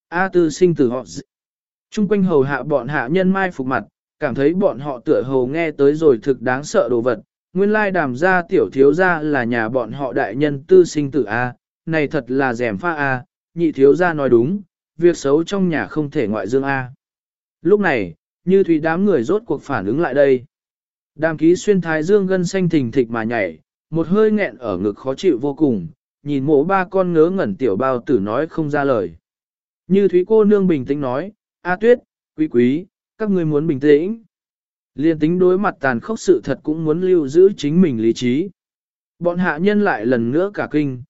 A tư sinh tử họ chung quanh hầu hạ bọn hạ nhân mai phục mặt, cảm thấy bọn họ tựa hầu nghe tới rồi thực đáng sợ đồ vật. Nguyên lai đàm gia tiểu thiếu gia là nhà bọn họ đại nhân tư sinh tử A, này thật là rèm pha A, nhị thiếu gia nói đúng, việc xấu trong nhà không thể ngoại dương A. Lúc này, như thủy đám người rốt cuộc phản ứng lại đây. Đàm ký xuyên thái dương gân xanh thình thịch mà nhảy, một hơi nghẹn ở ngực khó chịu vô cùng, nhìn mộ ba con ngớ ngẩn tiểu bao tử nói không ra lời. Như thúy cô nương bình tĩnh nói, A Tuyết, quý quý, các ngươi muốn bình tĩnh. Liên tính đối mặt tàn khốc sự thật cũng muốn lưu giữ chính mình lý trí. Bọn hạ nhân lại lần nữa cả kinh,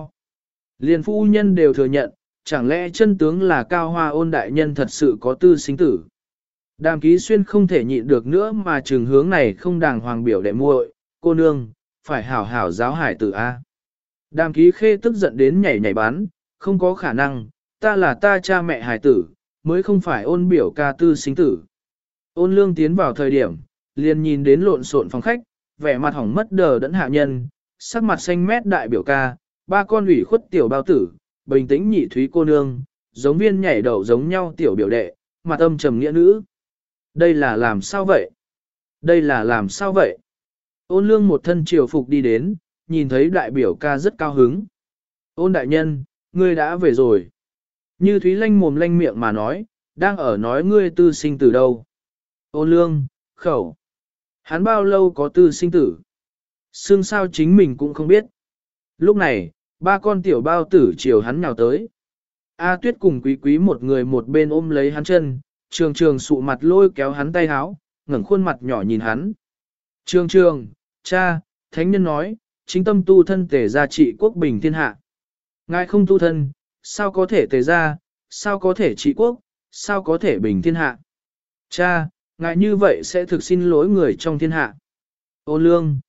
Liên phu nhân đều thừa nhận, chẳng lẽ chân tướng là Cao Hoa Ôn đại nhân thật sự có tư sinh tử. Đàm ký xuyên không thể nhịn được nữa mà trường hướng này không đàng hoàng biểu đệ muội, cô nương, phải hảo hảo giáo hải tử A. Đàm ký khê tức giận đến nhảy nhảy bắn, không có khả năng, ta là ta cha mẹ hải tử, mới không phải Ôn biểu ca tư sinh tử. Ôn lương tiến vào thời điểm, liền nhìn đến lộn xộn phòng khách, vẻ mặt hỏng mất đờ đẫn hạ nhân, sắc mặt xanh mét đại biểu ca, ba con ủy khuất tiểu bao tử, bình tĩnh nhị thúy cô nương, giống viên nhảy đậu giống nhau tiểu biểu đệ, mặt âm trầm nghĩa nữ. Đây là làm sao vậy? Đây là làm sao vậy? Ôn lương một thân triều phục đi đến, nhìn thấy đại biểu ca rất cao hứng. Ôn đại nhân, ngươi đã về rồi. Như thúy lanh mồm lanh miệng mà nói, đang ở nói ngươi tư sinh tử đâu. Ôn lương, khẩu. Hắn bao lâu có tư sinh tử? Xương sao chính mình cũng không biết. Lúc này, ba con tiểu bao tử chiều hắn nhào tới. A Tuyết cùng quý quý một người một bên ôm lấy hắn chân, trường trường sụ mặt lôi kéo hắn tay háo, ngẩng khuôn mặt nhỏ nhìn hắn. Trường trường, cha, thánh nhân nói, chính tâm tu thân tề gia trị quốc bình thiên hạ. Ngài không tu thân, sao có thể tề gia, sao có thể trị quốc, sao có thể bình thiên hạ. Cha, ngài như vậy sẽ thực xin lỗi người trong thiên hạ. Ô lương,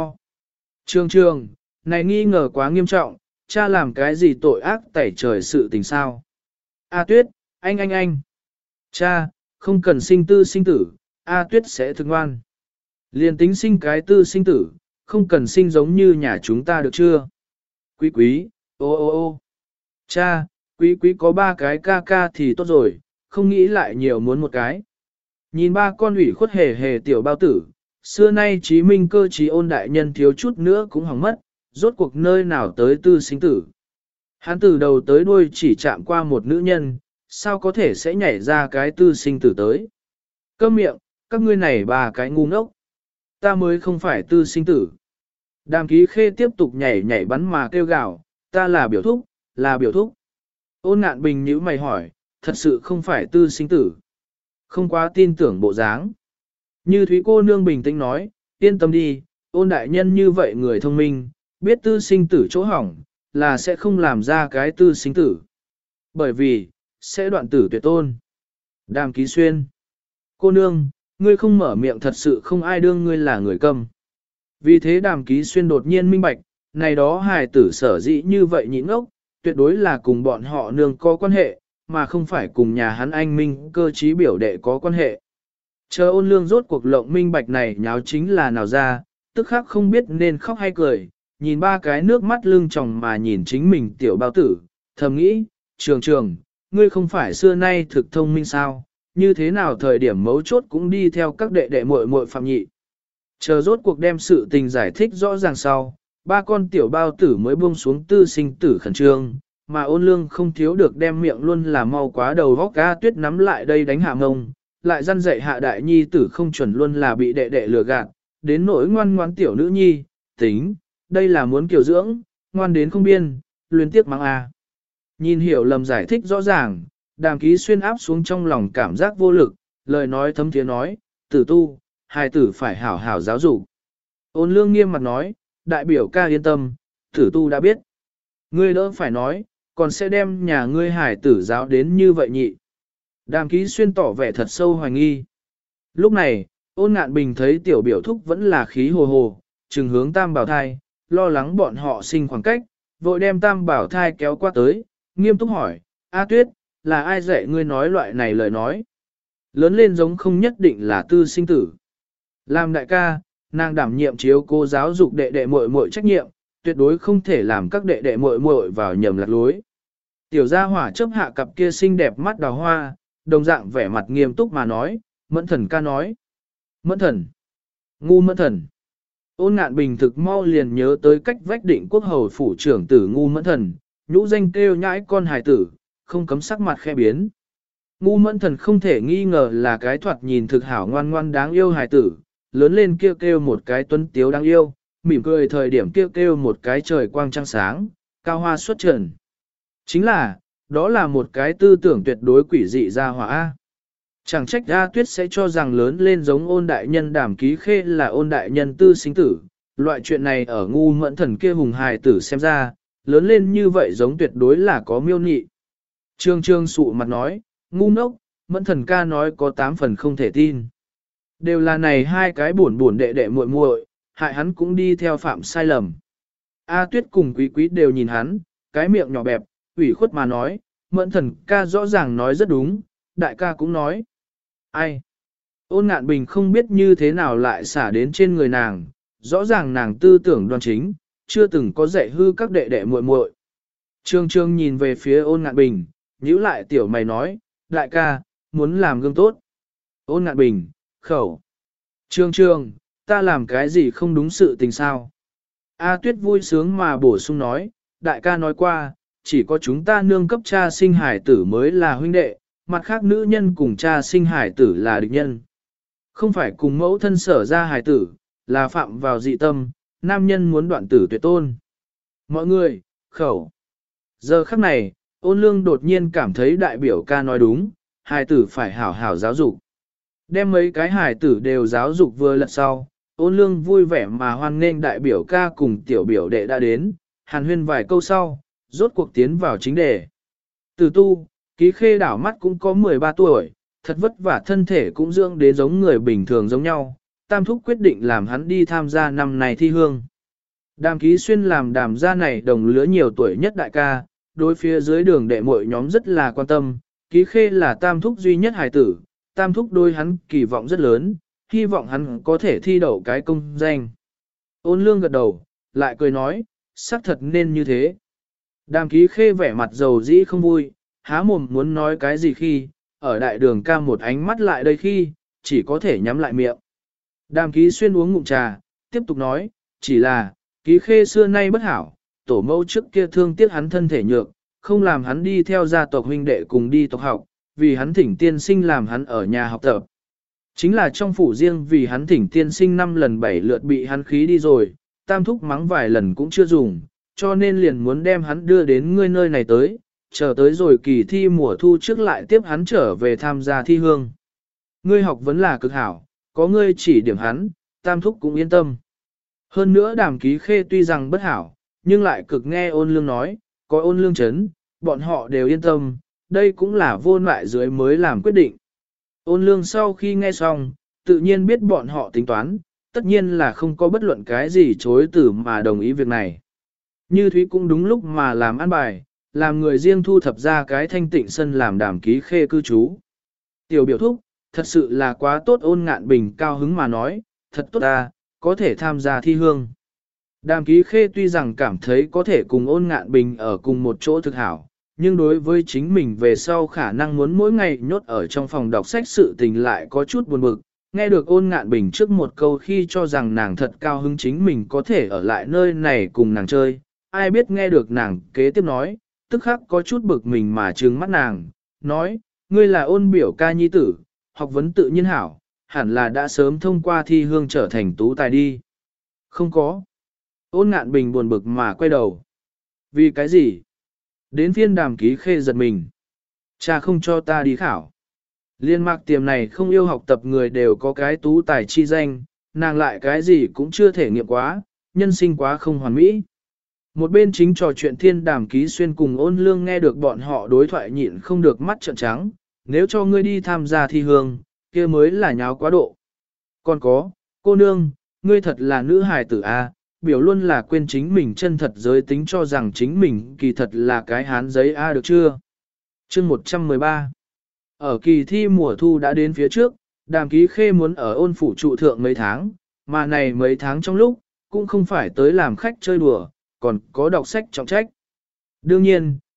Trường trường, này nghi ngờ quá nghiêm trọng, cha làm cái gì tội ác tẩy trời sự tình sao? A Tuyết, anh. Cha, không cần sinh tư sinh tử, A Tuyết sẽ thực ngoan. Liền tính sinh cái tư sinh tử, không cần sinh giống như nhà chúng ta được chưa? Quý quý, ô. Cha, quý quý có ba cái ca ca thì tốt rồi, không nghĩ lại nhiều muốn một cái. Nhìn ba con ủy khuất hề hề tiểu bao tử, xưa nay trí minh cơ trí ôn đại nhân thiếu chút nữa cũng hỏng mất, rốt cuộc nơi nào tới tư sinh tử. Hắn từ đầu tới đuôi chỉ chạm qua một nữ nhân, sao có thể sẽ nhảy ra cái tư sinh tử tới. Câm miệng, các ngươi này ba cái ngu ngốc. Ta mới không phải tư sinh tử. Đàm ký khê tiếp tục nhảy bắn mà kêu gào, ta là biểu thúc, là biểu thúc. Ôn ngạn bình nhíu mày hỏi, thật sự không phải tư sinh tử. Không quá tin tưởng bộ dáng. Như thúy cô nương bình tĩnh nói, yên tâm đi, ôn đại nhân như vậy người thông minh, biết tư sinh tử chỗ hỏng, là sẽ không làm ra cái tư sinh tử. Bởi vì, sẽ đoạn tử tuyệt tôn. Đàm ký xuyên. Cô nương, ngươi không mở miệng thật sự không ai đương ngươi là người câm. Vì thế đàm ký xuyên đột nhiên minh bạch, này đó hài tử sở dĩ như vậy nhịn ngốc, tuyệt đối là cùng bọn họ nương có quan hệ, mà không phải cùng nhà hắn anh minh cơ trí biểu đệ có quan hệ. Chờ ôn lương rốt cuộc lộng minh bạch này nháo chính là nào ra, tức khắc không biết nên khóc hay cười, nhìn ba cái nước mắt lưng tròng mà nhìn chính mình tiểu bao tử, thầm nghĩ, trường, ngươi không phải xưa nay thực thông minh sao, như thế nào thời điểm mấu chốt cũng đi theo các đệ đệ muội muội phạm nhị. Chờ rốt cuộc đem sự tình giải thích rõ ràng sau, ba con tiểu bao tử mới buông xuống tư sinh tử khẩn trương, mà ôn lương không thiếu được đem miệng luôn là mau quá đầu vóc A Tuyết nắm lại đây đánh hạ ngông, lại răn dạy hạ đại nhi tử không chuẩn luôn là bị đệ đệ lừa gạt, đến nỗi ngoan ngoãn tiểu nữ nhi, tính, đây là muốn kiểu dưỡng, ngoan đến không biên, luyến tiếc mắng A. Nhìn hiểu lầm giải thích rõ ràng, đàm ký xuyên áp xuống trong lòng cảm giác vô lực, lời nói thấm thiế nói, tử tu, hài tử phải hảo hảo giáo dục. Ôn lương nghiêm mặt nói, đại biểu ca yên tâm, tử tu đã biết. Ngươi đỡ phải nói, còn sẽ đem nhà ngươi hài tử giáo đến như vậy nhị. Đàm ký xuyên tỏ vẻ thật sâu hoài nghi. Lúc này, ôn ngạn bình thấy tiểu biểu thúc vẫn là khí hồ hồ, trừng hướng tam bảo thai, lo lắng bọn họ sinh khoảng cách, vội đem tam bảo thai kéo qua tới, nghiêm túc hỏi, A Tuyết, là ai dạy ngươi nói loại này lời nói? Lớn lên giống không nhất định là tư sinh tử. Làm đại ca, nàng đảm nhiệm chiếu cô giáo dục đệ đệ muội muội trách nhiệm, tuyệt đối không thể làm các đệ đệ muội muội vào nhầm lạc lối. Tiểu gia hỏa chấp hạ cặp kia xinh đẹp mắt đào hoa, đồng dạng vẻ mặt nghiêm túc mà nói, Mẫn Thần ca nói. Mẫn Thần. Ngu Mẫn Thần. Ôn Ngạn Bình thực mau liền nhớ tới cách vách Định Quốc hầu phủ trưởng tử Ngu Mẫn Thần, nhũ danh kêu nhãi con hài tử, không cấm sắc mặt khẽ biến. Ngu Mẫn Thần không thể nghi ngờ là cái thoạt nhìn thực hảo ngoan ngoan đáng yêu hài tử, lớn lên kêu kêu một cái tuấn tiếu đáng yêu, mỉm cười thời điểm kêu kêu một cái trời quang trăng sáng, cao hoa xuất trần. Chính là, đó là một cái tư tưởng tuyệt đối quỷ dị ra hỏa. Chẳng trách A Tuyết sẽ cho rằng lớn lên giống Ôn đại nhân Đàm Ký Khê là Ôn đại nhân tư sinh tử, loại chuyện này ở Ngu Mẫn Thần kia hùng hài tử xem ra, lớn lên như vậy giống tuyệt đối là có miêu nhị. Trương Trương sụ mặt nói, ngu ngốc, Mẫn Thần ca nói có 8 phần không thể tin. Đều là này hai cái buồn đệ đệ muội muội, hại hắn cũng đi theo phạm sai lầm. A Tuyết cùng Quý Quý đều nhìn hắn, cái miệng nhỏ bẹp, ủy khuất mà nói, Mẫn Thần ca rõ ràng nói rất đúng, đại ca cũng nói. Ai? Ôn Ngạn Bình không biết như thế nào lại xả đến trên người nàng, rõ ràng nàng tư tưởng đoan chính, chưa từng có dạy hư các đệ đệ muội muội. Trương Trương nhìn về phía Ôn Ngạn Bình, nhíu lại tiểu mày nói, đại ca, muốn làm gương tốt. Ôn Ngạn Bình, khẩu. Trương Trương, ta làm cái gì không đúng sự tình sao? A Tuyết vui sướng mà bổ sung nói, đại ca nói qua, chỉ có chúng ta nương cấp cha sinh hải tử mới là huynh đệ, mặt khác nữ nhân cùng cha sinh hải tử là địch nhân. Không phải cùng mẫu thân sở ra hải tử, là phạm vào dị tâm, nam nhân muốn đoạn tử tuyệt tôn. Mọi người, khẩu. Giờ khắc này, Ôn Lương đột nhiên cảm thấy đại biểu ca nói đúng, hải tử phải hảo hảo giáo dục. Đem mấy cái hải tử đều giáo dục vừa lật sau, Ôn Lương vui vẻ mà hoan nghênh đại biểu ca cùng tiểu biểu đệ đã đến, hàn huyên vài câu sau, rốt cuộc tiến vào chính đề. Từ tu, Ký Khê đảo mắt cũng có 13 tuổi, thật vất vả thân thể cũng dưỡng đến giống người bình thường giống nhau, Tam Thúc quyết định làm hắn đi tham gia năm này thi hương. Đàm Ký Xuyên làm Đàm gia này đồng lứa nhiều tuổi nhất đại ca, đối phía dưới đường đệ muội nhóm rất là quan tâm, Ký Khê là Tam Thúc duy nhất hài tử, Tam Thúc đôi hắn kỳ vọng rất lớn, hy vọng hắn có thể thi đậu cái công danh. Ôn Lương gật đầu, lại cười nói, xác thật nên như thế. Đàm Ký Khê vẻ mặt dầu dĩ không vui, há mồm muốn nói cái gì khi, ở đại đường ca một ánh mắt lại đây khi, chỉ có thể nhắm lại miệng. Đàm Ký Xuyên uống ngụm trà, tiếp tục nói, chỉ là, Ký Khê xưa nay bất hảo, tổ mẫu trước kia thương tiếc hắn thân thể nhược, không làm hắn đi theo gia tộc huynh đệ cùng đi tộc học, vì hắn thỉnh tiên sinh làm hắn ở nhà học tập. Chính là trong phủ riêng vì hắn thỉnh tiên sinh 5 lần 7 lượt bị hắn khí đi rồi, Tam Thúc mắng vài lần cũng chưa dùng, cho nên liền muốn đem hắn đưa đến ngươi nơi này tới, chờ tới rồi kỳ thi mùa thu trước lại tiếp hắn trở về tham gia thi hương. Ngươi học vẫn là cực hảo, có ngươi chỉ điểm hắn, Tam Thúc cũng yên tâm. Hơn nữa Đàm Ký Khê tuy rằng bất hảo, nhưng lại cực nghe Ôn Lương nói, có Ôn Lương chấn, bọn họ đều yên tâm, đây cũng là vô lại dưới mới làm quyết định. Ôn Lương sau khi nghe xong, tự nhiên biết bọn họ tính toán, tất nhiên là không có bất luận cái gì chối từ mà đồng ý việc này. Như Thúy cũng đúng lúc mà làm ăn bài, làm người riêng thu thập ra cái thanh tịnh sân làm Đàm Ký Khê cư trú. Tiểu biểu thúc, thật sự là quá tốt. Ôn Ngạn Bình cao hứng mà nói, thật tốt ta, có thể tham gia thi hương. Đàm Ký Khê tuy rằng cảm thấy có thể cùng Ôn Ngạn Bình ở cùng một chỗ thực hảo, nhưng đối với chính mình về sau khả năng muốn mỗi ngày nhốt ở trong phòng đọc sách sự tình lại có chút buồn bực. Nghe được Ôn Ngạn Bình trước một câu khi cho rằng nàng thật cao hứng chính mình có thể ở lại nơi này cùng nàng chơi, ai biết nghe được nàng kế tiếp nói, tức khắc có chút bực mình mà trừng mắt nàng, nói, ngươi là Ôn biểu ca nhi tử, học vấn tự nhiên hảo, hẳn là đã sớm thông qua thi hương trở thành tú tài đi. Không có. Ôn Ngạn Bình buồn bực mà quay đầu. Vì cái gì? Đến phiên Đàm Ký Khê giật mình. Cha không cho ta đi khảo. Liên mạc tiềm này không yêu học tập người đều có cái tú tài chi danh, nàng lại cái gì cũng chưa thể nghiệm quá, nhân sinh quá không hoàn mỹ. Một bên chính trò chuyện thiên Đàm Ký Xuyên cùng Ôn Lương nghe được bọn họ đối thoại nhịn không được mắt trợn trắng, nếu cho ngươi đi tham gia thi hương, kia mới là nháo quá độ. Còn có, cô nương, ngươi thật là nữ hài tử A, biểu luôn là quên chính mình chân thật giới tính cho rằng chính mình kỳ thật là cái hán giấy A được chưa? Chương 113. Ở kỳ thi mùa thu đã đến phía trước, Đàm Ký Khê muốn ở Ôn phủ trụ thượng mấy tháng, mà này mấy tháng trong lúc, cũng không phải tới làm khách chơi đùa, còn có đọc sách trọng trách. Đương nhiên,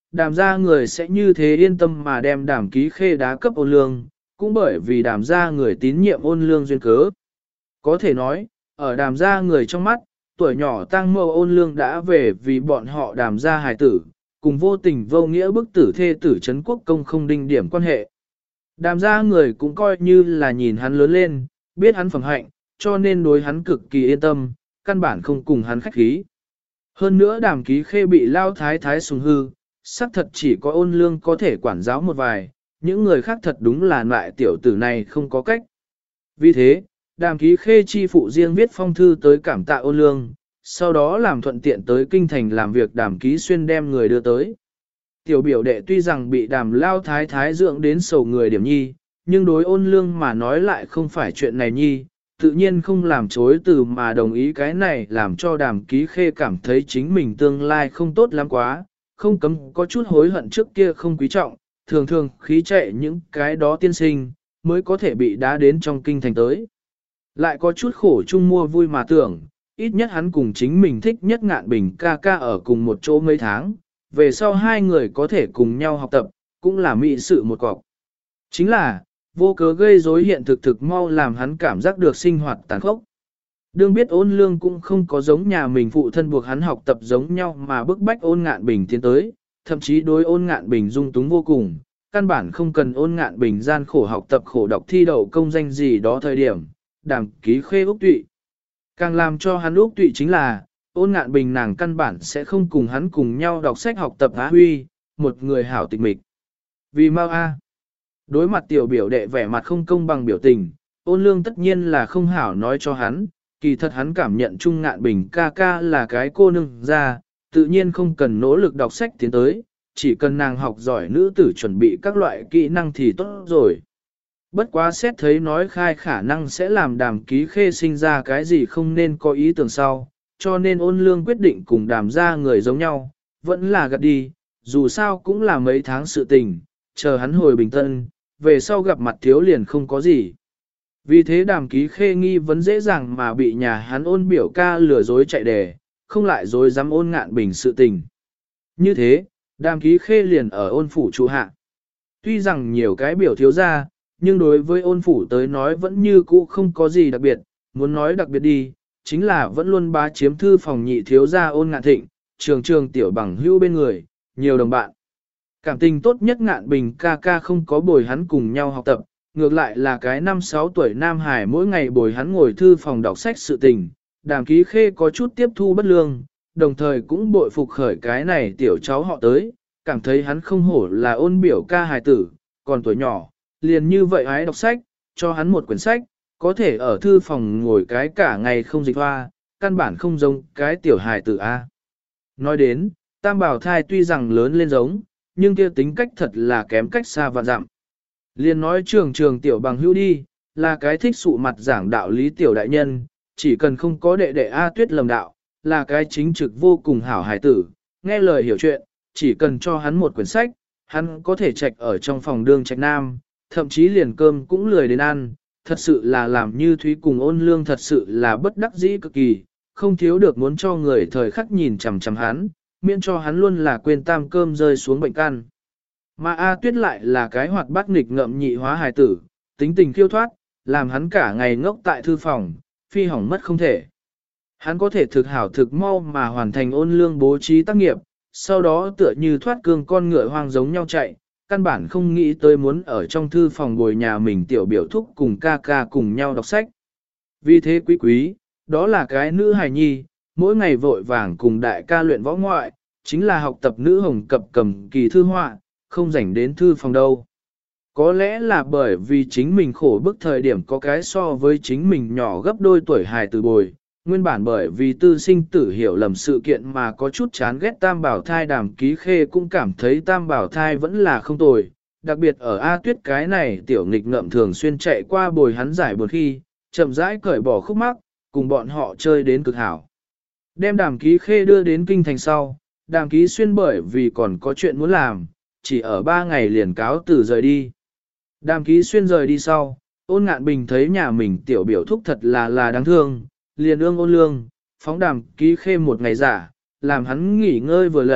đàm ra người sẽ như thế yên tâm mà đem đàm ký khê đá cấp ôn lương, cũng bởi vì đàm ra người tín nhiệm ôn lương duyên cớ. Có thể nói, ở đàm ra người trong mắt, tuổi nhỏ tăng mâu ôn lương đã về vì bọn họ đàm ra hài tử, cùng vô tình vô nghĩa bức tử thê tử Trấn Quốc Công không đinh điểm quan hệ. Đàm ra người cũng coi như là nhìn hắn lớn lên, biết hắn phẩm hạnh, cho nên đối hắn cực kỳ yên tâm, căn bản không cùng hắn khách khí. Hơn nữa đàm ký khê bị lao thái thái sùng hư, xác thật chỉ có ôn lương có thể quản giáo một vài, những người khác thật đúng là loại tiểu tử này không có cách. Vì thế, đàm ký khê chi phụ riêng viết phong thư tới cảm tạ ôn lương, sau đó làm thuận tiện tới kinh thành làm việc đàm ký xuyên đem người đưa tới. Tiểu biểu đệ tuy rằng bị đàm lao thái thái dưỡng đến sầu người điểm nhi, nhưng đối ôn lương mà nói lại không phải chuyện này nhi, tự nhiên không làm chối từ mà đồng ý cái này làm cho đàm ký khê cảm thấy chính mình tương lai không tốt lắm quá, không cấm có chút hối hận trước kia không quý trọng, thường thường khí chạy những cái đó tiên sinh, mới có thể bị đá đến trong kinh thành tới. Lại có chút khổ chung mua vui mà tưởng, ít nhất hắn cùng chính mình thích nhất Ngạn Bình ca ca ở cùng một chỗ mấy tháng, về sau hai người có thể cùng nhau học tập, cũng là mỹ sự một cọc. Chính là, vô cớ gây rối hiện thực mau làm hắn cảm giác được sinh hoạt tàn khốc. Đương biết ôn lương cũng không có giống nhà mình phụ thân buộc hắn học tập giống nhau mà bức bách ôn Ngạn Bình tiến tới, thậm chí đối ôn Ngạn Bình dung túng vô cùng, căn bản không cần ôn Ngạn Bình gian khổ học tập khổ đọc thi đậu công danh gì đó thời điểm, đàm ký khê úc tụy. Càng làm cho hắn úc tụy chính là, ôn Ngạn Bình nàng căn bản sẽ không cùng hắn cùng nhau đọc sách học tập á huy, một người hảo tịch mịch. Vì mau a. Đối mặt tiểu biểu đệ vẻ mặt không công bằng biểu tình, ôn lương tất nhiên là không hảo nói cho hắn, kỳ thật hắn cảm nhận Trung Ngạn Bình ca ca là cái cô nương ra, tự nhiên không cần nỗ lực đọc sách tiến tới, chỉ cần nàng học giỏi nữ tử chuẩn bị các loại kỹ năng thì tốt rồi. Bất quá xét thấy nói khai khả năng sẽ làm đàm ký khê sinh ra cái gì không nên có ý tưởng sau, cho nên ôn lương quyết định cùng đàm ra người giống nhau, vẫn là gật đi, dù sao cũng là mấy tháng sự tình, chờ hắn hồi Bình Tân, về sau gặp mặt thiếu liền không có gì. Vì thế đàm ký khê nghi vấn dễ dàng mà bị nhà hắn ôn biểu ca lừa dối chạy đề, không lại dối dám ôn Ngạn Bình sự tình. Như thế, đàm ký khê liền ở ôn phủ trụ hạ. Tuy rằng nhiều cái biểu thiếu ra, nhưng đối với ôn phủ tới nói vẫn như cũ không có gì đặc biệt, muốn nói đặc biệt đi, chính là vẫn luôn bá chiếm thư phòng nhị thiếu ra ôn Ngạn Thịnh, trường trường tiểu bằng hữu bên người, nhiều đồng bạn. Cảm tình tốt nhất Ngạn Bình ca ca không có bồi hắn cùng nhau học tập, ngược lại là cái 5-6 tuổi Nam Hải mỗi ngày bồi hắn ngồi thư phòng đọc sách sự tình, đàm ký khê có chút tiếp thu bất lương, đồng thời cũng bội phục khởi cái này tiểu cháu họ tới, cảm thấy hắn không hổ là ôn biểu ca hài tử, còn tuổi nhỏ, liền như vậy ái đọc sách, cho hắn một quyển sách, có thể ở thư phòng ngồi cái cả ngày không dịch hoa, căn bản không giống cái tiểu hài tử A. Nói đến, Tam Bảo Thai tuy rằng lớn lên giống, nhưng kia tính cách thật là kém cách xa vạn dặm. Liên nói trường trường tiểu bằng hữu đi, là cái thích sụ mặt giảng đạo lý tiểu đại nhân, chỉ cần không có đệ đệ A Tuyết lầm đạo, là cái chính trực vô cùng hảo hài tử, nghe lời hiểu chuyện, chỉ cần cho hắn một quyển sách, hắn có thể trạch ở trong phòng đương trạch nam, thậm chí liền cơm cũng lười đến ăn, thật sự là làm như Thúy cùng ôn lương thật sự là bất đắc dĩ cực kỳ, không thiếu được muốn cho người thời khắc nhìn chằm chằm hắn, miễn cho hắn luôn là quên tam cơm rơi xuống bệnh căn. Mà A Tuyết lại là cái hoạt bát nghịch ngợm nhị hóa hài tử, tính tình khiêu thoát, làm hắn cả ngày ngốc tại thư phòng, phi hỏng mất không thể. Hắn có thể thực hảo thực mau mà hoàn thành ôn lương bố trí tác nghiệp, sau đó tựa như thoát cương con ngựa hoang giống nhau chạy, căn bản không nghĩ tới muốn ở trong thư phòng ngồi nhà mình tiểu biểu thúc cùng ca ca cùng nhau đọc sách. Vì thế quý quý, đó là cái nữ hài nhi, mỗi ngày vội vàng cùng đại ca luyện võ ngoại, chính là học tập nữ hồng cập cầm kỳ thư họa, không rảnh đến thư phòng đâu. Có lẽ là bởi vì chính mình khổ bức thời điểm có cái so với chính mình nhỏ gấp đôi tuổi hài tử bồi, nguyên bản bởi vì tư sinh tử hiểu lầm sự kiện mà có chút chán ghét Tam Bảo Thai đàm ký khê cũng cảm thấy Tam Bảo Thai vẫn là không tồi, đặc biệt ở A Tuyết cái này tiểu nghịch ngợm thường xuyên chạy qua bồi hắn giải buồn khi, chậm rãi cởi bỏ khúc mắc, cùng bọn họ chơi đến cực hảo. Đem đàm ký khê đưa đến kinh thành sau, đàm ký xuyên bởi vì còn có chuyện muốn làm, chỉ ở 3 ngày liền cáo từ rời đi. Đàm ký xuyên rời đi sau, ôn Ngạn Bình thấy nhà mình tiểu biểu thúc thật là đáng thương, liền ương ôn lương, phóng đàm ký khê một ngày giả, làm hắn nghỉ ngơi vừa lật,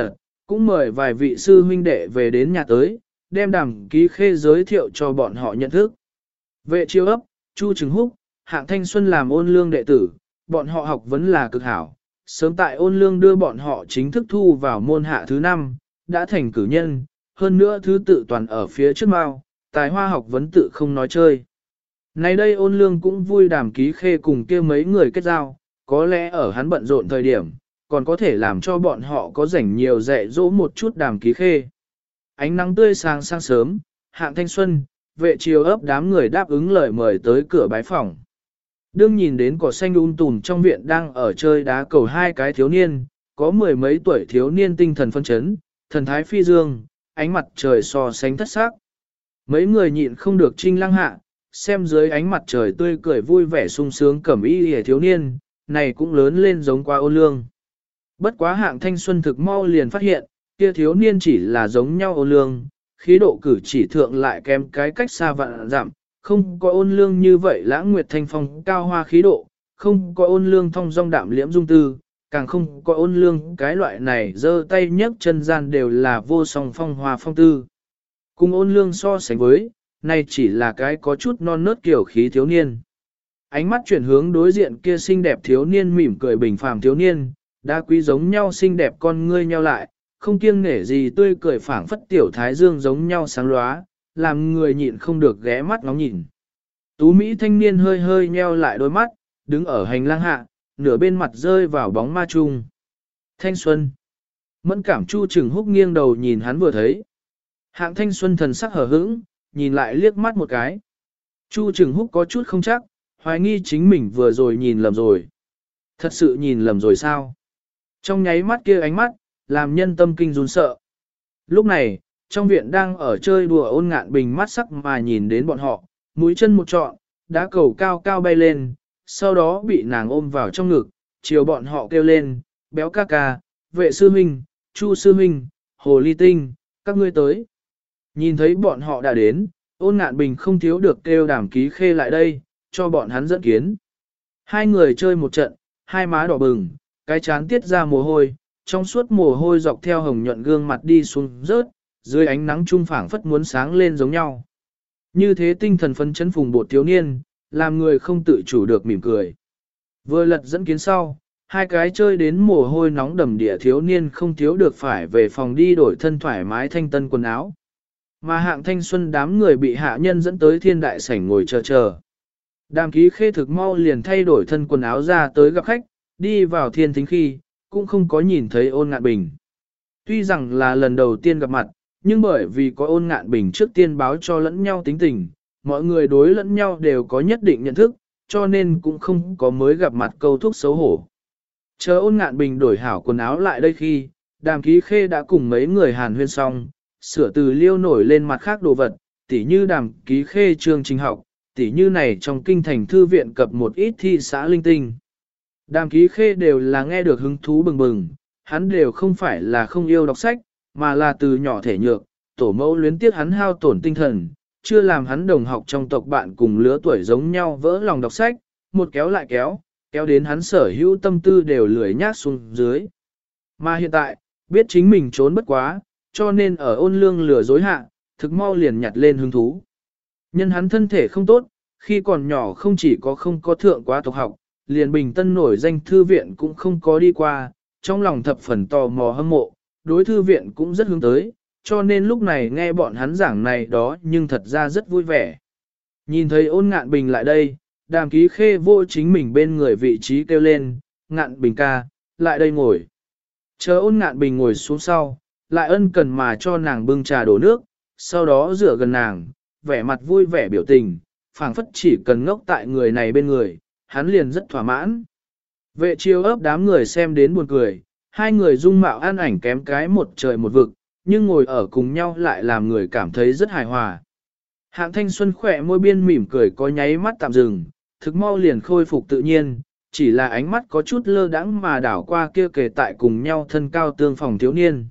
cũng mời vài vị sư huynh đệ về đến nhà tới, đem Đàm Ký Khê giới thiệu cho bọn họ nhận thức. Vệ Chiêu ấp, Chu Trừng Húc, Hạng Thanh Xuân làm ôn lương đệ tử, bọn họ học vấn là cực hảo. Sớm tại ôn lương đưa bọn họ chính thức thu vào môn hạ thứ 5, đã thành cử nhân, hơn nữa thứ tự toàn ở phía trước mao, tài hoa học vấn tự không nói chơi. Nay đây ôn lương cũng vui Đàm Ký Khê cùng kia mấy người kết giao, có lẽ ở hắn bận rộn thời điểm, còn có thể làm cho bọn họ có rảnh nhiều dạy dỗ một chút Đàm Ký Khê. Ánh nắng tươi sáng sớm, Hạng Thanh Xuân, Vệ Chiêu ấp đám người đáp ứng lời mời tới cửa bái phòng. Đương nhìn đến cỏ xanh tùm trong viện đang ở chơi đá cầu hai cái thiếu niên, có mười mấy tuổi thiếu niên tinh thần phân chấn, thần thái phi dương, ánh mặt trời so sánh thất sắc. Mấy người nhịn không được trinh lăng hạ, xem dưới ánh mặt trời tươi cười vui vẻ sung sướng cẩm y hề thiếu niên, này cũng lớn lên giống qua ôn lương. Bất quá Hạng Thanh Xuân thực mau liền phát hiện, kia thiếu niên chỉ là giống nhau ôn lương, khí độ cử chỉ thượng lại kém cái cách xa vạn dặm, không có ôn lương như vậy lãng nguyệt thanh phong cao hoa khí độ, không có ôn lương thong dong đạm liễm dung tư, càng không có ôn lương cái loại này giơ tay nhấc chân gian đều là vô song phong hoa phong tư. Cùng ôn lương so sánh với, này chỉ là cái có chút non nớt kiểu khí thiếu niên. Ánh mắt chuyển hướng đối diện kia xinh đẹp thiếu niên mỉm cười bình phàm thiếu niên, đa quý giống nhau xinh đẹp con ngươi nhau lại, không kiêng nể gì tươi cười phảng phất tiểu thái dương giống nhau sáng lóa, làm người nhịn không được ghé mắt ngóng nhìn. Tú Mỹ thanh niên hơi hơi nheo lại đôi mắt, đứng ở hành lang hạ, nửa bên mặt rơi vào bóng ma trung. Thanh Xuân. Mẫn cảm Chu Trừng Húc nghiêng đầu nhìn hắn vừa thấy. Hạng Thanh Xuân thần sắc hở hững, nhìn lại liếc mắt một cái. Chu Trừng Húc có chút không chắc, hoài nghi chính mình vừa rồi nhìn lầm rồi. Thật sự nhìn lầm rồi sao? Trong nháy mắt kia ánh mắt, làm nhân tâm kinh run sợ. Lúc này, trong viện đang ở chơi đùa Ôn Ngạn Bình mắt sắc mà nhìn đến bọn họ, mũi chân một trọn, đá cầu cao cao bay lên, sau đó bị nàng ôm vào trong ngực, chiều bọn họ kêu lên, béo ca ca, Vệ sư huynh, Chu sư huynh, Hồ Ly Tinh, các ngươi tới. Nhìn thấy bọn họ đã đến, Ôn Ngạn Bình không thiếu được kêu Đàm Ký Khê lại đây, cho bọn hắn dẫn kiến. Hai người chơi một trận, hai má đỏ bừng, cái chán tiết ra mồ hôi, trong suốt mồ hôi dọc theo hồng nhuận gương mặt đi xuống rớt, dưới ánh nắng trung phảng phất muốn sáng lên giống nhau. Như thế tinh thần phấn chấn phùng bột thiếu niên, làm người không tự chủ được mỉm cười. Vừa lật dẫn kiến sau, hai cái chơi đến mồ hôi nóng đầm địa thiếu niên không thiếu được phải về phòng đi đổi thân thoải mái thanh tân quần áo. Mà Hạng Thanh Xuân đám người bị hạ nhân dẫn tới thiên đại sảnh ngồi chờ. Đàm Ký Khê thực mau liền thay đổi thân quần áo ra tới gặp khách, đi vào thiên thính khi, cũng không có nhìn thấy Ôn Ngạn Bình. Tuy rằng là lần đầu tiên gặp mặt, nhưng bởi vì có Ôn Ngạn Bình trước tiên báo cho lẫn nhau tính tình, mọi người đối lẫn nhau đều có nhất định nhận thức, cho nên cũng không có mới gặp mặt câu thúc xấu hổ. Chờ Ôn Ngạn Bình đổi hảo quần áo lại đây khi, Đàm Ký Khê đã cùng mấy người hàn huyên xong, sửa từ liêu nổi lên mặt khác đồ vật, tỉ như Đàm Ký Khê chương trình học, tỉ như này trong kinh thành thư viện cập một ít thi xã linh tinh. Đàm Ký Khê đều là nghe được hứng thú bừng bừng, hắn đều không phải là không yêu đọc sách, mà là từ nhỏ thể nhược, tổ mẫu luyến tiếc hắn hao tổn tinh thần, chưa làm hắn đồng học trong tộc bạn cùng lứa tuổi giống nhau vỡ lòng đọc sách, một kéo lại kéo, kéo đến hắn sở hữu tâm tư đều lười nhác xuống dưới. Mà hiện tại, biết chính mình trốn bất quá, cho nên ở Ôn Lương lừa dối hạ, thực mau liền nhặt lên hứng thú. Nhân hắn thân thể không tốt, khi còn nhỏ không chỉ có không có thượng quá tộc học, liền Bình Tân nổi danh thư viện cũng không có đi qua, trong lòng thập phần tò mò hâm mộ, đối thư viện cũng rất hướng tới, cho nên lúc này nghe bọn hắn giảng này đó nhưng thật ra rất vui vẻ. Nhìn thấy Ôn Ngạn Bình lại đây, Đàm Ký Khê vô chính mình bên người vị trí kêu lên, Ngạn Bình ca, lại đây ngồi. Chờ Ôn Ngạn Bình ngồi xuống sau, lại ân cần mà cho nàng bưng trà đổ nước, sau đó rửa gần nàng, vẻ mặt vui vẻ biểu tình, phảng phất chỉ cần ngốc tại người này bên người, hắn liền rất thỏa mãn. Vệ Chiêu ấp đám người xem đến buồn cười, hai người dung mạo an ảnh kém cái một trời một vực, nhưng ngồi ở cùng nhau lại làm người cảm thấy rất hài hòa. Hạng Thanh Xuân khỏe môi biên mỉm cười có nháy mắt tạm dừng, thực mau liền khôi phục tự nhiên, chỉ là ánh mắt có chút lơ đãng mà đảo qua kia kề tại cùng nhau thân cao tương phòng thiếu niên.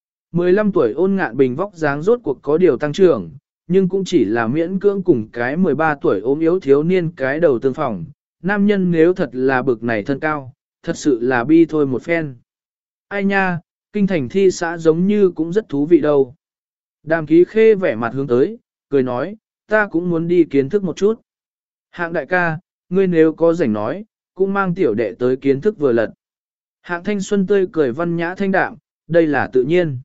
15 tuổi Ôn Ngạn Bình vóc dáng rốt cuộc có điều tăng trưởng, nhưng cũng chỉ là miễn cưỡng cùng cái 13 tuổi ốm yếu thiếu niên cái đầu tương phòng. Nam nhân nếu thật là bực này thân cao, thật sự là bi thôi một phen. Ai nha, kinh thành thi xã giống như cũng rất thú vị đâu. Đàm Ký Khê vẻ mặt hướng tới, cười nói, ta cũng muốn đi kiến thức một chút. Hạng đại ca, ngươi nếu có rảnh nói, cũng mang tiểu đệ tới kiến thức vừa lật. Hạng Thanh Xuân tươi cười văn nhã thanh đạm, đây là tự nhiên.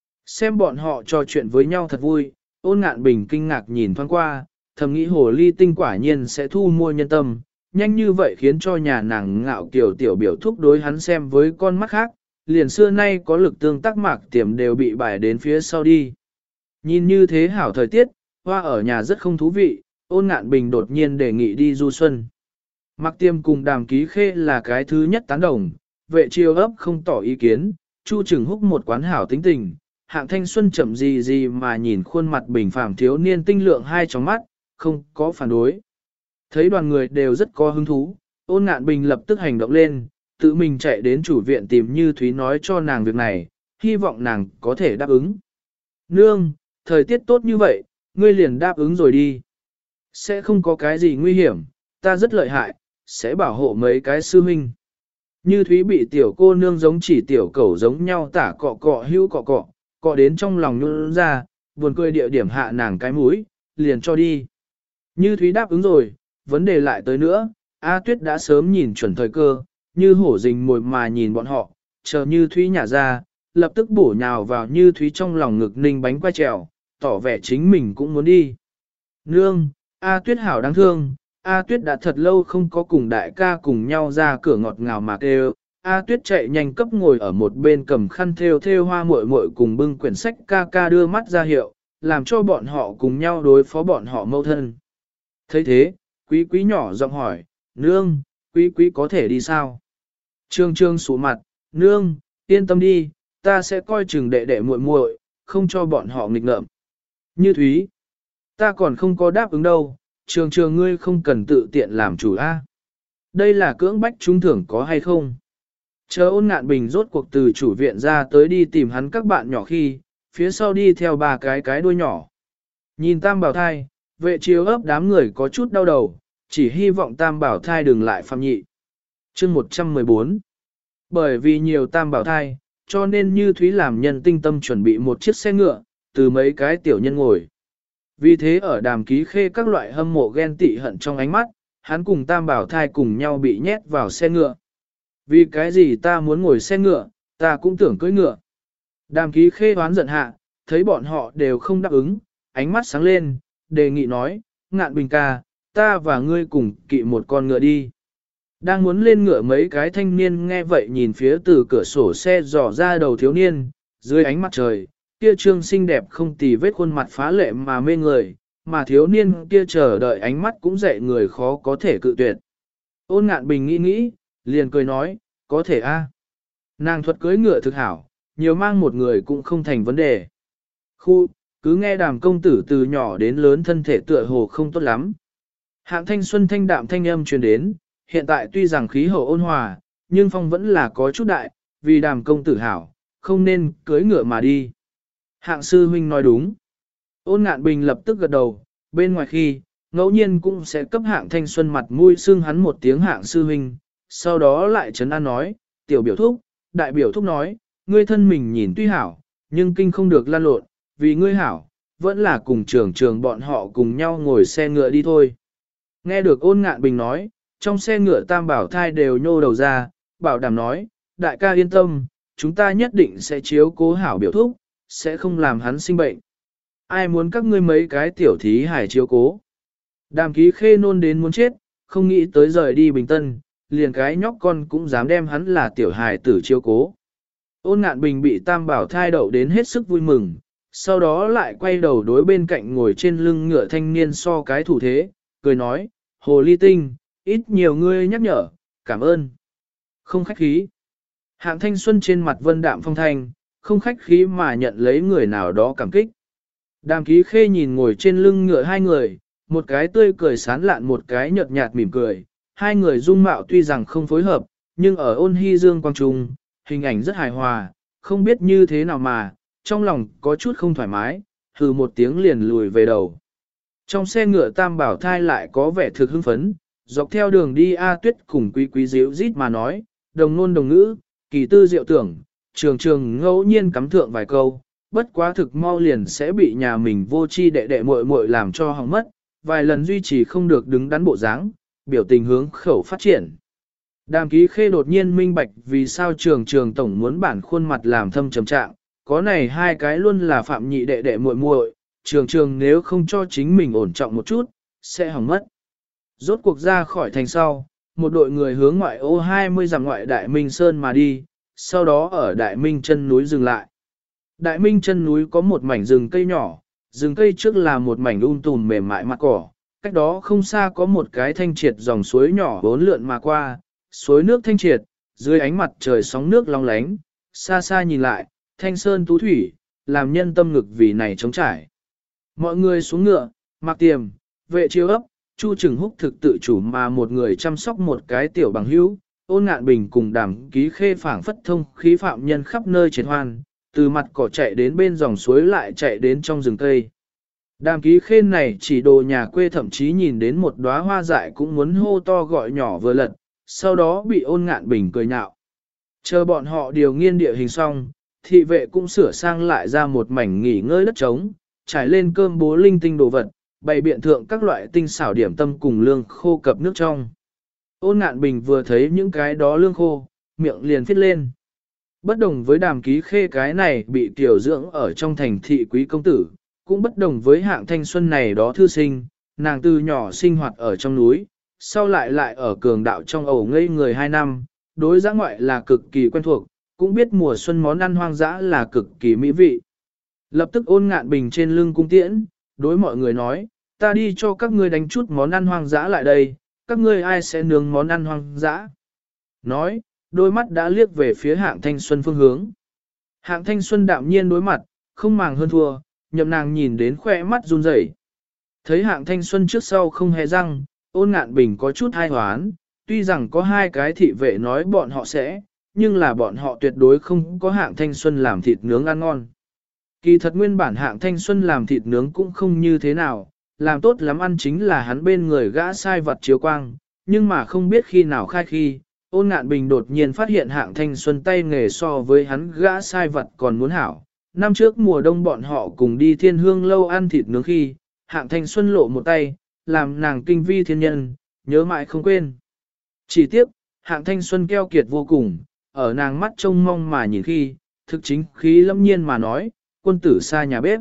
Xem bọn họ trò chuyện với nhau thật vui, Ôn Ngạn Bình kinh ngạc nhìn thoáng qua, thầm nghĩ hồ ly tinh quả nhiên sẽ thu mua nhân tâm, nhanh như vậy khiến cho nhà nàng Ngạo Kiều tiểu biểu thúc đối hắn xem với con mắt khác, liền xưa nay có lực tương tác mạc tiềm đều bị bài đến phía sau đi. Nhìn như thế hảo thời tiết, hoa ở nhà rất không thú vị, Ôn Ngạn Bình đột nhiên đề nghị đi du xuân. Mạc tiềm cùng Đàm Ký Khê là cái thứ nhất tán đồng, vệ chiêu ấp không tỏ ý kiến, Chu Trừng Húc một quán hảo tính tình. Hạng Thanh Xuân chậm gì gì mà nhìn khuôn mặt bình phàm thiếu niên tinh lượng hai trong mắt, không có phản đối. Thấy đoàn người đều rất có hứng thú, Ôn Ngạn Bình lập tức hành động lên, tự mình chạy đến chủ viện tìm Như Thúy nói cho nàng việc này, hy vọng nàng có thể đáp ứng. Nương, thời tiết tốt như vậy, ngươi liền đáp ứng rồi đi. Sẽ không có cái gì nguy hiểm, ta rất lợi hại, sẽ bảo hộ mấy cái sư huynh. Như Thúy bị tiểu cô nương giống chỉ tiểu cẩu giống nhau tả cọ cọ hữu cọ cọ, cọ đến trong lòng nhún ra, buồn cười địa điểm hạ nàng cái mũi, liền cho đi. Như Thúy đáp ứng rồi, vấn đề lại tới nữa, A Tuyết đã sớm nhìn chuẩn thời cơ, như hổ rình mồi mà nhìn bọn họ, chờ Như Thúy nhả ra, lập tức bổ nhào vào Như Thúy trong lòng ngực ninh bánh quay trèo, tỏ vẻ chính mình cũng muốn đi. Nương, A Tuyết hảo đáng thương, A Tuyết đã thật lâu không có cùng đại ca cùng nhau ra cửa ngọt ngào mà kêu. A Tuyết chạy nhanh cấp ngồi ở một bên cầm khăn thêu hoa muội muội cùng bưng quyển sách ca ca đưa mắt ra hiệu, làm cho bọn họ cùng nhau đối phó bọn họ mâu thân. Thấy thế, quý quý nhỏ giọng hỏi, nương, quý quý có thể đi sao? Trương Trương sụ mặt, nương, yên tâm đi, ta sẽ coi chừng đệ đệ muội muội, không cho bọn họ nghịch ngợm. Như Thúy, ta còn không có đáp ứng đâu, Trường ngươi không cần tự tiện làm chủ a. Đây là cưỡng bách trúng thưởng có hay không? Chờ Ôn Ngạn Bình rốt cuộc từ chủ viện ra tới đi tìm hắn các bạn nhỏ khi, phía sau đi theo ba cái đuôi nhỏ. Nhìn Tam Bảo Thai, vệ chiếu ấp đám người có chút đau đầu, chỉ hy vọng Tam Bảo Thai đừng lại phạm nhị. Chương 114. Bởi vì nhiều Tam Bảo Thai, cho nên Như Thúy làm nhân tinh tâm chuẩn bị một chiếc xe ngựa, từ mấy cái tiểu nhân ngồi. Vì thế ở Đàm Ký Khê các loại hâm mộ ghen tị hận trong ánh mắt, hắn cùng Tam Bảo Thai cùng nhau bị nhét vào xe ngựa. Vì cái gì ta muốn ngồi xe ngựa, ta cũng tưởng cưỡi ngựa. Đàm Ký Khê hoán giận hạ, thấy bọn họ đều không đáp ứng, ánh mắt sáng lên, đề nghị nói, Ngạn Bình ca, ta và ngươi cùng kỵ một con ngựa đi. Đang muốn lên ngựa mấy cái thanh niên nghe vậy nhìn phía từ cửa sổ xe dò ra đầu thiếu niên, dưới ánh mặt trời, kia trương xinh đẹp không tì vết khuôn mặt phá lệ mà mê người, mà thiếu niên kia chờ đợi ánh mắt cũng dạy người khó có thể cự tuyệt. Ôn Ngạn Bình nghĩ, liền cười nói, có thể a. Nàng thuật cưới ngựa thực hảo, nhiều mang một người cũng không thành vấn đề. Cứ nghe Đàm công tử từ nhỏ đến lớn thân thể tựa hồ không tốt lắm. Hạng Thanh Xuân thanh đạm thanh âm truyền đến, hiện tại tuy rằng khí hậu ôn hòa, nhưng phong vẫn là có chút đại, vì Đàm công tử hảo, không nên cưới ngựa mà đi. Hạng sư huynh nói đúng. Ôn Ngạn Bình lập tức gật đầu, bên ngoài khi, ngẫu nhiên cũng sẽ cấp Hạng Thanh Xuân mặt mũi xưng hắn một tiếng Hạng sư huynh, sau đó lại trấn an nói, tiểu biểu thúc, đại biểu thúc nói, ngươi thân mình nhìn tuy hảo, nhưng kinh không được lan lộn, vì ngươi hảo, vẫn là cùng trường bọn họ cùng nhau ngồi xe ngựa đi thôi. Nghe được Ôn Ngạn Bình nói, trong xe ngựa Tam Bảo Thai đều nhô đầu ra, bảo đảm nói, đại ca yên tâm, chúng ta nhất định sẽ chiếu cố hảo biểu thúc, sẽ không làm hắn sinh bệnh. Ai muốn các ngươi mấy cái tiểu thí hải chiếu cố. Đàm Ký Khê nôn đến muốn chết, không nghĩ tới rời đi Bình Tân, liền cái nhóc con cũng dám đem hắn là tiểu hài tử chiếu cố. Ôn Ngạn Bình bị Tam Bảo Thai đậu đến hết sức vui mừng, sau đó lại quay đầu đối bên cạnh ngồi trên lưng ngựa thanh niên so cái thủ thế, cười nói, hồ ly tinh, ít nhiều ngươi nhắc nhở, cảm ơn. Không khách khí. Hạng Thanh Xuân trên mặt vân đạm phong thanh, không khách khí mà nhận lấy người nào đó cảm kích. Đàm Ký Khê nhìn ngồi trên lưng ngựa hai người, một cái tươi cười sán lạn một cái nhợt nhạt mỉm cười, hai người dung mạo tuy rằng không phối hợp, nhưng ở ôn hy dương quang trung, hình ảnh rất hài hòa, không biết như thế nào mà, trong lòng có chút không thoải mái, hừ một tiếng liền lùi về đầu. Trong xe ngựa Tam Bảo Thai lại có vẻ thực hưng phấn, dọc theo đường đi A Tuyết cùng quý quý díu rít mà nói, đồng ngôn đồng ngữ, kỳ tư diệu tưởng, trường trường ngẫu nhiên cắm thượng vài câu, bất quá thực mau liền sẽ bị nhà mình vô chi đệ đệ muội muội làm cho hỏng mất, vài lần duy trì không được đứng đắn bộ dáng, biểu tình hướng khẩu phát triển. Đàm Ký Khê đột nhiên minh bạch vì sao trường trường tổng muốn bản khuôn mặt làm thâm trầm trạng, có này hai cái luôn là phạm nhị đệ đệ muội muội, trường trường nếu không cho chính mình ổn trọng một chút, sẽ hỏng mất. Rốt cuộc ra khỏi thành sau, một đội người hướng ngoại ô 20 dặm ngoại Đại Minh Sơn mà đi, sau đó ở Đại Minh chân núi dừng lại. Đại Minh chân núi có một mảnh rừng cây nhỏ, rừng cây trước là một mảnh tùm mềm mại mặt cỏ, cách đó không xa có một cái thanh triệt dòng suối nhỏ bốn lượn mà qua, suối nước thanh triệt, dưới ánh mặt trời sóng nước long lánh, xa xa nhìn lại, thanh sơn tú thủy, làm nhân tâm ngực vì này trống trải. Mọi người xuống ngựa, mặc tiềm, vệ chiếu ấp, Chu Trừng Húc thực tự chủ mà một người chăm sóc một cái tiểu bằng hữu, Ôn Ngạn Bình cùng Đàm Ký Khê phảng phất thông khí phạm nhân khắp nơi triệt hoan, từ mặt cỏ chạy đến bên dòng suối lại chạy đến trong rừng cây. Đàm Ký Khê này chỉ đồ nhà quê thậm chí nhìn đến một đóa hoa dại cũng muốn hô to gọi nhỏ vừa lật, sau đó bị Ôn Ngạn Bình cười nhạo. Chờ bọn họ điều nghiên địa hình xong, thị vệ cũng sửa sang lại ra một mảnh nghỉ ngơi đất trống, trải lên cơm bố linh tinh đồ vật, bày biện thượng các loại tinh xảo điểm tâm cùng lương khô cập nước trong. Ôn Ngạn Bình vừa thấy những cái đó lương khô, miệng liền phít lên. Bất đồng với Đàm Ký Khê cái này bị tiểu dưỡng ở trong thành thị quý công tử, cũng bất đồng với hạng thanh xuân này đó thư sinh, nàng từ nhỏ sinh hoạt ở trong núi, sau lại ở cường đạo trong ổ ngây người 2 năm, đối dã ngoại là cực kỳ quen thuộc, cũng biết mùa xuân món ăn hoang dã là cực kỳ mỹ vị. Lập tức Ôn Ngạn Bình trên lưng cung tiễn, đối mọi người nói, ta đi cho các ngươi đánh chút món ăn hoang dã lại đây, các ngươi ai sẽ nướng món ăn hoang dã. Nói, đôi mắt đã liếc về phía hạng thanh xuân phương hướng. Hạng thanh xuân đạm nhiên đối mặt, không màng hơn thua, nhậm nàng nhìn đến khỏe mắt run rẩy. Thấy hạng thanh xuân trước sau không hề răng, Ôn Ngạn Bình có chút hai hoán, tuy rằng có hai cái thị vệ nói bọn họ sẽ, nhưng là bọn họ tuyệt đối không có hạng thanh xuân làm thịt nướng ăn ngon. Kỳ thật nguyên bản hạng thanh xuân làm thịt nướng cũng không như thế nào, làm tốt lắm ăn chính là hắn bên người gã sai vật chiếu quang, nhưng mà không biết khi nào khai khi, Ôn Ngạn Bình đột nhiên phát hiện hạng thanh xuân tay nghề so với hắn gã sai vật còn muốn hảo. Năm trước mùa đông bọn họ cùng đi Thiên Hương lâu ăn thịt nướng khi, hạng thanh xuân lộ một tay, làm nàng kinh vi thiên nhân, nhớ mãi không quên. Chỉ tiếc, hạng thanh xuân keo kiệt vô cùng, ở nàng mắt trông mong mà nhìn khi, thực chính khí lâm nhiên mà nói, quân tử xa nhà bếp.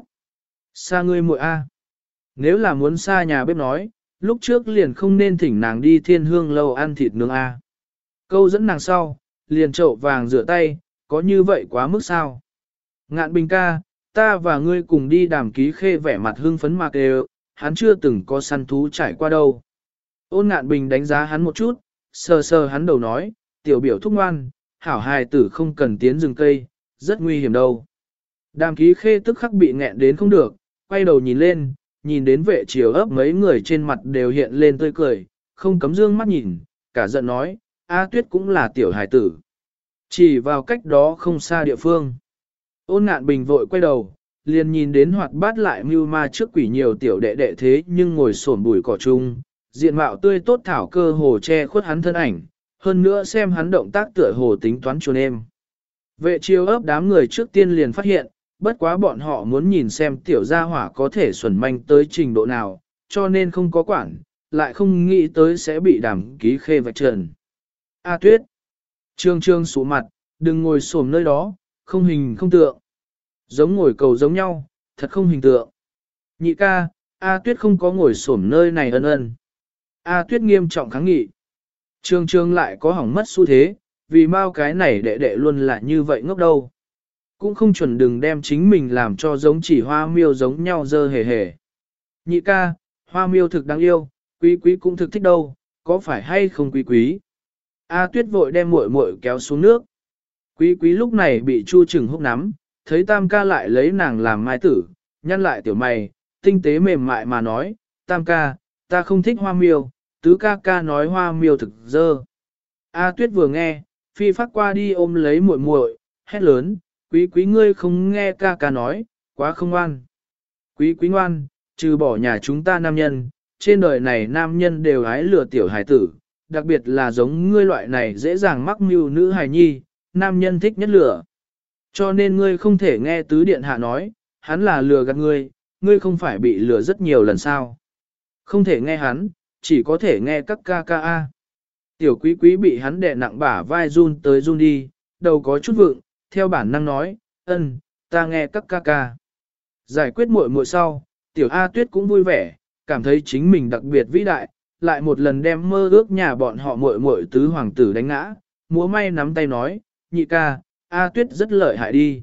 Xa ngươi muội a. Nếu là muốn xa nhà bếp nói, lúc trước liền không nên thỉnh nàng đi Thiên Hương lâu ăn thịt nướng a. Câu dẫn nàng sau, liền chậu vàng rửa tay, có như vậy quá mức sao? Ngạn Bình ca, ta và ngươi cùng đi. Đàm Ký Khê vẻ mặt hưng phấn mạc đều, hắn chưa từng có săn thú trải qua đâu. Ôn Ngạn Bình đánh giá hắn một chút, sờ sờ hắn đầu nói, tiểu biểu thúc ngoan, hảo hài tử không cần tiến rừng cây, rất nguy hiểm đâu. Đàm Ký Khê tức khắc bị nghẹn đến không được, quay đầu nhìn lên, nhìn đến vệ chiều ấp mấy người trên mặt đều hiện lên tươi cười, không cấm dương mắt nhìn, cả giận nói, A Tuyết cũng là tiểu hài tử. Chỉ vào cách đó không xa địa phương. Ôn Ngạn Bình vội quay đầu, liền nhìn đến hoạt bát lại mưu ma trước quỷ nhiều tiểu đệ đệ thế nhưng ngồi xổm bụi cỏ chung, diện mạo tươi tốt thảo cơ hồ che khuất hắn thân ảnh, hơn nữa xem hắn động tác tựa hồ tính toán chuồn em. Vệ chiêu ấp đám người trước tiên liền phát hiện, bất quá bọn họ muốn nhìn xem tiểu gia hỏa có thể xuẩn manh tới trình độ nào, cho nên không có quản, lại không nghĩ tới sẽ bị Đàm Ký Khê vạch trần. A Tuyết, trương trương sụ mặt, đừng ngồi xổm nơi đó, không hình không tượng. Giống ngồi cầu giống nhau, thật không hình tượng. Nhị ca, A Tuyết không có ngồi xổm nơi này ân ân. A Tuyết nghiêm trọng kháng nghị. Trương trương lại có hỏng mất xu thế, vì mau cái này đệ đệ luôn là như vậy ngốc đâu. Cũng không chuẩn đừng đem chính mình làm cho giống chỉ hoa miêu giống nhau dơ hề hề. Nhị ca, hoa miêu thực đáng yêu, quý quý cũng thực thích đâu, có phải hay không quý quý? A Tuyết vội đem muội muội kéo xuống nước. Quý quý lúc này bị Chu Trừng Húc nắm, thấy Tam ca lại lấy nàng làm mai tử, nhăn lại tiểu mày, tinh tế mềm mại mà nói, Tam ca, ta không thích hoa miêu, tứ ca ca nói hoa miêu thực dơ. A Tuyết vừa nghe, phi phát qua đi ôm lấy muội muội, hét lớn, quý quý ngươi không nghe ca ca nói, quá không ngoan. Quý quý ngoan, trừ bỏ nhà chúng ta nam nhân, trên đời này nam nhân đều hái lừa tiểu hài tử, đặc biệt là giống ngươi loại này dễ dàng mắc mưu nữ hài nhi, nam nhân thích nhất lửa. Cho nên ngươi không thể nghe tứ điện hạ nói, hắn là lừa gạt ngươi, ngươi không phải bị lừa rất nhiều lần sao. Không thể nghe hắn, chỉ có thể nghe các ca ca a. Tiểu quý quý bị hắn đè nặng bả vai run tới run đi, đầu có chút vượng, theo bản năng nói, ta nghe các ca ca. Giải quyết muội muội sau, tiểu A Tuyết cũng vui vẻ, cảm thấy chính mình đặc biệt vĩ đại, lại một lần đem mơ ước nhà bọn họ muội muội tứ hoàng tử đánh ngã, múa may nắm tay nói, nhị ca, A Tuyết rất lợi hại đi.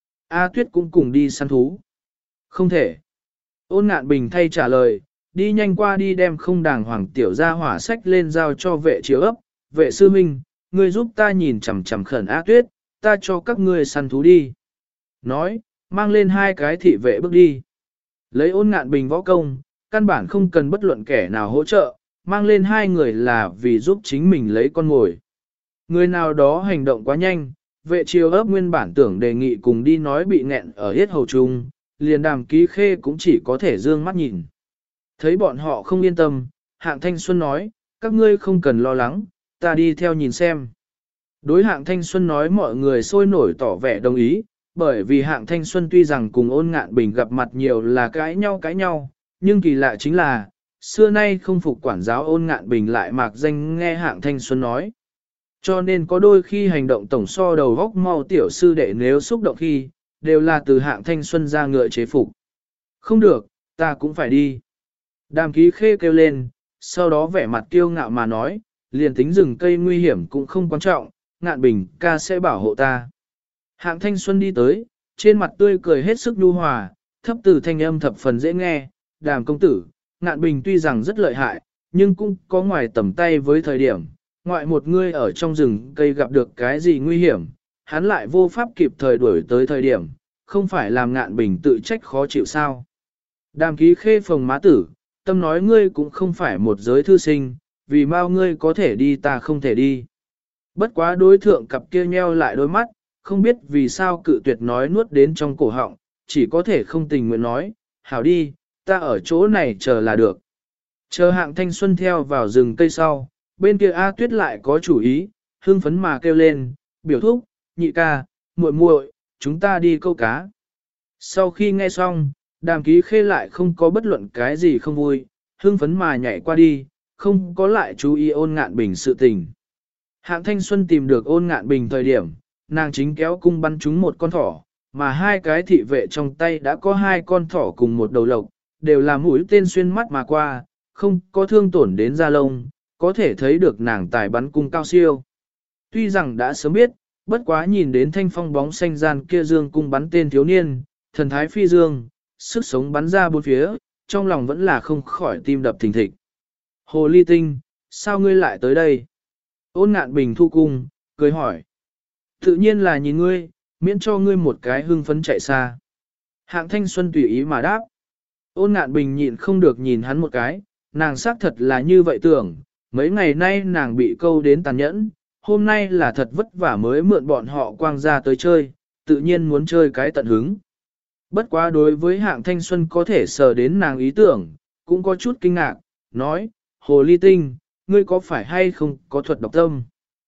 A Tuyết cũng cùng đi săn thú. Không thể. Ôn Ngạn Bình thay trả lời, đi nhanh qua đi đem không đàng hoàng tiểu ra hỏa sách lên giao cho vệ chiếu ấp, vệ sư minh, ngươi giúp ta nhìn chằm chằm khẩn A Tuyết, ta cho các ngươi săn thú đi. Nói, mang lên hai cái thị vệ bước đi. Lấy Ôn Ngạn Bình võ công, căn bản không cần bất luận kẻ nào hỗ trợ, mang lên hai người là vì giúp chính mình lấy con mồi. Người nào đó hành động quá nhanh, vệ chiếu ấp nguyên bản tưởng đề nghị cùng đi nói bị nghẹn ở hết hầu trung, liền Đàm Ký Khê cũng chỉ có thể dương mắt nhìn. Thấy bọn họ không yên tâm, Hạng Thanh Xuân nói, các ngươi không cần lo lắng, ta đi theo nhìn xem. Đối Hạng Thanh Xuân nói mọi người sôi nổi tỏ vẻ đồng ý, bởi vì Hạng Thanh Xuân tuy rằng cùng Ôn Ngạn Bình gặp mặt nhiều là cãi nhau, nhưng kỳ lạ chính là, xưa nay không phục quản giáo Ôn Ngạn Bình lại mạc danh nghe Hạng Thanh Xuân nói. Cho nên có đôi khi hành động tổng so đầu góc mau tiểu sư đệ nếu xúc động khi, đều là từ Hạng Thanh Xuân ra ngựa chế phục. Không được, ta cũng phải đi. Đàm Ký Khê kêu lên, sau đó vẻ mặt kiêu ngạo mà nói, liền tính rừng cây nguy hiểm cũng không quan trọng, Ngạn Bình ca sẽ bảo hộ ta. Hạng Thanh Xuân đi tới, trên mặt tươi cười hết sức nhu hòa, thấp từ thanh âm thập phần dễ nghe, Đàm công tử, Ngạn Bình tuy rằng rất lợi hại, nhưng cũng có ngoài tầm tay với thời điểm, ngoại một người ở trong rừng cây gặp được cái gì nguy hiểm, hắn lại vô pháp kịp thời đuổi tới thời điểm, không phải làm Ngạn Bình tự trách khó chịu sao. Đàm Ký Khê phồng má tử, tâm nói ngươi cũng không phải một giới thư sinh, vì mau ngươi có thể đi ta không thể đi. Bất quá đối thượng cặp kia nheo lại đôi mắt, không biết vì sao cự tuyệt nói nuốt đến trong cổ họng, chỉ có thể không tình nguyện nói, hảo đi, ta ở chỗ này chờ là được. Chờ Hạng Thanh Xuân theo vào rừng cây sau, bên kia A Tuyết lại có chủ ý, hưng phấn mà kêu lên, biểu thúc, nhị ca, muội muội, chúng ta đi câu cá. Sau khi nghe xong, Đàm Ký Khê lại không có bất luận cái gì không vui, hưng phấn mà nhảy qua đi, không có lại chú ý Ôn Ngạn Bình sự tình. Hạng Thanh Xuân tìm được Ôn Ngạn Bình thời điểm, nàng chính kéo cung bắn trúng một con thỏ, mà hai cái thị vệ trong tay đã có hai con thỏ cùng một đầu lộc, đều là mũi tên xuyên mắt mà qua, không có thương tổn đến da lông, có thể thấy được nàng tài bắn cung cao siêu. Tuy rằng đã sớm biết, bất quá nhìn đến thanh phong bóng xanh gian kia dương cung bắn tên thiếu niên, thần thái phi dương, sức sống bắn ra bốn phía, trong lòng vẫn là không khỏi tim đập thình thịch. Hồ Ly Tinh, sao ngươi lại tới đây? Ôn Ngạn Bình thu cung, cười hỏi. Tự nhiên là nhìn ngươi, miễn cho ngươi một cái hưng phấn chạy xa. Hạng Thanh Xuân tùy ý mà đáp. Ôn Ngạn Bình nhịn không được nhìn hắn một cái, nàng xác thật là như vậy tưởng, mấy ngày nay nàng bị câu đến tàn nhẫn, hôm nay là thật vất vả mới mượn bọn họ quang ra tới chơi, tự nhiên muốn chơi cái tận hứng. Bất quá đối với Hạng Thanh Xuân có thể sờ đến nàng ý tưởng, cũng có chút kinh ngạc, nói, Hồ Ly Tinh, ngươi có phải hay không có thuật độc tâm?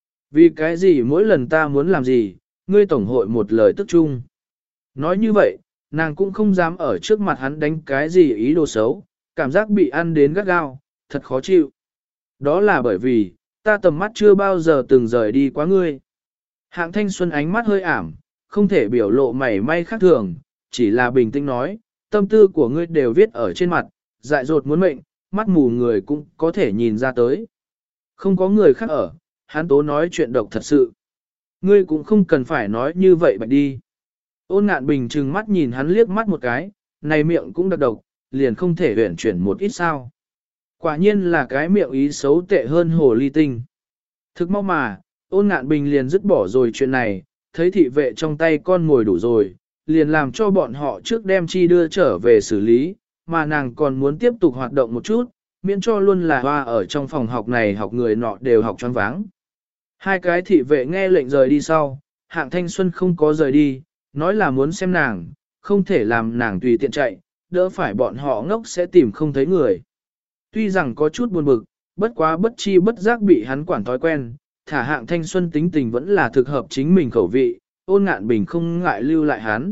Vì cái gì mỗi lần ta muốn làm gì, ngươi tổng hội một lời tức chung. Nói như vậy, nàng cũng không dám ở trước mặt hắn đánh cái gì ý đồ xấu, cảm giác bị ăn đến gắt gao, thật khó chịu. Đó là bởi vì, ta tầm mắt chưa bao giờ từng rời đi quá ngươi. Hạng Thanh Xuân ánh mắt hơi ảm, không thể biểu lộ mảy may khác thường, chỉ là bình tĩnh nói, tâm tư của ngươi đều viết ở trên mặt, dại dột muốn mệnh, mắt mù người cũng có thể nhìn ra tới. Không có người khác ở, hắn tố nói chuyện độc thật sự. Ngươi cũng không cần phải nói như vậy bạch đi. Ôn Ngạn Bình trừng mắt nhìn hắn liếc mắt một cái, này miệng cũng đặc độc, liền không thể huyển chuyển một ít sao. Quả nhiên là cái miệng ý xấu tệ hơn Hồ Ly Tinh. Thực mau mà, Ôn Ngạn Bình liền dứt bỏ rồi chuyện này, thấy thị vệ trong tay con ngồi đủ rồi, liền làm cho bọn họ trước đem chi đưa trở về xử lý, mà nàng còn muốn tiếp tục hoạt động một chút, miễn cho luôn là hoa ở trong phòng học này học người nọ đều học choáng váng. Hai cái thị vệ nghe lệnh rời đi sau, Hạng Thanh Xuân không có rời đi, nói là muốn xem nàng, không thể làm nàng tùy tiện chạy, đỡ phải bọn họ ngốc sẽ tìm không thấy người. Tuy rằng có chút buồn bực, bất quá bất chi bất giác bị hắn quản thói quen, thả Hạng Thanh Xuân tính tình vẫn là thực hợp chính mình khẩu vị, Ôn Ngạn Bình không ngại lưu lại hắn.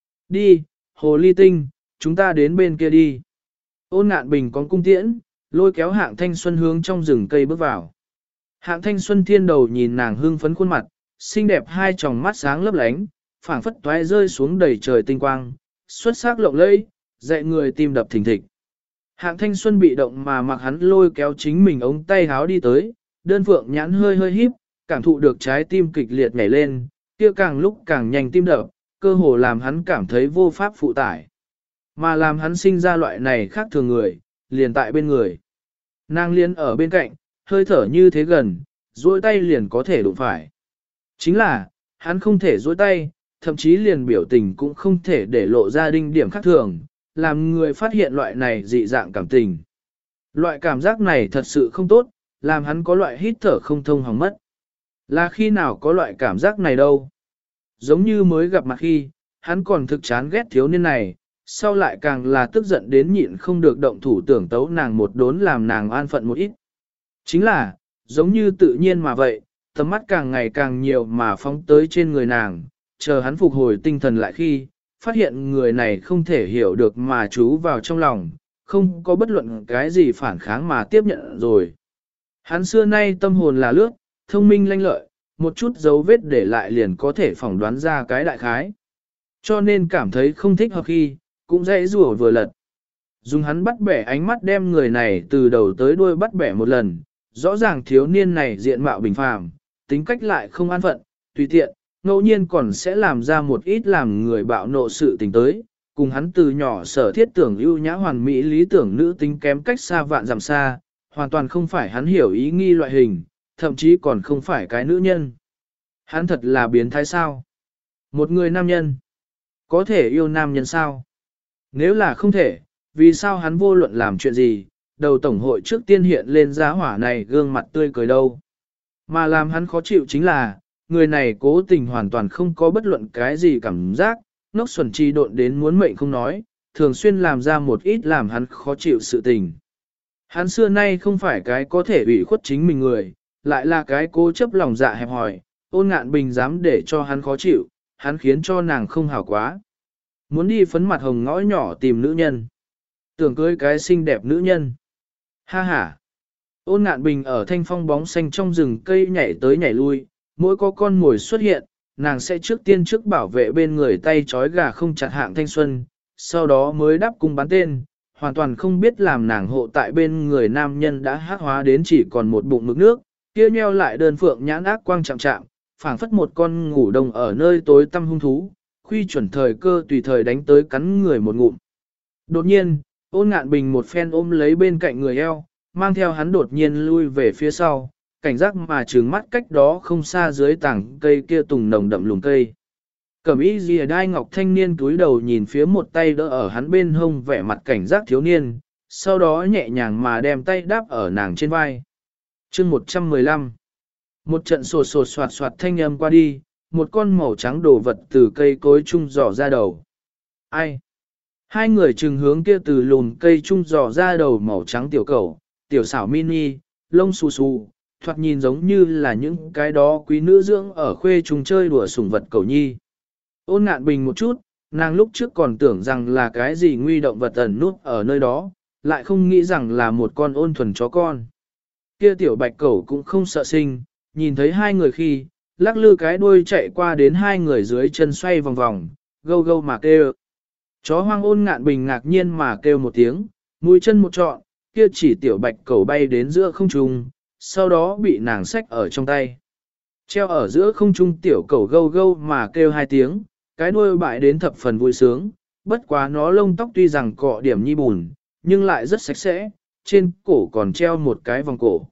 Đi, hồ ly tinh, chúng ta đến bên kia đi. Ôn Ngạn Bình có cung tiễn, lôi kéo Hạng Thanh Xuân hướng trong rừng cây bước vào. Hạng Thanh Xuân thiên đầu nhìn nàng hương phấn khuôn mặt, xinh đẹp hai tròng mắt sáng lấp lánh, phảng phất toái rơi xuống đầy trời tinh quang, xuất sắc lộng lẫy, dạy người tim đập thình thịch. Hạng Thanh Xuân bị động mà mặc hắn lôi kéo chính mình ống tay háo đi tới, đơn phượng nhãn hơi hơi híp, cảm thụ được trái tim kịch liệt nhảy lên, kia càng lúc càng nhanh tim đập, cơ hồ làm hắn cảm thấy vô pháp phụ tải. Mà làm hắn sinh ra loại này khác thường người, liền tại bên người. Nàng liên ở bên cạnh, hơi thở như thế gần, duỗi tay liền có thể đụng phải. Chính là, hắn không thể duỗi tay, thậm chí liền biểu tình cũng không thể để lộ ra đinh điểm khác thường, làm người phát hiện loại này dị dạng cảm tình. Loại cảm giác này thật sự không tốt, làm hắn có loại hít thở không thông hỏng mất. Là khi nào có loại cảm giác này đâu? Giống như mới gặp mặt khi, hắn còn thực chán ghét thiếu niên này, sau lại càng là tức giận đến nhịn không được động thủ tưởng tấu nàng một đốn làm nàng an phận một ít. Chính là, giống như tự nhiên mà vậy, tầm mắt càng ngày càng nhiều mà phóng tới trên người nàng, chờ hắn phục hồi tinh thần lại khi, phát hiện người này không thể hiểu được mà chú vào trong lòng, không có bất luận cái gì phản kháng mà tiếp nhận rồi. Hắn xưa nay tâm hồn là lướt, thông minh lanh lợi, một chút dấu vết để lại liền có thể phỏng đoán ra cái đại khái. Cho nên cảm thấy không thích hợp khi, cũng dễ rủa vừa lật. Dùng hắn bắt bẻ ánh mắt đem người này từ đầu tới đuôi bắt bẻ một lần, rõ ràng thiếu niên này diện mạo bình phàm, tính cách lại không an phận, tùy tiện, ngẫu nhiên còn sẽ làm ra một ít làm người bạo nộ sự tình tới, cùng hắn từ nhỏ sở thiết tưởng ưu nhã hoàn mỹ lý tưởng nữ tính kém cách xa vạn dặm xa, hoàn toàn không phải hắn hiểu ý nghi loại hình, thậm chí còn không phải cái nữ nhân. Hắn thật là biến thái sao? Một người nam nhân, có thể yêu nam nhân sao? Nếu là không thể, vì sao hắn vô luận làm chuyện gì, đầu tổng hội trước tiên hiện lên giá hỏa này gương mặt tươi cười đâu? Mà làm hắn khó chịu chính là, người này cố tình hoàn toàn không có bất luận cái gì cảm giác, ngốc xuẩn chi độn đến muốn mệnh không nói, thường xuyên làm ra một ít làm hắn khó chịu sự tình. Hắn xưa nay không phải cái có thể ủy khuất chính mình người, lại là cái cố chấp lòng dạ hẹp hòi, Ôn Ngạn Bình dám để cho hắn khó chịu, hắn khiến cho nàng không hảo quá. Muốn đi phấn mặt hồng ngõ nhỏ tìm nữ nhân. Tưởng cưới cái xinh đẹp nữ nhân. Ha ha. Ôn Ngạn Bình ở thanh phong bóng xanh trong rừng cây nhảy tới nhảy lui, mỗi có con mồi xuất hiện, nàng sẽ trước tiên trước bảo vệ bên người tay trói gà không chặt Hạng Thanh Xuân, sau đó mới đáp cung bắn tên, hoàn toàn không biết làm nàng hộ tại bên người nam nhân đã hát hóa đến chỉ còn một bụng mực nước, kia nheo lại đơn phượng nhãn ác quang chạm chạm, phảng phất một con ngủ đông ở nơi tối tăm hung thú, khuy chuẩn thời cơ tùy thời đánh tới cắn người một ngụm. Đột nhiên, Ôn Ngạn Bình một phen ôm lấy bên cạnh người eo, mang theo hắn đột nhiên lui về phía sau, cảnh giác mà trừng mắt cách đó không xa dưới tảng cây kia tùng nồng đậm lùm cây. Cẩm y rìa đai ngọc thanh niên túi đầu nhìn phía một tay đỡ ở hắn bên hông vẻ mặt cảnh giác thiếu niên, sau đó nhẹ nhàng mà đem tay đáp ở nàng trên vai. Chương 115. Một trận sột sột soạt soạt thanh âm qua đi, một con màu trắng đồ vật từ cây cối trung dò ra đầu. Ai? Hai người trừng hướng kia từ lùm cây trung dò ra đầu màu trắng tiểu cầu, tiểu xảo mini, lông xù xù, thoạt nhìn giống như là những cái đó quý nữ dưỡng ở khuê trùng chơi đùa sủng vật cầu nhi. Ôn Ngạn Bình một chút, nàng lúc trước còn tưởng rằng là cái gì nguy động vật ẩn nút ở nơi đó, lại không nghĩ rằng là một con ôn thuần chó con. Kia tiểu bạch cẩu cũng không sợ sinh, nhìn thấy hai người khi, lắc lư cái đuôi chạy qua đến hai người dưới chân xoay vòng vòng, gâu gâu mà kêu. Chó hoang Ôn Ngạn Bình ngạc nhiên mà kêu một tiếng, mũi chân một trọn, kia chỉ tiểu bạch cẩu bay đến giữa không trung, sau đó bị nàng xách ở trong tay. Treo ở giữa không trung tiểu cẩu gâu gâu mà kêu hai tiếng, cái đuôi bại đến thập phần vui sướng, bất quá nó lông tóc tuy rằng cọ điểm nhi bùn, nhưng lại rất sạch sẽ, trên cổ còn treo một cái vòng cổ.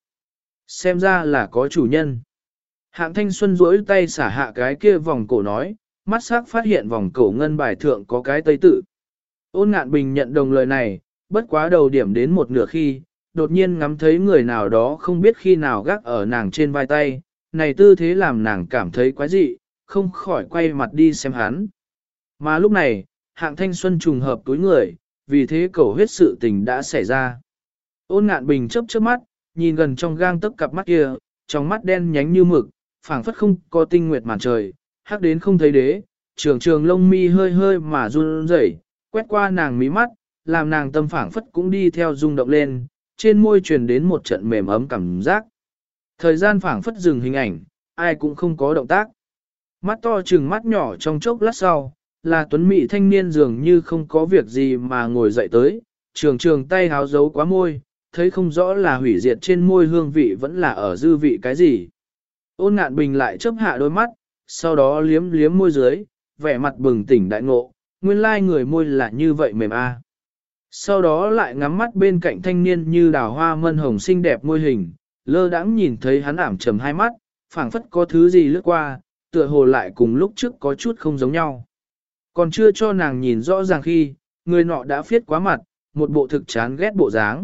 Xem ra là có chủ nhân. Hạng Thanh Xuân duỗi tay xả hạ cái kia vòng cổ nói, mắt sắc phát hiện vòng cổ ngân bài thượng có cái tây tự. Ôn Ngạn Bình nhận đồng lời này, bất quá đầu điểm đến một nửa khi, đột nhiên ngắm thấy người nào đó không biết khi nào gác ở nàng trên vai tay, này tư thế làm nàng cảm thấy quái dị, không khỏi quay mặt đi xem hắn. Mà lúc này, Hạng Thanh Xuân trùng hợp túi người, vì thế cầu huyết sự tình đã xảy ra. Ôn Ngạn Bình chớp chớp mắt, nhìn gần trong gang tấc cặp mắt kia, trong mắt đen nhánh như mực, phảng phất không có tinh nguyệt màn trời, hắc đến không thấy đế, trường trường lông mi hơi hơi mà run rẩy, quét qua nàng mí mắt, làm nàng tâm phảng phất cũng đi theo rung động lên, trên môi truyền đến một trận mềm ấm cảm giác. Thời gian phảng phất dừng hình ảnh, ai cũng không có động tác. Mắt to trừng mắt nhỏ trong chốc lát sau, là tuấn mỹ thanh niên dường như không có việc gì mà ngồi dậy tới, trường trường tay háo giấu quá môi, thấy không rõ là hủy diệt trên môi hương vị vẫn là ở dư vị cái gì. Ôn Ngạn Bình lại chớp hạ đôi mắt, sau đó liếm liếm môi dưới, vẻ mặt bừng tỉnh đại ngộ, nguyên lai người môi là như vậy mềm a. Sau đó lại ngắm mắt bên cạnh thanh niên như đào hoa mân hồng xinh đẹp môi hình, lơ đãng nhìn thấy hắn ảm trầm hai mắt, phảng phất có thứ gì lướt qua, tựa hồ lại cùng lúc trước có chút không giống nhau. Còn chưa cho nàng nhìn rõ ràng khi, người nọ đã phiết quá mặt, một bộ thực chán ghét bộ dáng.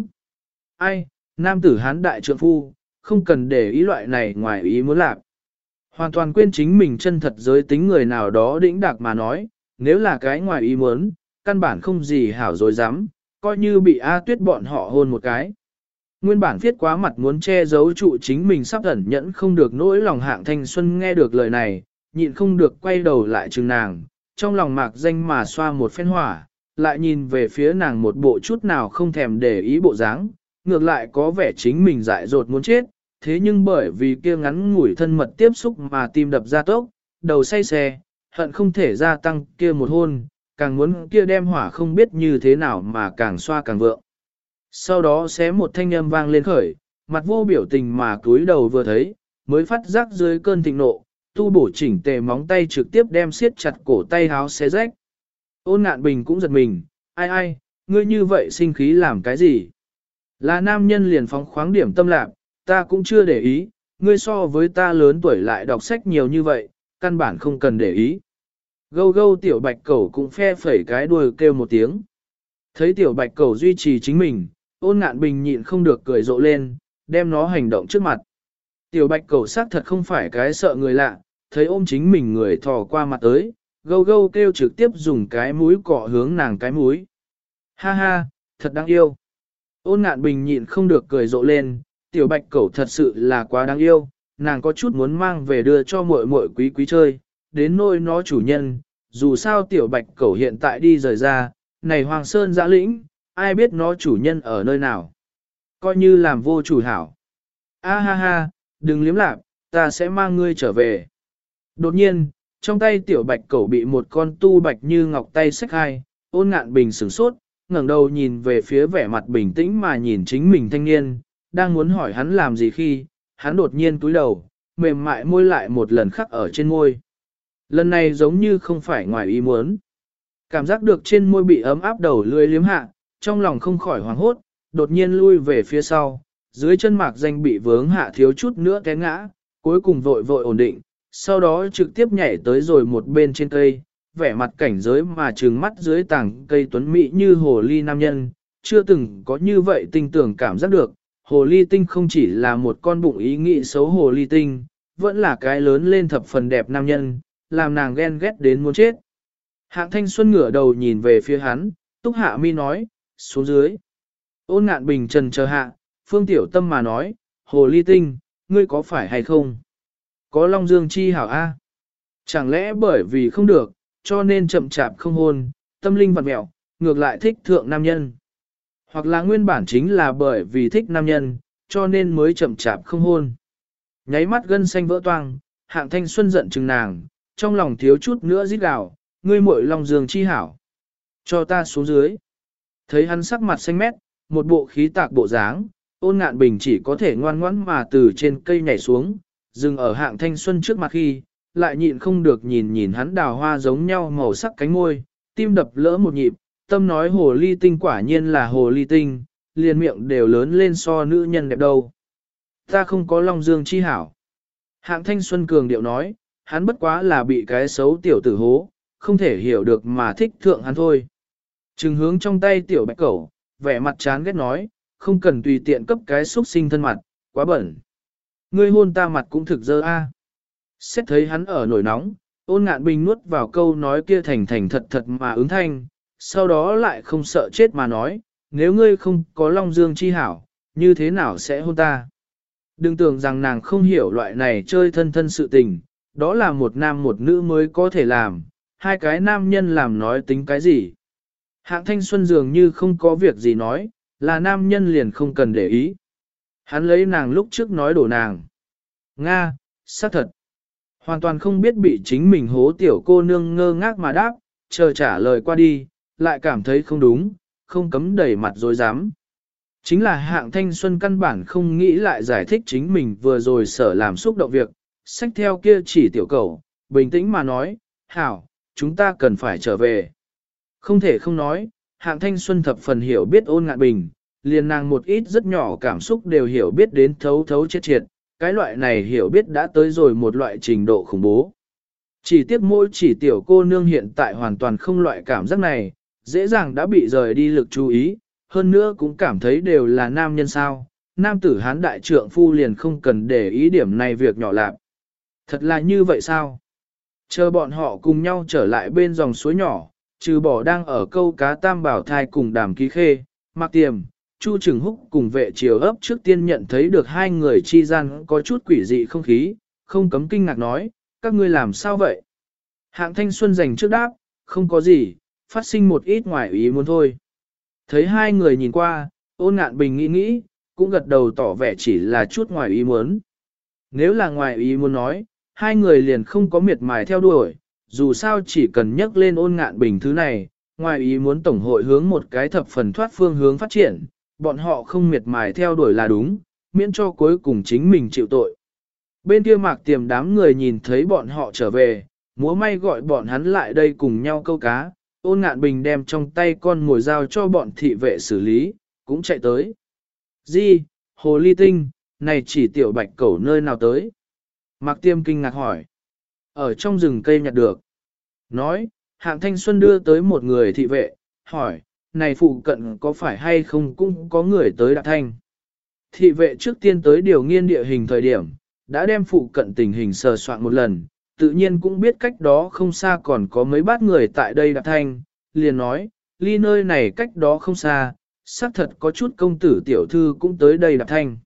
Ai, nam tử hán đại trượng phu, không cần để ý loại này ngoài ý muốn làm. Hoàn toàn quên chính mình chân thật giới tính người nào đó đĩnh đạc mà nói, nếu là cái ngoài ý muốn, căn bản không gì hảo dối dám, coi như bị A Tuyết bọn họ hôn một cái. Nguyên bản viết quá mặt muốn che giấu trụ chính mình sắp ẩn nhẫn không được nỗi lòng Hạng Thanh Xuân nghe được lời này, nhịn không được quay đầu lại chừng nàng, trong lòng mạc danh mà xoa một phen hỏa, lại nhìn về phía nàng một bộ chút nào không thèm để ý bộ dáng, ngược lại có vẻ chính mình dại dột muốn chết, thế nhưng bởi vì kia ngắn ngủi thân mật tiếp xúc mà tim đập ra tốc, đầu say xe, hận không thể gia tăng kia một hôn, càng muốn kia đem hỏa không biết như thế nào mà càng xoa càng vượng. Sau đó xé một thanh âm vang lên khởi, mặt vô biểu tình mà cúi đầu vừa thấy, mới phát giác dưới cơn thịnh nộ, tu bổ chỉnh tề móng tay trực tiếp đem siết chặt cổ tay háo xé rách. Ôn Ngạn Bình cũng giật mình, ai, ngươi như vậy sinh khí làm cái gì? Là nam nhân liền phóng khoáng điểm tâm lạc, ta cũng chưa để ý, ngươi so với ta lớn tuổi lại đọc sách nhiều như vậy, căn bản không cần để ý. Gâu gâu tiểu bạch cẩu cũng phe phẩy cái đuôi kêu một tiếng. Thấy tiểu bạch cẩu duy trì chính mình, Ôn Ngạn Bình nhịn không được cười rộ lên, đem nó hành động trước mặt. Tiểu bạch cẩu xác thật không phải cái sợ người lạ, thấy ôm chính mình người thò qua mặt tới, gâu gâu kêu trực tiếp dùng cái mũi cọ hướng nàng cái mũi. Ha ha, thật đáng yêu. Ôn Ngạn Bình nhịn không được cười rộ lên, tiểu bạch cẩu thật sự là quá đáng yêu, nàng có chút muốn mang về đưa cho muội muội quý quý chơi, đến nỗi nó chủ nhân, dù sao tiểu bạch cẩu hiện tại đi rời ra, này Hoàng Sơn dã lĩnh, ai biết nó chủ nhân ở nơi nào. Coi như làm vô chủ hảo. A ha ha, đừng liếm lạp, ta sẽ mang ngươi trở về. Đột nhiên, trong tay tiểu bạch cẩu bị một con tu bạch như ngọc tay xách hai, Ôn Ngạn Bình sửng sốt, ngẩng đầu nhìn về phía vẻ mặt bình tĩnh mà nhìn chính mình thanh niên, đang muốn hỏi hắn làm gì khi, hắn đột nhiên cúi đầu, mềm mại môi lại một lần khắc ở trên môi. Lần này giống như không phải ngoài ý muốn. Cảm giác được trên môi bị ấm áp đầu lưỡi liếm hạ, trong lòng không khỏi hoảng hốt, đột nhiên lui về phía sau, dưới chân mạc danh bị vướng hạ thiếu chút nữa té ngã, cuối cùng vội vội ổn định, sau đó trực tiếp nhảy tới rồi một bên trên cây, vẻ mặt cảnh giới mà trừng mắt dưới tảng cây tuấn mỹ như hồ ly nam nhân, chưa từng có như vậy tinh tưởng cảm giác được, hồ ly tinh không chỉ là một con bụng ý nghĩ xấu hồ ly tinh, vẫn là cái lớn lên thập phần đẹp nam nhân, làm nàng ghen ghét đến muốn chết. Hạng Thanh Xuân ngửa đầu nhìn về phía hắn, Túc Hạ Mi nói, xuống dưới. Ôn Ngạn Bình trần chờ hạ, Phương Tiểu Tâm mà nói, hồ ly tinh, ngươi có phải hay không? Có Long Dương chi hảo A. Chẳng lẽ bởi vì không được, cho nên chậm chạp không hôn, tâm linh vặn mẹo, ngược lại thích thượng nam nhân. Hoặc là nguyên bản chính là bởi vì thích nam nhân, cho nên mới chậm chạp không hôn. Nháy mắt gân xanh vỡ toang, Hạng Thanh Xuân giận chừng nàng, trong lòng thiếu chút nữa rít gào, ngươi muội Long Dương chi hảo. Cho ta xuống dưới. Thấy hắn sắc mặt xanh mét, một bộ khí tạc bộ dáng, Ôn Ngạn Bình chỉ có thể ngoan ngoãn mà từ trên cây nhảy xuống, dừng ở Hạng Thanh Xuân trước mặt khi, lại nhịn không được nhìn hắn đào hoa giống nhau màu sắc cánh môi, tim đập lỡ một nhịp, tâm nói hồ ly tinh quả nhiên là hồ ly tinh, liền miệng đều lớn lên so nữ nhân đẹp đâu. Ta không có Long Dương chi hảo. Hạng Thanh Xuân cường điệu nói, hắn bất quá là bị cái xấu tiểu tử hố, không thể hiểu được mà thích thượng hắn thôi. Trừng hướng trong tay tiểu bạch cẩu, vẻ mặt chán ghét nói, không cần tùy tiện cấp cái xúc sinh thân mặt, quá bẩn. Ngươi hôn ta mặt cũng thực dơ a. Xét thấy hắn ở nổi nóng, Ôn Ngạn Bình nuốt vào câu nói kia thành thật thật mà ứng thanh, sau đó lại không sợ chết mà nói, nếu ngươi không có Long Dương chi hảo, như thế nào sẽ hôn ta? Đừng tưởng rằng nàng không hiểu loại này chơi thân thân sự tình, đó là một nam một nữ mới có thể làm, hai cái nam nhân làm nói tính cái gì. Hạng Thanh Xuân dường như không có việc gì nói, là nam nhân liền không cần để ý. Hắn lấy nàng lúc trước nói đổ nàng. Nga, xác thật. Hoàn toàn không biết bị chính mình hố tiểu cô nương ngơ ngác mà đáp, chờ trả lời qua đi, lại cảm thấy không đúng, không cấm đẩy mặt dối dám. Chính là Hạng Thanh Xuân căn bản không nghĩ lại giải thích chính mình vừa rồi sở làm xúc động việc, sách theo kia chỉ tiểu cầu, bình tĩnh mà nói, hảo, chúng ta cần phải trở về. Không thể không nói, Hạng Thanh Xuân thập phần hiểu biết Ôn Ngạn Bình, liền nàng một ít rất nhỏ cảm xúc đều hiểu biết đến thấu thấu chết triệt, cái loại này hiểu biết đã tới rồi một loại trình độ khủng bố. Chỉ tiếc mỗi chỉ tiểu cô nương hiện tại hoàn toàn không loại cảm giác này, dễ dàng đã bị rời đi lực chú ý, hơn nữa cũng cảm thấy đều là nam nhân sao, nam tử hán đại trượng phu liền không cần để ý điểm này việc nhỏ lạc. Thật là như vậy sao? Chờ bọn họ cùng nhau trở lại bên dòng suối nhỏ, trừ bỏ đang ở câu cá Tam Bảo Thai cùng Đàm Ký Khê, Mạc Tiềm, Chu Trừng Húc cùng vệ triều ấp trước tiên nhận thấy được hai người chi gian có chút quỷ dị không khí, không cấm kinh ngạc nói, các ngươi làm sao vậy? Hạng Thanh Xuân dành trước đáp, không có gì, phát sinh một ít ngoài ý muốn thôi. Thấy hai người nhìn qua, Ôn Ngạn Bình nghĩ nghĩ, cũng gật đầu tỏ vẻ chỉ là chút ngoài ý muốn. Nếu là ngoài ý muốn nói, hai người liền không có miệt mài theo đuổi, dù sao chỉ cần nhắc lên Ôn Ngạn Bình thứ này, ngoài ý muốn tổng hội hướng một cái thập phần thoát phương hướng phát triển, bọn họ không miệt mài theo đuổi là đúng, miễn cho cuối cùng chính mình chịu tội. Bên kia Mạc Tiềm đám người nhìn thấy bọn họ trở về, múa may gọi bọn hắn lại đây cùng nhau câu cá, Ôn Ngạn Bình đem trong tay con ngồi dao cho bọn thị vệ xử lý, cũng chạy tới. Di, hồ ly tinh, này chỉ tiểu bạch cẩu nơi nào tới? Mạc Tiêm kinh ngạc hỏi. Ở trong rừng cây nhặt được. Nói, Hạng Thanh Xuân đưa tới một người thị vệ, hỏi, này phụ cận có phải hay không cũng có người tới Đạp Thanh. Thị vệ trước tiên tới điều nghiên địa hình thời điểm, đã đem phụ cận tình hình sờ soạn một lần, tự nhiên cũng biết cách đó không xa còn có mấy bát người tại đây Đạp Thanh, liền nói, ly nơi này cách đó không xa, xác thật có chút công tử tiểu thư cũng tới đây Đạp Thanh.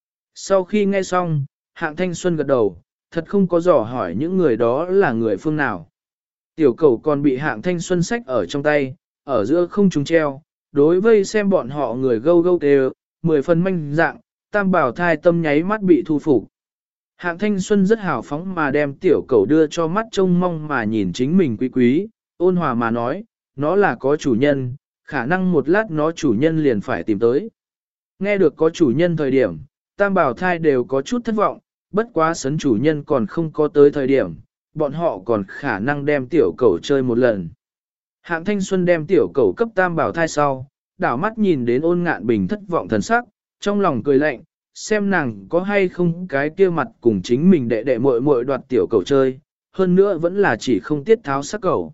Sau khi nghe xong, Hạng Thanh Xuân gật đầu, thật không có dò hỏi những người đó là người phương nào. Tiểu cầu còn bị Hạng Thanh Xuân sách ở trong tay, ở giữa không trung treo, đối với xem bọn họ người gâu gâu đều, 10 phần manh dạng, Tam Bảo Thai tâm nháy mắt bị thu phục. Hạng Thanh Xuân rất hào phóng mà đem tiểu cầu đưa cho mắt trông mong mà nhìn chính mình quý quý, ôn hòa mà nói, nó là có chủ nhân, khả năng một lát nó chủ nhân liền phải tìm tới. Nghe được có chủ nhân thời điểm, Tam Bảo Thai đều có chút thất vọng, bất quá sấn chủ nhân còn không có tới thời điểm, bọn họ còn khả năng đem tiểu cầu chơi một lần. Hạng Thanh Xuân đem tiểu cầu cấp Tam Bảo Thai sau, đảo mắt nhìn đến Ôn Ngạn Bình thất vọng thần sắc, trong lòng cười lạnh, xem nàng có hay không cái kia mặt cùng chính mình đệ đệ muội muội đoạt tiểu cầu chơi, hơn nữa vẫn là chỉ không tiết tháo sắc cầu.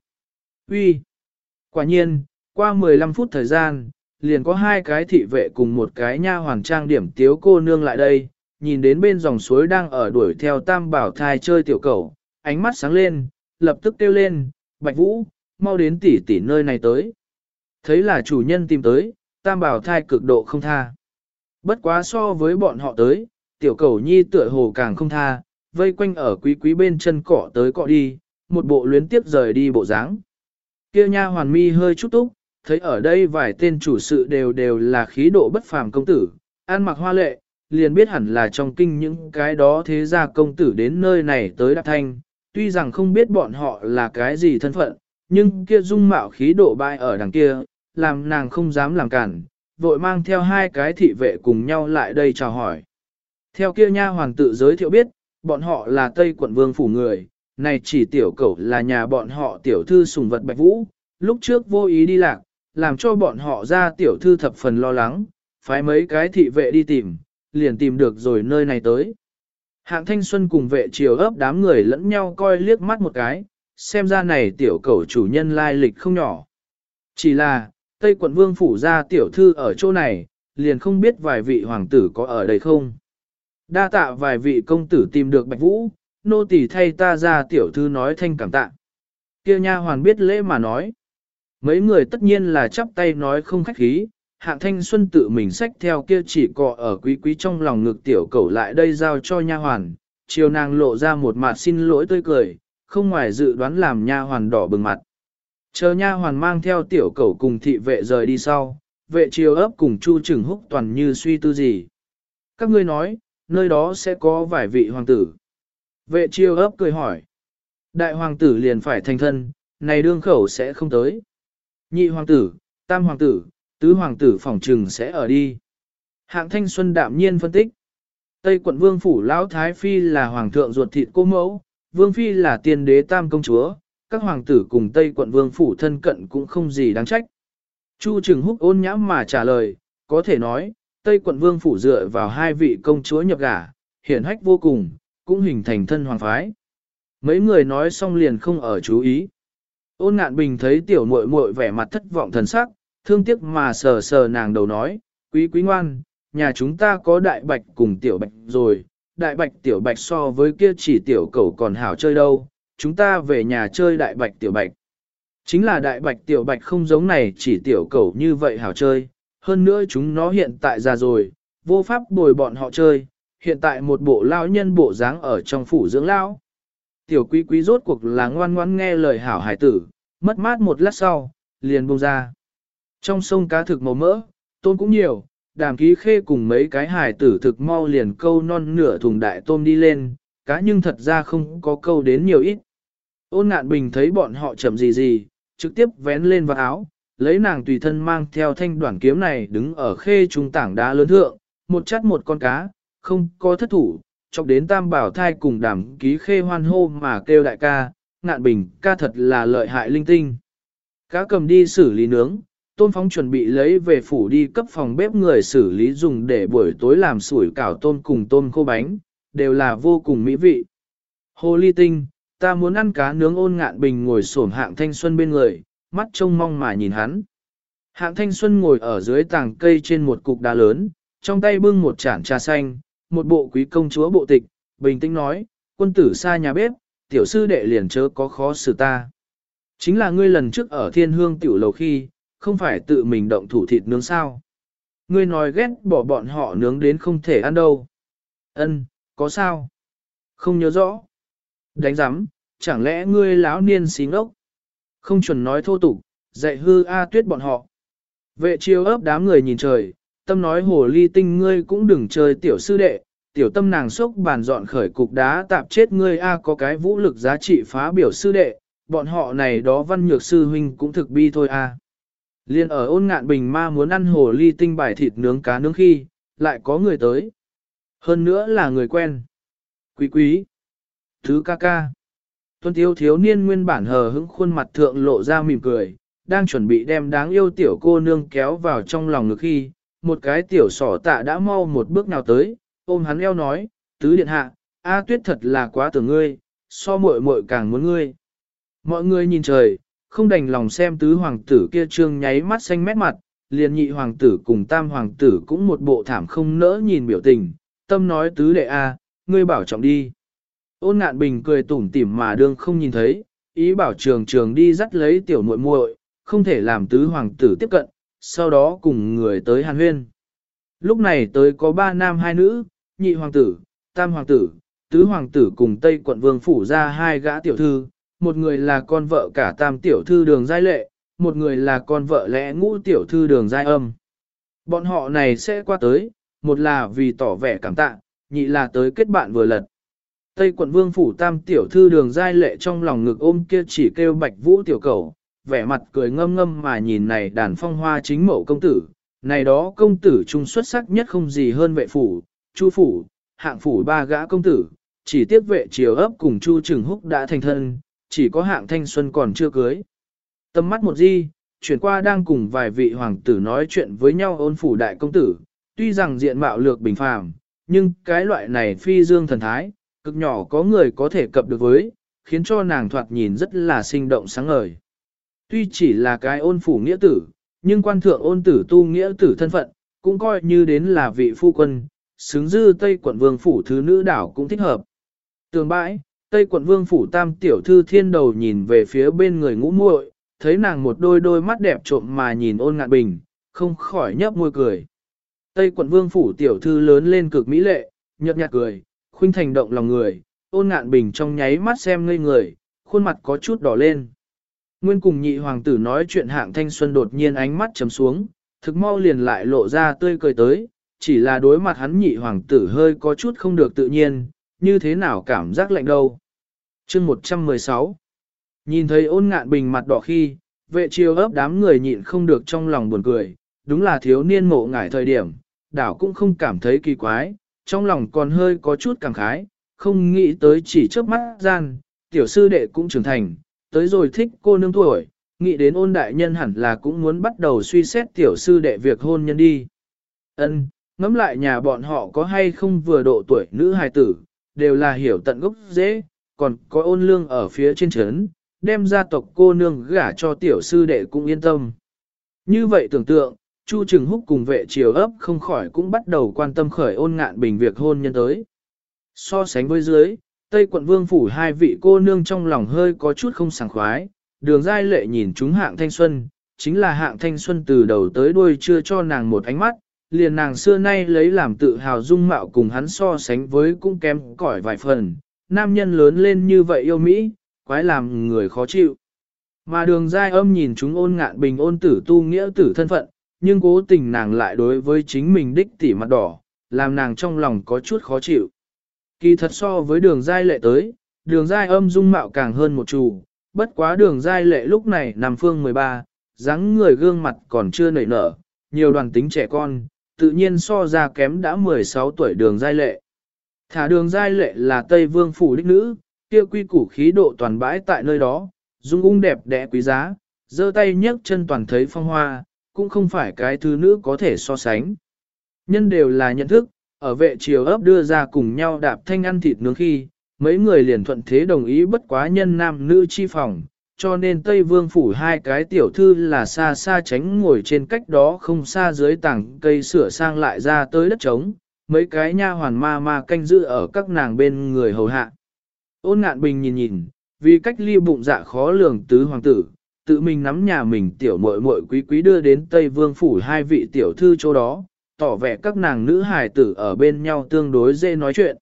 Uy. Quả nhiên, qua 15 phút thời gian, liền có hai cái thị vệ cùng một cái nha hoàn trang điểm tiếu cô nương lại đây, nhìn đến bên dòng suối đang ở đuổi theo Tam Bảo Thai chơi tiểu cầu, ánh mắt sáng lên, lập tức kêu lên, Bạch Vũ, mau đến tỷ tỷ nơi này tới. Thấy là chủ nhân tìm tới, Tam Bảo Thai cực độ không tha. Bất quá so với bọn họ tới, tiểu cầu nhi tựa hồ càng không tha, vây quanh ở quý quý bên chân cỏ tới cọ đi, một bộ luyến tiếp rời đi bộ dáng. Kia nha hoàn mi hơi chút túc, thấy ở đây vài tên chủ sự đều là khí độ bất phàm công tử, ăn mặc hoa lệ, liền biết hẳn là trong kinh những cái đó thế gia công tử đến nơi này tới Đạp Thanh, tuy rằng không biết bọn họ là cái gì thân phận, nhưng kia dung mạo khí độ bại ở đằng kia, làm nàng không dám làm cản, vội mang theo hai cái thị vệ cùng nhau lại đây chào hỏi. Theo kia nha hoàng tự giới thiệu biết, bọn họ là Tây quận vương phủ người, này chỉ tiểu cẩu là nhà bọn họ tiểu thư sùng vật Bạch Vũ, lúc trước vô ý đi lạc, làm cho bọn họ ra tiểu thư thập phần lo lắng, phái mấy cái thị vệ đi tìm, liền tìm được rồi nơi này tới. Hạng Thanh Xuân cùng vệ triều ấp đám người lẫn nhau coi liếc mắt một cái, xem ra này tiểu cẩu chủ nhân lai lịch không nhỏ. Chỉ là, Tây quận vương phủ ra tiểu thư ở chỗ này, liền không biết vài vị hoàng tử có ở đây không. Đa tạ vài vị công tử tìm được Bạch Vũ, nô tỳ thay ta ra tiểu thư nói thanh cảm tạ. Kia nha hoàn biết lễ mà nói. Mấy người tất nhiên là chắp tay nói không khách khí, Hạng Thanh Xuân tự mình xách theo kia chỉ cọ ở quý quý trong lòng ngực tiểu cẩu lại đây giao cho nha hoàn, chiều nàng lộ ra một mặt xin lỗi tươi cười, không ngoài dự đoán làm nha hoàn đỏ bừng mặt. Chờ nha hoàn mang theo tiểu cẩu cùng thị vệ rời đi sau, vệ chiều ấp cùng Chu Trừng Húc toàn như suy tư gì. Các ngươi nói, nơi đó sẽ có vài vị hoàng tử. Vệ chiều ấp cười hỏi. Đại hoàng tử liền phải thành thân, này đương khẩu sẽ không tới. Nhị hoàng tử, tam hoàng tử, tứ hoàng tử phỏng trừng sẽ ở đi. Hạng Thanh Xuân đạm nhiên phân tích. Tây quận vương phủ lão thái phi là hoàng thượng ruột thịt cô mẫu, vương phi là tiên đế tam công chúa, các hoàng tử cùng Tây quận vương phủ thân cận cũng không gì đáng trách. Chu Trừng Húc ôn nhãm mà trả lời, có thể nói, Tây quận vương phủ dựa vào hai vị công chúa nhập gả, hiển hách vô cùng, cũng hình thành thân hoàng phái. Mấy người nói xong liền không ở chú ý. Ôn Ngạn Bình thấy tiểu muội muội vẻ mặt thất vọng thần sắc, thương tiếc mà sờ sờ nàng đầu nói, quý quý ngoan, nhà chúng ta có đại bạch cùng tiểu bạch rồi, đại bạch tiểu bạch so với kia chỉ tiểu cẩu còn hảo chơi đâu, chúng ta về nhà chơi đại bạch tiểu bạch. Chính là đại bạch tiểu bạch không giống này chỉ tiểu cẩu như vậy hảo chơi, hơn nữa chúng nó hiện tại già rồi, vô pháp bồi bọn họ chơi, hiện tại một bộ lão nhân bộ dáng ở trong phủ dưỡng lão. Tiểu quý quý rốt cuộc là ngoan ngoãn nghe lời hảo hải tử, mất mát một lát sau, liền buông ra. Trong sông cá thực màu mỡ, tôm cũng nhiều, Đàm Ký Khê cùng mấy cái hải tử thực mau liền câu non nửa thùng đại tôm đi lên, cá nhưng thật ra không có câu đến nhiều ít. Ôn Ngạn Bình thấy bọn họ chậm gì, trực tiếp vén lên vào áo, lấy nàng tùy thân mang theo thanh đoạn kiếm này đứng ở khê trung tảng đá lớn thượng, một chắt một con cá, không có thất thủ, chọc đến Tam Bảo Thai cùng Đàm Ký Khê hoan hô mà kêu đại ca, Ngạn Bình ca thật là lợi hại linh tinh. Cá cầm đi xử lý nướng, Tôn Phóng chuẩn bị lấy về phủ đi cấp phòng bếp người xử lý dùng để buổi tối làm sủi cảo tôm cùng tôm khô bánh, đều là vô cùng mỹ vị. Hồ ly tinh, ta muốn ăn cá nướng. Ôn Ngạn Bình ngồi xổm Hạng Thanh Xuân bên người, mắt trông mong mà nhìn hắn. Hạng Thanh Xuân ngồi ở dưới tảng cây trên một cục đá lớn, trong tay bưng một chản trà xanh, một bộ quý công chúa bộ tịch, bình tĩnh nói, quân tử xa nhà bếp, tiểu sư đệ liền chớ có khó xử ta. Chính là ngươi lần trước ở Thiên Hương tiểu lầu khi, không phải tự mình động thủ thịt nướng sao. Ngươi nói ghét bỏ bọn họ nướng đến không thể ăn đâu. Ân, có sao? Không nhớ rõ. Đánh giám, chẳng lẽ ngươi láo niên xí ngốc? Không chuẩn nói thô tục, dạy hư A Tuyết bọn họ. Vệ chiêu ấp đám người nhìn trời, tâm nói hồ ly tinh ngươi cũng đừng chơi tiểu sư đệ, tiểu tâm nàng sốc bàn dọn khởi cục đá tạp chết ngươi A có cái vũ lực giá trị phá biểu sư đệ, bọn họ này đó văn nhược sư huynh cũng thực bi thôi A. Liên ở Ôn Ngạn Bình ma muốn ăn hồ ly tinh bài thịt nướng cá nướng khi, lại có người tới. Hơn nữa là người quen. Quý quý. Thứ ca ca. Tuân thiếu thiếu niên nguyên bản hờ hững khuôn mặt thượng lộ ra mỉm cười, đang chuẩn bị đem đáng yêu tiểu cô nương kéo vào trong lòng ngực khi, một cái tiểu sỏ tạ đã mau một bước nào tới, ôm hắn eo nói, tứ điện hạ, A Tuyết thật là quá tưởng ngươi, so muội muội càng muốn ngươi. Mọi người nhìn trời, không đành lòng xem tứ hoàng tử kia trương nháy mắt xanh mét mặt, liền nhị hoàng tử cùng tam hoàng tử cũng một bộ thảm không nỡ nhìn biểu tình, tâm nói tứ đệ A, ngươi bảo trọng đi. Ôn Ngạn Bình cười tủm tỉm mà đương không nhìn thấy, ý bảo trường trường đi dắt lấy tiểu muội muội, không thể làm tứ hoàng tử tiếp cận, sau đó cùng người tới hàn huyên. Lúc này tới có 3 nam 2 nữ, nhị hoàng tử, tam hoàng tử, tứ hoàng tử cùng Tây quận vương phủ ra 2 gã tiểu thư, một người là con vợ cả tam tiểu thư Đường Giai Lệ, một người là con vợ lẽ ngũ tiểu thư Đường Giai Âm. Bọn họ này sẽ qua tới, một là vì tỏ vẻ cảm tạ, nhị là tới kết bạn vừa lật. Tây quận vương phủ tam tiểu thư Đường Giai Lệ trong lòng ngực ôm kia chỉ kêu Bạch Vũ tiểu cầu, vẻ mặt cười ngâm ngâm mà nhìn này đàn phong hoa chính mẫu công tử, này đó công tử trung xuất sắc nhất không gì hơn Vệ phủ, Chu phủ, Hạng phủ 3 gã công tử, chỉ tiếc Vệ Triều ấp cùng Chu Trừng Húc đã thành thân, chỉ có Hạng Thanh Xuân còn chưa cưới. Tâm mắt một di, chuyển qua đang cùng vài vị hoàng tử nói chuyện với nhau Ôn phủ đại công tử, tuy rằng diện mạo lược bình phàm, nhưng cái loại này phi dương thần thái, cực nhỏ có người có thể cập được với, khiến cho nàng thoạt nhìn rất là sinh động sáng ngời. Tuy chỉ là cái Ôn phủ nghĩa tử, nhưng quan thượng Ôn tử tu nghĩa tử thân phận, cũng coi như đến là vị phu quân, xứng dư Tây quận vương phủ thứ nữ đảo cũng thích hợp. Tường bãi, Tây quận vương phủ tam tiểu thư Thiên đầu nhìn về phía bên người ngũ muội, thấy nàng một đôi mắt đẹp trộm mà nhìn Ôn Ngạn Bình, không khỏi nhấp môi cười. Tây quận vương phủ tiểu thư lớn lên cực mỹ lệ, nhợt nhạt cười, khuynh thành động lòng người, Ôn Ngạn Bình trong nháy mắt xem ngây người, khuôn mặt có chút đỏ lên. Nguyên cùng nhị hoàng tử nói chuyện Hạng Thanh Xuân đột nhiên ánh mắt trầm xuống, thực mau liền lại lộ ra tươi cười tới, chỉ là đối mặt hắn nhị hoàng tử hơi có chút không được tự nhiên, như thế nào cảm giác lạnh đâu. Chương 116 Nhìn thấy Ôn Ngạn Bình mặt đỏ khi, vệ triều ấp đám người nhịn không được trong lòng buồn cười, đúng là thiếu niên mộ ngải thời điểm, đảo cũng không cảm thấy kỳ quái, trong lòng còn hơi có chút cảm khái, không nghĩ tới chỉ chớp mắt gian, tiểu sư đệ cũng trưởng thành, tới rồi thích cô nương tuổi, nghĩ đến Ôn đại nhân hẳn là cũng muốn bắt đầu suy xét tiểu sư đệ việc hôn nhân đi. Ân, ngẫm lại nhà bọn họ có hay không vừa độ tuổi nữ hài tử, đều là hiểu tận gốc dễ, còn có Ôn lương ở phía trên trấn, đem gia tộc cô nương gả cho tiểu sư đệ cũng yên tâm. Như vậy tưởng tượng, Chu Trừng Húc cùng vệ triều ấp không khỏi cũng bắt đầu quan tâm khởi Ôn Ngạn Bình việc hôn nhân tới. So sánh với dưới, Tây quận Vương phủ hai vị cô nương trong lòng hơi có chút không sảng khoái, Đường Giai Lệ nhìn chúng Hạng Thanh Xuân, chính là Hạng Thanh Xuân từ đầu tới đuôi chưa cho nàng một ánh mắt, liền nàng xưa nay lấy làm tự hào dung mạo cùng hắn so sánh với cũng kém cỏi vài phần, nam nhân lớn lên như vậy yêu Mỹ, quái làm người khó chịu. Mà Đường Giai Âm nhìn chúng Ôn Ngạn Bình ôn tử tu nghĩa tử thân phận, nhưng cố tình nàng lại đối với chính mình đích tỉ mặt đỏ, làm nàng trong lòng có chút khó chịu. Kỳ thật so với Đường Giai Lệ tới, Đường Giai Âm dung mạo càng hơn một chủ, bất quá Đường Giai Lệ lúc này nằm phương 13, dáng người gương mặt còn chưa nảy nở, nhiều đoàn tính trẻ con, tự nhiên so ra kém đã 16 tuổi Đường Giai Lệ. Thả Đường Giai Lệ là Tây Vương phủ đích nữ, kia quy củ khí độ toàn bãi tại nơi đó, dung ung đẹp đẽ quý giá, giơ tay nhấc chân toàn thấy phong hoa, cũng không phải cái thứ nữ có thể so sánh. Nhân đều là nhận thức, ở vệ triều ấp đưa ra cùng nhau đạp thanh ăn thịt nướng khi, mấy người liền thuận thế đồng ý bất quá nhân nam nữ chi phòng, cho nên Tây Vương phủ hai cái tiểu thư là xa xa tránh ngồi trên cách đó không xa dưới tảng cây sửa sang lại ra tới đất trống, mấy cái nha hoàn ma canh giữ ở các nàng bên người hầu hạ. Ôn Ngạn Bình nhìn nhìn, vì cách ly bụng dạ khó lường tứ hoàng tử, tự mình nắm nhà mình tiểu muội muội quý quý đưa đến Tây Vương phủ hai vị tiểu thư chỗ đó, tỏ vẻ các nàng nữ hài tử ở bên nhau tương đối dễ nói chuyện.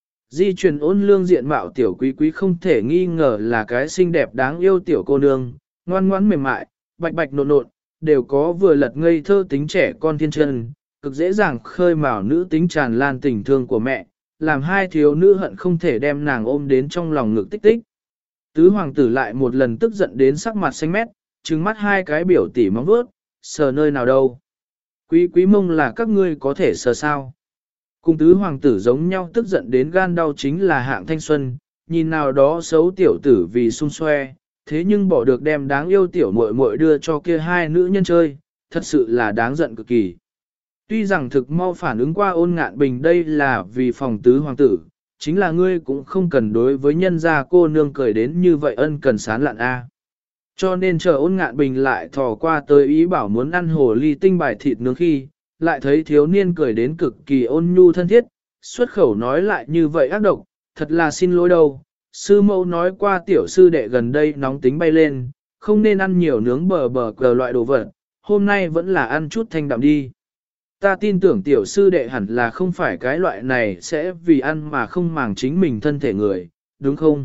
Di truyền Ôn lương diện mạo tiểu quý quý không thể nghi ngờ là cái xinh đẹp đáng yêu tiểu cô nương, ngoan ngoãn mềm mại, bạch bạch nộn nộn, đều có vừa lật ngây thơ tính trẻ con thiên chân, cực dễ dàng khơi mào nữ tính tràn lan tình thương của mẹ, làm hai thiếu nữ hận không thể đem nàng ôm đến trong lòng ngực tích tích. Tứ hoàng tử lại một lần tức giận đến sắc mặt xanh mét, trừng mắt hai cái biểu tỉ móng vuốt, sờ nơi nào đâu. Quý quý mông là các ngươi có thể sờ sao. Cùng tứ hoàng tử giống nhau tức giận đến gan đau chính là Hạng Thanh Xuân, nhìn nào đó xấu tiểu tử vì xung xoe, thế nhưng bỏ được đem đáng yêu tiểu muội muội đưa cho kia hai nữ nhân chơi, thật sự là đáng giận cực kỳ. Tuy rằng thực mau phản ứng qua Ôn Ngạn Bình đây là vì phòng tứ hoàng tử, chính là ngươi cũng không cần đối với nhân gia cô nương cười đến như vậy ân cần sán lạn a. Cho nên chờ Ôn Ngạn Bình lại thò qua tới ý bảo muốn ăn hồ ly tinh bài thịt nướng khi, lại thấy thiếu niên cười đến cực kỳ ôn nhu thân thiết, xuất khẩu nói lại như vậy ác độc, thật là xin lỗi đâu. Sư mẫu nói qua tiểu sư đệ gần đây nóng tính bay lên, không nên ăn nhiều nướng bờ cờ loại đồ vật, hôm nay vẫn là ăn chút thanh đạm đi. Ta tin tưởng tiểu sư đệ hẳn là không phải cái loại này sẽ vì ăn mà không màng chính mình thân thể người, đúng không?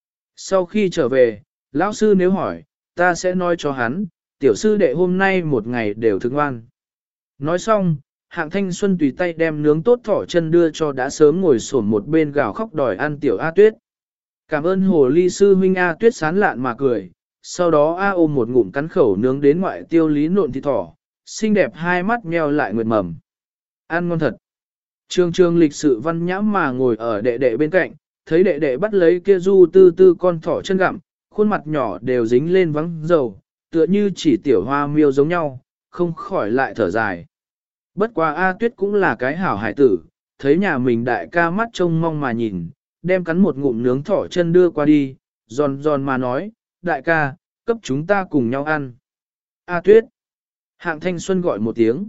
Sau khi trở về, lão sư nếu hỏi, ta sẽ nói cho hắn, tiểu sư đệ hôm nay một ngày đều thức ngoan. Nói xong, Hạng Thanh Xuân tùy tay đem nướng tốt thỏ chân đưa cho đã sớm ngồi xổm một bên gào khóc đòi ăn tiểu A Tuyết. Cảm ơn hồ ly sư huynh A Tuyết sán lạn mà cười, sau đó A ôm một ngụm cắn khẩu nướng đến ngoại tiêu lý nộn thịt thỏ, xinh đẹp hai mắt meo lại nguyệt mầm. Ăn ngon thật. Trường trường lịch sự văn nhãm mà ngồi ở đệ đệ bên cạnh, thấy đệ đệ bắt lấy kia du tư tư con thỏ chân gặm, khuôn mặt nhỏ đều dính lên vắng dầu, tựa như chỉ tiểu hoa miêu giống nhau, không khỏi lại thở dài. Bất quá A Tuyết cũng là cái hảo hải tử, thấy nhà mình đại ca mắt trông mong mà nhìn, đem cắn một ngụm nướng thỏ chân đưa qua đi, giòn giòn mà nói, đại ca, cấp chúng ta cùng nhau ăn. A Tuyết. Hạng Thanh Xuân gọi một tiếng.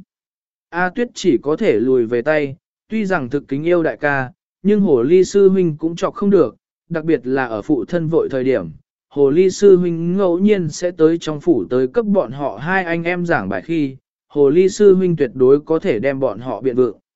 A Tuyết chỉ có thể lùi về tay, tuy rằng thực kính yêu đại ca, nhưng hồ ly sư huynh cũng chọc không được, đặc biệt là ở phụ thân vội thời điểm. Hồ ly sư huynh ngẫu nhiên sẽ tới trong phủ tới cấp bọn họ hai anh em giảng bài khi, hồ ly sư huynh tuyệt đối có thể đem bọn họ biện vượng.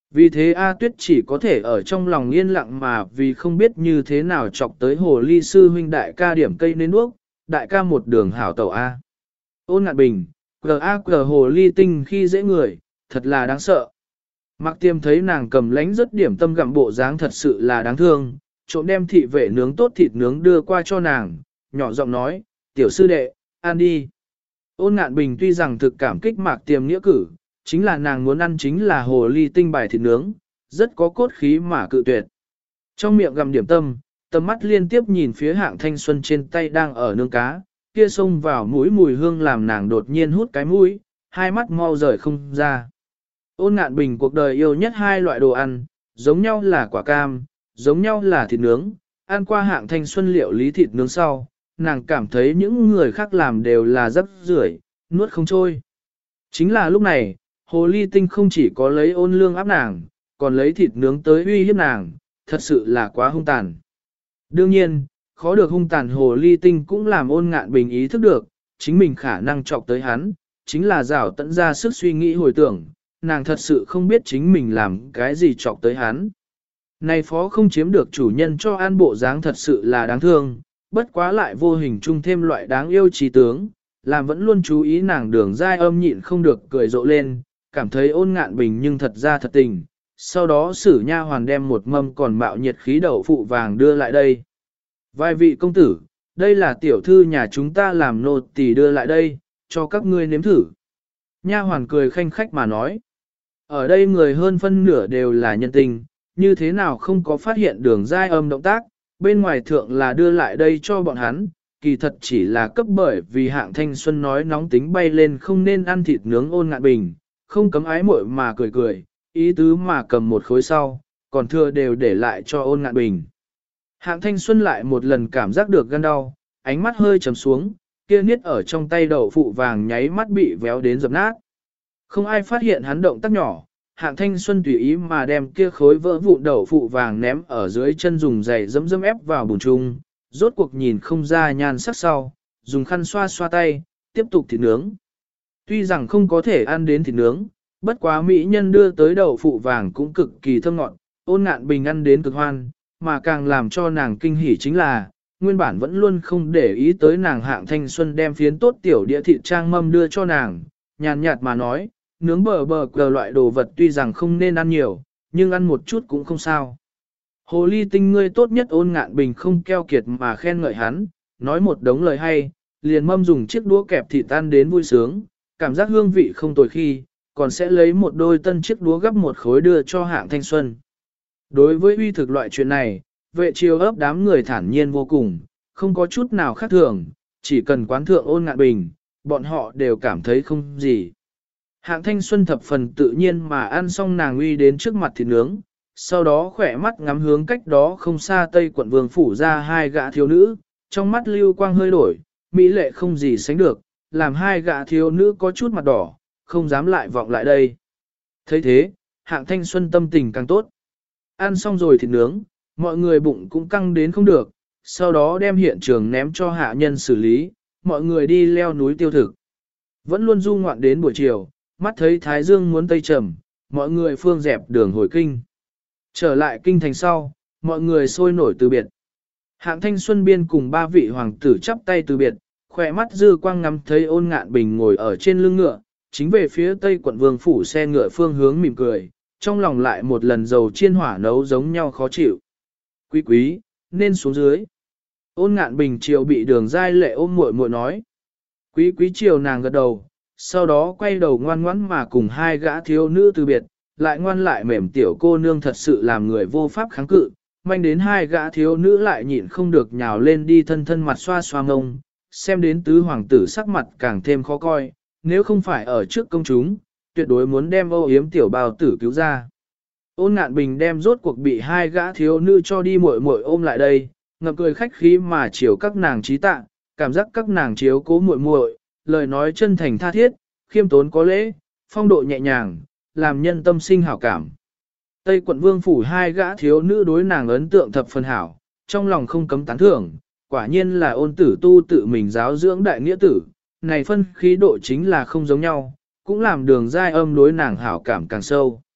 Vì thế A Tuyết chỉ có thể ở trong lòng yên lặng mà vì không biết như thế nào chọc tới hồ ly sư huynh đại ca điểm cây nên đuốc, đại ca một đường hảo tẩu A. Ôn Ngạn Bình, G.A.G. hồ ly tinh khi dễ người, thật là đáng sợ. Mạc Tiêm thấy nàng cầm lánh rất điểm tâm gặm bộ dáng thật sự là đáng thương, trộm đem thị vệ nướng tốt thịt nướng đưa qua cho nàng, nhỏ giọng nói, tiểu sư đệ, ăn đi. Ôn Ngạn Bình tuy rằng thực cảm kích Mạc Tiêm nghĩa cử, chính là nàng muốn ăn chính là hồ ly tinh bài thịt nướng, rất có cốt khí mà cự tuyệt. Trong miệng gặm điểm tâm, tầm mắt liên tiếp nhìn phía Hạng Thanh Xuân trên tay đang ở nướng cá, kia xông vào mũi mùi hương làm nàng đột nhiên hút cái mũi, hai mắt mau rời không ra. Ôn Ngạn Bình cuộc đời yêu nhất hai loại đồ ăn, giống nhau là quả cam, giống nhau là thịt nướng, ăn qua Hạng Thanh Xuân liệu lý thịt nướng sau, nàng cảm thấy những người khác làm đều là rất rưởi, nuốt không trôi. Chính là lúc này, hồ ly tinh không chỉ có lấy ôn lương áp nàng, còn lấy thịt nướng tới uy hiếp nàng, thật sự là quá hung tàn. Đương nhiên, khó được hung tàn hồ ly tinh cũng làm Ôn Ngạn Bình ý thức được, chính mình khả năng chọc tới hắn, chính là rảo tận ra sức suy nghĩ hồi tưởng, nàng thật sự không biết chính mình làm cái gì chọc tới hắn. Này phó không chiếm được chủ nhân cho an bộ dáng thật sự là đáng thương, bất quá lại vô hình chung thêm loại đáng yêu trí tướng, làm vẫn luôn chú ý nàng đường dai âm nhịn không được cười rộ lên, cảm thấy Ôn Ngạn Bình nhưng thật ra thật tình. Sau đó sử nha hoàn đem một mâm còn mạo nhiệt khí đậu phụ vàng đưa lại đây. Vài vị công tử, đây là tiểu thư nhà chúng ta làm nô tỳ đưa lại đây, cho các ngươi nếm thử. Nha hoàn cười khanh khách mà nói. Ở đây người hơn phân nửa đều là nhân tình, như thế nào không có phát hiện đường dai âm động tác, bên ngoài thượng là đưa lại đây cho bọn hắn, kỳ thật chỉ là cấp bởi vì Hạng Thanh Xuân nói nóng tính bay lên không nên ăn thịt nướng Ôn Ngạn Bình, không cấm ái muội mà cười cười, ý tứ mà cầm một khối sau, còn thừa đều để lại cho Ôn Ngạn Bình. Hạng Thanh Xuân lại một lần cảm giác được gan đau, ánh mắt hơi trầm xuống, kia niết ở trong tay đậu phụ vàng nháy mắt bị véo đến dập nát. Không ai phát hiện hắn động tác nhỏ, Hạng Thanh Xuân tùy ý mà đem kia khối vỡ vụn đậu phụ vàng ném ở dưới chân dùng giày dẫm dẫm ép vào bùn chung, rốt cuộc nhìn không ra nhan sắc sau, dùng khăn xoa xoa tay, tiếp tục thịt nướng. Tuy rằng không có thể ăn đến thịt nướng, bất quá mỹ nhân đưa tới đậu phụ vàng cũng cực kỳ thơm ngọt, Ôn Ngạn Bình ăn đến cực hoan, mà càng làm cho nàng kinh hỉ chính là, nguyên bản vẫn luôn không để ý tới nàng Hạng Thanh Xuân đem phiến tốt tiểu đĩa thịt trang mâm đưa cho nàng, nhàn nhạt mà nói, nướng bờ cờ loại đồ vật tuy rằng không nên ăn nhiều, nhưng ăn một chút cũng không sao. Hồ ly tinh ngươi tốt nhất. Ôn Ngạn Bình không keo kiệt mà khen ngợi hắn, nói một đống lời hay, liền mâm dùng chiếc đũa kẹp thịt ăn đến vui sướng, cảm giác hương vị không tồi khi, còn sẽ lấy một đôi tân chiếc đũa gấp một khối đưa cho Hạng Thanh Xuân. Đối với uy thực loại chuyện này, vệ triều ấp đám người thản nhiên vô cùng, không có chút nào khác thường, chỉ cần quán thượng Ôn Ngạn Bình, bọn họ đều cảm thấy không gì. Hạng Thanh Xuân thập phần tự nhiên mà ăn xong nàng uy đến trước mặt thịt nướng, sau đó khỏe mắt ngắm hướng cách đó không xa Tây quận Vương phủ ra hai gã thiếu nữ, trong mắt lưu quang hơi đổi, mỹ lệ không gì sánh được, làm hai gã thiếu nữ có chút mặt đỏ, không dám lại vọng lại đây. Thấy thế, Hạng Thanh Xuân tâm tình càng tốt. Ăn xong rồi thịt nướng, mọi người bụng cũng căng đến không được, sau đó đem hiện trường ném cho hạ nhân xử lý, mọi người đi leo núi tiêu thực. Vẫn luôn du ngoạn đến buổi chiều, mắt thấy Thái Dương muốn tây trầm, mọi người phương dẹp đường hồi kinh. Trở lại kinh thành sau, mọi người sôi nổi từ biệt. Hạng Thanh Xuân biên cùng ba vị hoàng tử chắp tay từ biệt, khỏe mắt dư quang ngắm thấy Ôn Ngạn Bình ngồi ở trên lưng ngựa, chính về phía Tây quận Vương phủ xe ngựa phương hướng mỉm cười, trong lòng lại một lần dầu chiên hỏa nấu giống nhau khó chịu. Quý quý, nên xuống dưới. Ôn Ngạn Bình chiều bị đường dai lệ ôm muội muội nói. Quý quý chiều nàng gật đầu, sau đó quay đầu ngoan ngoãn mà cùng hai gã thiếu nữ từ biệt, lại ngoan lại mềm tiểu cô nương thật sự làm người vô pháp kháng cự, manh đến hai gã thiếu nữ lại nhịn không được nhào lên đi thân thân mặt xoa xoa ngông, xem đến tứ hoàng tử sắc mặt càng thêm khó coi, nếu không phải ở trước công chúng, tuyệt đối muốn đem âu yếm tiểu bào tử cứu ra. Ôn Ngạn Bình đem rốt cuộc bị hai gã thiếu nữ cho đi muội muội ôm lại đây, ngậm cười khách khí mà chiều các nàng trí tạ, cảm giác các nàng chiếu cố muội muội, lời nói chân thành tha thiết, khiêm tốn có lễ, phong độ nhẹ nhàng, làm nhân tâm sinh hảo cảm. Tây quận Vương phủ hai gã thiếu nữ đối nàng ấn tượng thập phần hảo, trong lòng không cấm tán thưởng, quả nhiên là Ôn tử tu tự mình giáo dưỡng đại nghĩa tử, này phân khí độ chính là không giống nhau, cũng làm đường giai âm đối nàng hảo cảm càng sâu.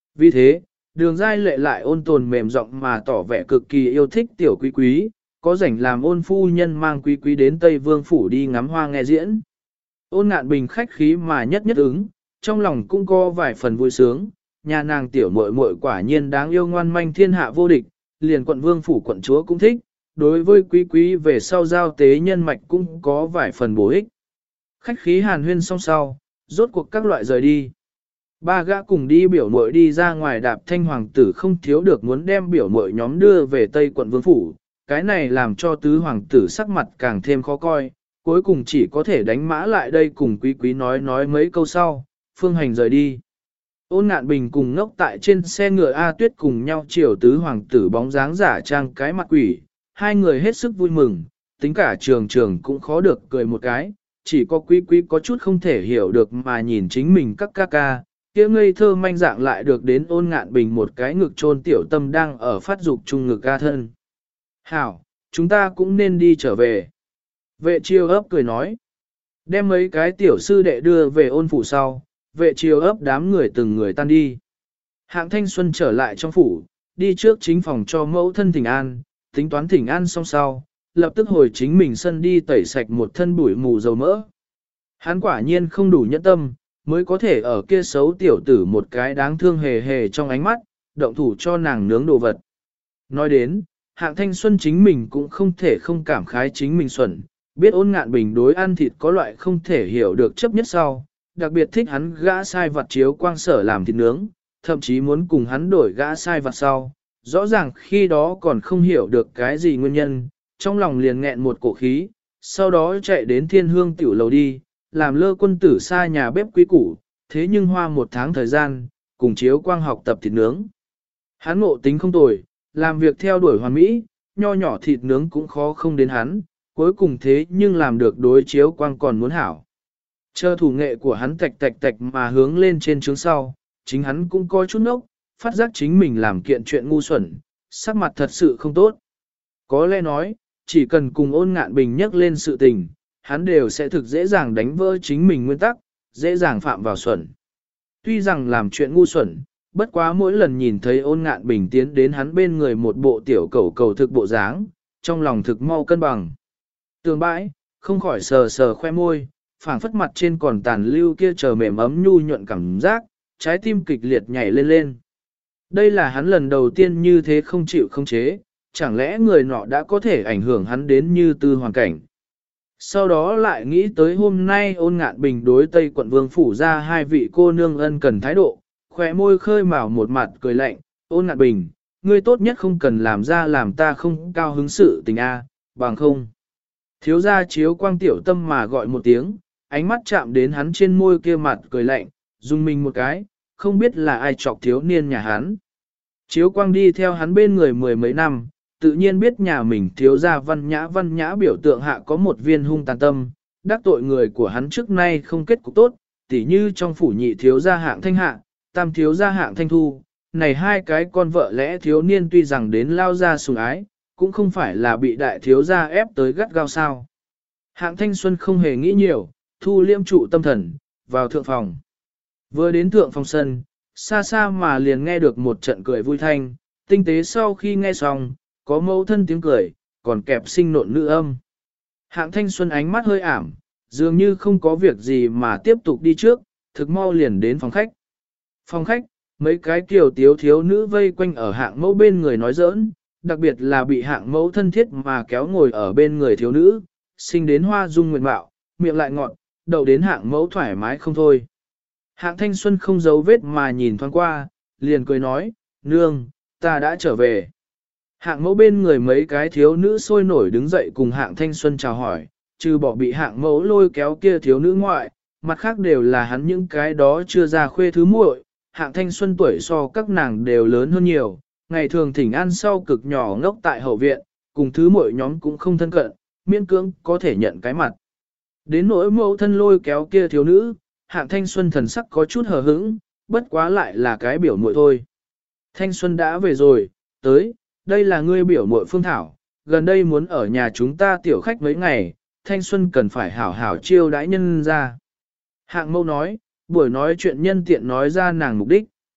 Vì thế, Đường Giai Lệ lại ôn tồn mềm giọng mà tỏ vẻ cực kỳ yêu thích tiểu quý quý, có rảnh làm ôn phu nhân mang quý quý đến Tây Vương Phủ đi ngắm hoa nghe diễn. Ôn Ngạn Bình khách khí mà nhất nhất ứng, trong lòng cũng có vài phần vui sướng, nhà nàng tiểu muội muội quả nhiên đáng yêu ngoan manh thiên hạ vô địch, liền quận Vương Phủ quận chúa cũng thích, đối với quý quý về sau giao tế nhân mạch cũng có vài phần bổ ích. Khách khí hàn huyên xong sau, rốt cuộc các loại rời đi. Ba gã cùng đi biểu muội đi ra ngoài đạp thanh hoàng tử không thiếu được muốn đem biểu muội nhóm đưa về Tây quận Vương Phủ, cái này làm cho tứ hoàng tử sắc mặt càng thêm khó coi, cuối cùng chỉ có thể đánh mã lại đây cùng quý quý nói mấy câu sau, phương hành rời đi. Ôn Ngạn Bình cùng ngốc tại trên xe ngựa A Tuyết cùng nhau chiều tứ hoàng tử bóng dáng giả trang cái mặt quỷ, hai người hết sức vui mừng, tính cả trường trường cũng khó được cười một cái, chỉ có quý quý có chút không thể hiểu được mà nhìn chính mình các ca ca, kia ngây thơ manh dạng lại được đến Ôn Ngạn Bình một cái ngực trôn tiểu tâm đang ở phát dục chung ngực ca thân. Hảo, chúng ta cũng nên đi trở về. Vệ chiêu ấp cười nói, đem mấy cái tiểu sư đệ đưa về ôn phủ sau, vệ chiêu ấp đám người từng người tan đi. Hạng Thanh Xuân trở lại trong phủ, đi trước chính phòng cho mẫu thân thỉnh an, tính toán thỉnh an xong sau, lập tức hồi chính mình sân đi tẩy sạch một thân bụi mù dầu mỡ. Hắn quả nhiên không đủ nhẫn tâm, mới có thể ở kia xấu tiểu tử một cái đáng thương hề hề trong ánh mắt, động thủ cho nàng nướng đồ vật. Nói đến, Hạng Thanh Xuân chính mình cũng không thể không cảm khái chính mình xuẩn, biết Ôn Ngạn Bình đối ăn thịt có loại không thể hiểu được chấp nhất sau, đặc biệt thích hắn gã sai vặt chiếu quang sở làm thịt nướng, thậm chí muốn cùng hắn đổi gã sai vặt sau. Rõ ràng khi đó còn không hiểu được cái gì nguyên nhân, trong lòng liền nghẹn một cổ khí, sau đó chạy đến Thiên Hương tiểu lầu đi, làm lơ quân tử xa nhà bếp quý củ, thế nhưng hoa một tháng thời gian, cùng chiếu quang học tập thịt nướng. Hắn ngộ tính không tồi, làm việc theo đuổi hoàn mỹ, nho nhỏ thịt nướng cũng khó không đến hắn, cuối cùng thế nhưng làm được đối chiếu quang còn muốn hảo. Chờ thủ nghệ của hắn tạch tạch tạch mà hướng lên trên trướng sau, chính hắn cũng coi chút nốc, phát giác chính mình làm kiện chuyện ngu xuẩn, sắc mặt thật sự không tốt. Có lẽ nói, chỉ cần cùng Ôn Ngạn Bình nhắc lên sự tình, hắn đều sẽ thực dễ dàng đánh vỡ chính mình nguyên tắc, dễ dàng phạm vào xuẩn. Tuy rằng làm chuyện ngu xuẩn, bất quá mỗi lần nhìn thấy Ôn Ngạn Bình tiến đến hắn bên người một bộ tiểu cầu cầu thực bộ dáng, trong lòng thực mau cân bằng. Tường bãi, không khỏi sờ sờ khoe môi, phảng phất mặt trên còn tàn lưu kia chờ mềm ấm nhu nhuận cảm giác, trái tim kịch liệt nhảy lên lên. Đây là hắn lần đầu tiên như thế không chịu không chế, chẳng lẽ người nọ đã có thể ảnh hưởng hắn đến như tư hoàn cảnh. Sau đó lại nghĩ tới hôm nay Ôn Ngạn Bình đối Tây quận Vương Phủ ra hai vị cô nương ân cần thái độ, khỏe môi khơi mào một mặt cười lạnh, Ôn Ngạn Bình, ngươi tốt nhất không cần làm ra làm ta không cao hứng sự tình a, bằng không. Thiếu gia chiếu quang tiểu tâm mà gọi một tiếng, ánh mắt chạm đến hắn trên môi kia mặt cười lạnh, dùng mình một cái, không biết là ai chọc thiếu niên nhà hắn. Chiếu quang đi theo hắn bên người mười mấy năm, tự nhiên biết nhà mình thiếu gia văn nhã biểu tượng hạ có một viên hung tàn tâm, đắc tội người của hắn trước nay không kết cục tốt, tỉ như trong phủ nhị thiếu gia Hạng Thanh Hạ, tam thiếu gia Hạng Thanh Thu, này hai cái con vợ lẽ thiếu niên tuy rằng đến lao ra sủng ái, cũng không phải là bị đại thiếu gia ép tới gắt gao sao. Hạng Thanh Xuân không hề nghĩ nhiều, thu liêm trụ tâm thần, vào thượng phòng. Vừa đến thượng phòng sân, xa xa mà liền nghe được một trận cười vui thanh, tinh tế sau khi nghe xong, có mẫu thân tiếng cười, còn kẹp sinh nộn nữ âm. Hạng Thanh Xuân ánh mắt hơi ảm, dường như không có việc gì mà tiếp tục đi trước, thực mau liền đến phòng khách. Phòng khách, mấy cái kiều tiếu thiếu nữ vây quanh ở hạng mẫu bên người nói giỡn, đặc biệt là bị hạng mẫu thân thiết mà kéo ngồi ở bên người thiếu nữ, sinh đến hoa dung nguyện mạo, miệng lại ngọt, đậu đến hạng mẫu thoải mái không thôi. Hạng Thanh Xuân không giấu vết mà nhìn thoáng qua, liền cười nói, nương, ta đã trở về. Hạng mẫu bên người mấy cái thiếu nữ sôi nổi đứng dậy cùng hạng Thanh Xuân chào hỏi, trừ bỏ bị hạng mẫu lôi kéo kia thiếu nữ ngoại, mặt khác đều là hắn những cái đó chưa ra khuê thứ muội. Hạng Thanh Xuân tuổi so các nàng đều lớn hơn nhiều, ngày thường thỉnh ăn sau cực nhỏ ngốc tại hậu viện, cùng thứ muội nhóm cũng không thân cận, miễn cưỡng có thể nhận cái mặt. Đến nỗi mẫu thân lôi kéo kia thiếu nữ, Hạng Thanh Xuân thần sắc có chút hờ hững, bất quá lại là cái biểu muội thôi. Thanh Xuân đã về rồi, tới, đây là ngươi biểu muội Phương Thảo, gần đây muốn ở nhà chúng ta tiểu khách mấy ngày, Thanh Xuân cần phải hảo hảo chiêu đãi nhân ra. Hạng mẫu nói, buổi nói chuyện nhân tiện nói ra nàng mục đích.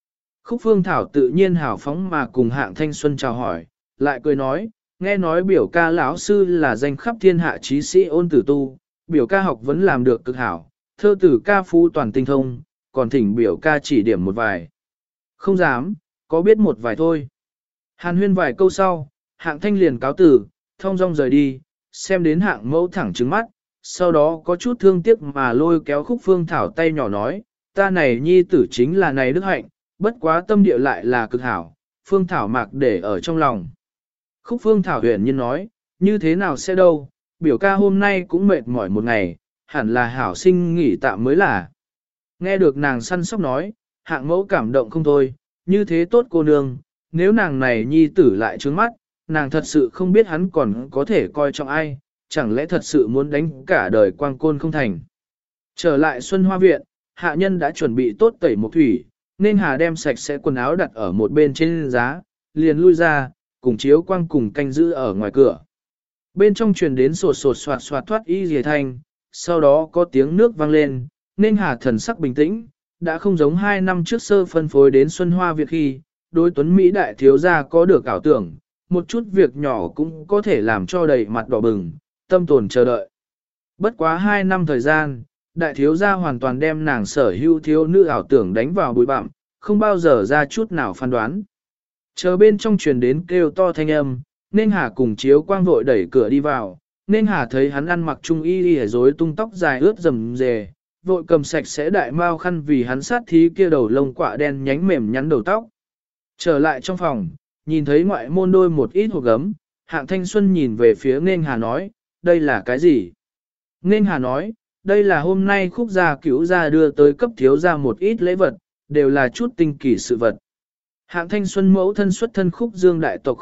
Khúc Phương Thảo tự nhiên hào phóng mà cùng Hạng Thanh Xuân chào hỏi, lại cười nói, nghe nói biểu ca lão sư là danh khắp thiên hạ trí sĩ Ôn Tử Tu, biểu ca học vẫn làm được cực hảo, thơ tử ca phú toàn tinh thông, còn thỉnh biểu ca chỉ điểm một vài. Không dám, có biết một vài thôi. Hàn huyên vài câu sau, Hạng Thanh liền cáo tử, thong dong rời đi, xem đến Hạng mẫu thẳng trứng mắt, sau đó có chút thương tiếc mà lôi kéo Khúc Phương Thảo tay nhỏ nói, ta này nhi tử chính là này đức hạnh, bất quá tâm địa lại là cực hảo, Phương Thảo mạc để ở trong lòng. Khúc Phương Thảo huyền nhiên nói, như thế nào sẽ đâu, biểu ca hôm nay cũng mệt mỏi một ngày, hẳn là hảo sinh nghỉ tạm mới là. Nghe được nàng săn sóc nói, Hạng mẫu cảm động không thôi, như thế tốt cô nương, nếu nàng này nhi tử lại trướng mắt, nàng thật sự không biết hắn còn có thể coi trọng ai, chẳng lẽ thật sự muốn đánh cả đời quang côn không thành. Trở lại Xuân Hoa Viện, hạ nhân đã chuẩn bị tốt tẩy một thủy, nên Hà đem sạch sẽ quần áo đặt ở một bên trên giá, liền lui ra, cùng chiếu quang cùng canh giữ ở ngoài cửa. Bên trong truyền đến sột sột soạt soạt thoát y dề thanh, sau đó có tiếng nước vang lên, nên Hà thần sắc bình tĩnh, đã không giống 2 năm trước sơ phân phối đến Xuân Hoa Việt khi, đối tuấn Mỹ đại thiếu gia có được ảo tưởng, một chút việc nhỏ cũng có thể làm cho đầy mặt đỏ bừng, tâm tồn chờ đợi. Bất quá 2 năm thời gian, đại thiếu gia hoàn toàn đem nàng sở hữu thiếu nữ ảo tưởng đánh vào bụi bặm, không bao giờ ra chút nào phán đoán. Chờ bên trong truyền đến kêu to thanh âm, nên Hà cùng chiếu quang vội đẩy cửa đi vào, nên Hà thấy hắn ăn mặc trung y y rối tung tóc dài ướt rầm rề, vội cầm sạch sẽ đại mao khăn vì hắn sát thí kia đầu lông quạ đen nhánh mềm nhắn đầu tóc. Trở lại trong phòng, nhìn thấy ngoại môn đôi một ít hộp gấm, Hạng Thanh Xuân nhìn về phía nên Hà nói, đây là cái gì? Nên Hà nói, đây là hôm nay Khúc gia cứu gia đưa tới cấp thiếu gia một ít lễ vật, đều là chút tinh kỳ sự vật. Hạng Thanh Xuân mẫu thân xuất thân Khúc Dương đại tộc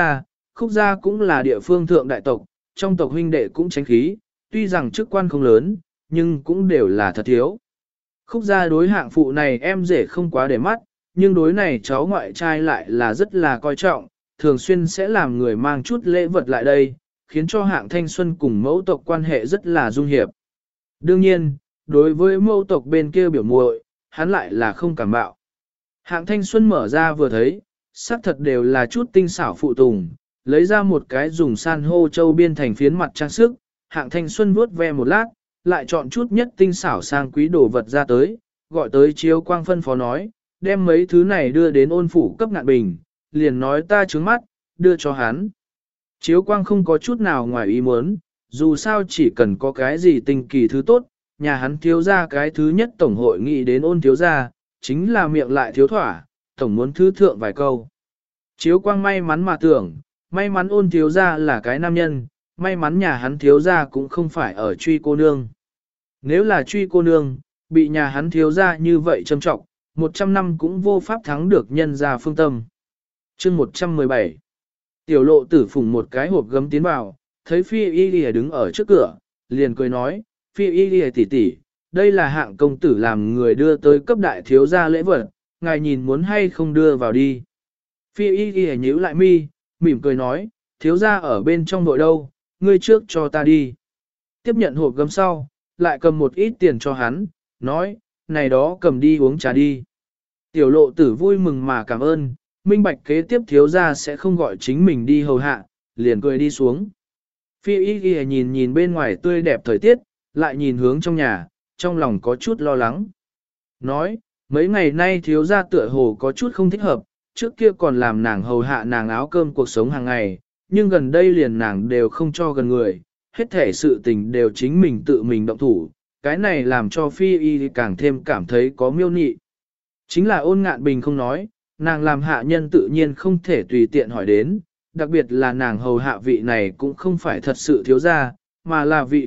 Khúc gia cũng là địa phương thượng đại tộc, trong tộc huynh đệ cũng tránh khí, tuy rằng chức quan không lớn, nhưng cũng đều là thật thiếu. Khúc gia đối Hạng phụ này em rể không quá để mắt, nhưng đối này cháu ngoại trai lại là rất là coi trọng, thường xuyên sẽ làm người mang chút lễ vật lại đây, khiến cho Hạng Thanh Xuân cùng mẫu tộc quan hệ rất là dung hiệp. Đương nhiên, đối với mẫu tộc bên kia biểu muội, hắn lại là không cảm bạo. Hạng Thanh Xuân mở ra vừa thấy, xác thật đều là chút tinh xảo phụ tùng, lấy ra một cái dùng san hô châu biên thành phiến mặt trang sức, Hạng Thanh Xuân vuốt ve một lát, lại chọn chút nhất tinh xảo sang quý đồ vật ra tới, gọi tới chiếu quang phân phó nói, đem mấy thứ này đưa đến Ôn phủ cấp Ngạn Bình, liền nói ta trướng mắt, đưa cho hắn. Chiếu quang không có chút nào ngoài ý muốn, dù sao chỉ cần có cái gì tinh kỳ thứ tốt, nhà hắn thiếu ra cái thứ nhất tổng hội nghị đến Ôn thiếu ra, chính là miệng lại thiếu thỏa, tổng muốn thứ thượng vài câu. Chiếu quang may mắn mà tưởng, may mắn Ôn thiếu ra là cái nam nhân, may mắn nhà hắn thiếu ra cũng không phải ở truy cô nương. Nếu là truy cô nương, bị nhà hắn thiếu ra như vậy trầm trọng, 100 năm cũng vô pháp thắng được nhân gia phương tâm. Chương 117 Tiểu lộ tử phùng một cái hộp gấm tiến vào, thấy Phi Y Lìa đứng ở trước cửa, liền cười nói, Phi Y Lìa tỷ tỷ, đây là Hạng công tử làm người đưa tới cấp đại thiếu gia lễ vật, ngài nhìn muốn hay không đưa vào đi. Phi Y Lìa nhíu lại mi, mỉm cười nói, thiếu gia ở bên trong đội đâu, ngươi trước cho ta đi. Tiếp nhận hộp gấm sau, lại cầm một ít tiền cho hắn, nói, này đó cầm đi uống trà đi. Tiểu lộ tử vui mừng mà cảm ơn, minh bạch kế tiếp thiếu gia sẽ không gọi chính mình đi hầu hạ, liền cười đi xuống. Phi Y Ghi nhìn nhìn bên ngoài tươi đẹp thời tiết, lại nhìn hướng trong nhà, trong lòng có chút lo lắng. Nói, mấy ngày nay thiếu gia tựa hồ có chút không thích hợp, trước kia còn làm nàng hầu hạ nàng áo cơm cuộc sống hàng ngày, nhưng gần đây liền nàng đều không cho gần người, hết thể sự tình đều chính mình tự mình động thủ, cái này làm cho Phi Y càng thêm cảm thấy có miêu nị. Chính là Ôn Ngạn Bình không nói, nàng làm hạ nhân tự nhiên không thể tùy tiện hỏi đến, đặc biệt là nàng hầu hạ vị này cũng không phải thật sự thiếu gia, mà là vị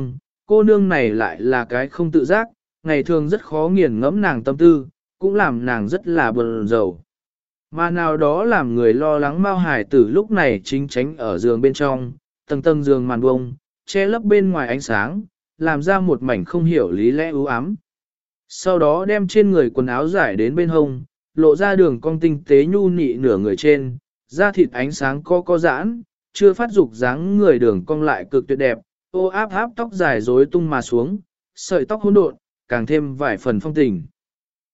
cô nương này lại là cái không tự giác, ngày thường rất khó nghiền ngẫm nàng tâm tư, cũng làm nàng rất là buồn rầu. Mà nào đó làm người lo lắng Mao Hải Tử lúc này chính tránh ở giường bên trong, tầng tầng giường màn bông, che lấp bên ngoài ánh sáng, làm ra một mảnh không hiểu lý lẽ ưu ám. Sau đó đem trên người quần áo giải đến bên hông, lộ ra đường cong tinh tế nhu nị nửa người trên, da thịt ánh sáng co giãn, chưa phát dục dáng người đường cong lại cực tuyệt đẹp, ô áp áp tóc dài rối tung mà xuống, sợi tóc hỗn độn, càng thêm vài phần phong tình.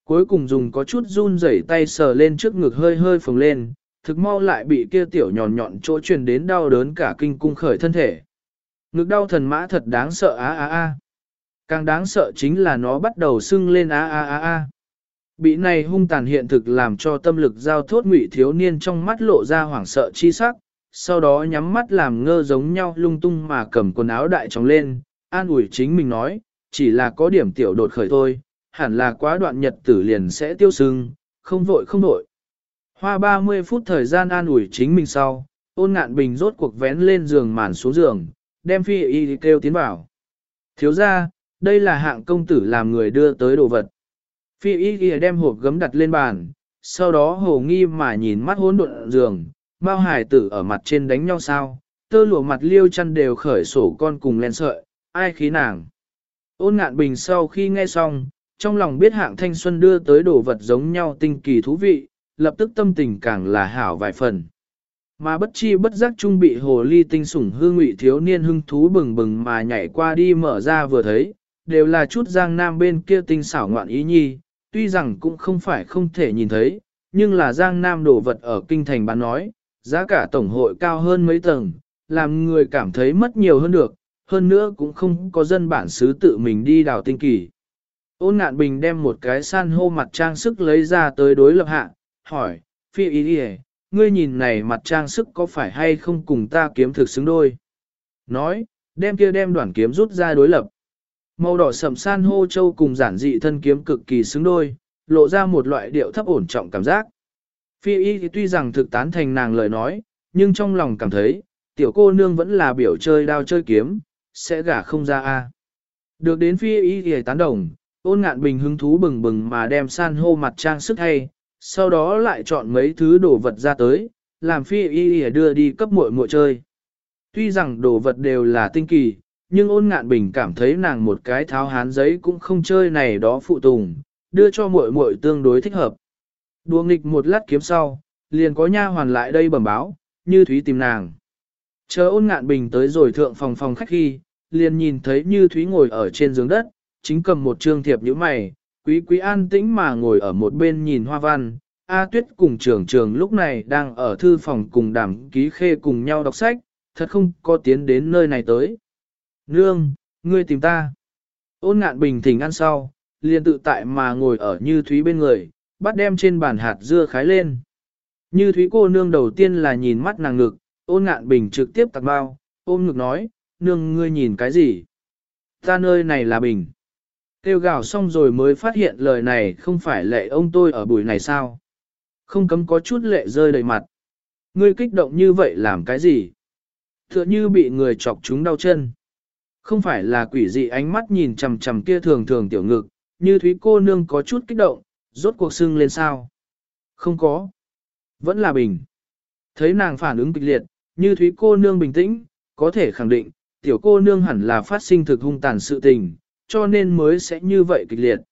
Cuối cùng dùng có chút run rẩy tay sờ lên trước ngực hơi hơi phồng lên, thực mau lại bị kia tiểu nhọn nhọn chỗ truyền đến đau đớn cả kinh cung khởi thân thể. Ngực đau thần mã thật đáng sợ á á á. Càng đáng sợ chính là nó bắt đầu sưng lên á á á á. Bị này hung tàn hiện thực làm cho tâm lực giao thốt Ngụy thiếu niên trong mắt lộ ra hoảng sợ chi sắc, sau đó nhắm mắt làm ngơ giống nhau lung tung mà cầm quần áo đại tròng lên, an ủi chính mình nói, chỉ là có điểm tiểu đột khởi thôi, hẳn là quá đoạn nhật tử liền sẽ tiêu sưng, không vội không vội. Hoa 30 phút thời gian an ủi chính mình sau, Ôn Ngạn Bình rốt cuộc vén lên giường màn xuống giường, đem Phi Y kêu tiến vào. Thiếu ra, đây là hạng công tử làm người đưa tới đồ vật. Phi Y đem hộp gấm đặt lên bàn, sau đó hồ nghi mà nhìn mắt hỗn độn giường, bao hải tử ở mặt trên đánh nhau sao, tơ lụa mặt liêu chăn đều khởi sổ con cùng len sợi, ai khí nàng. Ôn Ngạn Bình sau khi nghe xong, trong lòng biết hạng thanh xuân đưa tới đồ vật giống nhau tinh kỳ thú vị, lập tức tâm tình càng là hảo vài phần. Mà bất chi bất giác trung bị hồ ly tinh sủng hương Ngụy thiếu niên hưng thú bừng bừng mà nhảy qua đi mở ra vừa thấy, đều là chút giang nam bên kia tinh xảo ngoạn ý nhi, tuy rằng cũng không phải không thể nhìn thấy, nhưng là giang nam đồ vật ở kinh thành bán nói, giá cả tổng hội cao hơn mấy tầng, làm người cảm thấy mất nhiều hơn được, hơn nữa cũng không có dân bản xứ tự mình đi đào tinh kỳ. Ôn Ngạn Bình đem một cái san hô mặt trang sức lấy ra tới đối lập hạ, hỏi, Phi Y đi, ngươi nhìn này mặt trang sức có phải hay không cùng ta kiếm thực xứng đôi? Nói, đem đoạn kiếm rút ra đối lập. Màu đỏ sẫm san hô châu cùng giản dị thân kiếm cực kỳ xứng đôi, lộ ra một loại điệu thấp ổn trọng cảm giác. Phi Y thì tuy rằng thực tán thành nàng lời nói, nhưng trong lòng cảm thấy, tiểu cô nương vẫn là biểu chơi đao chơi kiếm, sẽ gả không ra a. Được đến Phi Y thì tán đồng, Ôn Ngạn Bình hứng thú bừng bừng mà đem san hô mặt trang sức hay, sau đó lại chọn mấy thứ đồ vật ra tới, làm Phi Y đưa đi cấp muội muội chơi. Tuy rằng đồ vật đều là tinh kỳ, nhưng Ôn Ngạn Bình cảm thấy nàng một cái tháo hán giấy cũng không chơi này đó phụ tùng, đưa cho muội muội tương đối thích hợp. Đùa nghịch một lát kiếm sau, liền có nha hoàn lại đây bẩm báo, Như Thúy tìm nàng. Chờ Ôn Ngạn Bình tới rồi thượng phòng khách khi, liền nhìn thấy Như Thúy ngồi ở trên giường đất, chính cầm một trương thiệp như mày, quý an tĩnh mà ngồi ở một bên nhìn hoa văn. A Tuyết cùng trường lúc này đang ở thư phòng cùng Đàm Ký Khê cùng nhau đọc sách, thật không có tiến đến nơi này tới. Nương, ngươi tìm ta. Ôn Ngạn Bình thỉnh ăn sau, liền tự tại mà ngồi ở Như Thúy bên người, bắt đem trên bàn hạt dưa khái lên. Như Thúy cô nương đầu tiên là nhìn mắt nàng ngực, Ôn Ngạn Bình trực tiếp tặc bao, ôm ngực nói, nương ngươi nhìn cái gì? Ta nơi này là bình. Kêu gào xong rồi mới phát hiện lời này không phải lệ ông tôi ở buổi này sao? Không cấm có chút lệ rơi đầy mặt. Ngươi kích động như vậy làm cái gì? Tựa như bị người chọc trúng đau chân. Không phải là quỷ dị ánh mắt nhìn chằm chằm kia thường thường tiểu ngực, Như Thúy cô nương có chút kích động, rốt cuộc sưng lên sao? Không có. Vẫn là bình. Thấy nàng phản ứng kịch liệt, Như Thúy cô nương bình tĩnh, có thể khẳng định, tiểu cô nương hẳn là phát sinh thực hung tàn sự tình, cho nên mới sẽ như vậy kịch liệt.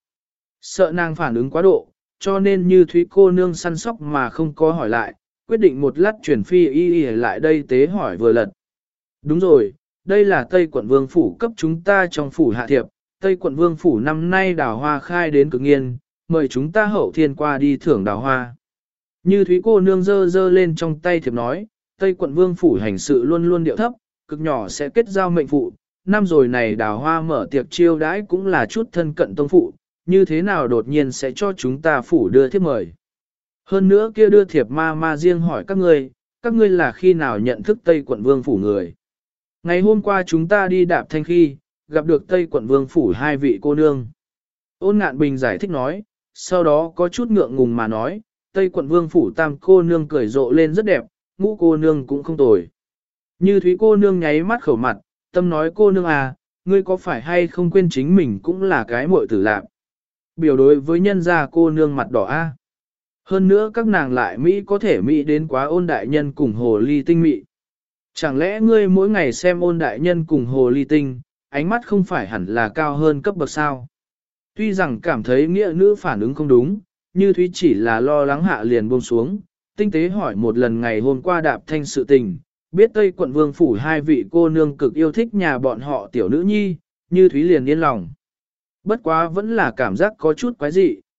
Sợ nàng phản ứng quá độ, cho nên Như Thúy cô nương săn sóc mà không có hỏi lại, quyết định một lát chuyển Phi Y lại đây tế hỏi vừa lật. Đúng rồi, đây là Tây quận Vương Phủ cấp chúng ta trong phủ hạ thiệp, Tây quận Vương Phủ năm nay đào hoa khai đến cực nghiên, mời chúng ta hậu thiên qua đi thưởng đào hoa. Như Thúy cô nương dơ lên trong tay thiệp nói, Tây quận Vương Phủ hành sự luôn luôn điệu thấp, cực nhỏ sẽ kết giao mệnh phụ, năm rồi này đào hoa mở tiệc chiêu đãi cũng là chút thân cận tông phụ, như thế nào đột nhiên sẽ cho chúng ta phủ đưa thiệp mời. Hơn nữa kia đưa thiệp ma riêng hỏi các ngươi là khi nào nhận thức Tây quận Vương Phủ người. Ngày hôm qua chúng ta đi đạp thanh khi, gặp được Tây quận Vương Phủ hai vị cô nương. Ôn Ngạn Bình giải thích nói, sau đó có chút ngượng ngùng mà nói, Tây quận Vương Phủ tam cô nương cười rộ lên rất đẹp, ngũ cô nương cũng không tồi. Như Thúy cô nương nháy mắt khẩu mặt, tâm nói cô nương à, ngươi có phải hay không quên chính mình cũng là cái muội tử lạc. Biểu đối với nhân gia cô nương mặt đỏ a. Hơn nữa các nàng lại Mỹ có thể Mỹ đến quá Ôn đại nhân cùng hồ ly tinh Mỹ. Chẳng lẽ ngươi mỗi ngày xem Ôn đại nhân cùng hồ ly tinh, ánh mắt không phải hẳn là cao hơn cấp bậc sao? Tuy rằng cảm thấy nghĩa nữ phản ứng không đúng, Như Thúy chỉ là lo lắng hạ liền buông xuống, tinh tế hỏi một lần ngày hôm qua đạp thanh sự tình, biết Tây quận Vương Phủ hai vị cô nương cực yêu thích nhà bọn họ tiểu nữ nhi, Như Thúy liền yên lòng. Bất quá vẫn là cảm giác có chút quái dị,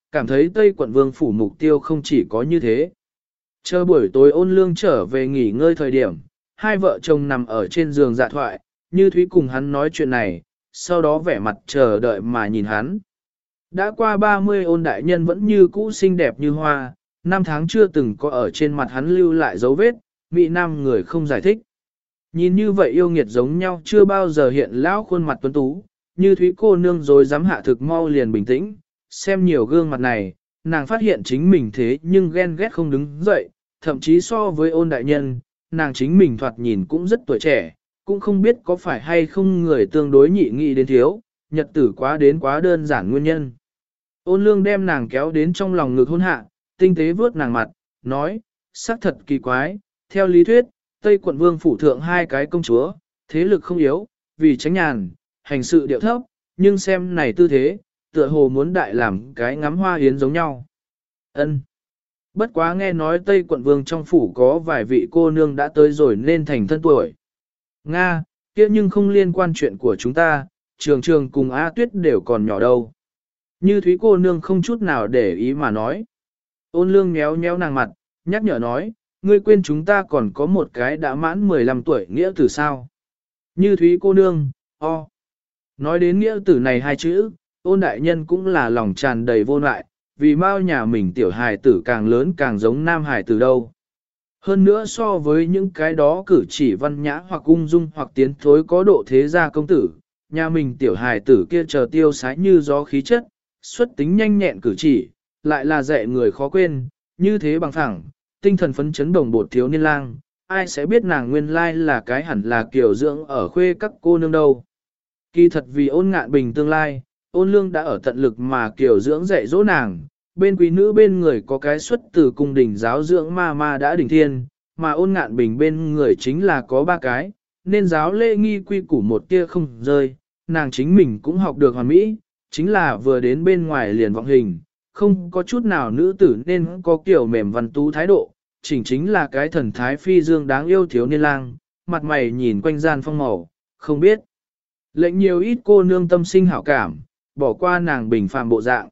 cảm thấy Tây quận vương phủ mục tiêu không chỉ có như thế. Chờ buổi tối Ôn Lương trở về nghỉ ngơi thời điểm, hai vợ chồng nằm ở trên giường dạ thoại, Như Thúy cùng hắn nói chuyện này, sau đó vẻ mặt chờ đợi mà nhìn hắn. Đã qua 30 Ôn đại nhân vẫn như cũ xinh đẹp như hoa, năm tháng chưa từng có ở trên mặt hắn lưu lại dấu vết, mỹ nam người không giải thích. Nhìn như vậy yêu nghiệt giống nhau chưa bao giờ hiện lão khuôn mặt tuấn tú, Như Thúy cô nương rồi dám hạ thực mau liền bình tĩnh, xem nhiều gương mặt này, nàng phát hiện chính mình thế nhưng ghen ghét không đứng dậy, thậm chí so với Ôn đại nhân, nàng chính mình thoạt nhìn cũng rất tuổi trẻ, cũng không biết có phải hay không người tương đối nhị nghị đến thiếu, nhật tử quá đến quá đơn giản nguyên nhân. Ôn Lương đem nàng kéo đến trong lòng ngực hôn hạ, tinh tế vuốt nàng mặt, nói, xác thật kỳ quái, theo lý thuyết, Tây quận vương phủ thượng hai cái công chúa, thế lực không yếu, vì tránh nhàn, hành sự điệu thấp, nhưng xem này tư thế, tựa hồ muốn đại làm cái ngắm hoa yến giống nhau. Ân. Bất quá nghe nói Tây quận vương trong phủ có vài vị cô nương đã tới rồi nên thành thân tuổi. Nga, kia nhưng không liên quan chuyện của chúng ta, trường trường cùng A Tuyết đều còn nhỏ đâu. Như Thúy cô nương không chút nào để ý mà nói. Ôn Lương nhéo nhéo nàng mặt, nhắc nhở nói, ngươi quên chúng ta còn có một cái đã mãn 15 tuổi nghĩa tử sao. Như Thúy cô nương, nói đến nghĩa tử này hai chữ, Ôn đại nhân cũng là lòng tràn đầy vô lại, vì mau nhà mình tiểu hài tử càng lớn càng giống nam hài tử đâu. Hơn nữa so với những cái đó cử chỉ văn nhã hoặc ung dung hoặc tiến thối có độ thế gia công tử, nhà mình tiểu hài tử kia chờ tiêu sái như gió khí chất, xuất tính nhanh nhẹn cử chỉ, lại là dạy người khó quên, như thế bằng phẳng, tinh thần phấn chấn đồng bột thiếu niên lang, ai sẽ biết nàng nguyên lai là cái hẳn là kiểu dưỡng ở khuê các cô nương đâu. Kỳ thật vì Ôn Ngạn Bình tương lai, Ôn Lương đã ở tận lực mà kiểu dưỡng dạy dỗ nàng, bên quý nữ bên người có cái xuất từ cung đình giáo dưỡng ma đã đỉnh thiên, mà Ôn Ngạn Bình bên người chính là có ba cái, nên giáo lễ nghi quy củ một tia không rơi, nàng chính mình cũng học được hoàn mỹ, chính là vừa đến bên ngoài liền vọng hình, không có chút nào nữ tử nên có kiểu mềm văn tú thái độ, chỉnh chính là cái thần thái phi dương đáng yêu thiếu niên lang, mặt mày nhìn quanh gian phong màu, không biết. Lệnh nhiều ít cô nương tâm sinh hảo cảm, bỏ qua nàng bình phàm bộ dạng.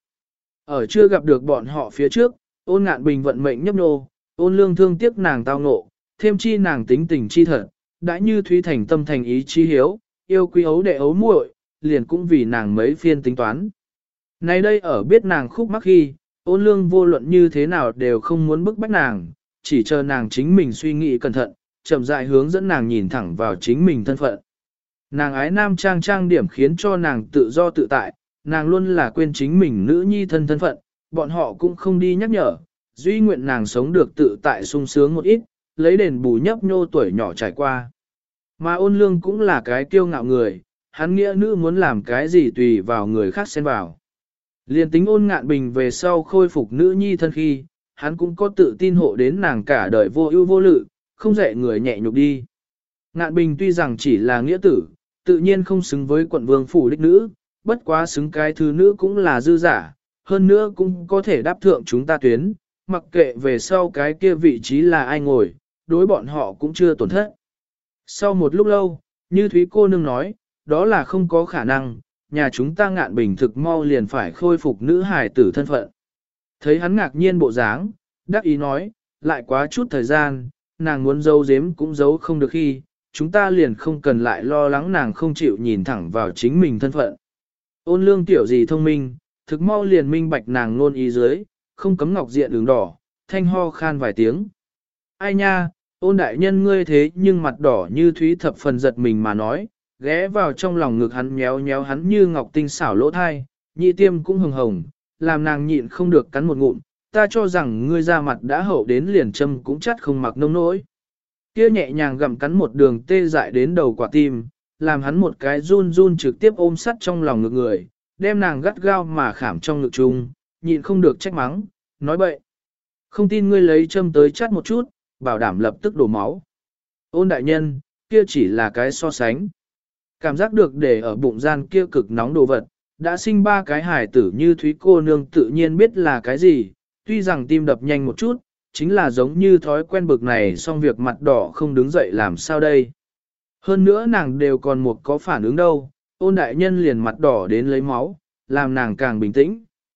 Ở chưa gặp được bọn họ phía trước, Ôn Ngạn Bình vận mệnh nhấp nô, Ôn Lương thương tiếc nàng tao ngộ, thêm chi nàng tính tình chi thật, đã Như Thúy thành tâm thành ý chi hiếu, yêu quý ấu đệ ấu muội, liền cũng vì nàng mấy phiên tính toán. Nay đây ở biết nàng khúc mắc khi, Ôn Lương vô luận như thế nào đều không muốn bức bách nàng, chỉ chờ nàng chính mình suy nghĩ cẩn thận, chậm rãi hướng dẫn nàng nhìn thẳng vào chính mình thân phận. Nàng ái nam trang trang điểm khiến cho nàng tự do tự tại, nàng luôn là quên chính mình nữ nhi thân phận, bọn họ cũng không đi nhắc nhở, duy nguyện nàng sống được tự tại sung sướng một ít, lấy đền bù nhấp nhô tuổi nhỏ trải qua. Mà Ôn Lương cũng là cái kiêu ngạo người, hắn nghĩa nữ muốn làm cái gì tùy vào người khác xen vào. Liên tính Ôn Ngạn Bình về sau khôi phục nữ nhi thân khi, hắn cũng có tự tin hộ đến nàng cả đời vô ưu vô lự, không dạy người nhẹ nhục đi. Ngạn Bình tuy rằng chỉ là nghĩa tử, tự nhiên không xứng với quận vương phủ đích nữ, bất quá xứng cái thứ nữ cũng là dư giả, hơn nữa cũng có thể đáp thượng chúng ta tuyến, mặc kệ về sau cái kia vị trí là ai ngồi, đối bọn họ cũng chưa tổn thất. Sau một lúc lâu, Như Thúy cô nương nói, đó là không có khả năng, nhà chúng ta Ngạn Bình thực mau liền phải khôi phục nữ hài tử thân phận. Thấy hắn ngạc nhiên bộ dáng, đắc ý nói, lại quá chút thời gian, nàng muốn giấu giếm cũng giấu không được khi, chúng ta liền không cần lại lo lắng nàng không chịu nhìn thẳng vào chính mình thân phận. Ôn Lương tiểu gì thông minh, thực mau liền minh bạch nàng nôn ý dưới, không cấm ngọc diện đường đỏ, thanh ho khan vài tiếng. Ai nha, Ôn đại nhân ngươi thế nhưng mặt đỏ Như Thúy thập phần giật mình mà nói, ghé vào trong lòng ngực hắn nhéo nhéo hắn như ngọc tinh xảo lỗ thai, nhị tiêm cũng hừng hồng, làm nàng nhịn không được cắn một ngụm, ta cho rằng ngươi ra mặt đã hậu đến liền châm cũng chắc không mặc nông nỗi. Kia nhẹ nhàng gặm cắn một đường tê dại đến đầu quả tim, làm hắn một cái run run trực tiếp ôm sắt trong lòng ngực người, đem nàng gắt gao mà khảm trong ngực chung, nhịn không được trách mắng, nói bậy. Không tin ngươi lấy châm tới chắt một chút, bảo đảm lập tức đổ máu. Ôn đại nhân, kia chỉ là cái so sánh. Cảm giác được để ở bụng gian kia cực nóng đồ vật, đã sinh ba cái hài tử Như Thúy cô nương tự nhiên biết là cái gì, tuy rằng tim đập nhanh một chút, chính là giống như thói quen bực này xong việc mặt đỏ không đứng dậy làm sao đây. Hơn nữa nàng đều còn một có phản ứng đâu, Ôn đại nhân liền mặt đỏ đến lấy máu, làm nàng càng bình tĩnh.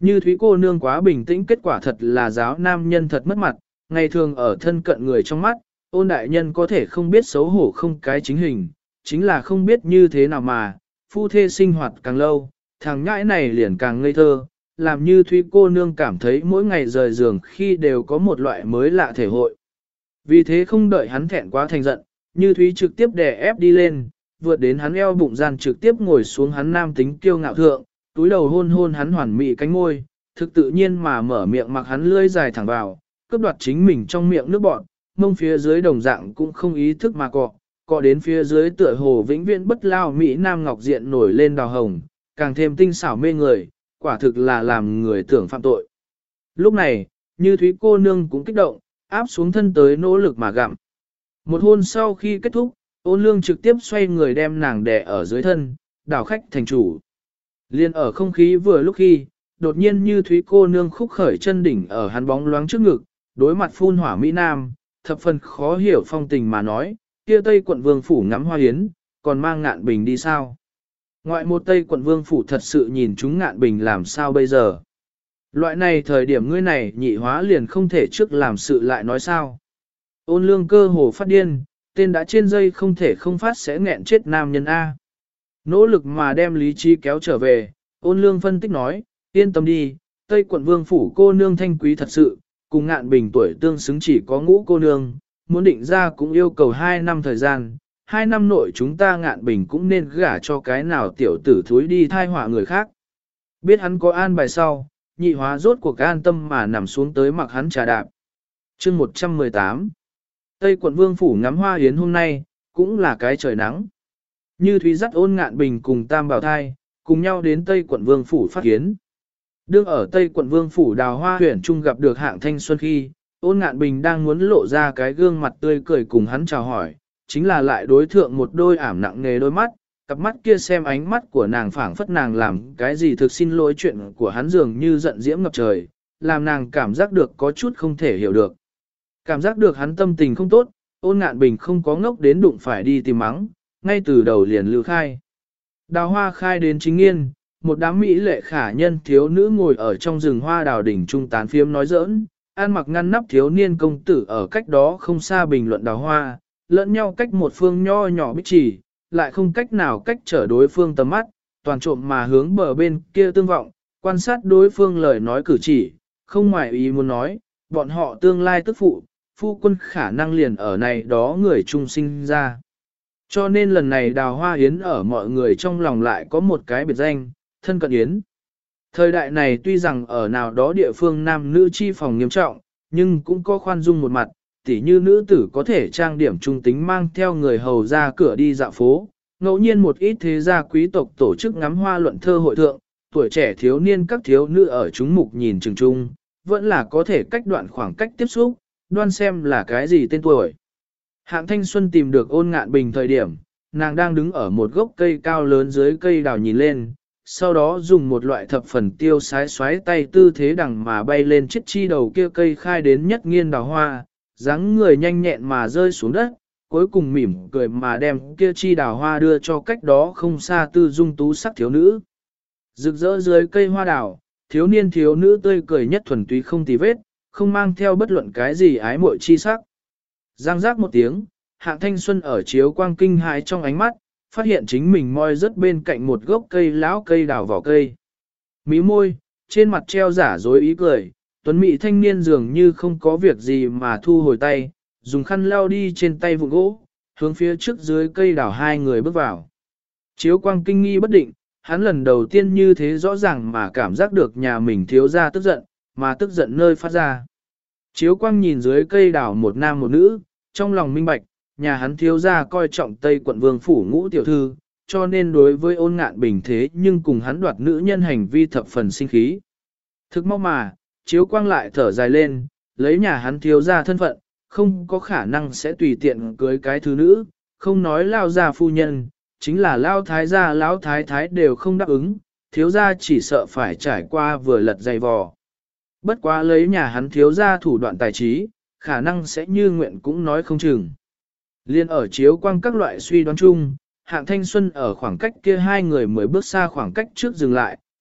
Như Thúy cô nương quá bình tĩnh, kết quả thật là giáo nam nhân thật mất mặt, ngày thường ở thân cận người trong mắt, Ôn đại nhân có thể không biết xấu hổ không cái chính hình, chính là không biết như thế nào mà, phu thê sinh hoạt càng lâu, thằng nhãi này liền càng ngây thơ, làm Như Thúy cô nương cảm thấy mỗi ngày rời giường khi đều có một loại mới lạ thể hội. Vì thế không đợi hắn thẹn quá thành giận, Như Thúy trực tiếp đè ép đi lên, vượt đến hắn eo bụng gian trực tiếp ngồi xuống hắn nam tính kiêu ngạo thượng, túi đầu hôn hôn hắn hoàn mỹ cánh môi, thực tự nhiên mà mở miệng mặc hắn lưỡi dài thẳng vào, cướp đoạt chính mình trong miệng nước bọn, mông phía dưới đồng dạng cũng không ý thức mà cọ đến phía dưới tựa hồ vĩnh viễn bất lao mỹ nam ngọc diện nổi lên đào hồng, càng thêm tinh xảo mê người, quả thực là làm người tưởng phạm tội. Lúc này, Như Thúy cô nương cũng kích động, áp xuống thân tới nỗ lực mà gặm. Một hôn sau khi kết thúc, Ôn Lương trực tiếp xoay người đem nàng đè ở dưới thân, đảo khách thành chủ. Liên ở không khí vừa lúc khi, đột nhiên Như Thúy cô nương khúc khởi chân đỉnh ở hắn bóng loáng trước ngực, đối mặt phun hỏa Mỹ Nam, thập phần khó hiểu phong tình mà nói, kia Tây quận vương phủ ngắm hoa hiến, còn mang Ngạn Bình đi sao? Ngoại một Tây quận vương phủ thật sự nhìn chúng Ngạn Bình làm sao bây giờ? Loại này thời điểm ngươi này nhị hóa liền không thể trước làm sự lại nói sao? Ôn Lương cơ hồ phát điên, tên đã trên dây không thể không phát sẽ nghẹn chết nam nhân A. Nỗ lực mà đem lý trí kéo trở về, Ôn Lương phân tích nói, yên tâm đi, Tây quận vương phủ cô nương thanh quý thật sự, cùng Ngạn Bình tuổi tương xứng chỉ có Ngũ cô nương, muốn định ra cũng yêu cầu 2 năm thời gian, 2 năm nội chúng ta Ngạn Bình cũng nên gả cho cái nào tiểu tử thúi đi thai họa người khác. Biết hắn có an bài sau, nhị hóa rốt cuộc an tâm mà nằm xuống tới mặc hắn trà đạp. Chương 118 Tây quận vương phủ ngắm hoa yến hôm nay, cũng là cái trời nắng. Như Thúy dắt Ôn Ngạn Bình cùng Tam Bảo Thai, cùng nhau đến Tây quận vương phủ phát yến. Đương ở Tây quận vương phủ đào hoa huyện trung gặp được hạng thanh xuân khi, Ôn Ngạn Bình đang muốn lộ ra cái gương mặt tươi cười cùng hắn chào hỏi, chính là lại đối thượng một đôi ảm nặng nề đôi mắt, cặp mắt kia xem ánh mắt của nàng phảng phất nàng làm cái gì thực xin lỗi chuyện của hắn dường như giận diễm ngập trời, làm nàng cảm giác được có chút không thể hiểu được. Cảm giác được hắn tâm tình không tốt, Ôn Ngạn Bình không có ngốc đến đụng phải đi tìm mắng, ngay từ đầu liền lưu khai. Đào hoa khai đến chính nghiên, một đám mỹ lệ khả nhân thiếu nữ ngồi ở trong rừng hoa đào đỉnh trung tán phiếm nói giỡn, ăn mặc ngăn nắp thiếu niên công tử ở cách đó không xa bình luận đào hoa, lẫn nhau cách một phương nho nhỏ bích chỉ, lại không cách nào cách trở đối phương tầm mắt, toàn trộm mà hướng bờ bên kia tương vọng, quan sát đối phương lời nói cử chỉ, không ngoài ý muốn nói, bọn họ tương lai tức phụ, phu quân khả năng liền ở này đó người trung sinh ra. Cho nên lần này đào hoa yến ở mọi người trong lòng lại có một cái biệt danh, thân cận yến. Thời đại này tuy rằng ở nào đó địa phương nam nữ chi phòng nghiêm trọng, nhưng cũng có khoan dung một mặt, tỉ như nữ tử có thể trang điểm trung tính mang theo người hầu ra cửa đi dạo phố, ngẫu nhiên một ít thế gia quý tộc tổ chức ngắm hoa luận thơ hội thượng, tuổi trẻ thiếu niên các thiếu nữ ở chúng mục nhìn chừng chung, vẫn là có thể cách đoạn khoảng cách tiếp xúc, đoan xem là cái gì tên tuổi. Hạng Thanh Xuân tìm được Ôn Ngạn Bình thời điểm, nàng đang đứng ở một gốc cây cao lớn dưới cây đào nhìn lên, sau đó dùng một loại thập phần tiêu sái xoáy tay tư thế đằng mà bay lên chiếc chi đầu kia cây khai đến nhất nghiên đào hoa, dáng người nhanh nhẹn mà rơi xuống đất, cuối cùng mỉm cười mà đem kia chi đào hoa đưa cho cách đó không xa tư dung tú sắc thiếu nữ. Rực rỡ dưới cây hoa đào, thiếu niên thiếu nữ tươi cười nhất thuần túy không tì vết, không mang theo bất luận cái gì ái muội chi sắc. Giang giác một tiếng, Hạng Thanh Xuân ở chiếu quang kinh hãi trong ánh mắt, phát hiện chính mình moi rất bên cạnh một gốc cây lão cây đào vỏ cây. Mí môi, trên mặt treo giả dối ý cười, tuấn mỹ thanh niên dường như không có việc gì mà thu hồi tay, dùng khăn lau đi trên tay vụn gỗ, hướng phía trước dưới cây đào hai người bước vào. Chiếu quang kinh nghi bất định, hắn lần đầu tiên như thế rõ ràng mà cảm giác được nhà mình thiếu ra tức giận, mà tức giận nơi phát ra. Chiếu quang nhìn dưới cây đào một nam một nữ, trong lòng minh bạch, nhà hắn thiếu ra coi trọng Tây quận vương phủ Ngũ tiểu thư, cho nên đối với Ôn Ngạn Bình thế nhưng cùng hắn đoạt nữ nhân hành vi thập phần sinh khí. Thực mau mà, chiếu quang lại thở dài lên, lấy nhà hắn thiếu ra thân phận, không có khả năng sẽ tùy tiện cưới cái thứ nữ, không nói lao gia phu nhân, chính là lao thái gia lão thái thái đều không đáp ứng, thiếu gia chỉ sợ phải trải qua vừa lật dày vò. Bất quá lấy nhà hắn thiếu gia thủ đoạn tài trí, khả năng sẽ như nguyện cũng nói không chừng. Liên ở chiếu quang các loại suy đoán chung, Hạng Thanh Xuân ở khoảng cách kia hai người mới bước xa khoảng cách trước dừng lại,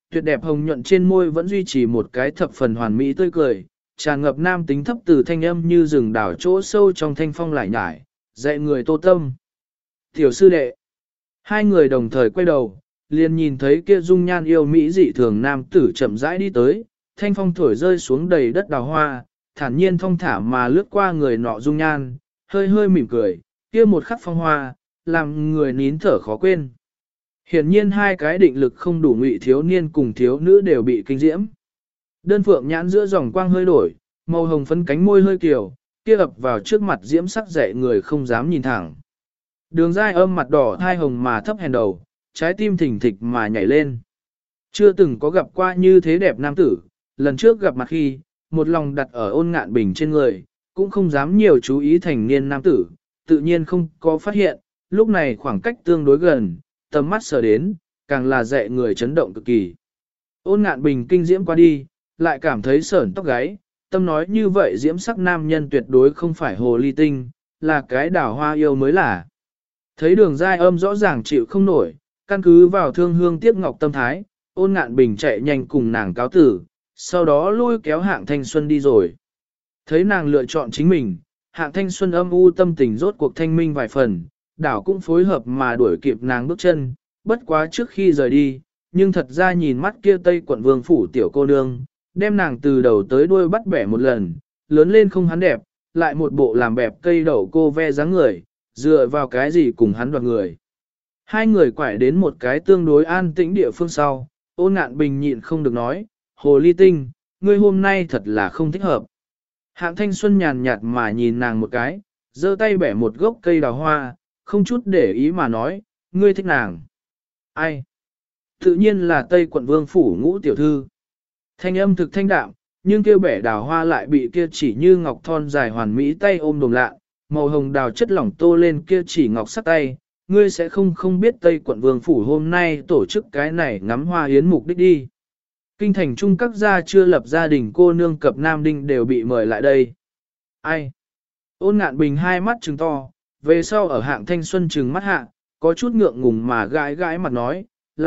Tuyệt đẹp hồng nhuận trên môi vẫn duy trì một cái thập phần hoàn mỹ tươi cười, tràn ngập nam tính thấp từ thanh âm như rừng đảo chỗ sâu trong thanh phong lại nhải, dạy người Tô Tâm. Tiểu sư đệ. Hai người đồng thời quay đầu, liền nhìn thấy kia dung nhan yêu mỹ dị thường nam tử chậm rãi đi tới, thanh phong thổi rơi xuống đầy đất đào hoa, thản nhiên thong thả mà lướt qua người nọ dung nhan, hơi hơi mỉm cười, kia một khắc phong hoa, làm người nín thở khó quên. Hiển nhiên hai cái định lực không đủ ngụy thiếu niên cùng thiếu nữ đều bị kinh diễm. Đơn phượng nhãn giữa dòng quang hơi đổi, màu hồng phấn cánh môi hơi kiều, kia ập vào trước mặt diễm sắc dậy người không dám nhìn thẳng. Đường dai âm mặt đỏ thai hồng mà thấp hèn đầu, trái tim thỉnh thịch mà nhảy lên. Chưa từng có gặp qua như thế đẹp nam tử, lần trước gặp mặt khi, một lòng đặt ở Ôn Ngạn Bình trên người, cũng không dám nhiều chú ý thành niên nam tử, tự nhiên không có phát hiện, lúc này khoảng cách tương đối gần, tầm mắt sờ đến, càng là dạy người chấn động cực kỳ. Ôn Ngạn Bình kinh diễm qua đi, lại cảm thấy sởn tóc gáy, tâm nói như vậy diễm sắc nam nhân tuyệt đối không phải hồ ly tinh, là cái đào hoa yêu mới là. Thấy đường dai âm rõ ràng chịu không nổi, căn cứ vào thương hương tiếc ngọc tâm thái, Ôn Ngạn Bình chạy nhanh cùng nàng cáo tử, sau đó lôi kéo Hạng Thanh Xuân đi rồi. Thấy nàng lựa chọn chính mình, Hạng Thanh Xuân âm u tâm tình rốt cuộc thanh minh vài phần, đảo cũng phối hợp mà đuổi kịp nàng bước chân, bất quá trước khi rời đi, nhưng thật ra nhìn mắt kia Tây quận vương phủ tiểu cô nương, đem nàng từ đầu tới đuôi bắt bẻ một lần, lớn lên không hắn đẹp, lại một bộ làm bẹp cây đậu cô ve dáng người, dựa vào cái gì cùng hắn đoạt người. Hai người quải đến một cái tương đối an tĩnh địa phương sau, Ôn Ngạn Bình nhịn không được nói, hồ ly tinh, ngươi hôm nay thật là không thích hợp. Hạng Thanh Xuân nhàn nhạt mà nhìn nàng một cái, giơ tay bẻ một gốc cây đào hoa, không chút để ý mà nói, ngươi thích nàng. Ai? Tự nhiên là Tây quận vương phủ Ngũ tiểu thư. Thanh âm thực thanh đạm, nhưng kêu bẻ đào hoa lại bị kia chỉ như ngọc thon dài hoàn mỹ tay ôm đồm lạ, màu hồng đào chất lỏng tô lên kia chỉ ngọc sắc tay. Ngươi sẽ không biết Tây quận vương phủ hôm nay tổ chức cái này ngắm hoa hiến mục đích đi. Kinh thành trung các gia chưa lập gia đình cô nương cập Nam Đinh đều bị mời lại đây. Ai? Ôn Ngạn Bình hai mắt trừng to, về sau ở Hạng Thanh Xuân trừng mắt hạ, có chút ngượng ngùng mà gãi gãi mặt nói,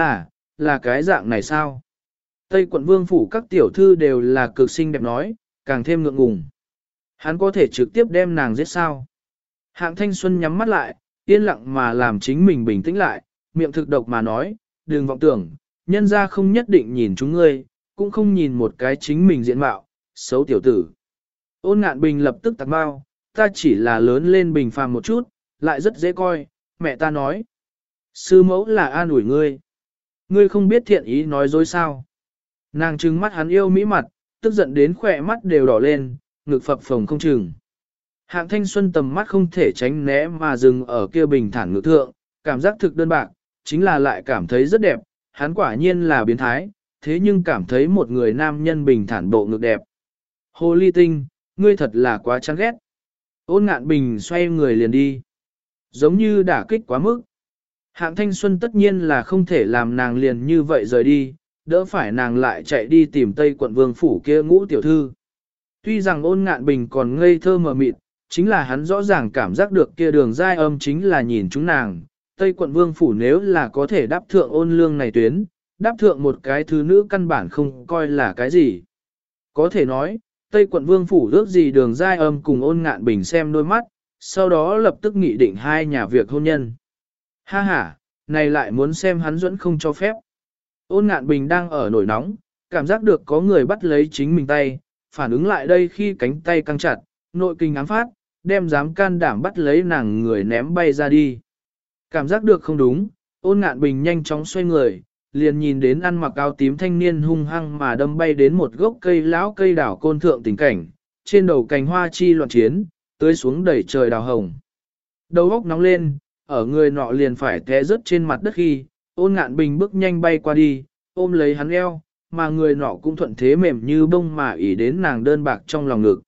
là cái dạng này sao? Tây quận vương phủ các tiểu thư đều là cực xinh đẹp nói, càng thêm ngượng ngùng. Hắn có thể trực tiếp đem nàng giết sao? Hạng Thanh Xuân nhắm mắt lại, yên lặng mà làm chính mình bình tĩnh lại, miệng thực độc mà nói, đừng vọng tưởng, nhân ra không nhất định nhìn chúng ngươi, cũng không nhìn một cái chính mình diện mạo, xấu tiểu tử. Ôn Ngạn Bình lập tức tạc bao, ta chỉ là lớn lên bình phàm một chút, lại rất dễ coi, mẹ ta nói. Sư mẫu là an ủi ngươi. Ngươi không biết thiện ý nói dối sao. Nàng trừng mắt hắn yêu mỹ mặt, tức giận đến khỏe mắt đều đỏ lên, ngực phập phồng không chừng. Hạng Thanh Xuân tầm mắt không thể tránh né mà dừng ở kia bình thản ngự thượng, cảm giác thực đơn bạc, chính là lại cảm thấy rất đẹp, hắn quả nhiên là biến thái, thế nhưng cảm thấy một người nam nhân bình thản bộ ngực đẹp. Hồ ly tinh, ngươi thật là quá chán ghét. Ôn Ngạn Bình xoay người liền đi. Giống như đả kích quá mức. Hạng Thanh Xuân tất nhiên là không thể làm nàng liền như vậy rời đi, đỡ phải nàng lại chạy đi tìm Tây quận vương phủ kia Ngũ tiểu thư. Tuy rằng Ôn Ngạn Bình còn ngây thơ mờ mịt, chính là hắn rõ ràng cảm giác được kia đường dai âm chính là nhìn chúng nàng. Tây quận vương phủ nếu là có thể đáp thượng Ôn lương này tuyến, đáp thượng một cái thứ nữ căn bản không coi là cái gì. Có thể nói, Tây quận vương phủ ước gì đường dai âm cùng Ôn Ngạn Bình xem đôi mắt, sau đó lập tức nghị định hai nhà việc hôn nhân. Ha ha, này lại muốn xem hắn dẫn không cho phép. Ôn Ngạn Bình đang ở nổi nóng, cảm giác được có người bắt lấy chính mình tay, phản ứng lại đây khi cánh tay căng chặt, nội kinh ám phát, đem dám can đảm bắt lấy nàng người ném bay ra đi. Cảm giác được không đúng, Ôn Ngạn Bình nhanh chóng xoay người, liền nhìn đến ăn mặc áo tím thanh niên hung hăng mà đâm bay đến một gốc cây lão cây đảo côn thượng tình cảnh, trên đầu cành hoa chi loạn chiến, tưới xuống đầy trời đào hồng. Đầu óc nóng lên, ở người nọ liền phải té rớt trên mặt đất khi, Ôn Ngạn Bình bước nhanh bay qua đi, ôm lấy hắn eo, mà người nọ cũng thuận thế mềm như bông mà ỉ đến nàng đơn bạc trong lòng ngực.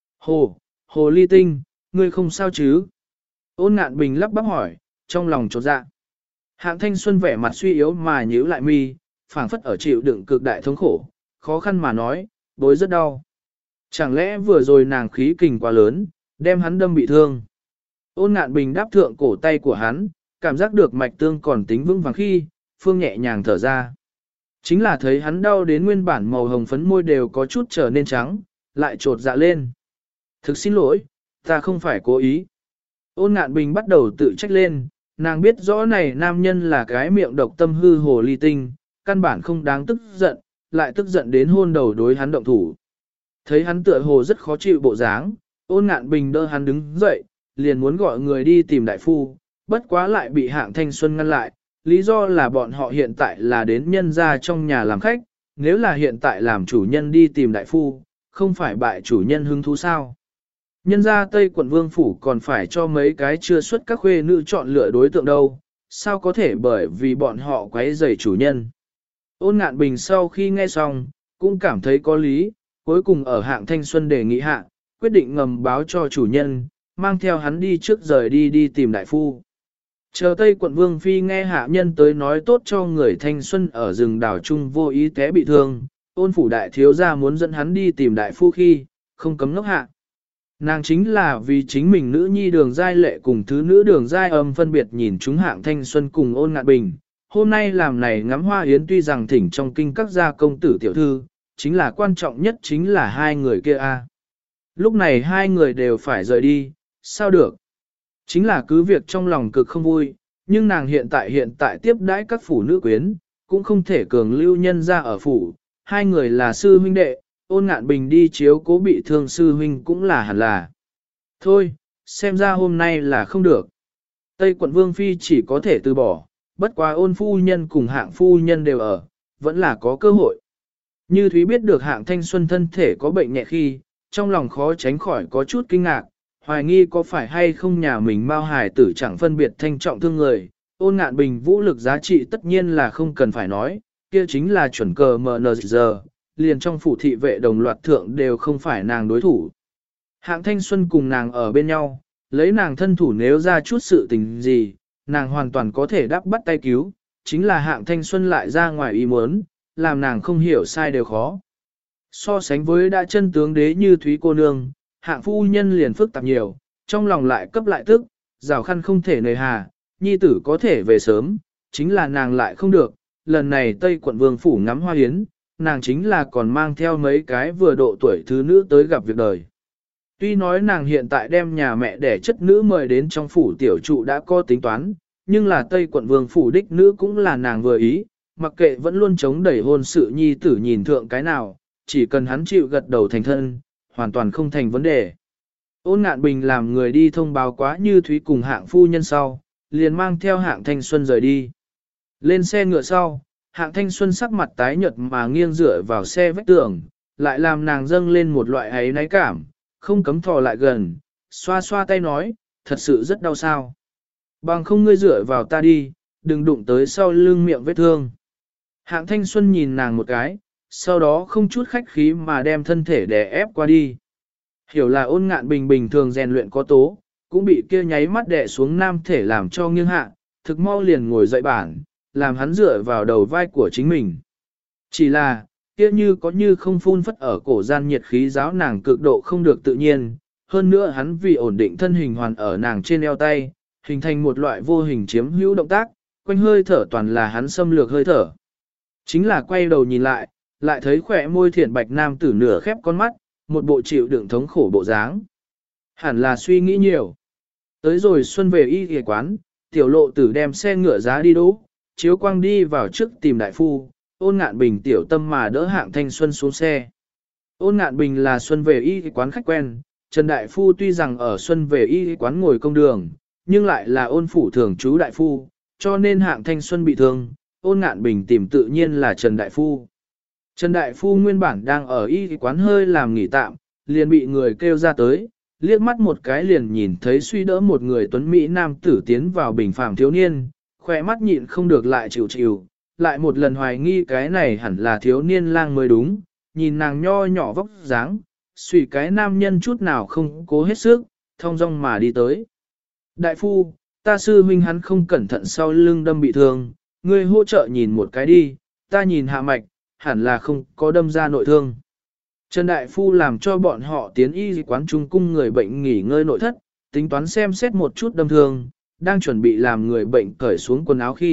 Hồ ly tinh, ngươi không sao chứ? Ôn Ngạn Bình lắp bắp hỏi, trong lòng chột dạ. Hạng Thanh Xuân vẻ mặt suy yếu mà nhíu lại mi, phảng phất ở chịu đựng cực đại thống khổ, khó khăn mà nói, bối rất đau. Chẳng lẽ vừa rồi nàng khí kình quá lớn, đem hắn đâm bị thương? Ôn Ngạn Bình đáp thượng cổ tay của hắn, cảm giác được mạch tương còn tính vững vàng khi, phương nhẹ nhàng thở ra. Chính là thấy hắn đau đến nguyên bản màu hồng phấn môi đều có chút trở nên trắng, lại trột dạ lên. Thực xin lỗi, ta không phải cố ý. Ôn Ngạn Bình bắt đầu tự trách lên, nàng biết rõ này nam nhân là cái miệng độc tâm hư hồ ly tinh, căn bản không đáng tức giận, lại tức giận đến hôn đầu đối hắn động thủ. Thấy hắn tựa hồ rất khó chịu bộ dáng, Ôn Ngạn Bình đỡ hắn đứng dậy, liền muốn gọi người đi tìm đại phu, bất quá lại bị Hạng Thanh Xuân ngăn lại, lý do là bọn họ hiện tại là đến nhân gia trong nhà làm khách, nếu là hiện tại làm chủ nhân đi tìm đại phu, không phải bại chủ nhân hứng thú sao. Nhân gia Tây quận Vương Phủ còn phải cho mấy cái chưa xuất các khuê nữ chọn lựa đối tượng đâu, sao có thể bởi vì bọn họ quấy rầy chủ nhân. Ôn Ngạn Bình sau khi nghe xong, cũng cảm thấy có lý, cuối cùng ở Hạng Thanh Xuân đề nghị hạ, quyết định ngầm báo cho chủ nhân, mang theo hắn đi trước rời đi tìm đại phu. Chờ Tây quận Vương Phi nghe hạ nhân tới nói tốt cho người thanh xuân ở rừng đảo Trung vô ý té bị thương, Ôn phủ đại thiếu gia muốn dẫn hắn đi tìm đại phu khi, không cấm ngốc hạ. Nàng chính là vì chính mình nữ nhi Đường Giai Lệ cùng thứ nữ Đường Giai Âm phân biệt nhìn chúng Hạng Thanh Xuân cùng Ôn Ngạn Bình. Hôm nay làm này ngắm hoa yến tuy rằng thỉnh trong kinh các gia công tử tiểu thư, chính là quan trọng nhất chính là hai người kia a. Lúc này hai người đều phải rời đi, sao được? Chính là cứ việc trong lòng cực không vui, nhưng nàng hiện tại tiếp đãi các phủ nữ quyến, cũng không thể cường lưu nhân ra ở phủ, hai người là sư huynh đệ, Ôn Ngạn Bình đi chiếu cố bị thương sư huynh cũng là hẳn là. Thôi, xem ra hôm nay là không được. Tây quận Vương Phi chỉ có thể từ bỏ, bất quá Ôn phu nhân cùng Hạng phu nhân đều ở, vẫn là có cơ hội. Như Thúy biết được Hạng Thanh Xuân thân thể có bệnh nhẹ khi, trong lòng khó tránh khỏi có chút kinh ngạc, hoài nghi có phải hay không nhà mình Mao Hải tử chẳng phân biệt thanh trọng thương người. Ôn Ngạn Bình vũ lực giá trị tất nhiên là không cần phải nói, kia chính là chuẩn cờ MNZ, liền trong phủ thị vệ đồng loạt thượng đều không phải nàng đối thủ. Hạng Thanh Xuân cùng nàng ở bên nhau, lấy nàng thân thủ nếu ra chút sự tình gì, nàng hoàn toàn có thể đáp bắt tay cứu, chính là Hạng Thanh Xuân lại ra ngoài ý muốn, làm nàng không hiểu sai đều khó. So sánh với đã chân tướng đế như Thúy cô nương, Hạng phu nhân liền phức tạp nhiều, trong lòng lại cấp lại tức, rào khăn không thể nề hà, nhi tử có thể về sớm, chính là nàng lại không được, lần này Tây quận Vương Phủ ngắm hoa yến, nàng chính là còn mang theo mấy cái vừa độ tuổi thứ nữ tới gặp việc đời. Tuy nói nàng hiện tại đem nhà mẹ đẻ chất nữ mời đến trong phủ tiểu trụ đã có tính toán, nhưng là Tây quận Vương Phủ đích nữ cũng là nàng vừa ý, mặc kệ vẫn luôn chống đẩy hôn sự nhi tử nhìn thượng cái nào, chỉ cần hắn chịu gật đầu thành thân, hoàn toàn không thành vấn đề. Ôn Ngạn Bình làm người đi thông báo quá Như Thúy cùng Hạng phu nhân sau, liền mang theo Hạng Thanh Xuân rời đi. Lên xe ngựa sau, Hạng Thanh Xuân sắc mặt tái nhợt mà nghiêng dựa vào xe vách tường, lại làm nàng dâng lên một loại ấy náy cảm, không cấm thò lại gần, xoa xoa tay nói, thật sự rất đau sao. Bằng không ngươi dựa vào ta đi, đừng đụng tới sau lưng miệng vết thương. Hạng Thanh Xuân nhìn nàng một cái, sau đó không chút khách khí mà đem thân thể đè ép qua đi. Hiểu là Ôn Ngạn Bình bình thường rèn luyện có tố, cũng bị kia nháy mắt đè xuống nam thể làm cho nghiêng hạ, thực mau liền ngồi dậy bản, làm hắn dựa vào đầu vai của chính mình. Chỉ là, kia như có như không phun phất ở cổ gian nhiệt khí giáo nàng cực độ không được tự nhiên, hơn nữa hắn vì ổn định thân hình hoàn ở nàng trên eo tay, hình thành một loại vô hình chiếm hữu động tác, quanh hơi thở toàn là hắn xâm lược hơi thở. Chính là quay đầu nhìn lại thấy khỏe môi thiện bạch nam tử nửa khép con mắt, một bộ chịu đựng thống khổ bộ dáng. Hẳn là suy nghĩ nhiều. Tới rồi xuân về y y quán, tiểu lộ tử đem xe ngựa giá đi đỗ, chiếu quang đi vào trước tìm đại phu, Ôn Ngạn Bình tiểu tâm mà đỡ Hạng Thanh Xuân xuống xe. Ôn Ngạn Bình là xuân về y y quán khách quen, Trần Đại Phu tuy rằng ở xuân về y y quán ngồi công đường, nhưng lại là ôn phủ thường trú Đại Phu, cho nên Hạng Thanh Xuân bị thương, Ôn Ngạn Bình tìm tự nhiên là Trần Đại Phu. Trần Đại Phu nguyên bản đang ở y quán hơi làm nghỉ tạm, liền bị người kêu ra tới, liếc mắt một cái liền nhìn thấy suy đỡ một người tuấn Mỹ nam tử tiến vào bình phàm thiếu niên, khỏe mắt nhịn không được lại chịu, lại một lần hoài nghi cái này hẳn là thiếu niên lang mới đúng, nhìn nàng nho nhỏ vóc dáng, suy cái nam nhân chút nào không cố hết sức, thong dong mà đi tới. Đại Phu, ta sư huynh hắn không cẩn thận sau lưng đâm bị thương, ngươi hỗ trợ nhìn một cái đi, ta nhìn hạ mạch, hẳn là không có đâm ra nội thương. Trần Đại Phu làm cho bọn họ tiến y quán trung cung người bệnh nghỉ ngơi nội thất, tính toán xem xét một chút đâm thương, đang chuẩn bị làm người bệnh cởi xuống quần áo khi,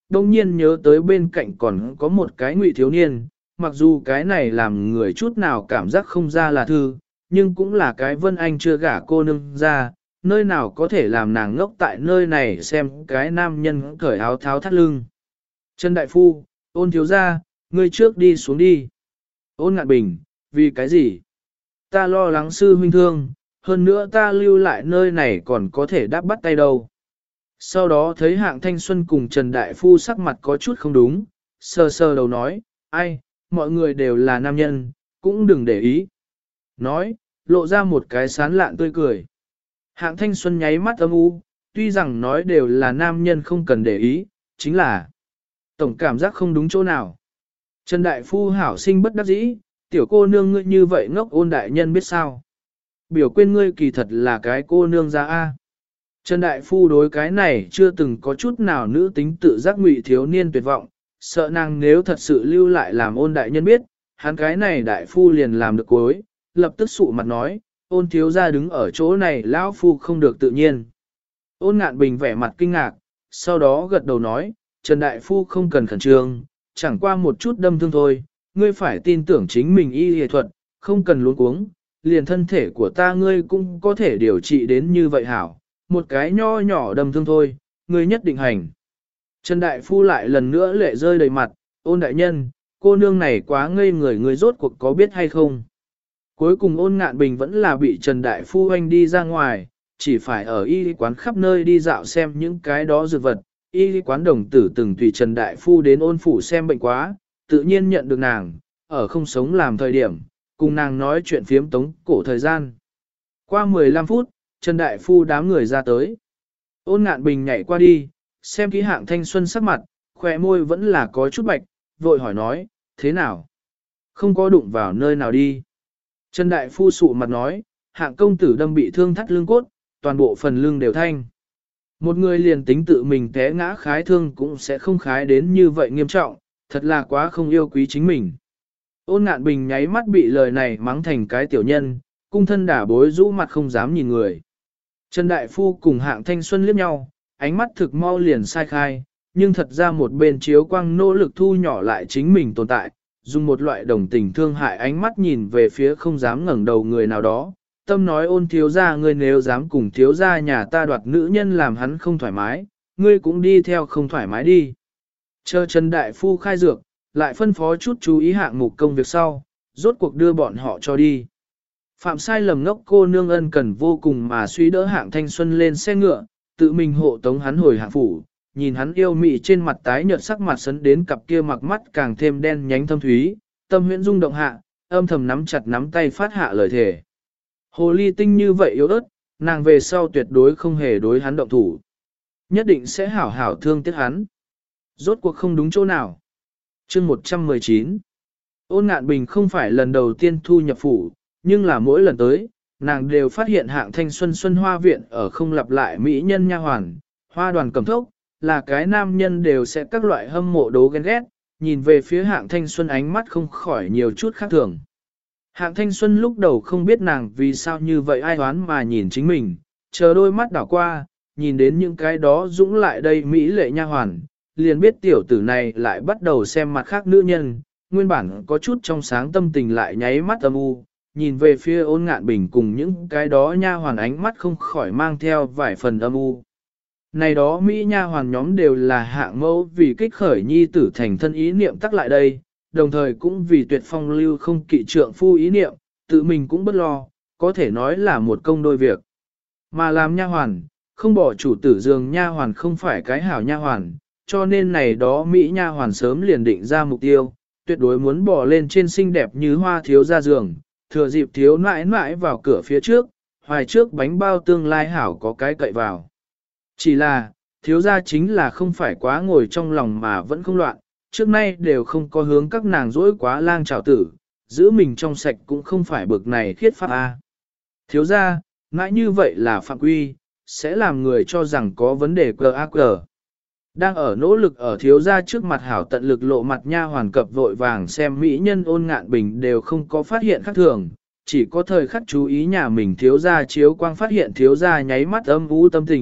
đông nhiên nhớ tới bên cạnh còn có một cái ngụy thiếu niên, mặc dù cái này làm người chút nào cảm giác không ra là thư, nhưng cũng là cái Vân Anh chưa gả cô nương ra, nơi nào có thể làm nàng ngốc tại nơi này xem cái nam nhân cởi áo tháo thắt lưng. Trần Đại Phu, Ôn thiếu gia, ngươi trước đi xuống đi. Ôn Ngạn Bình, vì cái gì? Ta lo lắng sư huynh thương, hơn nữa ta lưu lại nơi này còn có thể đáp bắt tay đâu. Sau đó thấy Hạng Thanh Xuân cùng Trần Đại Phu sắc mặt có chút không đúng, sờ sờ đầu nói, ai, mọi người đều là nam nhân, cũng đừng để ý. Nói, lộ ra một cái sán lạn tươi cười. Hạng Thanh Xuân nháy mắt âm u, tuy rằng nói đều là nam nhân không cần để ý, chính là tổng cảm giác không đúng chỗ nào. Trần Đại Phu hảo sinh bất đắc dĩ, tiểu cô nương ngươi như vậy ngốc Ôn đại nhân biết sao. Biểu quên ngươi kỳ thật là cái cô nương ra A. Trần Đại Phu đối cái này chưa từng có chút nào nữ tính tự giác ngụy thiếu niên tuyệt vọng, sợ nàng nếu thật sự lưu lại làm Ôn đại nhân biết, hắn cái này Đại Phu liền làm được cuối, lập tức sụ mặt nói, Ôn thiếu gia đứng ở chỗ này lão phu không được tự nhiên. Ôn Ngạn Bình vẻ mặt kinh ngạc, sau đó gật đầu nói, Trần Đại Phu không cần khẩn trương, chẳng qua một chút đâm thương thôi, ngươi phải tin tưởng chính mình y y thuật, không cần luống cuống, liền thân thể của ta ngươi cũng có thể điều trị đến như vậy hảo, một cái nho nhỏ đâm thương thôi, ngươi nhất định hành. Trần Đại Phu lại lần nữa lệ rơi đầy mặt, Ôn đại nhân, cô nương này quá ngây người, ngươi rốt cuộc có biết hay không? Cuối cùng Ôn Ngạn Bình vẫn là bị Trần Đại Phu hoanh đi ra ngoài, chỉ phải ở y quán khắp nơi đi dạo xem những cái đó dược vật. Y quán đồng tử từng tùy Trần Đại Phu đến Ôn phủ xem bệnh quá, tự nhiên nhận được nàng, ở không sống làm thời điểm, cùng nàng nói chuyện phiếm tống cổ thời gian. Qua 15 phút, Trần Đại Phu đám người ra tới. Ôn Ngạn Bình nhảy qua đi, xem kỹ Hạng Thanh Xuân sắc mặt, khỏe môi vẫn là có chút bạch, vội hỏi nói, thế nào? Không có đụng vào nơi nào đi. Trần Đại Phu sụ mặt nói, Hạng công tử đâm bị thương thắt lưng cốt, toàn bộ phần lưng đều thanh. Một người liền tính tự mình té ngã khái thương cũng sẽ không khái đến như vậy nghiêm trọng, thật là quá không yêu quý chính mình. Ôn Ngạn Bình nháy mắt bị lời này mắng thành cái tiểu nhân, cung thân đả bối rũ mặt không dám nhìn người. Trần Đại Phu cùng Hạng Thanh Xuân liếc nhau, ánh mắt thực mau liền sai khai, nhưng thật ra một bên chiếu quang nỗ lực thu nhỏ lại chính mình tồn tại, dùng một loại đồng tình thương hại ánh mắt nhìn về phía không dám ngẩng đầu người nào đó. Tâm nói Ôn thiếu gia ngươi nếu dám cùng thiếu gia nhà ta đoạt nữ nhân làm hắn không thoải mái, ngươi cũng đi theo không thoải mái đi. Chờ Trần Đại Phu khai dược, lại phân phó chút chú ý hạng mục công việc sau, rốt cuộc đưa bọn họ cho đi. Phạm sai lầm ngốc cô nương ân cần vô cùng mà suy đỡ Hạng Thanh Xuân lên xe ngựa, tự mình hộ tống hắn hồi Hạng phủ, nhìn hắn yêu mị trên mặt tái nhợt sắc mặt sấn đến cặp kia mặc mắt càng thêm đen nhánh thâm thúy, tâm huyễn rung động hạ, âm thầm nắm chặt nắm tay phát hạ lời thề. Hồ ly tinh như vậy yếu ớt, nàng về sau tuyệt đối không hề đối hắn động thủ. Nhất định sẽ hảo hảo thương tiếc hắn. Rốt cuộc không đúng chỗ nào. Chương 119. Ôn Ngạn Bình không phải lần đầu tiên thu nhập phủ, nhưng là mỗi lần tới, nàng đều phát hiện Hạng Thanh Xuân Xuân Hoa Viện ở không lặp lại mỹ nhân nha hoàn, hoa đoàn cầm thốc, là cái nam nhân đều sẽ các loại hâm mộ đố ghen ghét, nhìn về phía Hạng Thanh Xuân ánh mắt không khỏi nhiều chút khác thường. Hạng Thanh Xuân lúc đầu không biết nàng vì sao như vậy ai oán mà nhìn chính mình, chờ đôi mắt đảo qua, nhìn đến những cái đó dũng lại đây mỹ lệ nha hoàn, liền biết tiểu tử này lại bắt đầu xem mặt khác nữ nhân, nguyên bản có chút trong sáng tâm tình lại nháy mắt âm u, nhìn về phía Ôn Ngạn Bình cùng những cái đó nha hoàn ánh mắt không khỏi mang theo vài phần âm u. Này đó mỹ nha hoàn nhóm đều là hạng mẫu vì kích khởi nhi tử thành thân ý niệm tắc lại đây, đồng thời cũng vì tuyệt phong lưu không kỵ trượng phu ý niệm, tự mình cũng bất lo, có thể nói là một công đôi việc. Mà làm nha hoàn, không bỏ chủ tử giường nha hoàn không phải cái hảo nha hoàn, cho nên này đó mỹ nha hoàn sớm liền định ra mục tiêu, tuyệt đối muốn bỏ lên trên xinh đẹp như hoa thiếu ra giường, thừa dịp thiếu nãi nãi vào cửa phía trước, hoài trước bánh bao tương lai hảo có cái cậy vào. Chỉ là, thiếu gia chính là không phải quá ngồi trong lòng mà vẫn không loạn, trước nay đều không có hướng các nàng dỗi quá lang trào tử, giữ mình trong sạch cũng không phải bực này khiết pháp A. Thiếu gia, mãi như vậy là phạm quy, sẽ làm người cho rằng có vấn đề QAQ. Đang ở nỗ lực ở thiếu gia trước mặt hảo tận lực lộ mặt nha hoàn cập vội vàng xem mỹ nhân Ôn Ngạn Bình đều không có phát hiện khác thường, chỉ có thời khắc chú ý nhà mình thiếu gia chiếu quang phát hiện thiếu gia nháy mắt âm u tâm tình,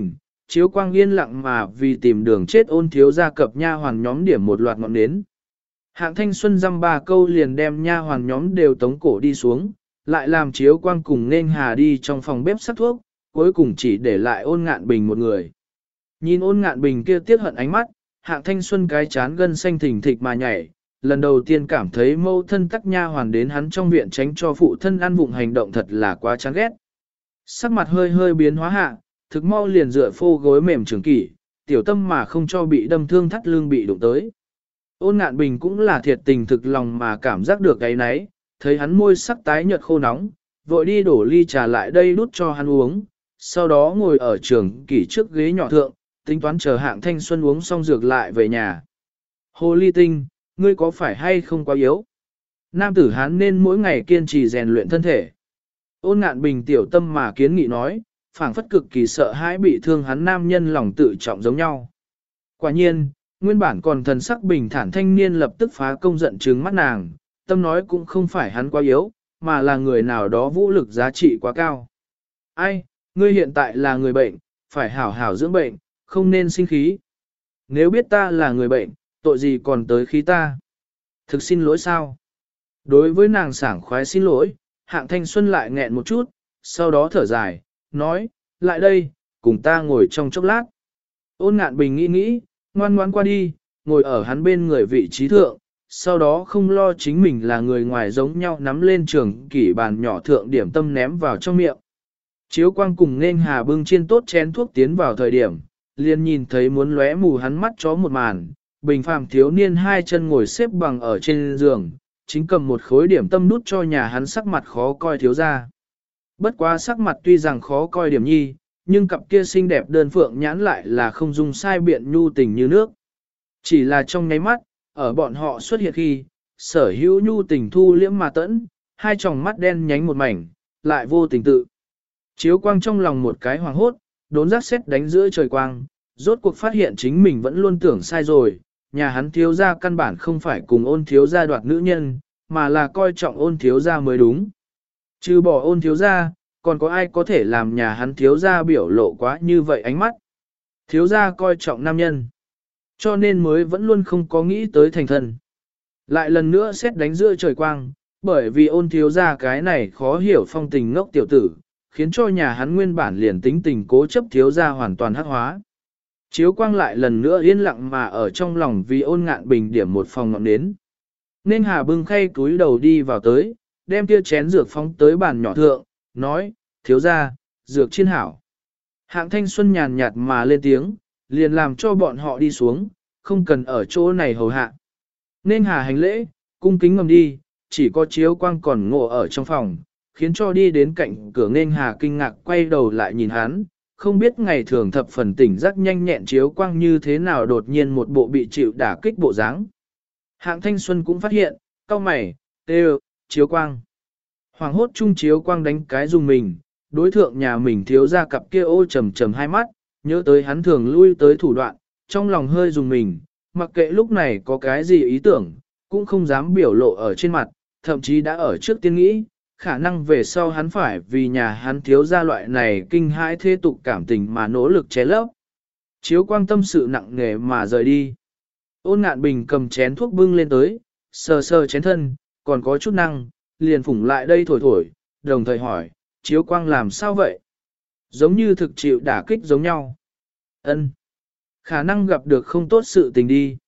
Chiếu Quang yên lặng mà vì tìm đường chết Ôn thiếu gia cập nha hoàn nhóm điểm một loạt ngọn nến. Hạng Thanh Xuân dăm ba câu liền đem nha hoàn nhóm đều tống cổ đi xuống, lại làm Chiếu Quang cùng nên Hà đi trong phòng bếp sắc thuốc, cuối cùng chỉ để lại Ôn Ngạn Bình một người. Nhìn Ôn Ngạn Bình kia tiếc hận ánh mắt, Hạng Thanh Xuân cái chán gân xanh thình thịch mà nhảy, lần đầu tiên cảm thấy mâu thân tắc nha hoàn đến hắn trong viện tránh cho phụ thân ăn vụng hành động thật là quá chán ghét. Sắc mặt hơi hơi biến hóa hạ, thực mau liền dựa phô gối mềm trường kỷ, tiểu tâm mà không cho bị đâm thương thắt lưng bị đụng tới. Ôn Ngạn Bình cũng là thiệt tình thực lòng mà cảm giác được cái nấy, thấy hắn môi sắc tái nhợt khô nóng, vội đi đổ ly trà lại đây đút cho hắn uống, sau đó ngồi ở trường kỷ trước ghế nhỏ thượng, tính toán chờ Hạng Thanh Xuân uống xong dược lại về nhà. Hồ ly tinh, ngươi có phải hay không quá yếu? Nam tử hán nên mỗi ngày kiên trì rèn luyện thân thể. Ôn Ngạn Bình tiểu tâm mà kiến nghị nói, phảng phất cực kỳ sợ hãi bị thương hắn nam nhân lòng tự trọng giống nhau. Quả nhiên, nguyên bản còn thần sắc bình thản thanh niên lập tức phá công giận trừng mắt nàng, tâm nói cũng không phải hắn quá yếu, mà là người nào đó vũ lực giá trị quá cao. Ai, ngươi hiện tại là người bệnh, phải hảo hảo dưỡng bệnh, không nên sinh khí. Nếu biết ta là người bệnh, tội gì còn tới khí ta? Thực xin lỗi sao? Đối với nàng sảng khoái xin lỗi, Hạng Thanh Xuân lại nghẹn một chút, sau đó thở dài, nói, lại đây, cùng ta ngồi trong chốc lát. Ôn Ngạn Bình nghĩ nghĩ, ngoan ngoan qua đi, ngồi ở hắn bên người vị trí thượng, sau đó không lo chính mình là người ngoài giống nhau nắm lên trường kỷ bàn nhỏ thượng điểm tâm ném vào trong miệng. Chiếu Quang cùng nên Hà bưng chiên tốt chén thuốc tiến vào thời điểm, liền nhìn thấy muốn lóe mù hắn mắt chó một màn, bình phàm thiếu niên hai chân ngồi xếp bằng ở trên giường, chính cầm một khối điểm tâm nút cho nhà hắn sắc mặt khó coi thiếu ra. Bất quá sắc mặt tuy rằng khó coi điểm nhi, nhưng cặp kia xinh đẹp đơn phượng nhãn lại là không dung sai biện nhu tình như nước. Chỉ là trong nháy mắt, ở bọn họ xuất hiện khi, sở hữu nhu tình thu liễm mà tẫn, hai tròng mắt đen nhánh một mảnh, lại vô tình tự. Chiếu Quang trong lòng một cái hoàng hốt, đốn giác xét đánh giữa trời quang, rốt cuộc phát hiện chính mình vẫn luôn tưởng sai rồi, nhà hắn thiếu gia căn bản không phải cùng Ôn thiếu gia đoạt nữ nhân, mà là coi trọng Ôn thiếu gia mới đúng. Trừ bỏ Ôn thiếu gia, còn có ai có thể làm nhà hắn thiếu gia biểu lộ quá như vậy ánh mắt. Thiếu gia coi trọng nam nhân, cho nên mới vẫn luôn không có nghĩ tới thành thân. Lại lần nữa xét đánh giữa trời quang, bởi vì Ôn thiếu gia cái này khó hiểu phong tình ngốc tiểu tử, khiến cho nhà hắn nguyên bản liền tính tình cố chấp thiếu gia hoàn toàn hắc hóa. Chiếu Quang lại lần nữa yên lặng mà ở trong lòng vì Ôn Ngạn Bình điểm một phòng ngọn nến. Nên Hà bưng khay túi đầu đi vào tới, đem kia chén dược phóng tới bàn nhỏ thượng, nói, thiếu gia, dược chiên hảo. Hạng Thanh Xuân nhàn nhạt mà lên tiếng, liền làm cho bọn họ đi xuống, không cần ở chỗ này hầu hạ. Nên Hà hành lễ, cung kính ngầm đi, chỉ có Chiếu Quang còn ngộ ở trong phòng, khiến cho đi đến cạnh cửa nên Hà kinh ngạc quay đầu lại nhìn hắn, không biết ngày thường thập phần tỉnh giác nhanh nhẹn Chiếu Quang như thế nào đột nhiên một bộ bị chịu đả kích bộ dáng. Hạng Thanh Xuân cũng phát hiện, cau mày, Chiếu Quang. Hoàng hốt chung Chiếu Quang đánh cái dùng mình, đối thượng nhà mình thiếu ra cặp kia ô trầm trầm hai mắt, nhớ tới hắn thường lui tới thủ đoạn, trong lòng hơi dùng mình, mặc kệ lúc này có cái gì ý tưởng, cũng không dám biểu lộ ở trên mặt, thậm chí đã ở trước tiên nghĩ, khả năng về sau hắn phải vì nhà hắn thiếu ra loại này kinh hãi thế tục cảm tình mà nỗ lực che lấp. Chiếu Quang tâm sự nặng nề mà rời đi. Ôn Ngạn Bình cầm chén thuốc bưng lên tới, sờ sờ chén thân, còn có chút năng, liền phủng lại đây thổi thổi, đồng thời hỏi, Chiếu Quang làm sao vậy? Giống như thực chịu đả kích giống nhau. Ân, khả năng gặp được không tốt sự tình đi.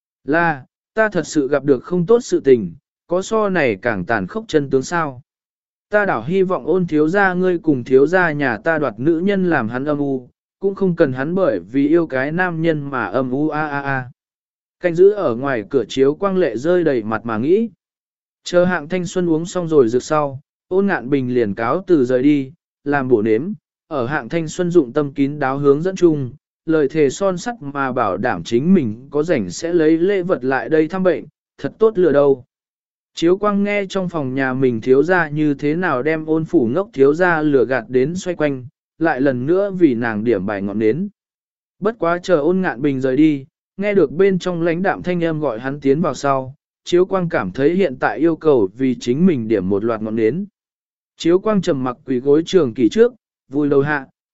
Là, ta thật sự gặp được không tốt sự tình, có so này càng tàn khốc chân tướng sao? Ta đảo hy vọng Ôn thiếu gia ngươi cùng thiếu gia nhà ta đoạt nữ nhân làm hắn âm u, cũng không cần hắn bởi vì yêu cái nam nhân mà âm u a a a. Canh giữ ở ngoài cửa Chiếu Quang lệ rơi đầy mặt mà nghĩ. Chờ Hạng Thanh Xuân uống xong rồi rực sau, Ôn Ngạn Bình liền cáo từ rời đi, làm bổ nếm, ở Hạng Thanh Xuân dụng tâm kín đáo hướng dẫn chung, lời thề son sắt mà bảo đảm chính mình có rảnh sẽ lấy lễ vật lại đây thăm bệnh, thật tốt lừa đâu. Chiếu Quang nghe trong phòng nhà mình thiếu gia như thế nào đem Ôn phủ ngốc thiếu gia lừa gạt đến xoay quanh, lại lần nữa vì nàng điểm bài ngọn nến. Bất quá chờ Ôn Ngạn Bình rời đi, nghe được bên trong lãnh đạm thanh âm gọi hắn tiến vào sau, Chiếu Quang cảm thấy hiện tại yêu cầu vì chính mình điểm một loạt ngọn nến. Chiếu Quang trầm mặc quỳ gối trường kỳ trước, vùi đầu hạ,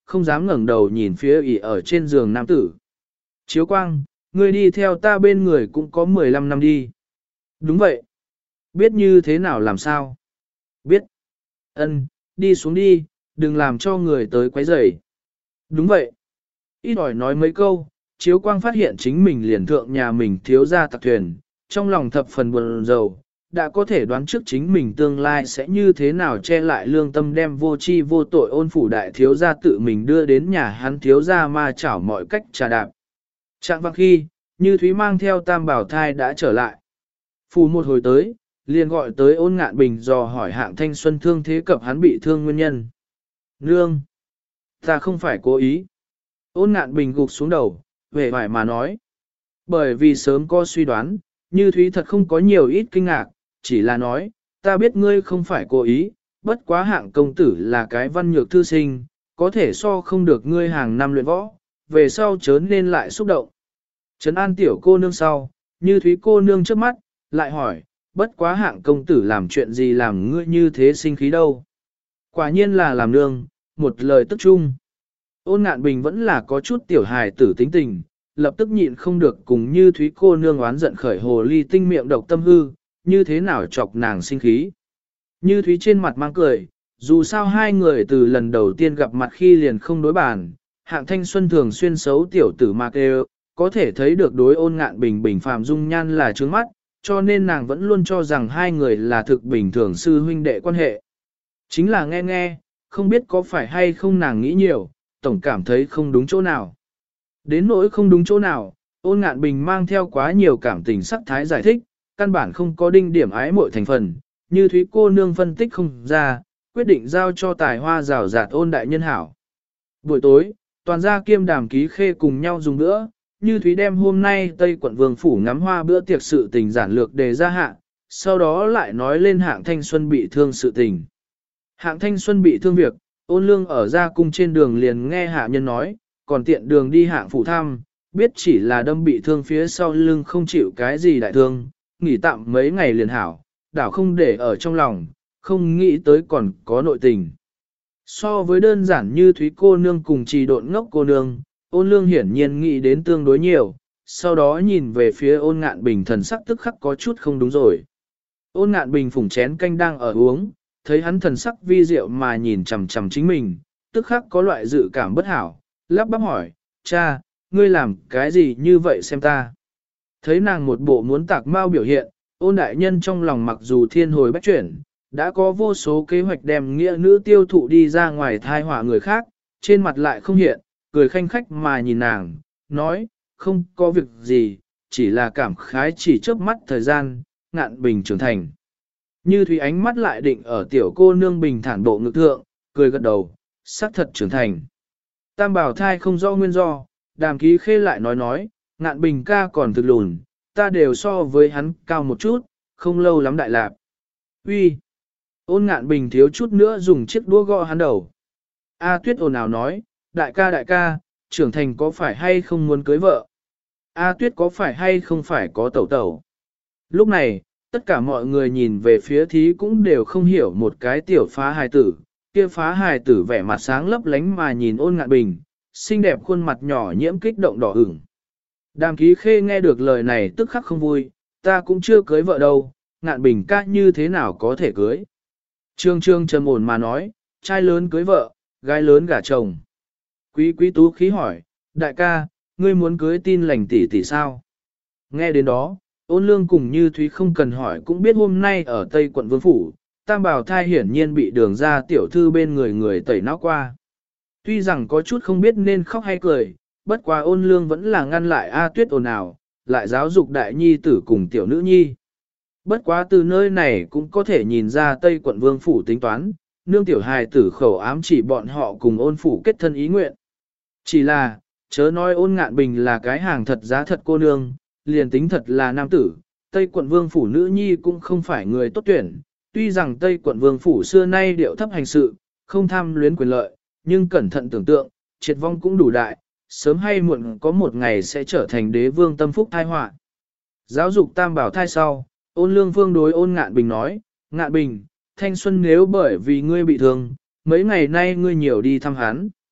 không dám ngẩng đầu nhìn phía ỉ ở trên giường nam tử. Chiếu quang, ngươi đi theo ta bên người cũng có 15 năm đi. Đúng vậy. Biết như thế nào làm sao? Biết. Ân, đi xuống đi, đừng làm cho người tới quấy rầy. Đúng vậy. Ít ỏi nói mấy câu, chiếu quang phát hiện chính mình liền thượng nhà mình thiếu ra tặc thuyền, trong lòng thập phần buồn rầu, đã có thể đoán trước chính mình tương lai sẽ như thế nào che lại lương tâm đem vô chi vô tội ôn phủ đại thiếu gia tự mình đưa đến nhà hắn thiếu gia ma chảo mọi cách trà đạp. Trạng vang khi, Như Thúy mang theo tam bảo thai đã trở lại. Phù một hồi tới, liền gọi tới Ôn Ngạn Bình dò hỏi Hạng Thanh Xuân thương thế cập hắn bị thương nguyên nhân. Nương! Ta không phải cố ý. Ôn Ngạn Bình gục xuống đầu, vẻ vải mà nói. Bởi vì sớm có suy đoán, Như Thúy thật không có nhiều ít kinh ngạc, chỉ là nói, ta biết ngươi không phải cố ý, bất quá Hạng công tử là cái văn nhược thư sinh, có thể so không được ngươi hàng năm luyện võ, về sau chớ nên lại xúc động. Trấn an tiểu cô nương sau, Như Thúy cô nương trước mắt, lại hỏi, bất quá Hạng công tử làm chuyện gì làm ngươi như thế sinh khí đâu. Quả nhiên là làm nương, một lời tức chung. Ôn Ngạn Bình vẫn là có chút tiểu hài tử tính tình, lập tức nhịn không được cùng Như Thúy cô nương oán giận khởi hồ ly tinh miệng độc tâm hư, như thế nào chọc nàng sinh khí. Như Thúy trên mặt mang cười, dù sao hai người từ lần đầu tiên gặp mặt khi liền không đối bàn, Hạng Thanh Xuân thường xuyên xấu tiểu tử mà kêu, có thể thấy được đối Ôn Ngạn Bình bình phàm dung nhan là trướng mắt, cho nên nàng vẫn luôn cho rằng hai người là thực bình thường sư huynh đệ quan hệ. Chính là nghe nghe, không biết có phải hay không nàng nghĩ nhiều, tổng cảm thấy không đúng chỗ nào. Đến nỗi không đúng chỗ nào, Ôn Ngạn Bình mang theo quá nhiều cảm tình sắc thái giải thích, căn bản không có đinh điểm ái muội thành phần, Như Thúy cô nương phân tích không ra, quyết định giao cho tài hoa rào rạt Ôn đại nhân hảo. Buổi tối, toàn gia kiêm Đàm Ký Khê cùng nhau dùng bữa, Như Thúy đem hôm nay Tây quận Vương Phủ ngắm hoa bữa tiệc sự tình giản lược đề ra hạ, sau đó lại nói lên Hạng Thanh Xuân bị thương sự tình. Hạng Thanh Xuân bị thương việc, Ôn Lương ở ra cung trên đường liền nghe hạ nhân nói, còn tiện đường đi Hạng phủ thăm, biết chỉ là đâm bị thương phía sau lưng không chịu cái gì đại thương, nghỉ tạm mấy ngày liền hảo, đảo không để ở trong lòng, không nghĩ tới còn có nội tình. So với đơn giản Như Thúy cô nương cùng trì độn ngốc cô nương, Ôn Lương hiển nhiên nghĩ đến tương đối nhiều, sau đó nhìn về phía Ôn Ngạn Bình thần sắc tức khắc có chút không đúng rồi. Ôn Ngạn Bình phủng chén canh đang ở uống, thấy hắn thần sắc vi diệu mà nhìn chằm chằm chính mình, tức khắc có loại dự cảm bất hảo, lắp bắp hỏi, cha, ngươi làm cái gì như vậy xem ta. Thấy nàng một bộ muốn tạc mau biểu hiện, Ôn đại nhân trong lòng mặc dù thiên hồi bách chuyển, đã có vô số kế hoạch đem nghĩa nữ tiêu thụ đi ra ngoài thai họa người khác, trên mặt lại không hiện, cười khanh khách mà nhìn nàng, nói, không có việc gì, chỉ là cảm khái chỉ chớp mắt thời gian, Ngạn Bình trưởng thành. Như Thúy ánh mắt lại định ở tiểu cô nương bình thản bộ ngực thượng, cười gật đầu, xác thật trưởng thành. Tam bảo thai không rõ nguyên do, Đàm Ký Khê lại nói, Ngạn Bình ca còn thực lùn, ta đều so với hắn cao một chút, không lâu lắm đại lạp. Uy, Ôn Ngạn Bình thiếu chút nữa dùng chiếc đũa gõ hắn đầu. A Tuyết ồn ào nói, đại ca, trưởng thành có phải hay không muốn cưới vợ? A Tuyết có phải hay không phải có tẩu tẩu? Lúc này, tất cả mọi người nhìn về phía thí cũng đều không hiểu một cái tiểu phá hài tử, kia phá hài tử vẻ mặt sáng lấp lánh mà nhìn Ôn Ngạn Bình, xinh đẹp khuôn mặt nhỏ nhiễm kích động đỏ ửng. Đàm Ký Khê nghe được lời này tức khắc không vui, ta cũng chưa cưới vợ đâu, Ngạn Bình ca như thế nào có thể cưới? Trương trầm ổn mà nói, trai lớn cưới vợ, gái lớn gả chồng. Quý tú khí hỏi, đại ca, ngươi muốn cưới tin lành tỷ tỷ sao? Nghe đến đó, Ôn Lương cùng Như Thúy không cần hỏi cũng biết hôm nay ở Tây quận Vương Phủ, Tam Bảo thai hiển nhiên bị đường ra tiểu thư bên người tẩy não qua. Tuy rằng có chút không biết nên khóc hay cười, bất quá Ôn Lương vẫn là ngăn lại A Tuyết ồn ào, lại giáo dục đại nhi tử cùng tiểu nữ nhi. Bất quá từ nơi này cũng có thể nhìn ra Tây quận Vương Phủ tính toán, nương tiểu hài tử khẩu ám chỉ bọn họ cùng Ôn Phủ kết thân ý nguyện. Chỉ là, chớ nói Ôn Ngạn Bình là cái hàng thật giá thật cô nương, liền tính thật là nam tử, Tây quận Vương Phủ nữ nhi cũng không phải người tốt tuyển. Tuy rằng Tây quận Vương Phủ xưa nay điệu thấp hành sự, không tham luyến quyền lợi, nhưng cẩn thận tưởng tượng, triệt vong cũng đủ đại, sớm hay muộn có một ngày sẽ trở thành đế vương tâm phúc thai họa. Giáo dục Tam Bảo thai sau, Ôn Lương Phương đối Ôn Ngạn Bình nói, Ngạn Bình, thanh xuân nếu bởi vì ngươi bị thương, mấy ngày nay ngươi nhiều đi thăm hắn.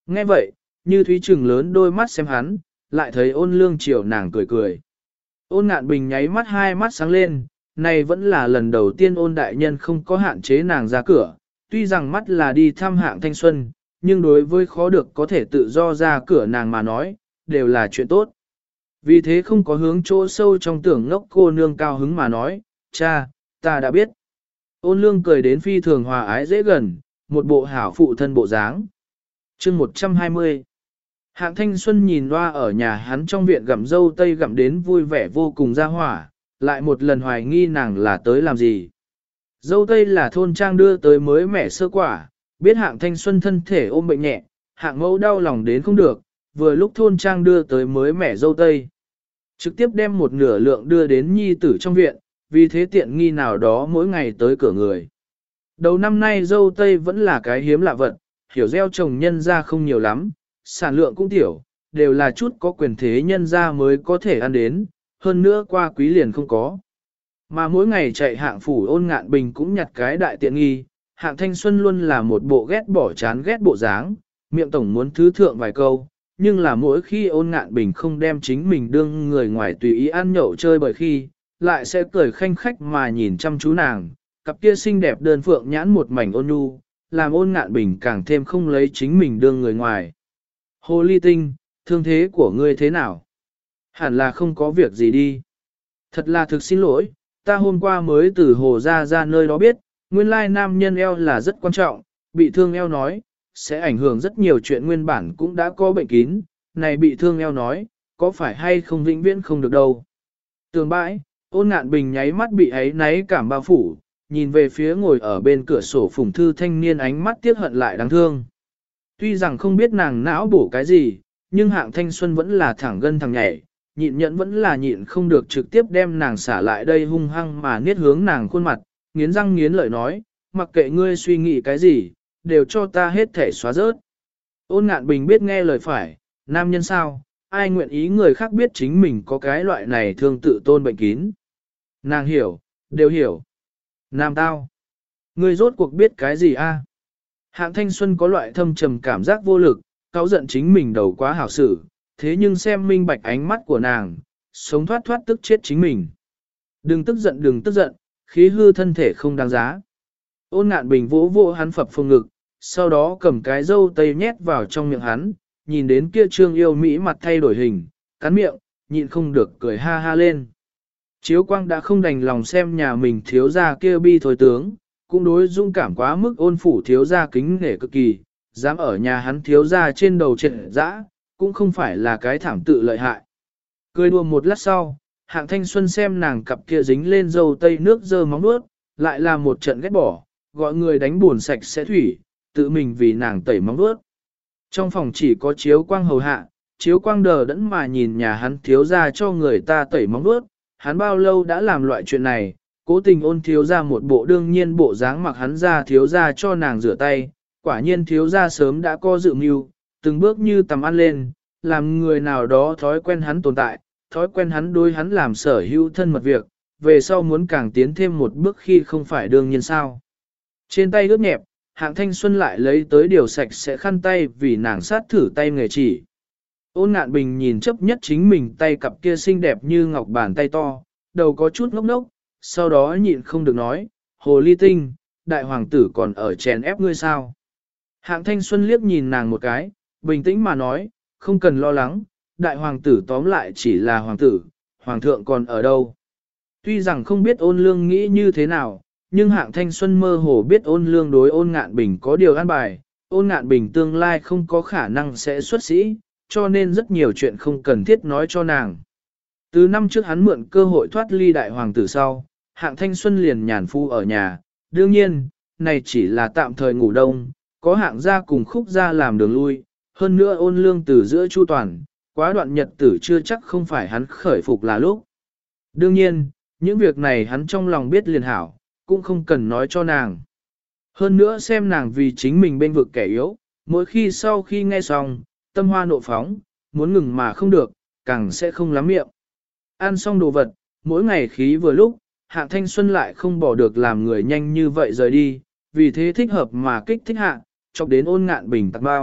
Nghe vậy, Như Thúy trừng lớn đôi mắt xem hắn, lại thấy Ôn Lương chiều nàng cười cười. Ôn Ngạn Bình nháy mắt hai mắt sáng lên, này vẫn là lần đầu tiên Ôn đại nhân không có hạn chế nàng ra cửa, tuy rằng mắt là đi thăm Hạng Thanh Xuân, nhưng đối với khó được có thể tự do ra cửa nàng mà nói, đều là chuyện tốt. Vì thế không có hướng chỗ sâu trong tưởng ngốc cô nương cao hứng mà nói, cha, ta đã biết. Ôn Lương cười đến phi thường hòa ái dễ gần, một bộ hảo phụ thân bộ dáng. Chương 120. Hạng Thanh Xuân nhìn loa ở nhà hắn trong viện gặm dâu tây gặm đến vui vẻ vô cùng ra hỏa, lại một lần hoài nghi nàng là tới làm gì. Dâu tây là thôn trang đưa tới mới mẻ sơ quả, biết Hạng Thanh Xuân thân thể ôm bệnh nhẹ, Hạng mẫu đau lòng đến không được, vừa lúc thôn trang đưa tới mới mẻ dâu tây. Trực tiếp đem một nửa lượng đưa đến nhi tử trong viện, vì thế tiện nghi nào đó mỗi ngày tới cửa người. Đầu năm nay dâu tây vẫn là cái hiếm lạ vật, hiểu gieo trồng nhân ra không nhiều lắm, sản lượng cũng tiểu, đều là chút có quyền thế nhân ra mới có thể ăn đến, hơn nữa qua quý liền không có. Mà mỗi ngày chạy Hạng phủ Ôn Ngạn Bình cũng nhặt cái đại tiện nghi, Hạng Thanh Xuân luôn là một bộ ghét bỏ chán ghét bộ dáng, miệng tổng muốn thứ thượng vài câu, nhưng là mỗi khi Ôn Ngạn Bình không đem chính mình đương người ngoài tùy ý ăn nhậu chơi bởi khi, lại sẽ cười khanh khách mà nhìn chăm chú nàng, cặp kia xinh đẹp đơn phượng nhãn một mảnh ôn nhu, làm Ôn Ngạn Bình càng thêm không lấy chính mình đương người ngoài. Hồ ly tinh, thương thế của ngươi thế nào? Hẳn là không có việc gì đi. Thật là thực xin lỗi, ta hôm qua mới từ hồ ra nơi đó biết, nguyên lai nam nhân eo là rất quan trọng, bị thương eo nói, sẽ ảnh hưởng rất nhiều chuyện nguyên bản cũng đã có bệnh kín, này bị thương eo nói, có phải hay không vĩnh viễn không được đâu. Tường bãi, Ôn Ngạn Bình nháy mắt bị ấy náy cảm bao phủ, nhìn về phía ngồi ở bên cửa sổ phùng thư thanh niên ánh mắt tiếc hận lại đáng thương. Tuy rằng không biết nàng não bổ cái gì, nhưng Hạng Thanh Xuân vẫn là thẳng gân thẳng nhảy, nhịn nhẫn vẫn là nhịn không được trực tiếp đem nàng xả lại đây hung hăng mà niết hướng nàng khuôn mặt, nghiến răng nghiến lợi nói, mặc kệ ngươi suy nghĩ cái gì, đều cho ta hết thể xóa rớt. Ôn Ngạn Bình biết nghe lời phải, nam nhân sao, ai nguyện ý người khác biết chính mình có cái loại này thương tự tôn bệnh kín. Nàng hiểu, đều hiểu. Nam tao, ngươi rốt cuộc biết cái gì a? Hạng Thanh Xuân có loại thâm trầm cảm giác vô lực, cáu giận chính mình đầu quá hảo xử, thế nhưng xem minh bạch ánh mắt của nàng, sống thoát thoát tức chết chính mình. Đừng tức giận, khí hư thân thể không đáng giá. Ôn Ngạn Bình vỗ vỗ hắn phập phồng ngực, sau đó cầm cái dâu tây nhét vào trong miệng hắn, nhìn đến kia trương yêu mỹ mặt thay đổi hình, cắn miệng, nhịn không được cười ha ha lên. Chiếu quang đã không đành lòng xem nhà mình thiếu gia kia bi thôi tướng, cũng đối dung cảm quá mức Ôn phủ thiếu gia kính nể cực kỳ, dám ở nhà hắn thiếu gia trên đầu trệ dã, cũng không phải là cái thảm tự lợi hại. Cười đùa một lát sau, Hạng Thanh Xuân xem nàng cặp kia dính lên dầu tây nước dơ móng nuốt, lại là một trận ghét bỏ, gọi người đánh buồn sạch sẽ thủy, tự mình vì nàng tẩy móng nuốt. Trong phòng chỉ có chiếu quang hầu hạ, chiếu quang đờ đẫn mà nhìn nhà hắn thiếu gia cho người ta tẩy móng nuốt, hắn bao lâu đã làm loại chuyện này, cố tình Ôn thiếu gia một bộ đương nhiên bộ dáng mặc hắn ra thiếu gia cho nàng rửa tay, quả nhiên thiếu gia sớm đã có dự mưu, từng bước như tầm ăn lên, làm người nào đó thói quen hắn tồn tại, thói quen hắn đối hắn làm sở hữu thân mật việc, về sau muốn càng tiến thêm một bước khi không phải đương nhiên sao. Trên tay ướt nhẹp, Hạng Thanh Xuân lại lấy tới điều sạch sẽ khăn tay vì nàng sát thử tay nghề chỉ. Ôn Ngạn Bình nhìn chấp nhất chính mình tay cặp kia xinh đẹp như ngọc bàn tay to, đầu có chút ngốc ngốc, sau đó nhịn không được nói, hồ ly tinh, đại hoàng tử còn ở chèn ép ngươi sao. Hạng Thanh Xuân liếc nhìn nàng một cái, bình tĩnh mà nói, không cần lo lắng, đại hoàng tử tóm lại chỉ là hoàng tử, hoàng thượng còn ở đâu. Tuy rằng không biết Ôn Lương nghĩ như thế nào, nhưng Hạng Thanh Xuân mơ hồ biết Ôn Lương đối Ôn Ngạn Bình có điều an bài, Ôn Ngạn Bình tương lai không có khả năng sẽ xuất sĩ, cho nên rất nhiều chuyện không cần thiết nói cho nàng. Từ năm trước hắn mượn cơ hội thoát ly đại hoàng tử sau, Hạng Thanh Xuân liền nhàn phu ở nhà, đương nhiên, này chỉ là tạm thời ngủ đông, có Hạng gia cùng Khúc gia làm đường lui, hơn nữa Ôn Lương từ giữa chu toàn, quá đoạn nhật tử chưa chắc không phải hắn khởi phục là lúc. Đương nhiên, những việc này hắn trong lòng biết liền hảo, cũng không cần nói cho nàng. Hơn nữa xem nàng vì chính mình bên vực kẻ yếu, mỗi khi sau khi nghe xong, tâm hoa nộ phóng, muốn ngừng mà không được, càng sẽ không lắm miệng. Ăn xong đồ vật, mỗi ngày khí vừa lúc, Hạng Thanh Xuân lại không bỏ được làm người nhanh như vậy rời đi, vì thế thích hợp mà kích thích Hạng, chọc đến Ôn Ngạn Bình tặc bao,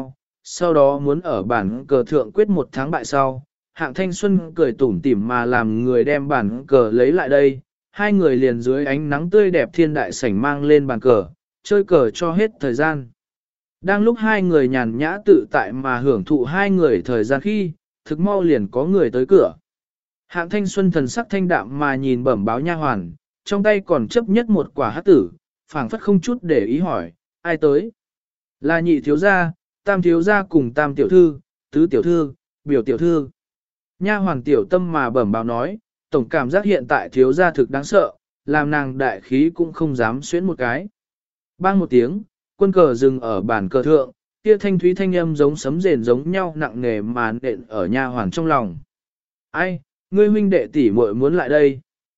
sau đó muốn ở bản cờ thượng quyết một thắng bại sau. Hạng Thanh Xuân cười tủm tỉm mà làm người đem bản cờ lấy lại đây, hai người liền dưới ánh nắng tươi đẹp thiên đại sảnh mang lên bàn cờ, chơi cờ cho hết thời gian. Đang lúc hai người nhàn nhã tự tại mà hưởng thụ hai người thời gian khi, thực mau liền có người tới cửa. Hạng Thanh Xuân thần sắc thanh đạm mà nhìn bẩm báo nha hoàn, trong tay còn chấp nhất một quả hắc tử, phảng phất không chút để ý hỏi, ai tới? Là nhị thiếu gia, tam thiếu gia cùng tam tiểu thư, tứ tiểu thư, biểu tiểu thư. Nha hoàn tiểu tâm mà bẩm báo nói, tổng cảm giác hiện tại thiếu gia thực đáng sợ, làm nàng đại khí cũng không dám xuyến một cái. Bang một tiếng, quân cờ dừng ở bàn cờ thượng, kia thanh thúy thanh âm giống sấm rền giống nhau nặng nề mà nện ở nha hoàn trong lòng. Ai, ngươi huynh đệ tỷ muội muốn lại đây?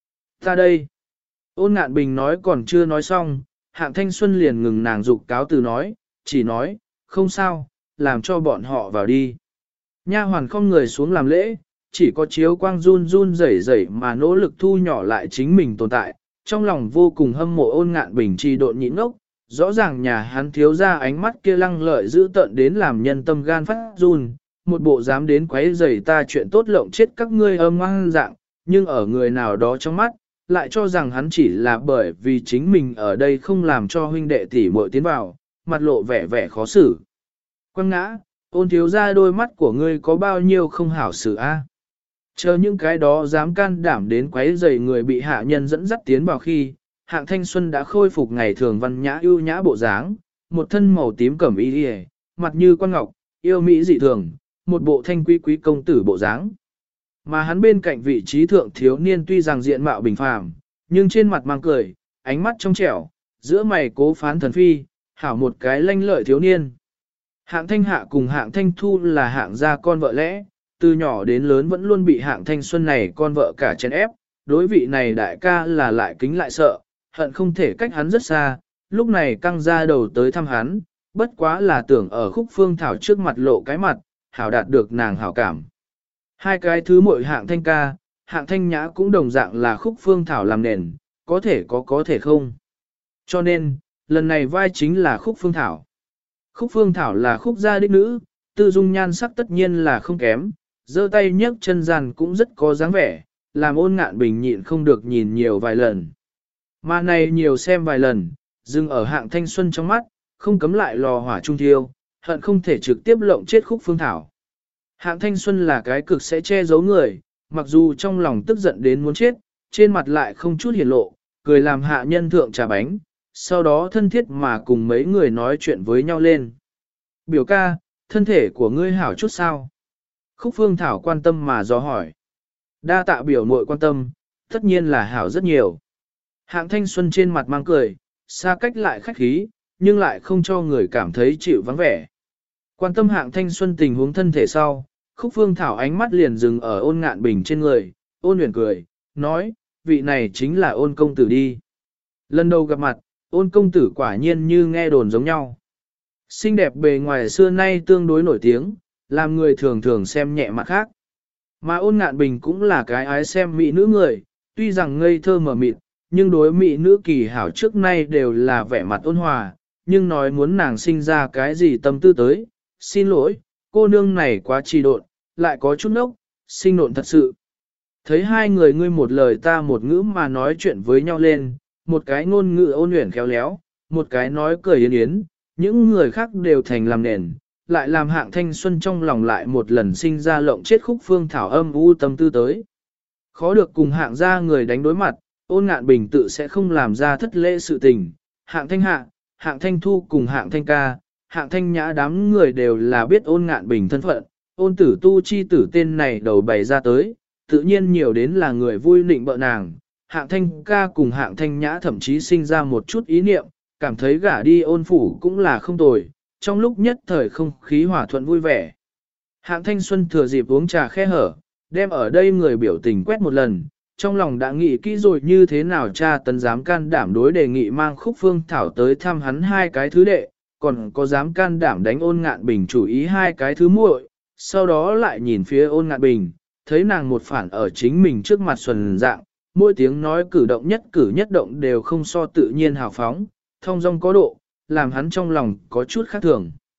Ta đây. Ôn Ngạn Bình nói còn chưa nói xong, Hạng Thanh Xuân liền ngừng nàng dục cáo từ nói, chỉ nói, không sao, làm cho bọn họ vào đi. Nha hoàn không người xuống làm lễ, chỉ có chiếu quang run run rẩy rẩy mà nỗ lực thu nhỏ lại chính mình tồn tại, trong lòng vô cùng hâm mộ Ôn Ngạn Bình trì độn nhịn ngốc, rõ ràng nhà hắn thiếu ra ánh mắt kia lăng lợi giữ tận đến làm nhân tâm gan phát run, một bộ dám đến quấy rầy ta chuyện tốt lộng chết các ngươi âm ngoan dạng, nhưng ở người nào đó trong mắt, lại cho rằng hắn chỉ là bởi vì chính mình ở đây không làm cho huynh đệ tỷ muội tiến vào, mặt lộ vẻ vẻ khó xử. Quăng ngã, Ôn thiếu ra đôi mắt của ngươi có bao nhiêu không hảo xử a? Chờ những cái đó dám can đảm đến quấy rầy người bị hạ nhân dẫn dắt tiến vào khi, Hạng Thanh Xuân đã khôi phục ngày thường văn nhã ưu nhã bộ dáng, một thân màu tím cẩm y, mặt như quan ngọc, yêu mỹ dị thường, một bộ thanh quý quý công tử bộ dáng. Mà hắn bên cạnh vị trí thượng thiếu niên tuy rằng diện mạo bình phàm, nhưng trên mặt mang cười, ánh mắt trong trẻo, giữa mày cố phán thần phi, hảo một cái lanh lợi thiếu niên. Hạng Thanh Hạ cùng Hạng Thanh Thu là hạng gia con vợ lẽ, từ nhỏ đến lớn vẫn luôn bị Hạng Thanh Xuân này con vợ cả chèn ép, đối vị này đại ca là lại kính lại sợ, hận không thể cách hắn rất xa, lúc này căng ra đầu tới thăm hắn, bất quá là tưởng ở Khúc Phương Thảo trước mặt lộ cái mặt, hảo đạt được nàng hảo cảm. Hai cái thứ muội Hạng Thanh ca, Hạng Thanh nhã cũng đồng dạng là Khúc Phương Thảo làm nền, có thể có thể không. Cho nên, lần này vai chính là Khúc Phương Thảo. Khúc Phương Thảo là Khúc gia đích nữ, tư dung nhan sắc tất nhiên là không kém, giơ tay nhấc chân giàn cũng rất có dáng vẻ, làm Ôn Ngạn Bình nhịn không được nhìn nhiều vài lần. Mà này nhiều xem vài lần, dừng ở Hạng Thanh Xuân trong mắt, không cấm lại lò hỏa trung thiêu, hận không thể trực tiếp lộng chết Khúc Phương Thảo. Hạng Thanh Xuân là cái cực sẽ che giấu người, mặc dù trong lòng tức giận đến muốn chết, trên mặt lại không chút hiển lộ, cười làm hạ nhân thượng trà bánh, sau đó thân thiết mà cùng mấy người nói chuyện với nhau lên. Biểu ca, thân thể của ngươi hảo chút sao? Khúc Phương Thảo quan tâm mà dò hỏi. Đa tạ biểu muội quan tâm, tất nhiên là hảo rất nhiều. Hạng Thanh Xuân trên mặt mang cười, xa cách lại khách khí, nhưng lại không cho người cảm thấy chịu vắng vẻ. Quan tâm Hạng Thanh Xuân tình huống thân thể sau, Khúc Phương Thảo ánh mắt liền dừng ở Ôn Ngạn Bình trên người, Ôn huyền cười, nói, vị này chính là Ôn công tử đi. Lần đầu gặp mặt, Ôn công tử quả nhiên như nghe đồn giống nhau. Xinh đẹp bề ngoài xưa nay tương đối nổi tiếng, làm người thường thường xem nhẹ mặt khác. Mà Ôn Ngạn Bình cũng là cái ái xem mỹ nữ người, tuy rằng ngây thơ mờ mịt, nhưng đối mỹ nữ kỳ hảo trước nay đều là vẻ mặt ôn hòa, nhưng nói muốn nàng sinh ra cái gì tâm tư tới, xin lỗi, cô nương này quá trì độn, lại có chút nốc, sinh nộn thật sự. Thấy hai người ngươi một lời ta một ngữ mà nói chuyện với nhau lên, một cái ngôn ngữ ôn luyện khéo léo, một cái nói cười yến yến, những người khác đều thành làm nền, lại làm Hạng Thanh Xuân trong lòng lại một lần sinh ra lộng chết Khúc Phương Thảo âm u tâm tư tới. Khó được cùng Hạng gia người đánh đối mặt, Ôn Ngạn Bình tự sẽ không làm ra thất lễ sự tình. Hạng Thanh Hạ, Hạng Thanh Thu cùng Hạng Thanh Ca, Hạng Thanh Nhã đám người đều là biết Ôn Ngạn Bình thân phận, Ôn Tử Tu chi tử tên này đầu bày ra tới, tự nhiên nhiều đến là người vui nịnh bợ nàng. Hạng Thanh Ca cùng Hạng Thanh Nhã thậm chí sinh ra một chút ý niệm, cảm thấy gả đi Ôn phủ cũng là không tồi, trong lúc nhất thời không khí hòa thuận vui vẻ. Hạng Thanh Xuân thừa dịp uống trà khe hở, đem ở đây người biểu tình quét một lần, trong lòng đã nghĩ kỹ rồi như thế nào cha tấn dám can đảm đối đề nghị mang Khúc Phương Thảo tới thăm hắn hai cái thứ đệ, còn có dám can đảm đánh Ôn Ngạn Bình chủ ý hai cái thứ muội, sau đó lại nhìn phía Ôn Ngạn Bình, thấy nàng một phản ở chính mình trước mặt xuân dạng, mỗi tiếng nói cử nhất động đều không so tự nhiên hào phóng, thông dong có độ, làm hắn trong lòng có chút khác thường.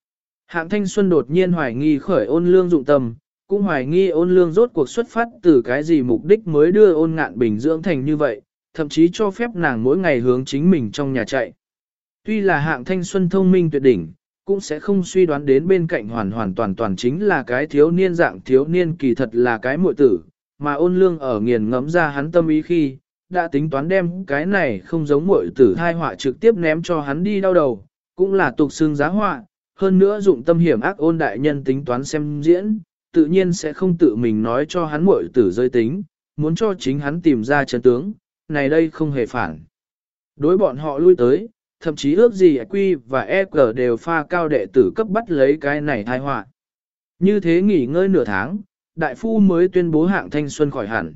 Hạng Thanh Xuân đột nhiên hoài nghi khởi Ôn Lương dụng tâm, cũng hoài nghi Ôn Lương rốt cuộc xuất phát từ cái gì mục đích mới đưa Ôn Ngạn Bình dưỡng thành như vậy, thậm chí cho phép nàng mỗi ngày hướng chính mình trong nhà chạy. Tuy là Hạng Thanh Xuân thông minh tuyệt đỉnh, cũng sẽ không suy đoán đến bên cạnh hoàn toàn chính là cái thiếu niên dạng thiếu niên kỳ thật là cái muội tử, mà Ôn Lương ở nghiền ngẫm ra hắn tâm ý khi, đã tính toán đem cái này không giống muội tử thai họa trực tiếp ném cho hắn đi đau đầu, cũng là tục xương giá họa, hơn nữa dụng tâm hiểm ác Ôn đại nhân tính toán xem diễn, tự nhiên sẽ không tự mình nói cho hắn muội tử rơi tính, muốn cho chính hắn tìm ra chân tướng, này đây không hề phản. Đối bọn họ lui tới, thậm chí ước gì EQ và EG đều pha cao đệ tử cấp bắt lấy cái này thai họa. Như thế nghỉ ngơi nửa tháng, đại phu mới tuyên bố Hạng Thanh Xuân khỏi hẳn.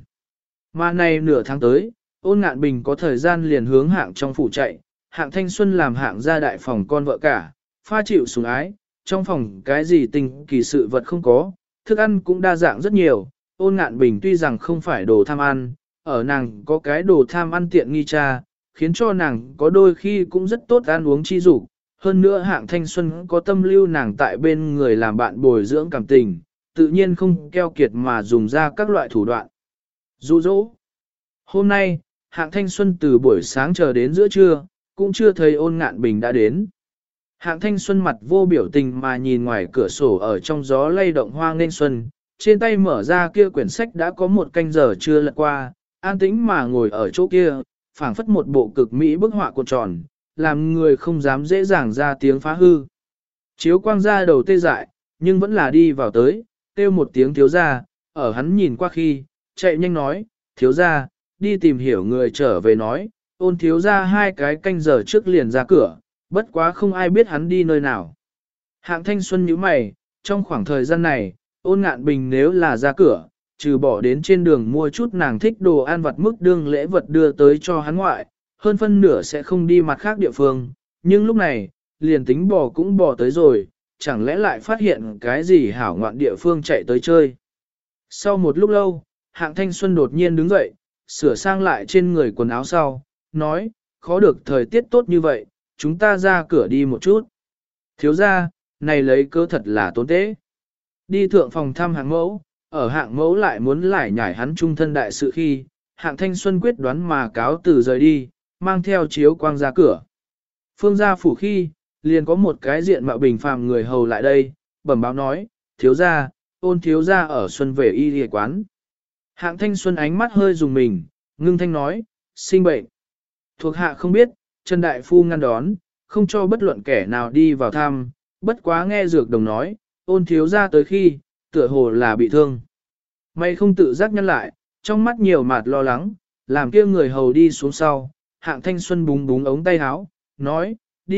Mà này nửa tháng tới, Ôn Ngạn Bình có thời gian liền hướng Hạng trong phủ chạy, Hạng Thanh Xuân làm Hạng ra đại phòng con vợ cả, pha chịu sủng ái, trong phòng cái gì tình kỳ sự vật không có, thức ăn cũng đa dạng rất nhiều. Ôn Ngạn Bình tuy rằng không phải đồ tham ăn, ở nàng có cái đồ tham ăn tiện nghi cha, khiến cho nàng có đôi khi cũng rất tốt ăn uống chi dục. Hơn nữa Hạng Thanh Xuân có tâm lưu nàng tại bên người làm bạn bồi dưỡng cảm tình, tự nhiên không keo kiệt mà dùng ra các loại thủ đoạn. Dụ dỗ. Hôm nay, Hạng Thanh Xuân từ buổi sáng chờ đến giữa trưa, cũng chưa thấy Ôn Ngạn Bình đã đến. Hạng Thanh Xuân mặt vô biểu tình mà nhìn ngoài cửa sổ ở trong gió lay động hoa nên xuân, trên tay mở ra kia quyển sách đã có một canh giờ chưa lật qua, an tĩnh mà ngồi ở chỗ kia, phảng phất một bộ cực mỹ bức họa cuộn tròn, làm người không dám dễ dàng ra tiếng phá hư. Chiếu quang ra đầu tê dại, nhưng vẫn là đi vào tới, kêu một tiếng thiếu gia, ở hắn nhìn qua khi, chạy nhanh nói, thiếu gia, đi tìm hiểu người trở về nói, Ôn thiếu gia 2 cái canh giờ trước liền ra cửa, bất quá không ai biết hắn đi nơi nào. Hạng Thanh Xuân nhíu mày, trong khoảng thời gian này, Ôn Ngạn Bình nếu là ra cửa, trừ bỏ đến trên đường mua chút nàng thích đồ ăn vặt mức đương lễ vật đưa tới cho hắn ngoại, hơn phân nửa sẽ không đi mặt khác địa phương, nhưng lúc này, liền tính bỏ cũng bỏ tới rồi, chẳng lẽ lại phát hiện cái gì hảo ngoạn địa phương chạy tới chơi. Sau một lúc lâu, Hạng Thanh Xuân đột nhiên đứng dậy, sửa sang lại trên người quần áo sau, nói, khó được thời tiết tốt như vậy, chúng ta ra cửa đi một chút. Thiếu ra, này lấy cơ thật là tốn tế. Đi thượng phòng thăm Hạng mẫu, ở Hạng mẫu lại muốn lại nhảy hắn trung thân đại sự khi, Hạng Thanh Xuân quyết đoán mà cáo từ rời đi, mang theo chiếu quang ra cửa. Phương gia phủ khi, liền có một cái diện mạo bình phàm người hầu lại đây, bẩm báo nói, thiếu gia, Ôn thiếu gia ở Xuân về y y quán. Hạng Thanh Xuân ánh mắt hơi dùng mình, ngưng thanh nói, sinh bệnh. Thuộc hạ không biết, Trần Đại Phu ngăn đón, không cho bất luận kẻ nào đi vào thăm, bất quá nghe dược đồng nói, Ôn thiếu gia tới khi, tựa hồ là bị thương. Mày không tự giác nhăn lại, trong mắt nhiều mạt lo lắng, làm kia người hầu đi xuống sau, Hạng Thanh Xuân búng búng ống tay áo, nói,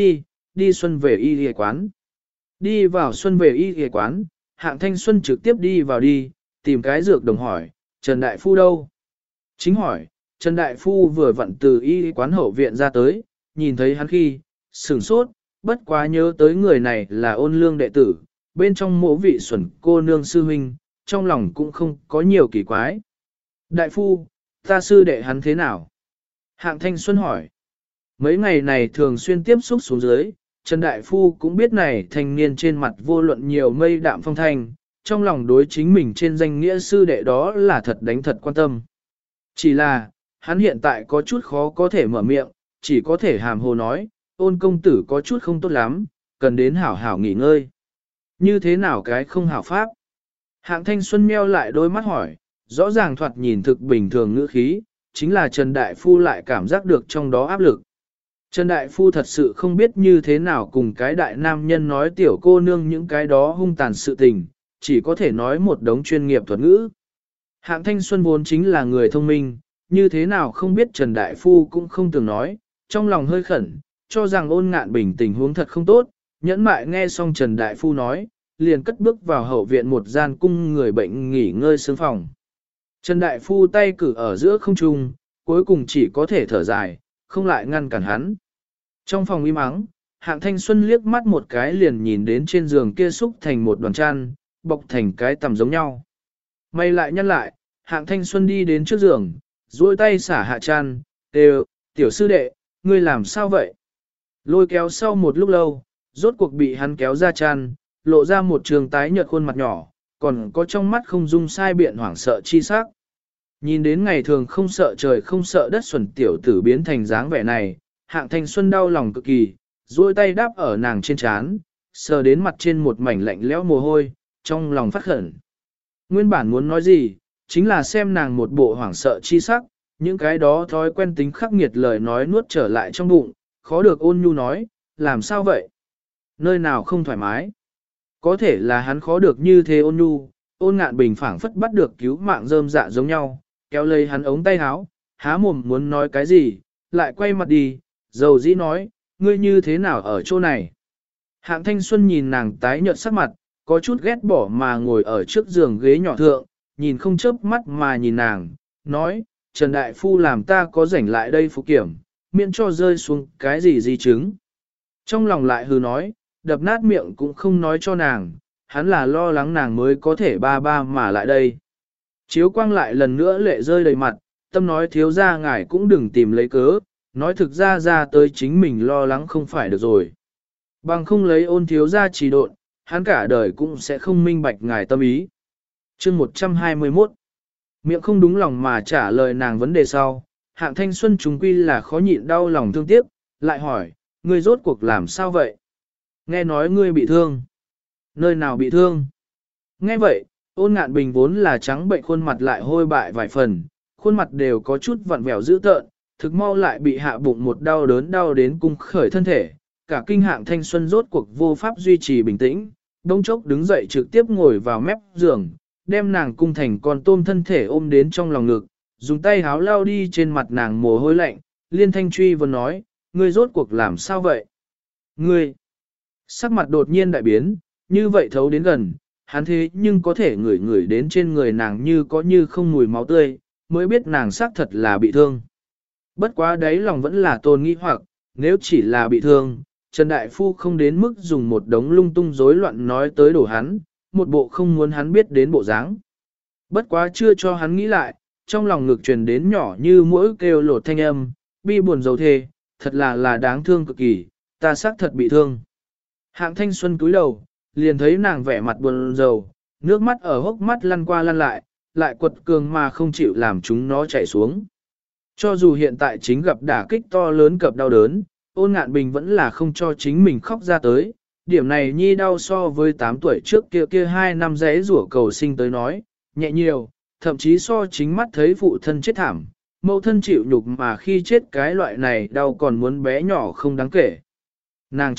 đi Xuân về y y quán. Đi vào Xuân về y y quán, Hạng Thanh Xuân trực tiếp đi vào đi, tìm cái dược đồng hỏi, Trần Đại Phu đâu? Chính hỏi, Trần Đại Phu vừa vặn từ y quán hậu viện ra tới, nhìn thấy hắn khi, sửng sốt, bất quá nhớ tới người này là Ôn Lương đệ tử, bên trong mộ vị xuẩn cô nương sư huynh, trong lòng cũng không có nhiều kỳ quái. Đại Phu, ta sư đệ hắn thế nào? Hạng Thanh Xuân hỏi. Mấy ngày này thường xuyên tiếp xúc xuống dưới, Trần Đại Phu cũng biết này thanh niên trên mặt vô luận nhiều mây đạm phong thanh, trong lòng đối chính mình trên danh nghĩa sư đệ đó là thật đánh thật quan tâm. Chỉ là, hắn hiện tại có chút khó có thể mở miệng, chỉ có thể hàm hồ nói, Ôn công tử có chút không tốt lắm, cần đến hảo hảo nghỉ ngơi. Như thế nào cái không hảo pháp? Hạng Thanh Xuân meo lại đôi mắt hỏi, rõ ràng thoạt nhìn thực bình thường ngữ khí, chính là Trần Đại Phu lại cảm giác được trong đó áp lực. Trần Đại Phu thật sự không biết như thế nào cùng cái đại nam nhân nói tiểu cô nương những cái đó hung tàn sự tình, chỉ có thể nói một đống chuyên nghiệp thuật ngữ. Hạng Thanh Xuân vốn chính là người thông minh, như thế nào không biết Trần Đại Phu cũng không từng nói, trong lòng hơi khẩn, cho rằng Ôn Ngạn Bình tình huống thật không tốt, nhẫn mại nghe xong Trần Đại Phu nói, liền cất bước vào hậu viện một gian cung người bệnh nghỉ ngơi sương phòng. Trần Đại Phu tay cử ở giữa không trung, cuối cùng chỉ có thể thở dài, không lại ngăn cản hắn. Trong phòng im ắng, Hạng Thanh Xuân liếc mắt một cái liền nhìn đến trên giường kia xúc thành một đoàn chăn, bọc thành cái tầm giống nhau. Mày lại nhăn lại, Hạng Thanh Xuân đi đến trước giường, duỗi tay xả hạ chăn, đều, tiểu sư đệ, ngươi làm sao vậy? Lôi kéo sau một lúc lâu, rốt cuộc bị hắn kéo ra chăn, lộ ra một trường tái nhợt khuôn mặt nhỏ, còn có trong mắt không dung sai biện hoảng sợ chi sắc. Nhìn đến ngày thường không sợ trời không sợ đất xuẩn tiểu tử biến thành dáng vẻ này, Hạng Thanh Xuân đau lòng cực kỳ, duỗi tay đáp ở nàng trên trán, sờ đến mặt trên một mảnh lạnh lẽo mồ hôi, trong lòng phát khẩn. Nguyên bản muốn nói gì, chính là xem nàng một bộ hoảng sợ chi sắc, những cái đó thói quen tính khắc nghiệt lời nói nuốt trở lại trong bụng, khó được ôn nhu nói, làm sao vậy? Nơi nào không thoải mái? Có thể là hắn khó được như thế ôn nhu, Ôn Ngạn Bình phảng phất bắt được cứu mạng rơm dạ giống nhau, kéo lấy hắn ống tay áo, há mồm muốn nói cái gì, lại quay mặt đi, dầu dĩ nói, ngươi như thế nào ở chỗ này? Hạng Thanh Xuân nhìn nàng tái nhợt sắc mặt, có chút ghét bỏ mà ngồi ở trước giường ghế nhỏ thượng, nhìn không chớp mắt mà nhìn nàng, nói, Trần Đại Phu làm ta có rảnh lại đây phục kiểm, miễn cho rơi xuống cái gì di chứng. Trong lòng lại hừ nói, đập nát miệng cũng không nói cho nàng, hắn là lo lắng nàng mới có thể ba ba mà lại đây. Chiếu quang lại lần nữa lệ rơi đầy mặt, tâm nói thiếu ra ngài cũng đừng tìm lấy cớ, nói thực ra tới chính mình lo lắng không phải được rồi. Bằng không lấy Ôn thiếu ra trì độn, hắn cả đời cũng sẽ không minh bạch ngài tâm ý. Chương 121 Miệng không đúng lòng mà trả lời nàng vấn đề sau, Hạng Thanh Xuân chúng quy là khó nhịn đau lòng thương tiếc, lại hỏi, ngươi rốt cuộc làm sao vậy? Nghe nói ngươi bị thương. Nơi nào bị thương? Nghe vậy, Ôn Ngạn Bình vốn là trắng bệnh khuôn mặt lại hôi bại vài phần, khuôn mặt đều có chút vặn vẹo dữ tợn, thực mau lại bị hạ bụng một đau đớn đau đến cung khởi thân thể. Cả kinh Hạng Thanh Xuân rốt cuộc vô pháp duy trì bình tĩnh, đông chốc đứng dậy trực tiếp ngồi vào mép giường, đem nàng cung thành con tôm thân thể ôm đến trong lòng ngực, dùng tay háo lao đi trên mặt nàng mồ hôi lạnh, liên thanh truy vừa nói, ngươi rốt cuộc làm sao vậy? Ngươi! Sắc mặt đột nhiên đại biến, như vậy thấu đến gần, hắn thế nhưng có thể ngửi đến trên người nàng như có như không mùi máu tươi, mới biết nàng xác thật là bị thương. Bất quá đấy lòng vẫn là tồn nghi hoặc, nếu chỉ là bị thương, Trần Đại Phu không đến mức dùng một đống lung tung rối loạn nói tới đổ hắn, một bộ không muốn hắn biết đến bộ dáng. Bất quá chưa cho hắn nghĩ lại, trong lòng ngực truyền đến nhỏ như mỗi kêu lột thanh âm, bi buồn dầu thề, thật là đáng thương cực kỳ, ta xác thật bị thương. Hạng Thanh Xuân cúi đầu, liền thấy nàng vẻ mặt buồn rầu, nước mắt ở hốc mắt lăn qua lăn lại quật cường mà không chịu làm chúng nó chảy xuống. Cho dù hiện tại chính gặp đả kích to lớn cập đau đớn, Ôn Ngạn Bình vẫn là không cho chính mình khóc ra tới. Điểm này nhi đau so với 8 tuổi trước kia 2 năm rẽ rủa cầu sinh tới nói, nhẹ nhiều, thậm chí so chính mắt thấy phụ thân chết thảm, mẫu thân chịu nhục mà khi chết cái loại này đau còn muốn bé nhỏ không đáng kể. Nàng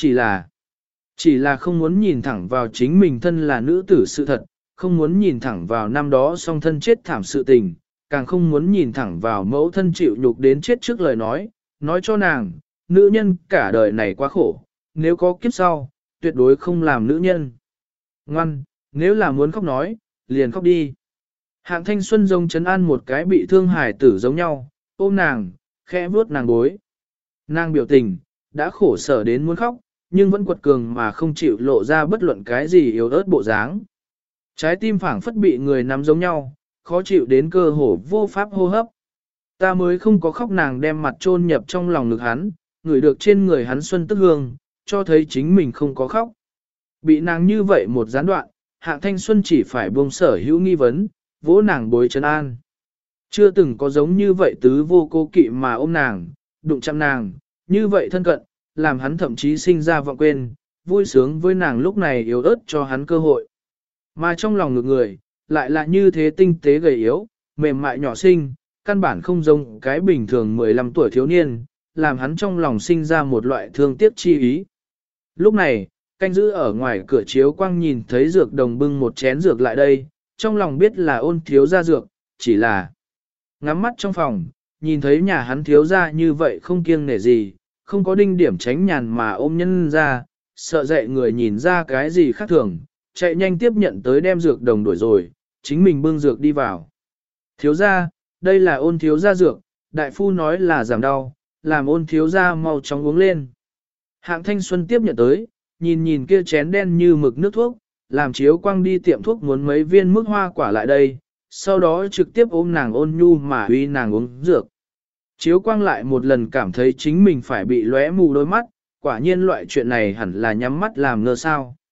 chỉ là không muốn nhìn thẳng vào chính mình thân là nữ tử sự thật, không muốn nhìn thẳng vào năm đó song thân chết thảm sự tình, càng không muốn nhìn thẳng vào mẫu thân chịu nhục đến chết trước lời nói cho nàng, nữ nhân cả đời này quá khổ, nếu có kiếp sau, tuyệt đối không làm nữ nhân. Ngoan, nếu là muốn khóc nói, liền khóc đi. Hạng Thanh Xuân giống trấn an một cái bị thương hài tử giống nhau, ôm nàng, khẽ vuốt nàng gối. Nàng biểu tình, đã khổ sở đến muốn khóc, nhưng vẫn quật cường mà không chịu lộ ra bất luận cái gì yếu ớt bộ dáng. Trái tim phảng phất bị người nắm giống nhau, khó chịu đến cơ hồ vô pháp hô hấp. Ta mới không có khóc, nàng đem mặt chôn nhập trong lòng ngực hắn, ngửi được trên người hắn xuân tức hương, cho thấy chính mình không có khóc. Bị nàng như vậy một gián đoạn, Hạng Thanh Xuân chỉ phải buông sở hữu nghi vấn, vỗ nàng bối trấn an. Chưa từng có giống như vậy tứ vô cô kỵ mà ôm nàng, đụng chạm nàng, như vậy thân cận, làm hắn thậm chí sinh ra vọng quên, vui sướng với nàng lúc này yếu ớt cho hắn cơ hội. Mà trong lòng ngực người, lại là như thế tinh tế gầy yếu, mềm mại nhỏ xinh, căn bản không giống cái bình thường 15 tuổi thiếu niên, làm hắn trong lòng sinh ra một loại thương tiếc chi ý. Lúc này, canh giữ ở ngoài cửa chiếu quang nhìn thấy dược đồng bưng một chén dược lại đây, trong lòng biết là Ôn thiếu gia dược, chỉ là ngắm mắt trong phòng, nhìn thấy nhà hắn thiếu gia như vậy không kiêng nể gì, không có đinh điểm tránh nhàn mà ôm nhân ra, sợ dậy người nhìn ra cái gì khác thường, chạy nhanh tiếp nhận tới đem dược đồng đuổi rồi, chính mình bưng dược đi vào. Thiếu gia, đây là Ôn thiếu gia dược, đại phu nói là giảm đau, làm Ôn thiếu gia mau chóng uống lên. Hạng Thanh Xuân tiếp nhận tới, nhìn kia chén đen như mực nước thuốc, làm chiếu quang đi tiệm thuốc muốn mấy viên mức hoa quả lại đây, sau đó trực tiếp ôm nàng ôn nhu mà uy nàng uống dược. Chiếu quang lại một lần cảm thấy chính mình phải bị lóe mù đôi mắt, quả nhiên loại chuyện này hẳn là nhắm mắt làm ngơ sao.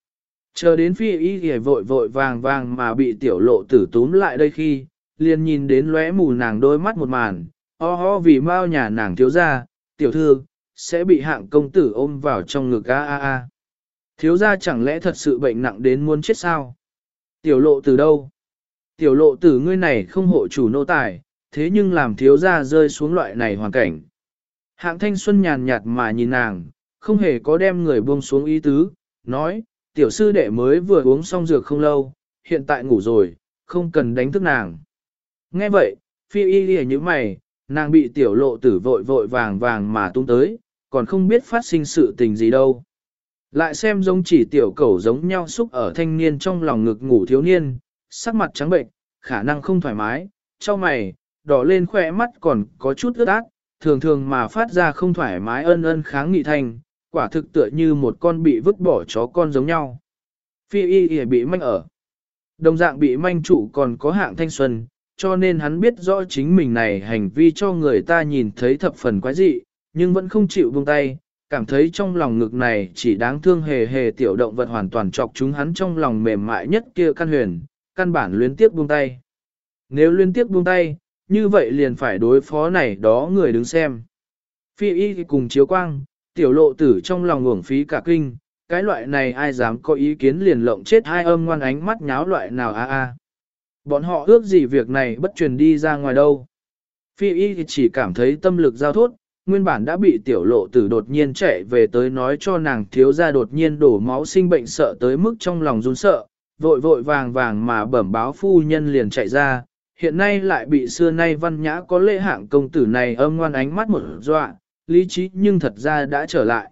Chờ đến phi y ghề vội vội vàng vàng mà bị tiểu lộ tử túm lại đây khi, liền nhìn đến lóe mù nàng đôi mắt một màn, ho vì mau nhà nàng thiếu ra, tiểu thư, sẽ bị hạng công tử ôm vào trong ngực a. Thiếu ra chẳng lẽ thật sự bệnh nặng đến muốn chết sao? Tiểu lộ tử đâu? Tiểu lộ tử ngươi này không hộ chủ nô tài, thế nhưng làm thiếu ra rơi xuống loại này hoàn cảnh. Hạng thanh xuân nhàn nhạt mà nhìn nàng, không hề có đem người buông xuống ý tứ, nói, tiểu sư đệ mới vừa uống xong dược không lâu, hiện tại ngủ rồi, không cần đánh thức nàng. Nghe vậy, phi y lìa như mày, nàng bị tiểu lộ tử vội vội vàng vàng mà tung tới, còn không biết phát sinh sự tình gì đâu. Lại xem giống chỉ tiểu cẩu giống nhau xúc ở thanh niên trong lòng ngực ngủ thiếu niên, sắc mặt trắng bệnh, khả năng không thoải mái, cho mày, đỏ lên khỏe mắt còn có chút ướt át, thường thường mà phát ra không thoải mái ân ân kháng nghị thành, quả thực tựa như một con bị vứt bỏ chó con giống nhau. Phi y bị manh ở. Đồng dạng bị manh trụ còn có hạng thanh xuân, cho nên hắn biết rõ chính mình này hành vi cho người ta nhìn thấy thập phần quái dị, nhưng vẫn không chịu buông tay, cảm thấy trong lòng ngực này chỉ đáng thương hề hề tiểu động vật hoàn toàn chọc chúng hắn trong lòng mềm mại nhất kia căn huyền, căn bản luyến tiếc buông tay. Nếu luyến tiếc buông tay, như vậy liền phải đối phó này đó người đứng xem. Phi y cùng chiếu quang, tiểu lộ tử trong lòng uổng phí cả kinh, cái loại này ai dám có ý kiến liền lộng chết hai âm ngoan ánh mắt nháo loại nào a. Bọn họ ước gì việc này bất truyền đi ra ngoài đâu. Phi y chỉ cảm thấy tâm lực giao thốt, nguyên bản đã bị tiểu lộ tử đột nhiên chạy về tới nói cho nàng thiếu ra đột nhiên đổ máu sinh bệnh sợ tới mức trong lòng run sợ, vội vội vàng vàng mà bẩm báo phu nhân liền chạy ra, hiện nay lại bị xưa nay văn nhã có lễ hạng công tử này âm ngoan ánh mắt một dọa, lý trí nhưng thật ra đã trở lại.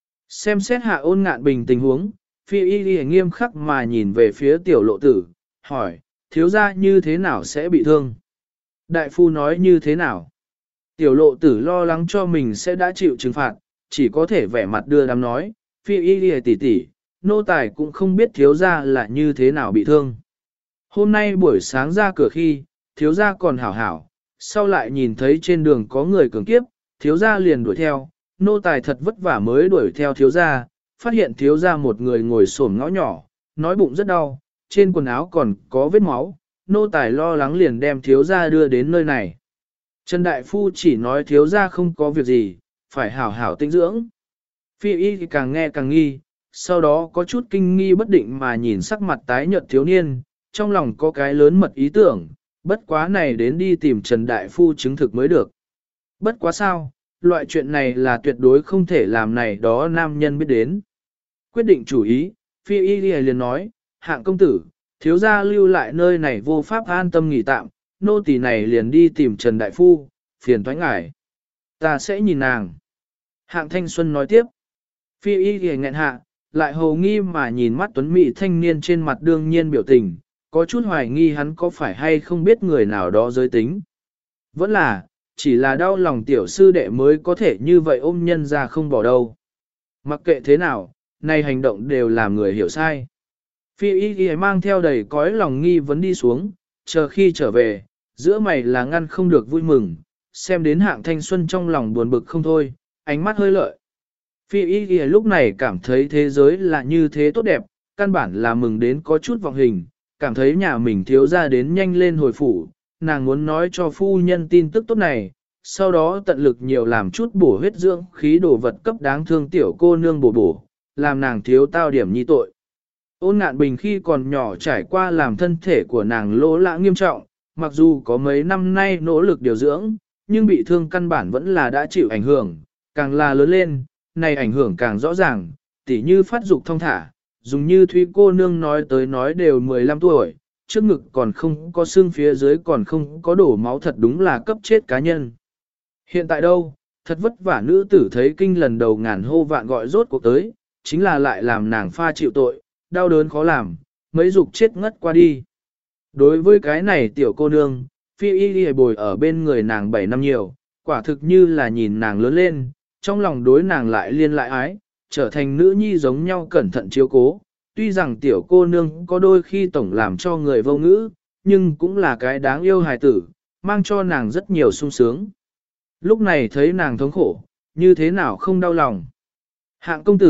Xem xét hạ ôn ngạn bình tình huống, phi y nghiêm khắc mà nhìn về phía tiểu lộ tử, hỏi, thiếu gia như thế nào sẽ bị thương? Đại phu nói như thế nào? Tiểu lộ tử lo lắng cho mình sẽ đã chịu trừng phạt, chỉ có thể vẻ mặt đưa đám nói, phi y tỷ tỷ, nô tài cũng không biết thiếu gia là như thế nào bị thương. Hôm nay buổi sáng ra cửa khi, thiếu gia còn hảo hảo, sau lại nhìn thấy trên đường có người cường kiếp, thiếu gia liền đuổi theo, nô tài thật vất vả mới đuổi theo thiếu gia, phát hiện thiếu gia một người ngồi xổm ngõ nhỏ, nói bụng rất đau, trên quần áo còn có vết máu, nô tài lo lắng liền đem thiếu gia đưa đến nơi này. Trần Đại Phu chỉ nói thiếu gia không có việc gì, phải hảo hảo tinh dưỡng. Phi y càng nghe càng nghi, sau đó có chút kinh nghi bất định mà nhìn sắc mặt tái nhợt thiếu niên, trong lòng có cái lớn mật ý tưởng, bất quá này đến đi tìm Trần Đại Phu chứng thực mới được. Bất quá sao, loại chuyện này là tuyệt đối không thể làm này đó nam nhân biết đến. Quyết định chủ ý, Phi y liền nói, hạng công tử, thiếu gia lưu lại nơi này vô pháp an tâm nghỉ tạm, nô tỳ này liền đi tìm Trần Đại Phu, phiền thoái ngại. Ta sẽ nhìn nàng. Hạng Thanh Xuân nói tiếp. Phi y thì nghẹn hạ, lại hồ nghi mà nhìn mắt tuấn mỹ thanh niên trên mặt đương nhiên biểu tình, có chút hoài nghi hắn có phải hay không biết người nào đó giới tính. Vẫn là, chỉ là đau lòng tiểu sư đệ mới có thể như vậy ôm nhân ra không bỏ đâu. Mặc kệ thế nào, này hành động đều làm người hiểu sai. Phi y thì mang theo đầy cõi lòng nghi vấn đi xuống, chờ khi trở về, giữa mày là ngăn không được vui mừng, xem đến hạng thanh xuân trong lòng buồn bực không thôi, ánh mắt hơi lợi. Phi y thì lúc này cảm thấy thế giới là như thế tốt đẹp, căn bản là mừng đến có chút vọng hình, cảm thấy nhà mình thiếu ra đến nhanh lên hồi phủ, nàng muốn nói cho phu nhân tin tức tốt này, sau đó tận lực nhiều làm chút bổ huyết dưỡng khí đồ vật cấp đáng thương tiểu cô nương bổ, làm nàng thiếu tao điểm nhi tội. Ôn ngạn bình khi còn nhỏ trải qua làm thân thể của nàng lỗ lã nghiêm trọng, mặc dù có mấy năm nay nỗ lực điều dưỡng, nhưng bị thương căn bản vẫn là đã chịu ảnh hưởng, càng là lớn lên, này ảnh hưởng càng rõ ràng, tỉ như phát dục thông thả, dùng như Thúy cô nương nói tới nói đều 15 tuổi, trước ngực còn không có xương phía dưới còn không có đổ máu thật đúng là cấp chết cá nhân. Hiện tại đâu, thật vất vả nữ tử thấy kinh lần đầu ngàn hô vạn gọi rốt cuộc tới, chính là lại làm nàng pha chịu tội, đau đớn khó làm, mấy dục chết ngất qua đi. Đối với cái này tiểu cô nương, Phi y đi bồi ở bên người nàng 7 năm nhiều, quả thực như là nhìn nàng lớn lên, trong lòng đối nàng lại liên lại ái, trở thành nữ nhi giống nhau cẩn thận chiếu cố. Tuy rằng tiểu cô nương có đôi khi tổng làm cho người vô ngữ, nhưng cũng là cái đáng yêu hài tử, mang cho nàng rất nhiều sung sướng. Lúc này thấy nàng thống khổ, như thế nào không đau lòng. Hạng công tử,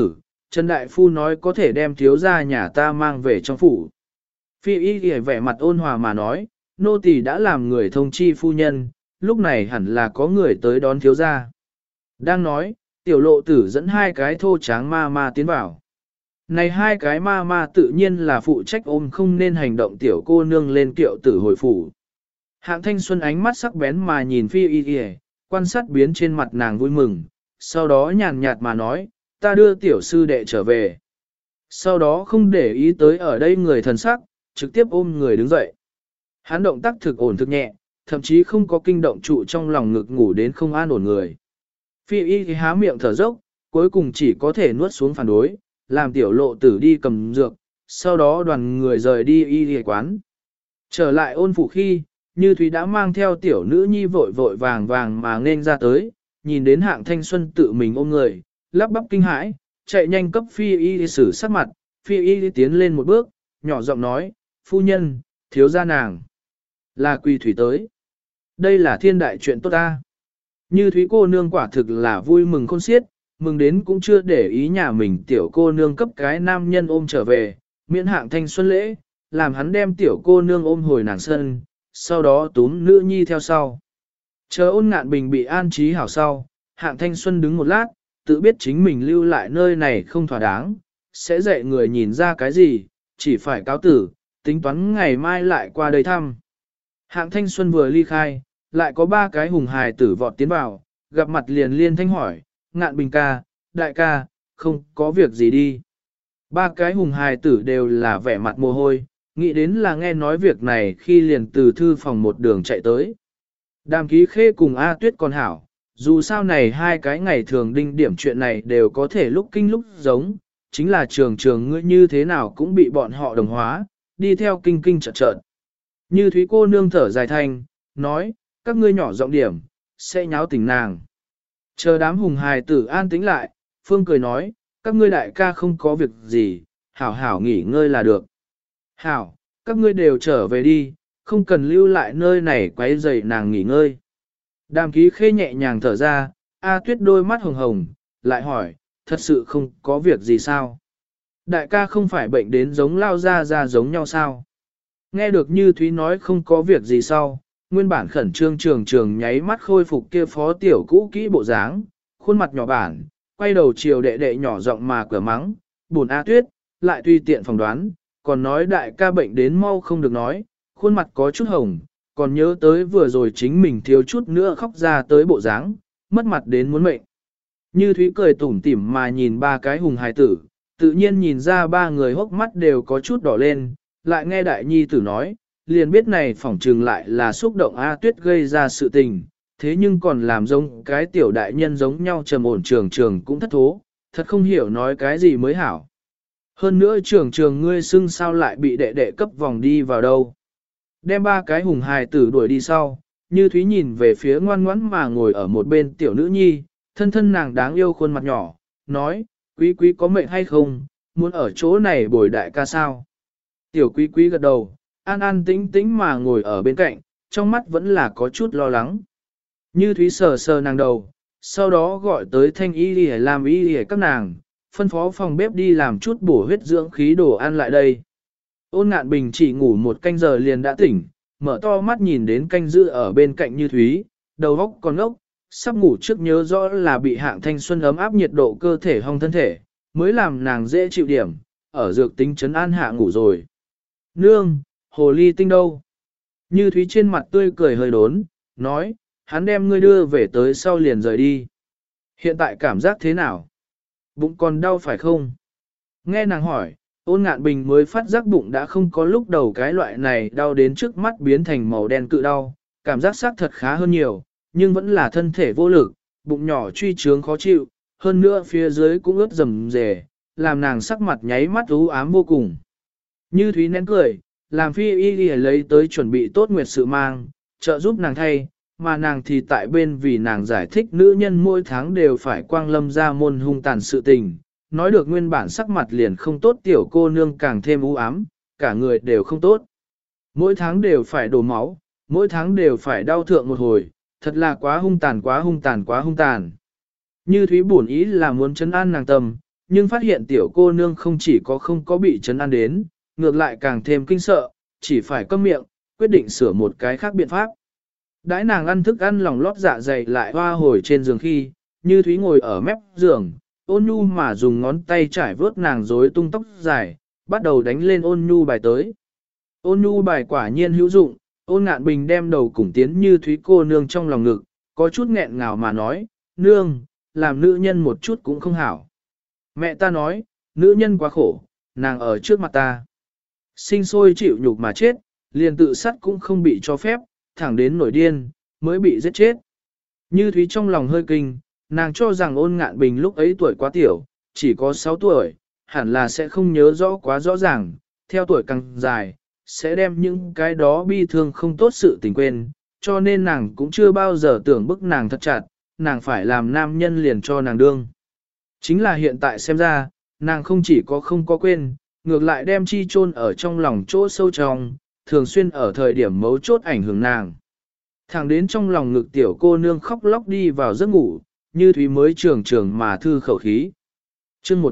Trần Đại Phu nói có thể đem thiếu gia nhà ta mang về trong phủ. Phi y ghi vẻ mặt ôn hòa mà nói, nô tỳ đã làm người thông chi phu nhân, lúc này hẳn là có người tới đón thiếu gia. Đang nói, tiểu lộ tử dẫn hai cái thô tráng ma ma tiến vào. Này hai cái ma ma tự nhiên là phụ trách ôm không nên hành động tiểu cô nương lên kiệu tử hồi phủ. Hạng Thanh Xuân ánh mắt sắc bén mà nhìn Phi y ghi, quan sát biến trên mặt nàng vui mừng, sau đó nhàn nhạt mà nói, ta đưa tiểu sư đệ trở về. Sau đó không để ý tới ở đây người thần sắc, trực tiếp ôm người đứng dậy. Hắn động tác thực ổn thực nhẹ, thậm chí không có kinh động trụ trong lòng ngực ngủ đến không an ổn người. Phi y thì há miệng thở dốc, cuối cùng chỉ có thể nuốt xuống phản đối, làm tiểu lộ tử đi cầm dược, sau đó đoàn người rời đi y quán. Trở lại ôn phủ khi, Như Thúy đã mang theo tiểu nữ nhi vội vội vàng vàng mà nên ra tới, nhìn đến Hạng Thanh Xuân tự mình ôm người, lắp bắp kinh hãi, chạy nhanh cấp Phi y xử sắc mặt, Phi y tiến lên một bước, nhỏ giọng nói, phu nhân, thiếu gia nàng, là Quỳ Thủy tới. Đây là thiên đại chuyện tốt ta. Như Thúy cô nương quả thực là vui mừng khôn xiết, mừng đến cũng chưa để ý nhà mình tiểu cô nương cấp cái nam nhân ôm trở về, miễn Hạng Thanh Xuân lễ, làm hắn đem tiểu cô nương ôm hồi nàng sân, sau đó túm nữ nhi theo sau. Chờ Ôn Ngạn Bình bị an trí hảo sau, Hạng Thanh Xuân đứng một lát, tự biết chính mình lưu lại nơi này không thỏa đáng, sẽ dạy người nhìn ra cái gì, chỉ phải cáo tử, tính toán ngày mai lại qua đây thăm. Hạng Thanh Xuân vừa ly khai, lại có ba cái hùng hài tử vọt tiến vào, gặp mặt liền liên thanh hỏi, Ngạn Bình ca, đại ca, không có việc gì đi. Ba cái hùng hài tử đều là vẻ mặt mồ hôi, nghĩ đến là nghe nói việc này khi liền từ thư phòng một đường chạy tới. Đàm Ký Khê cùng A Tuyết còn hảo, dù sao này hai cái ngày thường đinh điểm chuyện này đều có thể lúc kinh lúc giống, chính là trường trường ngươi như thế nào cũng bị bọn họ đồng hóa, đi theo kinh kinh chợt chợt. Như Thúy cô nương thở dài thanh, nói, các ngươi nhỏ giọng điểm, sẽ nháo tỉnh nàng. Chờ đám hùng hài tử an tĩnh lại, Phương cười nói, các ngươi đại ca không có việc gì, hảo hảo nghỉ ngơi là được. Hảo, các ngươi đều trở về đi, không cần lưu lại nơi này quấy rầy nàng nghỉ ngơi. Đàm Ký Khê nhẹ nhàng thở ra, A Tuyết đôi mắt hồng hồng, lại hỏi, thật sự không có việc gì sao? Đại ca không phải bệnh đến giống lao ra giống nhau sao? Nghe được Như Thúy nói không có việc gì sau, nguyên bản khẩn trương trường trường nháy mắt khôi phục kia phó tiểu cũ kỹ bộ dáng, khuôn mặt nhỏ bản, quay đầu chiều đệ đệ nhỏ giọng mà cửa mắng, buồn A Tuyết, lại tùy tiện phỏng đoán, còn nói đại ca bệnh đến mau không được nói, khuôn mặt có chút hồng, còn nhớ tới vừa rồi chính mình thiếu chút nữa khóc ra tới bộ dáng, mất mặt đến muốn mệnh. Như Thúy cười tủm tỉm mà nhìn ba cái hùng hài tử, tự nhiên nhìn ra ba người hốc mắt đều có chút đỏ lên, lại nghe đại nhi tử nói, liền biết này phỏng trừng lại là xúc động A Tuyết gây ra sự tình, thế nhưng còn làm giống cái tiểu đại nhân giống nhau trầm ổn trường trường cũng thất thố, thật không hiểu nói cái gì mới hảo. Hơn nữa trường trường ngươi xưng sao lại bị đệ đệ cấp vòng đi vào đâu. Đem ba cái hùng hài tử đuổi đi sau, Như Thúy nhìn về phía ngoan ngoãn mà ngồi ở một bên tiểu nữ nhi, thân thân nàng đáng yêu khuôn mặt nhỏ, nói, quý quý có mệnh hay không, muốn ở chỗ này bồi đại ca sao. Tiểu quý quý gật đầu, an an tĩnh tĩnh mà ngồi ở bên cạnh, trong mắt vẫn là có chút lo lắng. Như Thúy sờ sờ nàng đầu, sau đó gọi tới thanh y đi làm y đi các nàng, phân phó phòng bếp đi làm chút bổ huyết dưỡng khí đồ ăn lại đây. Ôn Ngạn Bình chỉ ngủ một canh giờ liền đã tỉnh, mở to mắt nhìn đến canh giữ ở bên cạnh Như Thúy, đầu óc còn ốc, sắp ngủ trước nhớ rõ là bị Hạng Thanh Xuân ấm áp nhiệt độ cơ thể hong thân thể, mới làm nàng dễ chịu điểm, ở dược tính trấn an hạ ngủ rồi. Nương, hồ ly tinh đâu? Như Thúy trên mặt tươi cười hơi đốn, nói, hắn đem ngươi đưa về tới sau liền rời đi. Hiện tại cảm giác thế nào? Bụng còn đau phải không? Nghe nàng hỏi, Ôn Ngạn Bình mới phát giác bụng đã không có lúc đầu cái loại này đau đến trước mắt biến thành màu đen cự đau, cảm giác xác thật khá hơn nhiều, nhưng vẫn là thân thể vô lực, bụng nhỏ truy trướng khó chịu, hơn nữa phía dưới cũng ướt rầm rề, làm nàng sắc mặt nháy mắt u ám vô cùng. Như Thúy nén cười, làm Phi y đi lấy tới chuẩn bị tốt nguyệt sự mang, trợ giúp nàng thay, mà nàng thì tại bên vì nàng giải thích nữ nhân mỗi tháng đều phải quang lâm ra môn hung tàn sự tình, nói được nguyên bản sắc mặt liền không tốt tiểu cô nương càng thêm u ám, cả người đều không tốt. Mỗi tháng đều phải đổ máu, mỗi tháng đều phải đau thượng một hồi, thật là quá hung tàn quá hung tàn quá hung tàn. Như Thúy bổn ý là muốn trấn an nàng tâm, nhưng phát hiện tiểu cô nương không chỉ có không có bị chấn an đến, ngược lại càng thêm kinh sợ, chỉ phải câm miệng, quyết định sửa một cái khác biện pháp. Đãi nàng ăn thức ăn lòng lót dạ dày lại hoa hồi trên giường khi, Như Thúy ngồi ở mép giường, ôn nhu mà dùng ngón tay trải vớt nàng rối tung tóc dài, bắt đầu đánh lên ôn nhu bài tới. Ôn nhu bài quả nhiên hữu dụng, Ôn Ngạn Bình đem đầu cùng tiến Như Thúy cô nương trong lòng ngực, có chút nghẹn ngào mà nói, nương, làm nữ nhân một chút cũng không hảo. Mẹ ta nói, nữ nhân quá khổ, nàng ở trước mặt ta. Sinh sôi chịu nhục mà chết, liền tự sát cũng không bị cho phép, thẳng đến nổi điên, mới bị giết chết. Như Thúy trong lòng hơi kinh, nàng cho rằng Ôn Ngạn Bình lúc ấy tuổi quá tiểu, chỉ có 6 tuổi, hẳn là sẽ không nhớ rõ quá rõ ràng, theo tuổi càng dài, sẽ đem những cái đó bi thương không tốt sự tình quên, cho nên nàng cũng chưa bao giờ tưởng bức nàng thật chặt, nàng phải làm nam nhân liền cho nàng đương. Chính là hiện tại xem ra, nàng không chỉ có không có quên, ngược lại đem chi chôn ở trong lòng chỗ sâu trong, thường xuyên ở thời điểm mấu chốt ảnh hưởng nàng. Thẳng đến trong lòng ngực tiểu cô nương khóc lóc đi vào giấc ngủ, Như Thúy mới trường trường mà thư khẩu khí. Chương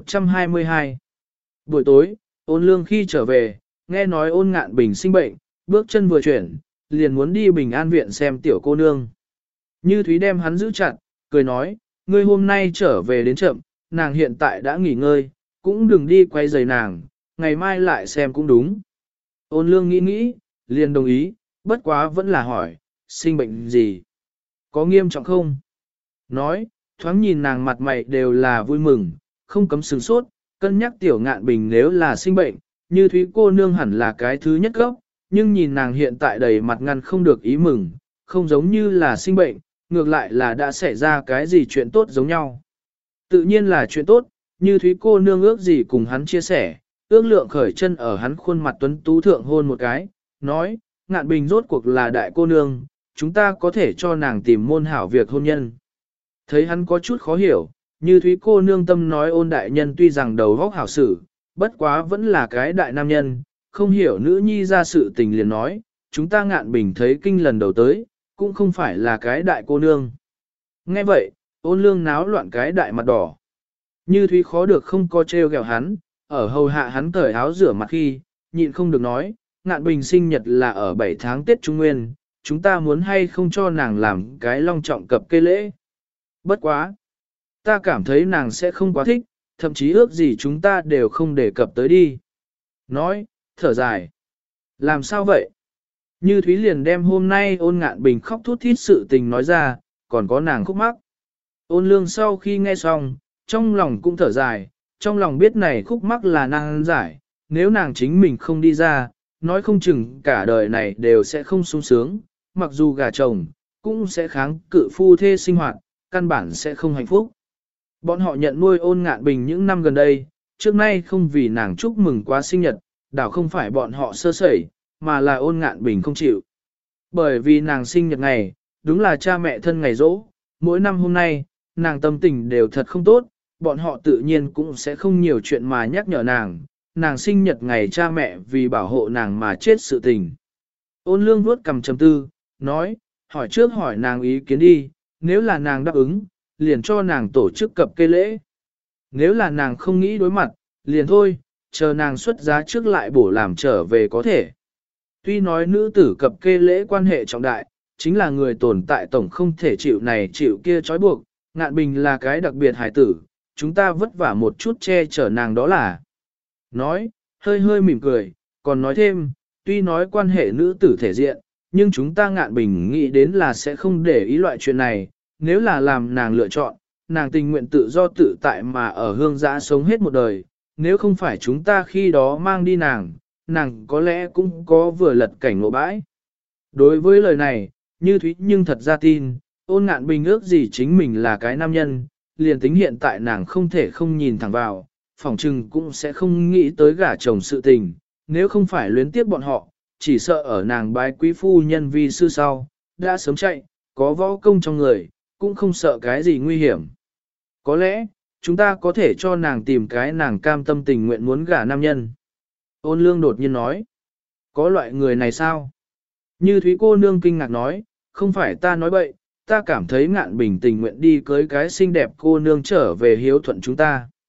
122 Buổi tối, Ôn Lương khi trở về, nghe nói Ôn Ngạn Bình sinh bệnh, bước chân vừa chuyển, liền muốn đi Bình An viện xem tiểu cô nương. Như Thúy đem hắn giữ chặt, cười nói, ngươi hôm nay trở về đến chậm, nàng hiện tại đã nghỉ ngơi, cũng đừng đi quay giày nàng, ngày mai lại xem cũng đúng. Ôn Lương nghĩ nghĩ, liền đồng ý, bất quá vẫn là hỏi, sinh bệnh gì? Có nghiêm trọng không? Nói, thoáng nhìn nàng mặt mày đều là vui mừng, không cấm sửng sốt, cân nhắc tiểu Ngạn Bình nếu là sinh bệnh, Như Thúy cô nương hẳn là cái thứ nhất gốc, nhưng nhìn nàng hiện tại đầy mặt ngăn không được ý mừng, không giống như là sinh bệnh, ngược lại là đã xảy ra cái gì chuyện tốt giống nhau. Tự nhiên là chuyện tốt, Như Thúy cô nương ước gì cùng hắn chia sẻ, ước lượng khởi chân ở hắn khuôn mặt tuấn tú thượng hôn một cái, nói, Ngạn Bình rốt cuộc là đại cô nương, chúng ta có thể cho nàng tìm môn hảo việc hôn nhân. Thấy hắn có chút khó hiểu, Như Thúy cô nương tâm nói Ôn đại nhân tuy rằng đầu óc hảo xử, bất quá vẫn là cái đại nam nhân, không hiểu nữ nhi ra sự tình liền nói, chúng ta Ngạn Bình thấy kinh lần đầu tới, cũng không phải là cái đại cô nương. Nghe vậy, Ôn Lương náo loạn cái đại mặt đỏ. Như Thúy khó được không có trêu ghẹo hắn, ở hầu hạ hắn cởi áo rửa mặt khi, nhịn không được nói, Ngạn Bình sinh nhật là ở 7 tháng Tết Trung Nguyên, chúng ta muốn hay không cho nàng làm cái long trọng cập kê lễ. Bất quá. Ta cảm thấy nàng sẽ không quá thích, thậm chí ước gì chúng ta đều không đề cập tới đi. Nói, thở dài. Làm sao vậy? Như Thúy liền đem hôm nay Ôn Ngạn Bình khóc thút thít sự tình nói ra, còn có nàng khúc mắc. Ôn Lương sau khi nghe xong, trong lòng cũng thở dài, trong lòng biết này khúc mắc là nàng giải, nếu nàng chính mình không đi ra, nói không chừng cả đời này đều sẽ không sung sướng, mặc dù gả chồng, cũng sẽ kháng cự phu thê sinh hoạt, căn bản sẽ không hạnh phúc. Bọn họ nhận nuôi Ôn Ngạn Bình những năm gần đây, trước nay không vì nàng chúc mừng quá sinh nhật, đảo không phải bọn họ sơ sẩy, mà là Ôn Ngạn Bình không chịu. Bởi vì nàng sinh nhật ngày, đúng là cha mẹ thân ngày rỗ, mỗi năm hôm nay, nàng tâm tình đều thật không tốt, bọn họ tự nhiên cũng sẽ không nhiều chuyện mà nhắc nhở nàng sinh nhật ngày cha mẹ vì bảo hộ nàng mà chết sự tình. Ôn Lương vuốt cầm trầm tư, nói, hỏi trước hỏi nàng ý kiến đi, nếu là nàng đáp ứng, liền cho nàng tổ chức cập kê lễ. Nếu là nàng không nghĩ đối mặt, liền thôi, chờ nàng xuất giá trước lại bổ làm trở về có thể. Tuy nói nữ tử cập kê lễ quan hệ trọng đại, chính là người tồn tại tổng không thể chịu này chịu kia trói buộc, Ngạn Bình là cái đặc biệt hài tử, chúng ta vất vả một chút che chở nàng đó là. Nói, hơi hơi mỉm cười, còn nói thêm, tuy nói quan hệ nữ tử thể diện, nhưng chúng ta Ngạn Bình nghĩ đến là sẽ không để ý loại chuyện này, nếu là làm nàng lựa chọn, nàng tình nguyện tự do tự tại mà ở hương giã sống hết một đời, nếu không phải chúng ta khi đó mang đi nàng có lẽ cũng có vừa lật cảnh ngộ bãi. Đối với lời này, Như Thúy nhưng thật ra tin, Ôn Ngạn Bình ước gì chính mình là cái nam nhân, liền tính hiện tại nàng không thể không nhìn thẳng vào, phỏng chừng cũng sẽ không nghĩ tới gả chồng sự tình, nếu không phải luyến tiếc bọn họ, chỉ sợ ở nàng bái quý phu nhân vi sư sau, đã sớm chạy, có võ công trong người, cũng không sợ cái gì nguy hiểm. Có lẽ, chúng ta có thể cho nàng tìm cái nàng cam tâm tình nguyện muốn gả nam nhân. Ôn Lương đột nhiên nói, có loại người này sao? Như Thúy cô nương kinh ngạc nói, không phải ta nói bậy, ta cảm thấy Ngạn Bình tình nguyện đi cưới cái xinh đẹp cô nương trở về hiếu thuận chúng ta.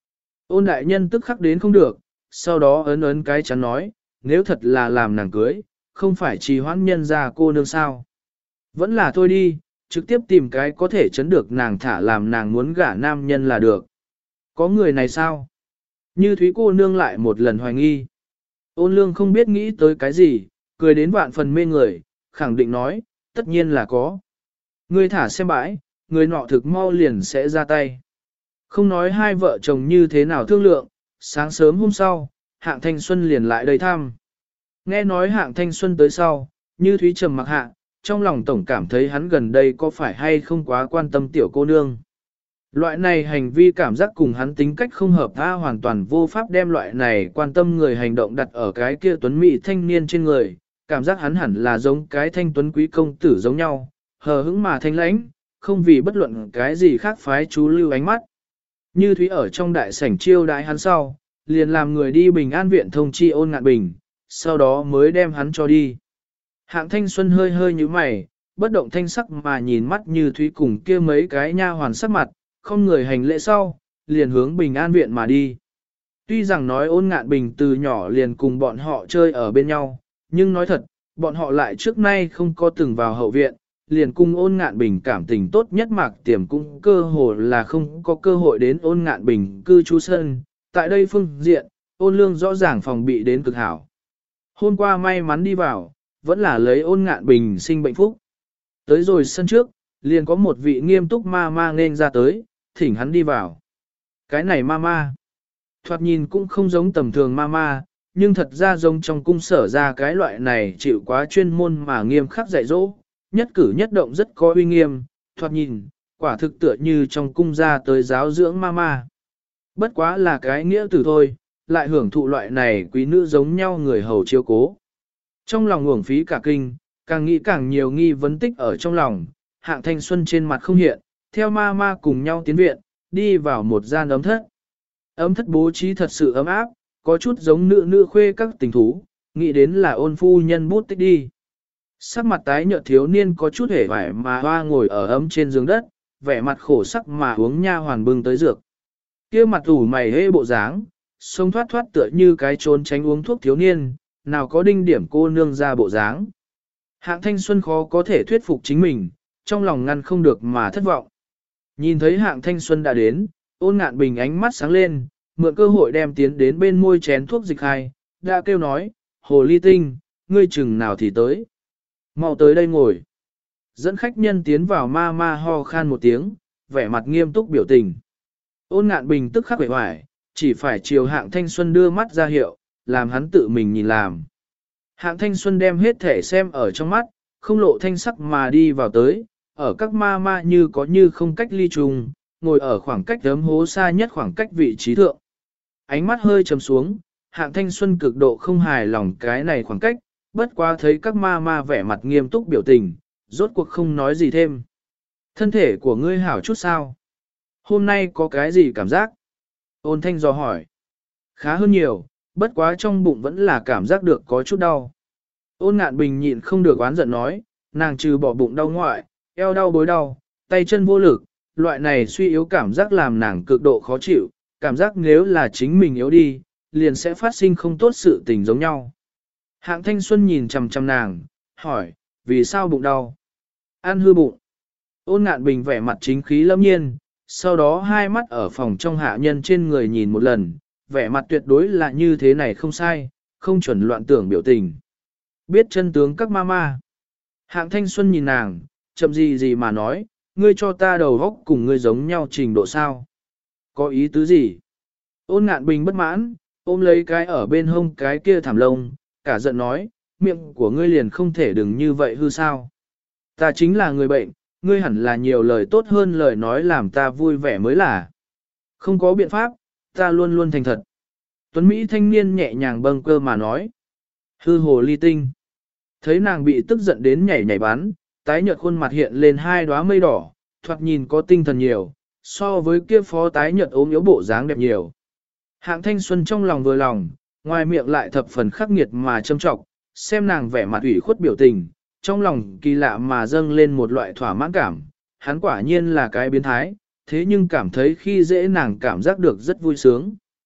Ôn đại nhân tức khắc đến không được, sau đó ấn ấn cái chắn nói, nếu thật là làm nàng cưới, không phải trì hoãn nhân ra cô nương sao. Vẫn là thôi đi, trực tiếp tìm cái có thể chấn được nàng thả làm nàng muốn gả nam nhân là được. Có người này sao? Như Thúy cô nương lại một lần hoài nghi. Ôn lương không biết nghĩ tới cái gì, cười đến vạn phần mê người, khẳng định nói, tất nhiên là có. Ngươi thả xem bãi, người nọ thực mau liền sẽ ra tay. Không nói hai vợ chồng như thế nào thương lượng, sáng sớm hôm sau, hạng thanh xuân liền lại đây thăm. Nghe nói hạng thanh xuân tới sau, như Thúy trầm mặc hạ, trong lòng tổng cảm thấy hắn gần đây có phải hay không quá quan tâm tiểu cô nương. Loại này hành vi cảm giác cùng hắn tính cách không hợp tha, hoàn toàn vô pháp đem loại này quan tâm người hành động đặt ở cái kia tuấn mỹ thanh niên trên người, cảm giác hắn hẳn là giống cái thanh tuấn quý công tử giống nhau, hờ hững mà thanh lãnh, không vì bất luận cái gì khác phái chú lưu ánh mắt. Như Thúy ở trong đại sảnh chiêu đãi hắn sau, liền làm người đi Bình An viện thông chi Ôn Ngạn Bình, sau đó mới đem hắn cho đi. Hạng Thanh Xuân hơi hơi như mày, bất động thanh sắc mà nhìn mắt Như Thúy cùng kia mấy cái nha hoàn sắc mặt, không người hành lễ sau, liền hướng Bình An viện mà đi. Tuy rằng nói Ôn Ngạn Bình từ nhỏ liền cùng bọn họ chơi ở bên nhau, nhưng nói thật, bọn họ lại trước nay không có từng vào hậu viện, liền cùng Ôn Ngạn Bình cảm tình tốt nhất Mạc Tiềm cũng cơ hồ là không có cơ hội đến Ôn Ngạn Bình cư trú sân. Tại đây phương diện, Ôn Lương rõ ràng phòng bị đến cực hảo. Hôm qua may mắn đi vào, vẫn là lấy Ôn Ngạn Bình sinh bệnh phúc. Tới rồi sân trước, liền có một vị nghiêm túc ma ma nên ra tới, thỉnh hắn đi vào. Cái này ma ma, thoạt nhìn cũng không giống tầm thường ma ma, nhưng thật ra giống trong cung sở ra cái loại này chịu quá chuyên môn mà nghiêm khắc dạy dỗ, nhất cử nhất động rất có uy nghiêm, thoạt nhìn, quả thực tựa như trong cung ra tới giáo dưỡng ma ma. Bất quá là cái nghĩa tử thôi, lại hưởng thụ loại này quý nữ giống nhau người hầu chiếu cố. Trong lòng uổng phí cả kinh, càng nghĩ càng nhiều nghi vấn tích ở trong lòng, hạng thanh xuân trên mặt không hiện, theo ma ma cùng nhau tiến viện, đi vào một gian ấm thất. Ấm thất bố trí thật sự ấm áp, có chút giống nữ khuê các tình thú, nghĩ đến là Ôn phu nhân bút tích đi. Sắc mặt tái nhợt thiếu niên có chút hề vải mà hoa ngồi ở ấm trên giường đất, vẻ mặt khổ sắc mà uống nha hoàn bưng tới dược. Kia mặt ủ mày hê bộ dáng, sông thoát thoát tựa như cái trốn tránh uống thuốc thiếu niên, nào có đinh điểm cô nương ra bộ dáng. Hạng thanh xuân khó có thể thuyết phục chính mình, trong lòng ngăn không được mà thất vọng. Nhìn thấy hạng thanh xuân đã đến, Ôn Ngạn Bình ánh mắt sáng lên, mượn cơ hội đem tiến đến bên môi chén thuốc dịch hai, đã kêu nói, hồ ly tinh, ngươi chừng nào thì tới. Mau tới đây ngồi. Dẫn khách nhân tiến vào ma ma ho khan một tiếng, vẻ mặt nghiêm túc biểu tình. Ôn Ngạn Bình tức khắc vẻ hoài, chỉ phải chiều hạng thanh xuân đưa mắt ra hiệu, làm hắn tự mình nhìn làm. Hạng thanh xuân đem hết thể xem ở trong mắt, không lộ thanh sắc mà đi vào tới, ở các ma ma như có như không cách ly trùng, ngồi ở khoảng cách đấm hố xa nhất khoảng cách vị trí thượng. Ánh mắt hơi trầm xuống, hạng thanh xuân cực độ không hài lòng cái này khoảng cách, bất quá thấy các ma ma vẻ mặt nghiêm túc biểu tình, rốt cuộc không nói gì thêm. Thân thể của ngươi hảo chút sao? Hôm nay có cái gì cảm giác? Ôn thanh dò hỏi. Khá hơn nhiều, bất quá trong bụng vẫn là cảm giác được có chút đau. Ôn Ngạn Bình nhịn không được oán giận nói, nàng trừ bỏ bụng đau ngoại, eo đau bối đau, tay chân vô lực, loại này suy yếu cảm giác làm nàng cực độ khó chịu, cảm giác nếu là chính mình yếu đi, liền sẽ phát sinh không tốt sự tình giống nhau. Hạng thanh xuân nhìn chằm chằm nàng, hỏi, vì sao bụng đau? Ăn hư bụng. Ôn Ngạn Bình vẻ mặt chính khí lâm nhiên, sau đó hai mắt ở phòng trong hạ nhân trên người nhìn một lần, vẻ mặt tuyệt đối là như thế này không sai, không chuẩn loạn tưởng biểu tình. Biết chân tướng các mama. Hạng thanh xuân nhìn nàng, chậm gì mà nói, ngươi cho ta đầu góc cùng ngươi giống nhau trình độ sao? Có ý tứ gì? Ôn Ngạn Bình bất mãn, ôm lấy cái ở bên hông cái kia thảm lông, cả giận nói, miệng của ngươi liền không thể đừng như vậy hư sao? Ta chính là người bệnh, ngươi hẳn là nhiều lời tốt hơn lời nói làm ta vui vẻ mới là. Không có biện pháp, ta luôn luôn thành thật. Tuấn Mỹ thanh niên nhẹ nhàng bâng cơ mà nói. Hư hồ ly tinh. Thấy nàng bị tức giận đến nhảy nhảy bắn, tái nhợt khuôn mặt hiện lên hai đóa mây đỏ, thoạt nhìn có tinh thần nhiều, so với kia phó tái nhợt ốm yếu bộ dáng đẹp nhiều. Hạng thanh xuân trong lòng vừa lòng, ngoài miệng lại thập phần khắc nghiệt mà châm trọng, xem nàng vẻ mặt ủy khuất biểu tình, trong lòng kỳ lạ mà dâng lên một loại thỏa mãn cảm, hắn quả nhiên là cái biến thái, thế nhưng cảm thấy khi dễ nàng cảm giác được rất vui sướng.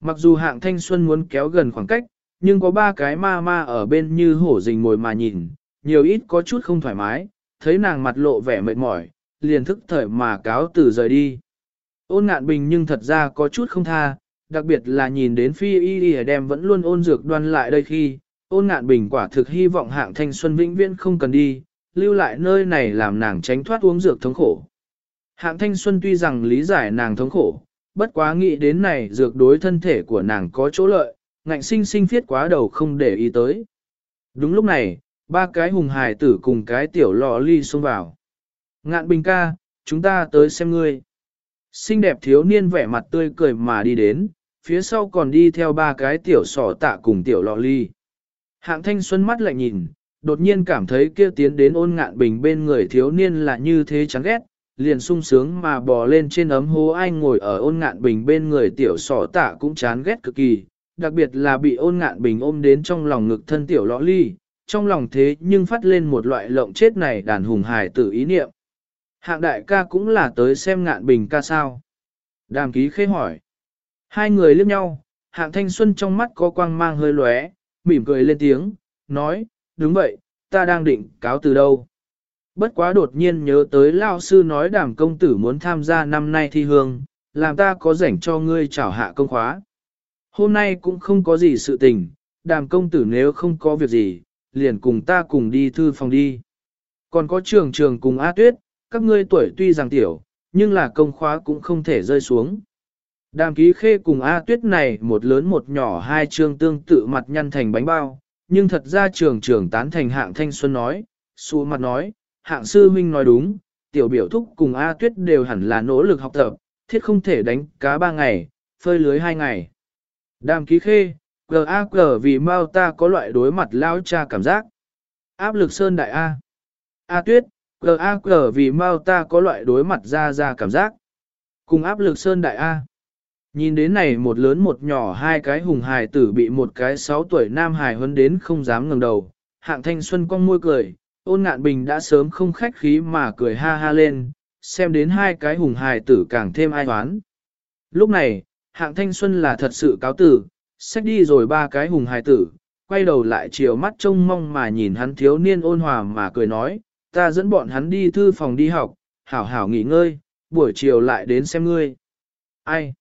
Mặc dù hạng thanh xuân muốn kéo gần khoảng cách, nhưng có ba cái ma ma ở bên như hổ rình mồi mà nhìn, nhiều ít có chút không thoải mái, thấy nàng mặt lộ vẻ mệt mỏi, liền thức thời mà cáo từ rời đi. Ôn Ngạn Bình nhưng thật ra có chút không tha, đặc biệt là nhìn đến Phi Y Y đem vẫn luôn ôn dược đoan lại đây khi, Ôn Ngạn Bình quả thực hy vọng hạng thanh xuân vĩnh viễn không cần đi, lưu lại nơi này làm nàng tránh thoát uống dược thống khổ. Hạng thanh xuân tuy rằng lý giải nàng thống khổ, bất quá nghĩ đến này dược đối thân thể của nàng có chỗ lợi, ngạnh sinh sinh phiết quá đầu không để ý tới. Đúng lúc này, ba cái hùng hài tử cùng cái tiểu lọ ly xông vào. Ngạn Bình ca, chúng ta tới xem ngươi. Xinh đẹp thiếu niên vẻ mặt tươi cười mà đi đến, phía sau còn đi theo ba cái tiểu sỏ tạ cùng tiểu lọ ly. Hạng thanh xuân mắt lại nhìn, đột nhiên cảm thấy kia tiến đến Ôn Ngạn Bình bên người thiếu niên là như thế chán ghét, liền sung sướng mà bò lên trên ấm hố anh ngồi ở Ôn Ngạn Bình bên người tiểu sỏ tạ cũng chán ghét cực kỳ, đặc biệt là bị Ôn Ngạn Bình ôm đến trong lòng ngực thân tiểu lọ ly, trong lòng thế nhưng phát lên một loại lộng chết này đàn hùng hài tử ý niệm. Hạng đại ca cũng là tới xem Ngạn Bình ca sao? Đàm Ký Khê hỏi. Hai người liếc nhau, hạng thanh xuân trong mắt có quang mang hơi lóe, mỉm cười lên tiếng, nói, đúng vậy, ta đang định cáo từ đâu. Bất quá đột nhiên nhớ tới lao sư nói Đàm công tử muốn tham gia năm nay thi hương, làm ta có rảnh cho ngươi chào hạ công khóa. Hôm nay cũng không có gì sự tình, Đàm công tử nếu không có việc gì, liền cùng ta cùng đi thư phòng đi. Còn có trường trường cùng A Tuyết, các ngươi tuổi tuy rằng tiểu, nhưng là công khóa cũng không thể rơi xuống. Đàm Ký Khê cùng A Tuyết này một lớn một nhỏ hai chương tương tự mặt nhăn thành bánh bao, nhưng thật ra trường trường tán thành hạng thanh xuân nói, xua mặt nói, hạng sư huynh nói đúng, tiểu biểu thúc cùng A Tuyết đều hẳn là nỗ lực học tập, thiết không thể đánh cá 3 ngày, phơi lưới 2 ngày. Đàm Ký Khê, G.A.G. vì mau ta có loại đối mặt lao cha cảm giác. Áp lực sơn đại A. A Tuyết, G.A.G. vì mau ta có loại đối mặt ra cảm giác. Cùng áp lực sơn đại A. Nhìn đến này một lớn một nhỏ hai cái hùng hài tử bị một cái 6 tuổi nam hài huấn đến không dám ngẩng đầu. Hạng thanh xuân cong môi cười, Ôn Ngạn Bình đã sớm không khách khí mà cười ha ha lên, xem đến hai cái hùng hài tử càng thêm ai oán. Lúc này, hạng thanh xuân là thật sự cáo tử, xách đi rồi ba cái hùng hài tử, quay đầu lại chiều mắt trông mong mà nhìn hắn thiếu niên ôn hòa mà cười nói, ta dẫn bọn hắn đi thư phòng đi học, hảo hảo nghỉ ngơi, buổi chiều lại đến xem ngươi. Ai?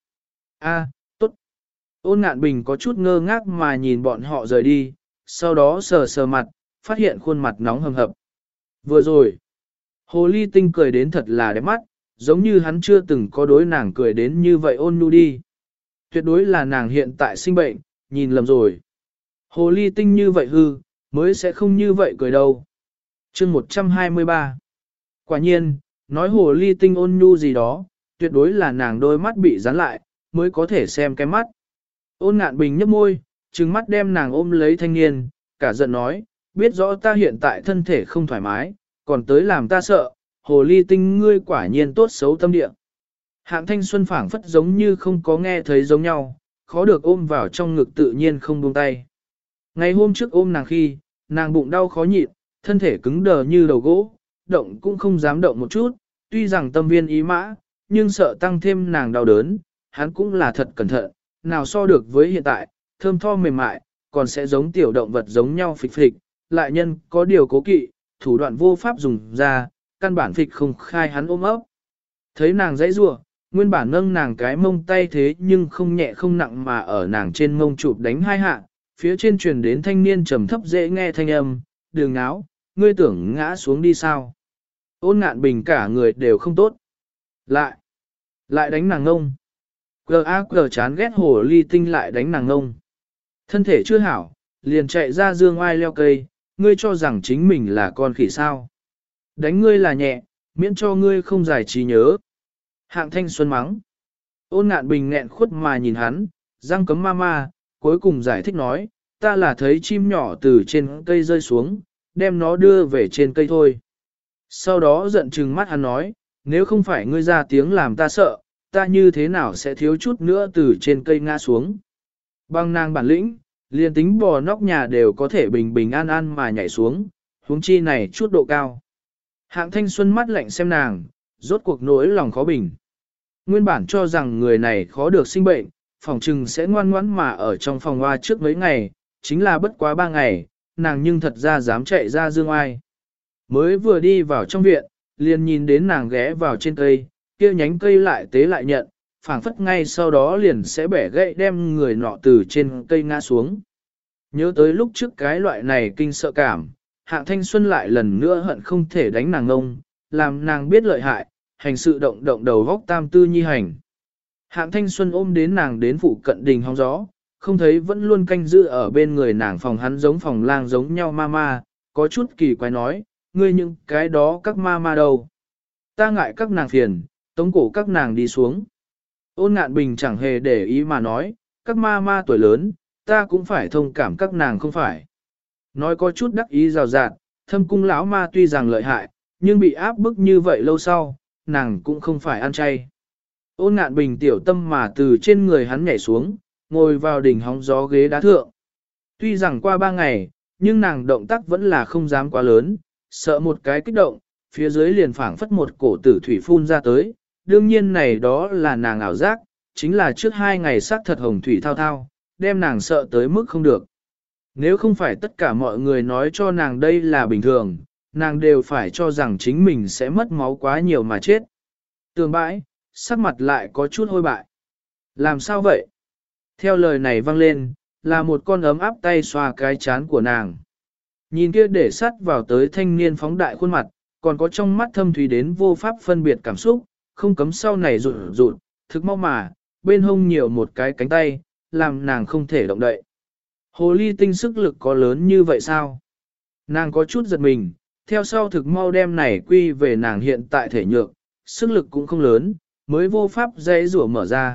Tốt. Ôn Ngạn Bình có chút ngơ ngác mà nhìn bọn họ rời đi, sau đó sờ sờ mặt, phát hiện khuôn mặt nóng hầm hập. Vừa rồi, Hồ Ly Tinh cười đến thật là đẹp mắt, giống như hắn chưa từng có đối nàng cười đến như vậy ôn nhu đi. Tuyệt đối là nàng hiện tại sinh bệnh, nhìn lầm rồi. Hồ Ly Tinh như vậy hư, mới sẽ không như vậy cười đâu. Chương 123. Quả nhiên, nói Hồ Ly Tinh ôn nhu gì đó, tuyệt đối là nàng đôi mắt bị dán lại, mới có thể xem cái mắt. Ôn Ngạn Bình nhấp môi, trừng mắt đem nàng ôm lấy thanh niên, cả giận nói, biết rõ ta hiện tại thân thể không thoải mái, còn tới làm ta sợ, Hồ Ly Tinh ngươi quả nhiên tốt xấu tâm địa. Hạng thanh xuân phảng phất giống như không có nghe thấy giống nhau, khó được ôm vào trong ngực tự nhiên không buông tay. Ngày hôm trước ôm nàng khi, nàng bụng đau khó nhịn, thân thể cứng đờ như đầu gỗ, động cũng không dám động một chút, tuy rằng tâm viên ý mã, nhưng sợ tăng thêm nàng đau đớn, hắn cũng là thật cẩn thận, nào so được với hiện tại, thơm tho mềm mại, còn sẽ giống tiểu động vật giống nhau phịch phịch, lại nhân có điều cố kỵ, thủ đoạn vô pháp dùng ra, căn bản phịch không khai hắn ôm ấp. Thấy nàng dãy rủa, nguyên bản nâng nàng cái mông tay thế nhưng không nhẹ không nặng mà ở nàng trên mông chụp đánh hai hạ, phía trên truyền đến thanh niên trầm thấp dễ nghe thanh âm, đường náo, ngươi tưởng ngã xuống đi sao. Ôn Ngạn Bình cả người đều không tốt. Lại đánh nàng ngông. G.A.G. chán ghét Hồ Ly Tinh lại đánh nàng ngông. Thân thể chưa hảo, liền chạy ra dương oai leo cây, ngươi cho rằng chính mình là con khỉ sao. Đánh ngươi là nhẹ, miễn cho ngươi không giải trí nhớ. Hạng thanh xuân mắng. Ôn Ngạn Bình nghẹn khuất mà nhìn hắn, răng cấm ma ma, cuối cùng giải thích nói, ta là thấy chim nhỏ từ trên cây rơi xuống, đem nó đưa về trên cây thôi. Sau đó giận chừng mắt hắn nói, nếu không phải ngươi ra tiếng làm ta sợ, ta như thế nào sẽ thiếu chút nữa từ trên cây ngã xuống. Bằng nàng bản lĩnh, liền tính bò nóc nhà đều có thể bình bình an an mà nhảy xuống, huống chi này chút độ cao. Hạng thanh xuân mắt lạnh xem nàng, rốt cuộc nỗi lòng khó bình. Nguyên bản cho rằng người này khó được sinh bệnh, phòng trừng sẽ ngoan ngoãn mà ở trong phòng hoa trước mấy ngày, chính là bất quá 3 ngày, nàng nhưng thật ra dám chạy ra dương ai. Mới vừa đi vào trong viện, liền nhìn đến nàng ghé vào trên cây, kia nhánh cây lại tế lại nhận, phảng phất ngay sau đó liền sẽ bẻ gãy đem người nọ từ trên cây ngã xuống. Nhớ tới lúc trước cái loại này kinh sợ cảm, Hạng Thanh Xuân lại lần nữa hận không thể đánh nàng ngông, làm nàng biết lợi hại, hành sự động động đầu vóc tam tư nhi hành. Hạng Thanh Xuân ôm đến nàng đến phụ cận đình hóng gió, không thấy vẫn luôn canh giữ ở bên người nàng phòng hắn giống phòng lang giống nhau ma ma, có chút kỳ quái nói, ngươi những cái đó các ma ma đâu. Ta ngại các nàng phiền, tống cổ các nàng đi xuống. Ôn Ngạn Bình chẳng hề để ý mà nói, các ma ma tuổi lớn, ta cũng phải thông cảm các nàng không phải. Nói có chút đắc ý rào rạt, Thâm Cung lão ma tuy rằng lợi hại, nhưng bị áp bức như vậy lâu sau, nàng cũng không phải ăn chay. Ôn Ngạn Bình tiểu tâm mà từ trên người hắn nhảy xuống, ngồi vào đỉnh hóng gió ghế đá thượng. Tuy rằng qua 3 ngày, nhưng nàng động tác vẫn là không dám quá lớn, sợ một cái kích động, phía dưới liền phảng phất một cổ tử thủy phun ra tới. Đương nhiên này đó là nàng ảo giác, chính là trước 2 ngày sắc thật hồng thủy thao thao, đem nàng sợ tới mức không được. Nếu không phải tất cả mọi người nói cho nàng đây là bình thường, nàng đều phải cho rằng chính mình sẽ mất máu quá nhiều mà chết. Tường bãi, sắc mặt lại có chút hôi bại. Làm sao vậy? Theo lời này vang lên, là một con ấm áp tay xoa cái chán của nàng. Nhìn kia để sát vào tới thanh niên phóng đại khuôn mặt, còn có trong mắt thâm thúy đến vô pháp phân biệt cảm xúc, không cấm sau này rụt rụt, thực mau mà, bên hông nhiều một cái cánh tay, làm nàng không thể động đậy. Hồ ly tinh sức lực có lớn như vậy sao? Nàng có chút giật mình, theo sau thực mau đem này quy về nàng hiện tại thể nhược, sức lực cũng không lớn, mới vô pháp dây rủa mở ra.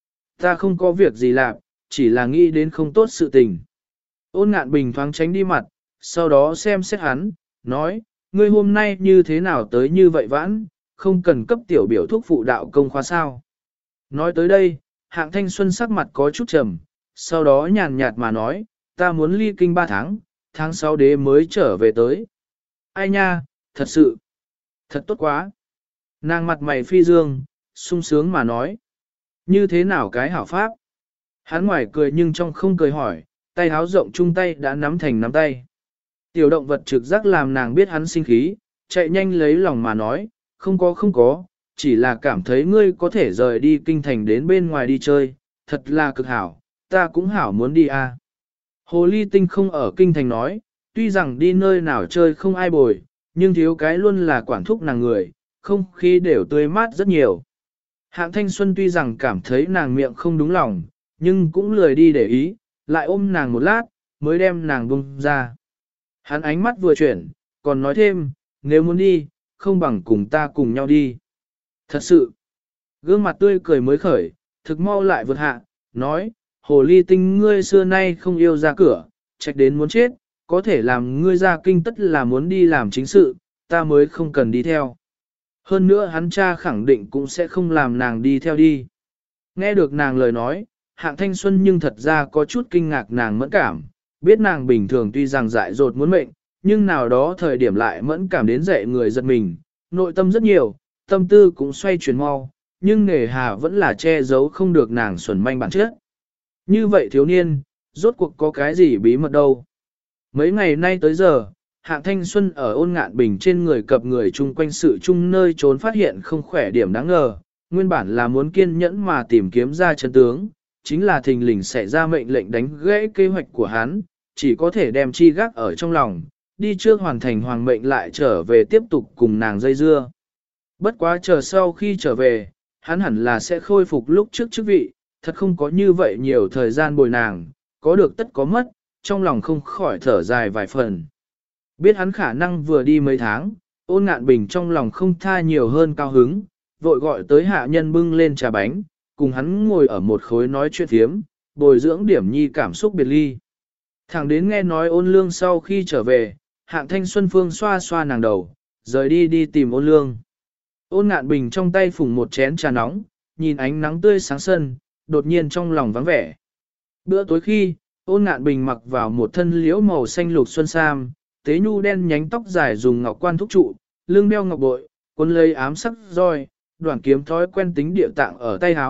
Ta không có việc gì làm, chỉ là nghĩ đến không tốt sự tình. Ôn Ngạn Bình thoáng tránh đi mặt, sau đó xem xét hắn, nói, ngươi hôm nay như thế nào tới như vậy vãn, không cần cấp tiểu biểu thuốc phụ đạo công khóa sao. Nói tới đây, Hạng Thanh Xuân sắc mặt có chút trầm, sau đó nhàn nhạt mà nói, ta muốn ly kinh 3 tháng, tháng 6 đế mới trở về tới. Ai nha, thật sự, thật tốt quá. Nàng mặt mày phi dương, sung sướng mà nói. Như thế nào cái hảo pháp? Hắn ngoài cười nhưng trong không cười hỏi, tay háo rộng chung tay đã nắm thành nắm tay. Tiểu động vật trực giác làm nàng biết hắn sinh khí, chạy nhanh lấy lòng mà nói, không có, chỉ là cảm thấy ngươi có thể rời đi kinh thành đến bên ngoài đi chơi, thật là cực hảo, ta cũng hảo muốn đi à. Hồ ly tinh không ở kinh thành nói, tuy rằng đi nơi nào chơi không ai bồi, nhưng thiếu cái luôn là quản thúc nàng người, không khí đều tươi mát rất nhiều. Hạng Thanh Xuân tuy rằng cảm thấy nàng miệng không đúng lòng, nhưng cũng lười đi để ý, lại ôm nàng một lát, mới đem nàng buông ra. Hắn ánh mắt vừa chuyển, còn nói thêm, nếu muốn đi, không bằng cùng ta cùng nhau đi. Thật sự, gương mặt tươi cười mới khởi, thực mau lại vượt hạ, nói, hồ ly tinh ngươi xưa nay không yêu ra cửa, trách đến muốn chết, có thể làm ngươi ra kinh tất là muốn đi làm chính sự, ta mới không cần đi theo. Hơn nữa hắn cha khẳng định cũng sẽ không làm nàng đi theo đi. Nghe được nàng lời nói, Hạng Thanh Xuân nhưng thật ra có chút kinh ngạc nàng mẫn cảm, biết nàng bình thường tuy rằng dại dột muốn mệnh, nhưng nào đó thời điểm lại mẫn cảm đến dạy người giật mình, nội tâm rất nhiều, tâm tư cũng xoay chuyển mau, nhưng nề hà vẫn là che giấu không được nàng xuẩn manh bản chất. Như vậy thiếu niên, rốt cuộc có cái gì bí mật đâu. Mấy ngày nay tới giờ, Hạng Thanh Xuân ở Ôn Ngạn Bình trên người cập người chung quanh sự chung nơi trốn phát hiện không khỏe điểm đáng ngờ, nguyên bản là muốn kiên nhẫn mà tìm kiếm ra chân tướng, chính là thình lình xảy ra mệnh lệnh đánh gãy kế hoạch của hắn, chỉ có thể đem chi gác ở trong lòng, đi trước hoàn thành hoàng mệnh lại trở về tiếp tục cùng nàng dây dưa. Bất quá chờ sau khi trở về, hắn hẳn là sẽ khôi phục lúc trước chức vị, thật không có như vậy nhiều thời gian bồi nàng, có được tất có mất, trong lòng không khỏi thở dài vài phần. Biết hắn khả năng vừa đi mấy tháng, Ôn Ngạn Bình trong lòng không tha nhiều hơn cao hứng, vội gọi tới hạ nhân bưng lên trà bánh, cùng hắn ngồi ở một khối nói chuyện thiếm, bồi dưỡng điểm nhi cảm xúc biệt ly. Thẳng đến nghe nói Ôn Lương sau khi trở về, Hạng Thanh Xuân Phương xoa xoa nàng đầu, rời đi đi tìm Ôn Lương. Ôn Ngạn Bình trong tay phủng một chén trà nóng, nhìn ánh nắng tươi sáng sân, đột nhiên trong lòng vắng vẻ. Bữa tối khi, Ôn Ngạn Bình mặc vào một thân liễu màu xanh lục xuân sam, tế nhu đen nhánh tóc dài dùng ngọc quan thúc trụ, lưng đeo ngọc bội, cuốn lấy ám sắc roi, đoạn kiếm thói quen tính địa tạng ở tay áo,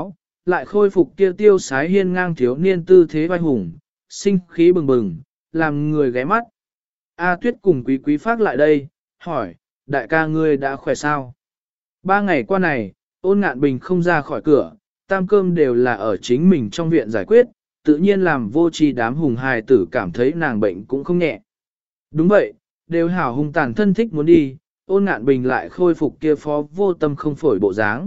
lại khôi phục kia tiêu sái hiên ngang thiếu niên tư thế vai hùng, sinh khí bừng bừng, làm người ghé mắt. A Tuyết cùng Quý Quý phát lại đây, hỏi, đại ca ngươi đã khỏe sao? 3 ngày qua này, Ôn Ngạn Bình không ra khỏi cửa, tam cơm đều là ở chính mình trong viện giải quyết, tự nhiên làm vô tri đám hùng hài tử cảm thấy nàng bệnh cũng không nhẹ. Đúng vậy, đều hảo hung tàn thân thích muốn đi, Ôn Ngạn Bình lại khôi phục kia phó vô tâm không phổi bộ dáng.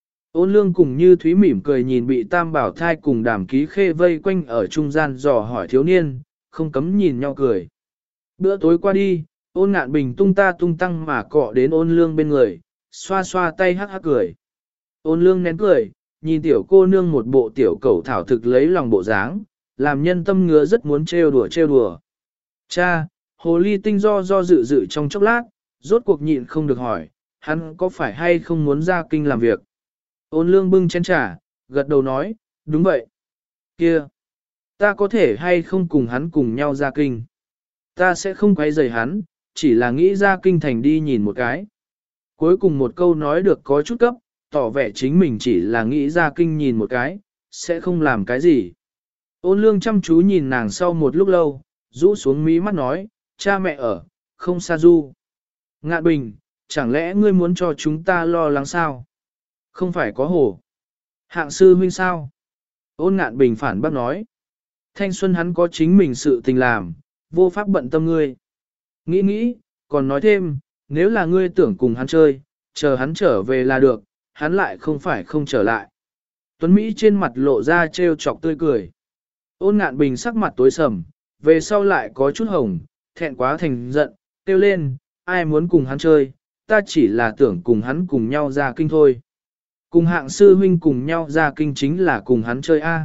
Ôn Lương cùng Như Thúy mỉm cười nhìn bị Tam Bảo Thai cùng Đàm Ký Khê vây quanh ở trung gian dò hỏi thiếu niên, không cấm nhìn nhau cười. Bữa tối qua đi, Ôn Ngạn Bình tung ta tung tăng mà cọ đến Ôn Lương bên người, xoa xoa tay hắc hắc cười. Ôn Lương nén cười, nhìn tiểu cô nương một bộ tiểu cẩu thảo thực lấy lòng bộ dáng, làm nhân tâm ngứa rất muốn trêu đùa trêu đùa. Cha, hồ ly tinh do dự dự trong chốc lát, rốt cuộc nhịn không được hỏi, hắn có phải hay không muốn ra kinh làm việc? Ôn Lương bưng chén trà, gật đầu nói, đúng vậy. Kia, ta có thể hay không cùng hắn cùng nhau ra kinh? Ta sẽ không quấy rầy hắn, chỉ là nghĩ ra kinh thành đi nhìn một cái. Cuối cùng một câu nói được có chút cấp, tỏ vẻ chính mình chỉ là nghĩ ra kinh nhìn một cái, sẽ không làm cái gì. Ôn Lương chăm chú nhìn nàng sau một lúc lâu, rũ xuống mí mắt nói, cha mẹ ở, không xa du. Ngạn Bình, chẳng lẽ ngươi muốn cho chúng ta lo lắng sao? Không phải có hồ. Hạng sư huynh sao? Ôn Ngạn Bình phản bác nói. Thanh xuân hắn có chính mình sự tình làm, vô pháp bận tâm ngươi. Nghĩ nghĩ, còn nói thêm, nếu là ngươi tưởng cùng hắn chơi, chờ hắn trở về là được, hắn lại không phải không trở lại. Tuấn Mỹ trên mặt lộ ra trêu chọc tươi cười. Ôn Ngạn Bình sắc mặt tối sầm, về sau lại có chút hồng, thẹn quá thành giận, kêu lên, ai muốn cùng hắn chơi, ta chỉ là tưởng cùng hắn cùng nhau ra kinh thôi. Cùng Hạng sư huynh cùng nhau ra kinh chính là cùng hắn chơi A.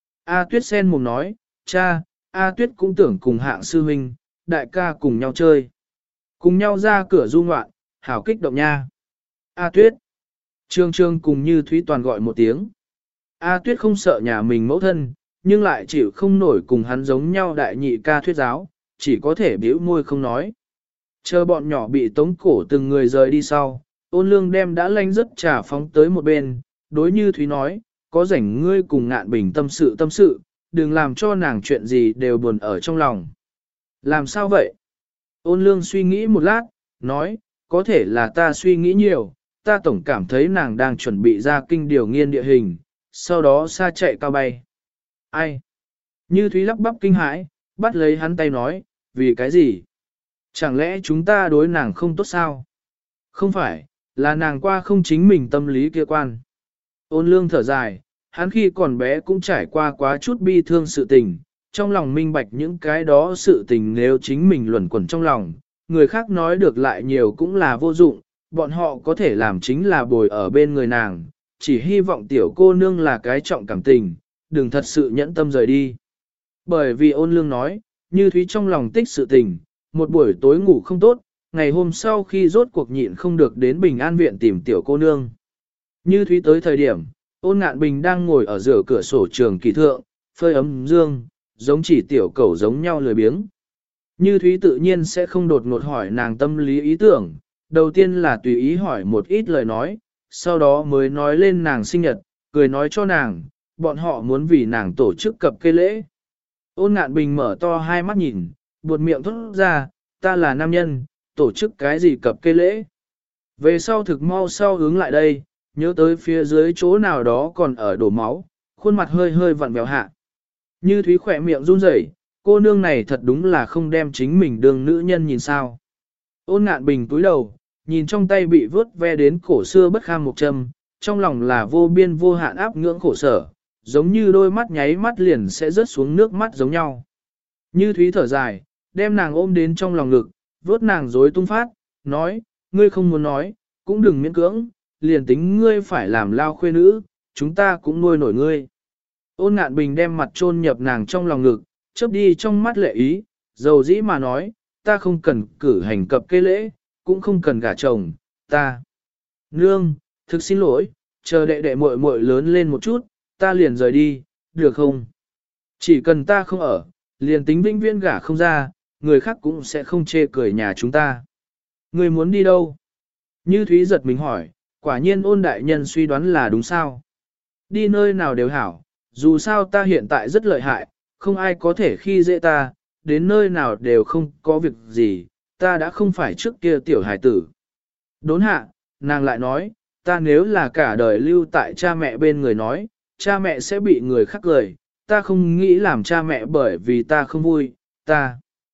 A Tuyết sen mồm nói, cha, A Tuyết cũng tưởng cùng Hạng sư huynh, đại ca cùng nhau chơi. Cùng nhau ra cửa du ngoạn, hảo kích động nha. A Tuyết. Trương Trương cùng Như Thúy toàn gọi một tiếng. A Tuyết không sợ nhà mình mẫu thân, nhưng lại chịu không nổi cùng hắn giống nhau đại nhị ca thuyết giáo, chỉ có thể bĩu môi không nói. Chờ bọn nhỏ bị tống cổ từng người rời đi sau, Ôn Lương đem đã lanh rất trà phóng tới một bên, đối Như Thúy nói, có rảnh ngươi cùng Ngạn Bình tâm sự, đừng làm cho nàng chuyện gì đều buồn ở trong lòng. Làm sao vậy? Ôn Lương suy nghĩ một lát, nói, có thể là ta suy nghĩ nhiều, ta tổng cảm thấy nàng đang chuẩn bị ra kinh điều nghiên địa hình, sau đó xa chạy cao bay. Ai? Như Thúy lắp bắp kinh hãi, bắt lấy hắn tay nói, vì cái gì? Chẳng lẽ chúng ta đối nàng không tốt sao? Không phải, là nàng qua không chính mình tâm lý kia quan. Ôn Lương thở dài, hắn khi còn bé cũng trải qua quá chút bi thương sự tình, trong lòng minh bạch những cái đó sự tình nếu chính mình luẩn quẩn trong lòng, người khác nói được lại nhiều cũng là vô dụng, bọn họ có thể làm chính là bồi ở bên người nàng, chỉ hy vọng tiểu cô nương là cái trọng cảm tình, đừng thật sự nhẫn tâm rời đi. Bởi vì Ôn Lương nói, Như Thúy trong lòng tích sự tình, một buổi tối ngủ không tốt, ngày hôm sau khi rốt cuộc nhịn không được đến Bình An viện tìm tiểu cô nương. Như Thúy tới thời điểm, Ôn Ngạn Bình đang ngồi ở giữa cửa sổ trường kỳ thượng, phơi ấm dương, giống chỉ tiểu cẩu giống nhau lười biếng. Như Thúy tự nhiên sẽ không đột ngột hỏi nàng tâm lý ý tưởng, đầu tiên là tùy ý hỏi một ít lời nói, sau đó mới nói lên nàng sinh nhật, cười nói cho nàng, bọn họ muốn vì nàng tổ chức cập kê lễ. Ôn Ngạn Bình mở to hai mắt nhìn, buột miệng thốt ra, ta là nam nhân, tổ chức cái gì cập kê lễ. Về sau thực mau sau hướng lại đây, nhớ tới phía dưới chỗ nào đó còn ở đổ máu, khuôn mặt hơi hơi vặn vẹo hạ. Như Thúy khỏe miệng run rẩy, cô nương này thật đúng là không đem chính mình đương nữ nhân nhìn sao. Ôn Ngạn Bình túi đầu, nhìn trong tay bị vớt ve đến cổ xưa bất kham một châm, trong lòng là vô biên vô hạn áp ngưỡng khổ sở, giống như đôi mắt nháy mắt liền sẽ rớt xuống nước mắt giống nhau. Như Thúy thở dài, đem nàng ôm đến trong lòng ngực, vớt nàng rối tung phát, nói, ngươi không muốn nói, cũng đừng miễn cưỡng, liền tính ngươi phải làm lao khuê nữ, chúng ta cũng nuôi nổi ngươi. Ôn Ngạn Bình đem mặt chôn nhập nàng trong lòng ngực, chớp đi trong mắt lệ ý, dầu dĩ mà nói, ta không cần cử hành cập kê lễ, cũng không cần gả chồng, ta. Nương, thực xin lỗi, chờ đệ đệ muội muội lớn lên một chút, ta liền rời đi, được không? Chỉ cần ta không ở, liền tính vĩnh viễn gả không ra, người khác cũng sẽ không chê cười nhà chúng ta. Người muốn đi đâu? Như Thúy giật mình hỏi, quả nhiên Ôn đại nhân suy đoán là đúng sao? Đi nơi nào đều hảo, dù sao ta hiện tại rất lợi hại, không ai có thể khi dễ ta, đến nơi nào đều không có việc gì, ta đã không phải trước kia tiểu hải tử. Đốn hạ, nàng lại nói, ta nếu là cả đời lưu tại cha mẹ bên người nói, cha mẹ sẽ bị người khác cười, ta không nghĩ làm cha mẹ bởi vì ta không vui, ta.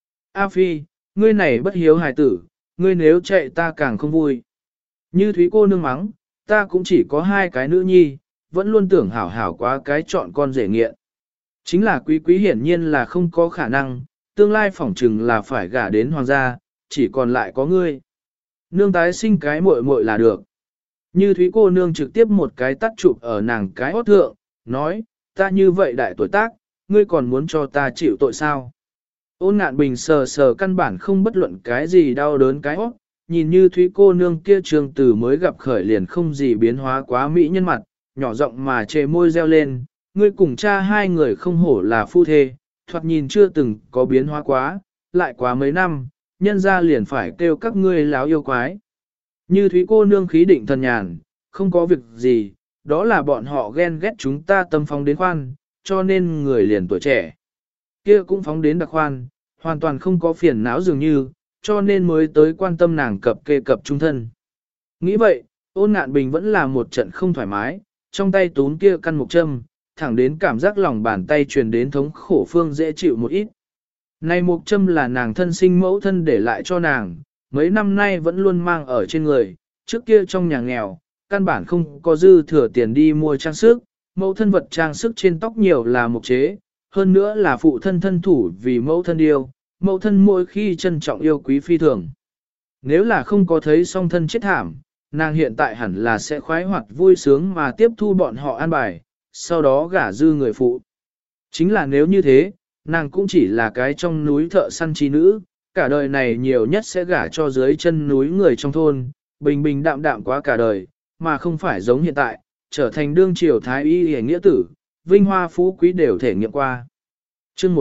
A Phi, ngươi này bất hiếu hài tử, ngươi nếu chạy ta càng không vui. Như Thúy cô nương mắng, ta cũng chỉ có 2 cái nữ nhi, vẫn luôn tưởng hảo hảo quá cái chọn con rể nghiện. Chính là quý quý hiển nhiên là không có khả năng, tương lai phỏng chừng là phải gả đến hoàng gia, chỉ còn lại có ngươi. Nương tái sinh cái muội muội là được. Như Thúy cô nương trực tiếp một cái tắt chụp ở nàng cái hót thượng, nói, ta như vậy đại tuổi tác, ngươi còn muốn cho ta chịu tội sao? Ôn Ngạn Bình sờ sờ căn bản không bất luận cái gì đau đớn cái hót, nhìn như Thúy cô nương kia trường từ mới gặp khởi liền không gì biến hóa quá mỹ nhân mặt, nhỏ giọng mà chề môi reo lên, ngươi cùng cha 2 người không hổ là phu thê, thoạt nhìn chưa từng có biến hóa quá, lại quá mấy năm, nhân ra liền phải kêu các ngươi láo yêu quái. Như Thúy cô nương khí định thần nhàn, không có việc gì, đó là bọn họ ghen ghét chúng ta tâm phóng đến khoan, cho nên người liền tuổi trẻ. Kia cũng phóng đến đặc khoan, hoàn toàn không có phiền não dường như, cho nên mới tới quan tâm nàng cập kê cập trung thân. Nghĩ vậy, Ôn Ngạn Bình vẫn là một trận không thoải mái, trong tay tún kia căn mục châm, thẳng đến cảm giác lòng bàn tay truyền đến thống khổ phương dễ chịu một ít. Này mục châm là nàng thân sinh mẫu thân để lại cho nàng, mấy năm nay vẫn luôn mang ở trên người, trước kia trong nhà nghèo, căn bản không có dư thừa tiền đi mua trang sức, mẫu thân vật trang sức trên tóc nhiều là mục chế, hơn nữa là phụ thân thân thủ vì mẫu thân yêu, mẫu thân mỗi khi trân trọng yêu quý phi thường. Nếu là không có thấy song thân chết thảm, nàng hiện tại hẳn là sẽ khoái hoạt vui sướng mà tiếp thu bọn họ an bài, sau đó gả dư người phụ. Chính là nếu như thế, nàng cũng chỉ là cái trong núi thợ săn trí nữ, cả đời này nhiều nhất sẽ gả cho dưới chân núi người trong thôn, bình bình đạm đạm quá cả đời, mà không phải giống hiện tại, trở thành đương triều thái y hề nghĩa tử, vinh hoa phú quý đều thể nghiệm qua. Chương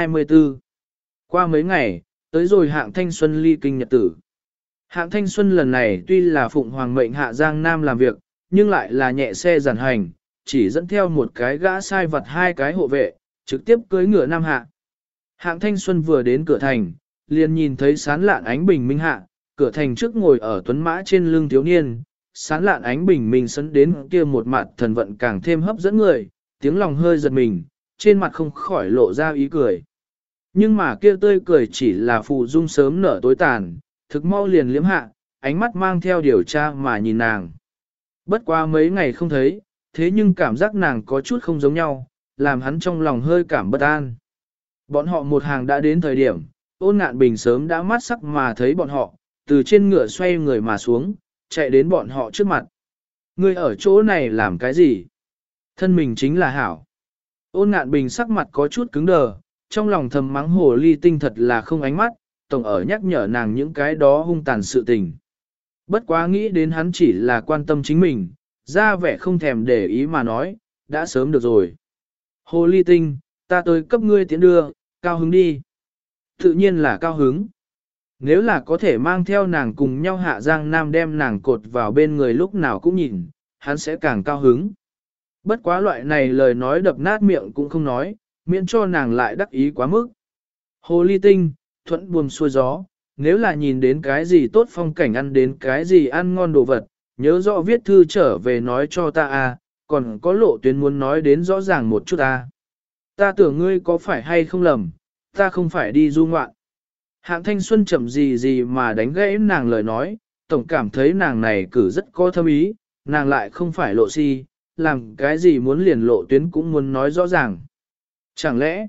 124 Qua mấy ngày, tới rồi hạng thanh xuân ly kinh nhật tử. Hạng thanh xuân lần này tuy là phụng hoàng mệnh hạ Giang Nam làm việc, nhưng lại là nhẹ xe giản hành, chỉ dẫn theo một cái gã sai vật 2 cái hộ vệ, trực tiếp cưới ngựa Nam Hạ. Hạng thanh xuân vừa đến cửa thành, liền nhìn thấy sán lạn ánh bình minh hạ, cửa thành trước ngồi ở tuấn mã trên lưng thiếu niên, sán lạn ánh bình minh sấn đến kia một mặt thần vận càng thêm hấp dẫn người, tiếng lòng hơi giật mình, trên mặt không khỏi lộ ra ý cười. Nhưng mà kia tươi cười chỉ là phù dung sớm nở tối tàn, thực mau liền liếm hạ, ánh mắt mang theo điều tra mà nhìn nàng. Bất quá mấy ngày không thấy, thế nhưng cảm giác nàng có chút không giống nhau, làm hắn trong lòng hơi cảm bất an. Bọn họ một hàng đã đến thời điểm, Ôn Ngạn Bình sớm đã mắt sắc mà thấy bọn họ, từ trên ngựa xoay người mà xuống, chạy đến bọn họ trước mặt. Ngươi ở chỗ này làm cái gì? Thân mình chính là hảo. Ôn Ngạn Bình sắc mặt có chút cứng đờ, trong lòng thầm mắng hồ ly tinh thật là không ánh mắt, tổng ở nhắc nhở nàng những cái đó hung tàn sự tình. Bất quá nghĩ đến hắn chỉ là quan tâm chính mình, ra vẻ không thèm để ý mà nói, đã sớm được rồi. Hồ ly tinh, ta tới cấp ngươi tiến đưa, cao hứng đi. Tự nhiên là cao hứng. Nếu là có thể mang theo nàng cùng nhau hạ Giang Nam đem nàng cột vào bên người lúc nào cũng nhìn, hắn sẽ càng cao hứng. Bất quá loại này lời nói đập nát miệng cũng không nói, miễn cho nàng lại đắc ý quá mức. Hồ ly tinh, thuận buồm xuôi gió, nếu là nhìn đến cái gì tốt phong cảnh ăn đến cái gì ăn ngon đồ vật, nhớ rõ viết thư trở về nói cho ta à, còn có lộ tuyến muốn nói đến rõ ràng một chút à. Ta tưởng ngươi có phải hay không lầm, ta không phải đi du ngoạn. Hạng thanh xuân chậm gì gì mà đánh gãy nàng lời nói, tổng cảm thấy nàng này cử rất có thâm ý, nàng lại không phải lộ si, làm cái gì muốn liền lộ tuyến cũng muốn nói rõ ràng. Chẳng lẽ,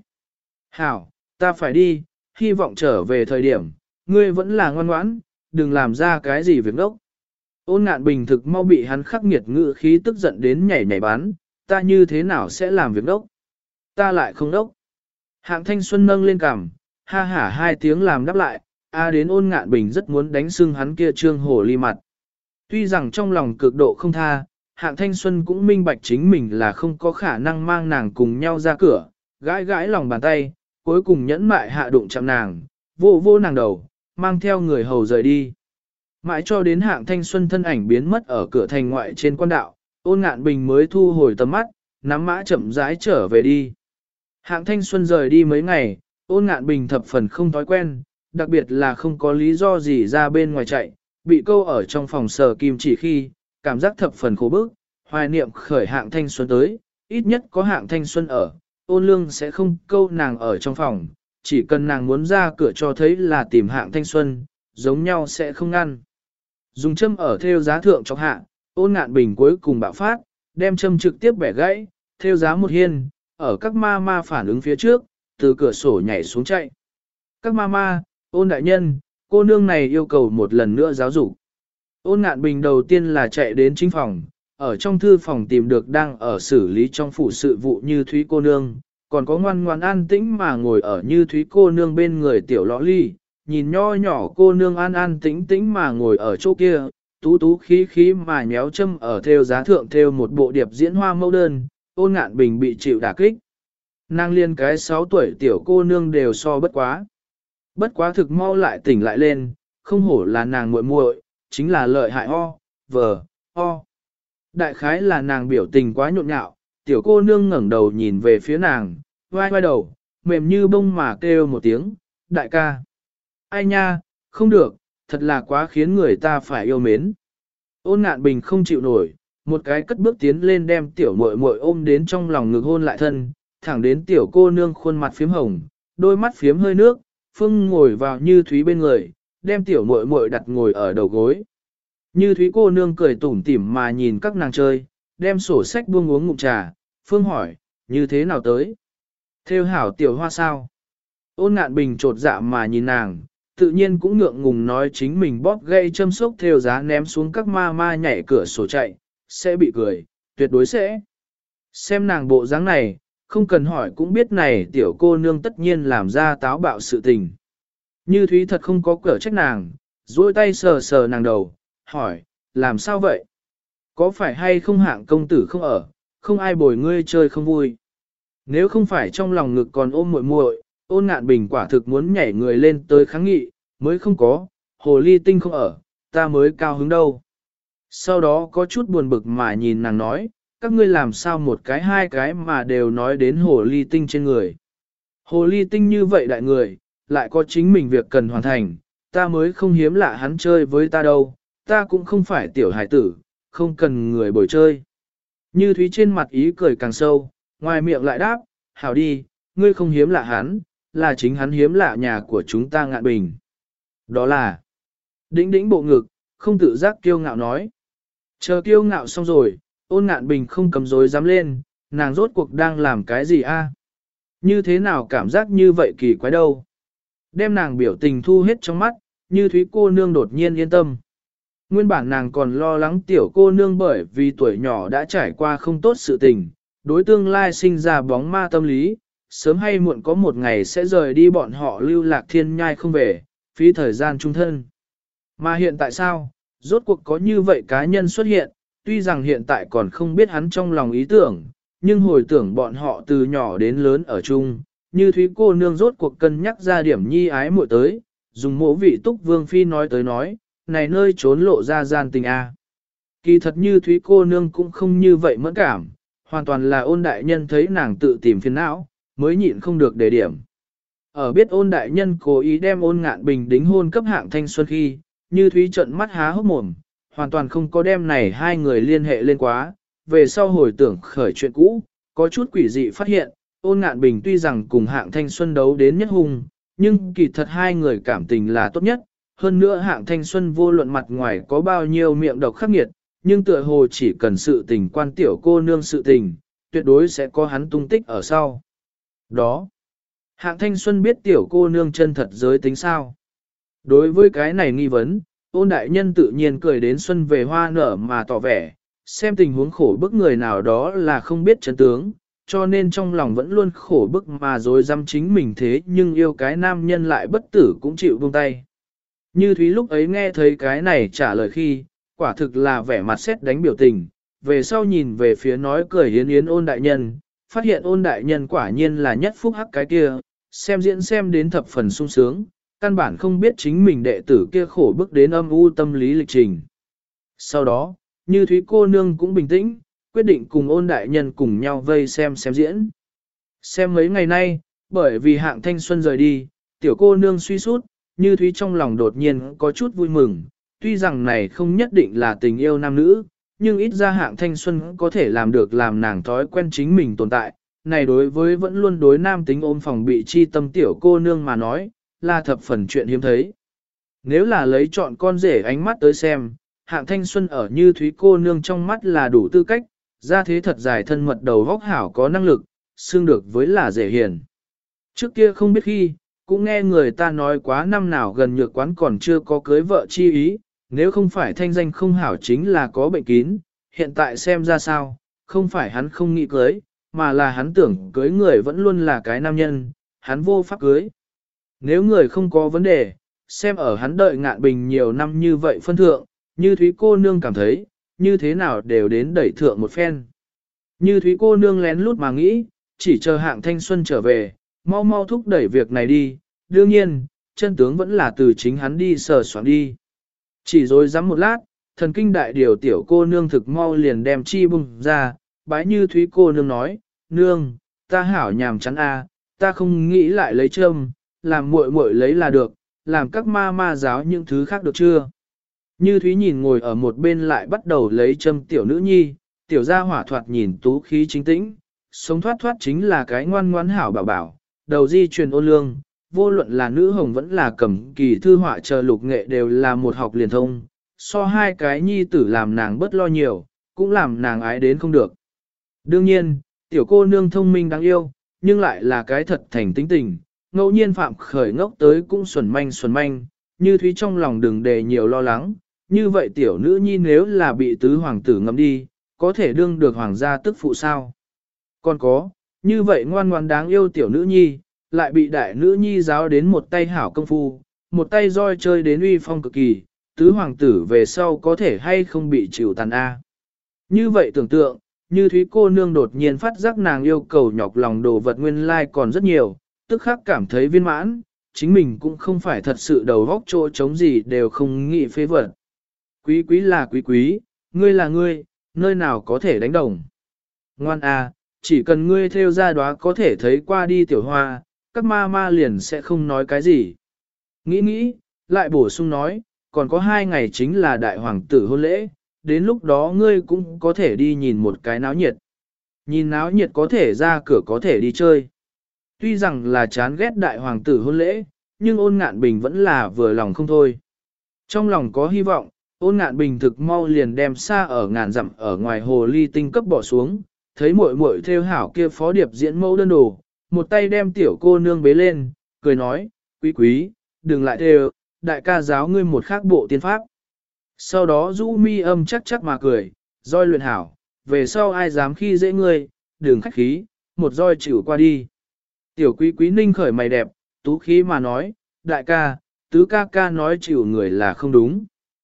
hảo, ta phải đi, hy vọng trở về thời điểm, ngươi vẫn là ngoan ngoãn, đừng làm ra cái gì việc đốc. Ôn Ngạn Bình thực mau bị hắn khắc nghiệt ngự khí tức giận đến nhảy nhảy bán, ta như thế nào sẽ làm việc đốc? Ta lại không đốc. Hạng thanh xuân nâng lên cằm, ha hả 2 tiếng làm đáp lại, đến Ôn Ngạn Bình rất muốn đánh sưng hắn kia trương hổ ly mặt. Tuy rằng trong lòng cực độ không tha, hạng thanh xuân cũng minh bạch chính mình là không có khả năng mang nàng cùng nhau ra cửa, gãi gãi lòng bàn tay, cuối cùng nhẫn mại hạ đụng chạm nàng, vô vô nàng đầu, mang theo người hầu rời đi. Mãi cho đến hạng thanh xuân thân ảnh biến mất ở cửa thành ngoại trên quan đạo, Ôn Ngạn Bình mới thu hồi tầm mắt, nắm mã chậm rãi trở về đi. Hạng Thanh Xuân rời đi mấy ngày, Ôn Ngạn Bình thập phần không thói quen, đặc biệt là không có lý do gì ra bên ngoài chạy, bị câu ở trong phòng sờ kim chỉ khi, cảm giác thập phần khổ bức, hoài niệm khởi Hạng Thanh Xuân tới, ít nhất có Hạng Thanh Xuân ở, Ôn Lương sẽ không câu nàng ở trong phòng, chỉ cần nàng muốn ra cửa cho thấy là tìm Hạng Thanh Xuân, giống nhau sẽ không ngăn. Dùng châm ở theo giá thượng chọc hạ, Ôn Ngạn Bình cuối cùng bạo phát, đem châm trực tiếp bẻ gãy, theo giá một hiên, ở các ma phản ứng phía trước, từ cửa sổ nhảy xuống chạy. Các ma, Ôn đại nhân, cô nương này yêu cầu một lần nữa giáo dục. Ôn Ngạn Bình đầu tiên là chạy đến chính phòng, ở trong thư phòng tìm được đang ở xử lý trong phủ sự vụ Như Thúy cô nương, còn có ngoan ngoan an tĩnh mà ngồi ở Như Thúy cô nương bên người tiểu lõ ly, nhìn nho nhỏ cô nương an an tĩnh tĩnh mà ngồi ở chỗ kia, tú tú khí khí mà nhéo châm ở theo giá thượng theo một bộ điệp diễn hoa mẫu đơn, Ôn Ngạn Bình bị chịu đả kích. Nàng liên cái 6 tuổi tiểu cô nương đều so bất quá. Bất quá thực mau lại tỉnh lại lên, không hổ là nàng muội muội, chính là lợi hại ho. Đại khái là nàng biểu tình quá nhộn nhạo, tiểu cô nương ngẩng đầu nhìn về phía nàng, vai vai đầu, mềm như bông mà kêu một tiếng, đại ca. Ai nha, không được, thật là quá khiến người ta phải yêu mến. Ôn Ngạn Bình không chịu nổi, một cái cất bước tiến lên đem tiểu muội muội ôm đến trong lòng ngực hôn lại thân, thẳng đến tiểu cô nương khuôn mặt phím hồng, đôi mắt phiếm hơi nước, Phương ngồi vào Như Thúy bên người, đem tiểu muội muội đặt ngồi ở đầu gối. Như Thúy cô nương cười tủm tỉm mà nhìn các nàng chơi, đem sổ sách buông uống ngụm trà, Phương hỏi, như thế nào tới? Thêu hảo tiểu hoa sao? Ôn Ngạn Bình trột dạ mà nhìn nàng, tự nhiên cũng ngượng ngùng nói chính mình bóp gây châm sốc theo giá ném xuống các ma nhảy cửa sổ chạy, sẽ bị cười, tuyệt đối sẽ. Xem nàng bộ dáng này, không cần hỏi cũng biết này tiểu cô nương tất nhiên làm ra táo bạo sự tình. Như Thúy thật không có cửa trách nàng, duỗi tay sờ sờ nàng đầu, hỏi, làm sao vậy? Có phải hay không Hạng công tử không ở, không ai bồi ngươi chơi không vui? Nếu không phải trong lòng ngực còn ôm muội muội, Ôn Ngạn Bình quả thực muốn nhảy người lên tới kháng nghị, mới không có, hồ ly tinh không ở, ta mới cao hứng đâu. Sau đó có chút buồn bực mà nhìn nàng nói, các ngươi làm sao một cái hai cái mà đều nói đến hồ ly tinh trên người. Hồ ly tinh như vậy đại người, lại có chính mình việc cần hoàn thành, ta mới không hiếm lạ hắn chơi với ta đâu, ta cũng không phải tiểu hải tử, không cần người bồi chơi. Như Thúy trên mặt ý cười càng sâu, ngoài miệng lại đáp, hảo đi, ngươi không hiếm lạ hắn, là chính hắn hiếm lạ nhà của chúng ta Ngạn Bình. Đó là, đĩnh đĩnh bộ ngực, không tự giác kiêu ngạo nói. Chờ kiêu ngạo xong rồi, Ôn Ngạn Bình không cầm dối dám lên, nàng rốt cuộc đang làm cái gì a? Như thế nào cảm giác như vậy kỳ quái đâu? Đem nàng biểu tình thu hết trong mắt, Như Thúy cô nương đột nhiên yên tâm. Nguyên bản nàng còn lo lắng tiểu cô nương bởi vì tuổi nhỏ đã trải qua không tốt sự tình, đối tương lai sinh ra bóng ma tâm lý, sớm hay muộn có một ngày sẽ rời đi bọn họ lưu lạc thiên nhai không về, phí thời gian trung thân. Mà hiện tại sao, rốt cuộc có như vậy cá nhân xuất hiện, tuy rằng hiện tại còn không biết hắn trong lòng ý tưởng, nhưng hồi tưởng bọn họ từ nhỏ đến lớn ở chung, Như Thúy cô nương rốt cuộc cân nhắc ra điểm nhi ái muội tới, dùng mỗ vị túc vương phi nói tới nói, này nơi trốn lộ ra gian tình a. Kỳ thật Như Thúy cô nương cũng không như vậy mẫn cảm, hoàn toàn là Ôn đại nhân thấy nàng tự tìm phiền não, mới nhịn không được đề điểm. Ở biết Ôn đại nhân cố ý đem Ôn Ngạn Bình đính hôn cấp Hạng Thanh Xuân khi, Như Thúy trợn mắt há hốc mồm, hoàn toàn không có đem này hai người liên hệ lên quá, về sau hồi tưởng khởi chuyện cũ, có chút quỷ dị phát hiện, Ôn Ngạn Bình tuy rằng cùng Hạng Thanh Xuân đấu đến nhất hung, nhưng kỳ thật hai người cảm tình là tốt nhất, hơn nữa Hạng Thanh Xuân vô luận mặt ngoài có bao nhiêu miệng độc khắc nghiệt, nhưng tựa hồ chỉ cần sự tình quan tiểu cô nương sự tình, tuyệt đối sẽ có hắn tung tích ở sau. Đó, Hạng Thanh Xuân biết tiểu cô nương chân thật giới tính sao? Đối với cái này nghi vấn, Ôn đại nhân tự nhiên cười đến xuân về hoa nở mà tỏ vẻ, xem tình huống khổ bức người nào đó là không biết chân tướng, cho nên trong lòng vẫn luôn khổ bức mà dối dám chính mình thế nhưng yêu cái nam nhân lại bất tử cũng chịu buông tay. Như Thúy lúc ấy nghe thấy cái này trả lời khi, quả thực là vẻ mặt xét đánh biểu tình, về sau nhìn về phía nói cười yến yến Ôn đại nhân, phát hiện Ôn đại nhân quả nhiên là nhất phúc hắc cái kia, xem diễn xem đến thập phần sung sướng, căn bản không biết chính mình đệ tử kia khổ bức đến âm u tâm lý lịch trình. Sau đó, Như Thúy cô nương cũng bình tĩnh, quyết định cùng Ôn đại nhân cùng nhau vây xem diễn. Xem mấy ngày nay, bởi vì Hạng Thanh Xuân rời đi, tiểu cô nương suy sút, Như Thúy trong lòng đột nhiên có chút vui mừng, tuy rằng này không nhất định là tình yêu nam nữ, nhưng ít ra Hạng Thanh Xuân có thể làm được làm nàng thói quen chính mình tồn tại. Này đối với vẫn luôn đối nam tính ôm phòng bị chi tâm tiểu cô nương mà nói, là thập phần chuyện hiếm thấy. Nếu là lấy chọn con rể ánh mắt tới xem, Hạng Thanh Xuân ở Như Thúy cô nương trong mắt là đủ tư cách, ra thế thật dài thân mật đầu vóc hảo có năng lực, xương được với là rể hiền. Trước kia không biết khi, cũng nghe người ta nói quá năm nào gần nhược quán còn chưa có cưới vợ chi ý, nếu không phải thanh danh không hảo chính là có bệnh kín, hiện tại xem ra sao, không phải hắn không nghĩ cưới, mà là hắn tưởng cưới người vẫn luôn là cái nam nhân, hắn vô pháp cưới. Nếu người không có vấn đề, xem ở hắn đợi Ngạn Bình nhiều năm như vậy phân thượng, Như Thúy cô nương cảm thấy, như thế nào đều đến đẩy thượng một phen. Như Thúy cô nương lén lút mà nghĩ, chỉ chờ Hạng Thanh Xuân trở về, mau mau thúc đẩy việc này đi, đương nhiên, chân tướng vẫn là từ chính hắn đi sờ soạn đi. Chỉ rồi dám một lát, thần kinh đại điều tiểu cô nương thực mau liền đem chi bung ra, bái Như Thúy cô nương nói, nương, ta hảo nhàm chán a, ta không nghĩ lại lấy châm, làm muội muội lấy là được, làm các ma ma giáo những thứ khác được chưa? Như Thúy nhìn ngồi ở một bên lại bắt đầu lấy châm tiểu nữ nhi, tiểu gia hỏa thoạt nhìn tú khí chính tĩnh, sống thoát thoát chính là cái ngoan ngoãn hảo bảo bảo, đầu di truyền ôn lương, vô luận là nữ hồng vẫn là cầm kỳ thư họa chờ lục nghệ đều là một học liền thông, so hai cái nhi tử làm nàng bớt lo nhiều, cũng làm nàng ái đến không được. Đương nhiên, tiểu cô nương thông minh đáng yêu, nhưng lại là cái thật thành tính tình, ngẫu nhiên phạm khởi ngốc tới cũng xuẩn manh, Như Thúy trong lòng đừng để nhiều lo lắng, như vậy tiểu nữ nhi nếu là bị tứ hoàng tử ngâm đi, có thể đương được hoàng gia tức phụ sao. Còn có, như vậy ngoan ngoan đáng yêu tiểu nữ nhi, lại bị đại nữ nhi giáo đến một tay hảo công phu, một tay roi chơi đến uy phong cực kỳ, tứ hoàng tử về sau có thể hay không bị chịu tàn A. Như vậy tưởng tượng, Như Thúy cô nương đột nhiên phát giác nàng yêu cầu nhọc lòng đồ vật nguyên lai còn rất nhiều, tức khắc cảm thấy viên mãn, chính mình cũng không phải thật sự đầu góc chỗ trống gì đều không nghĩ phế vật. Quý quý là quý quý, ngươi là ngươi, nơi nào có thể đánh đồng. Ngoan à, chỉ cần ngươi theo ra đóa có thể thấy qua đi tiểu hoa, các ma ma liền sẽ không nói cái gì. Nghĩ, lại bổ sung nói, còn có 2 ngày chính là đại hoàng tử hôn lễ, đến lúc đó ngươi cũng có thể đi nhìn một cái náo nhiệt. Nhìn náo nhiệt có thể ra cửa có thể đi chơi. Tuy rằng là chán ghét đại hoàng tử hôn lễ, nhưng Ôn Ngạn Bình vẫn là vừa lòng không thôi. Trong lòng có hy vọng, Ôn Ngạn Bình thực mau liền đem xa ở ngàn dặm ở ngoài hồ ly tinh cấp bỏ xuống, thấy muội muội theo hảo kia phó điệp diễn mẫu đơn đồ, một tay đem tiểu cô nương bế lên, cười nói, quý quý, đừng lại theo, đại ca giáo ngươi một khác bộ tiên pháp. Sau đó rũ mi âm chắc mà cười, roi luyện hảo, về sau ai dám khi dễ ngươi, đừng khách khí, một roi chịu qua đi. Tiểu quý quý ninh khởi mày đẹp, tú khí mà nói, đại ca, tứ ca ca nói chịu người là không đúng.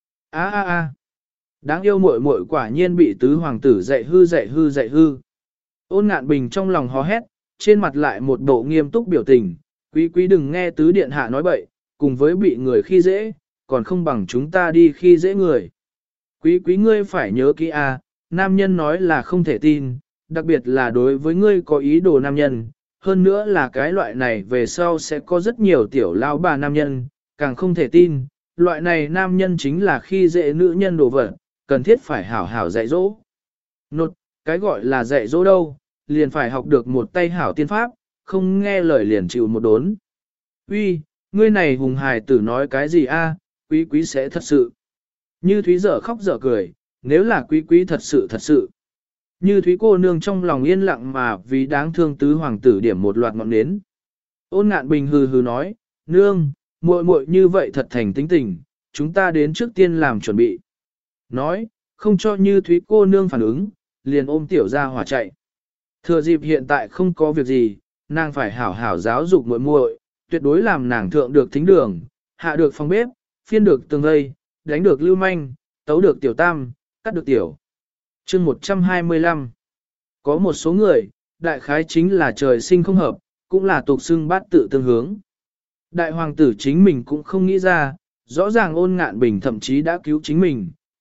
A. Đáng yêu muội muội quả nhiên bị tứ hoàng tử dạy hư. Ôn Ngạn Bình trong lòng hò hét, trên mặt lại một bộ nghiêm túc biểu tình, quý quý đừng nghe tứ điện hạ nói bậy, cùng với bị người khi dễ, còn không bằng chúng ta đi khi dễ người. Quý quý ngươi phải nhớ kỹ a, nam nhân nói là không thể tin, đặc biệt là đối với ngươi có ý đồ nam nhân, hơn nữa là cái loại này về sau sẽ có rất nhiều tiểu lao bà nam nhân, càng không thể tin, loại này nam nhân chính là khi dễ nữ nhân đồ vật, cần thiết phải hảo hảo dạy dỗ. Nột, cái gọi là dạy dỗ đâu, liền phải học được một tay hảo tiên pháp, không nghe lời liền chịu một đốn. Uy, ngươi này hùng hài tử nói cái gì a? Quý quý sẽ thật sự. Như Thúy dở khóc dở cười, nếu là quý quý thật sự. Như Thúy cô nương trong lòng yên lặng mà vì đáng thương tứ hoàng tử điểm một loạt ngọn nến. Ôn Ngạn Bình hừ nói, nương, muội muội như vậy thật thành tính tình, chúng ta đến trước tiên làm chuẩn bị. Nói, không cho Như Thúy cô nương phản ứng, liền ôm tiểu ra hỏa chạy. Thừa dịp hiện tại không có việc gì, nàng phải hảo hảo giáo dục muội muội, tuyệt đối làm nàng thượng được thính đường, hạ được phòng bếp, phiên được tường vây, đánh được lưu manh, tấu được tiểu tam, cắt được tiểu. Chương 125. Có một số người, đại khái chính là trời sinh không hợp, cũng là tục xưng bát tự tương hướng. Đại hoàng tử chính mình cũng không nghĩ ra, rõ ràng Ôn Ngạn Bình thậm chí đã cứu chính mình,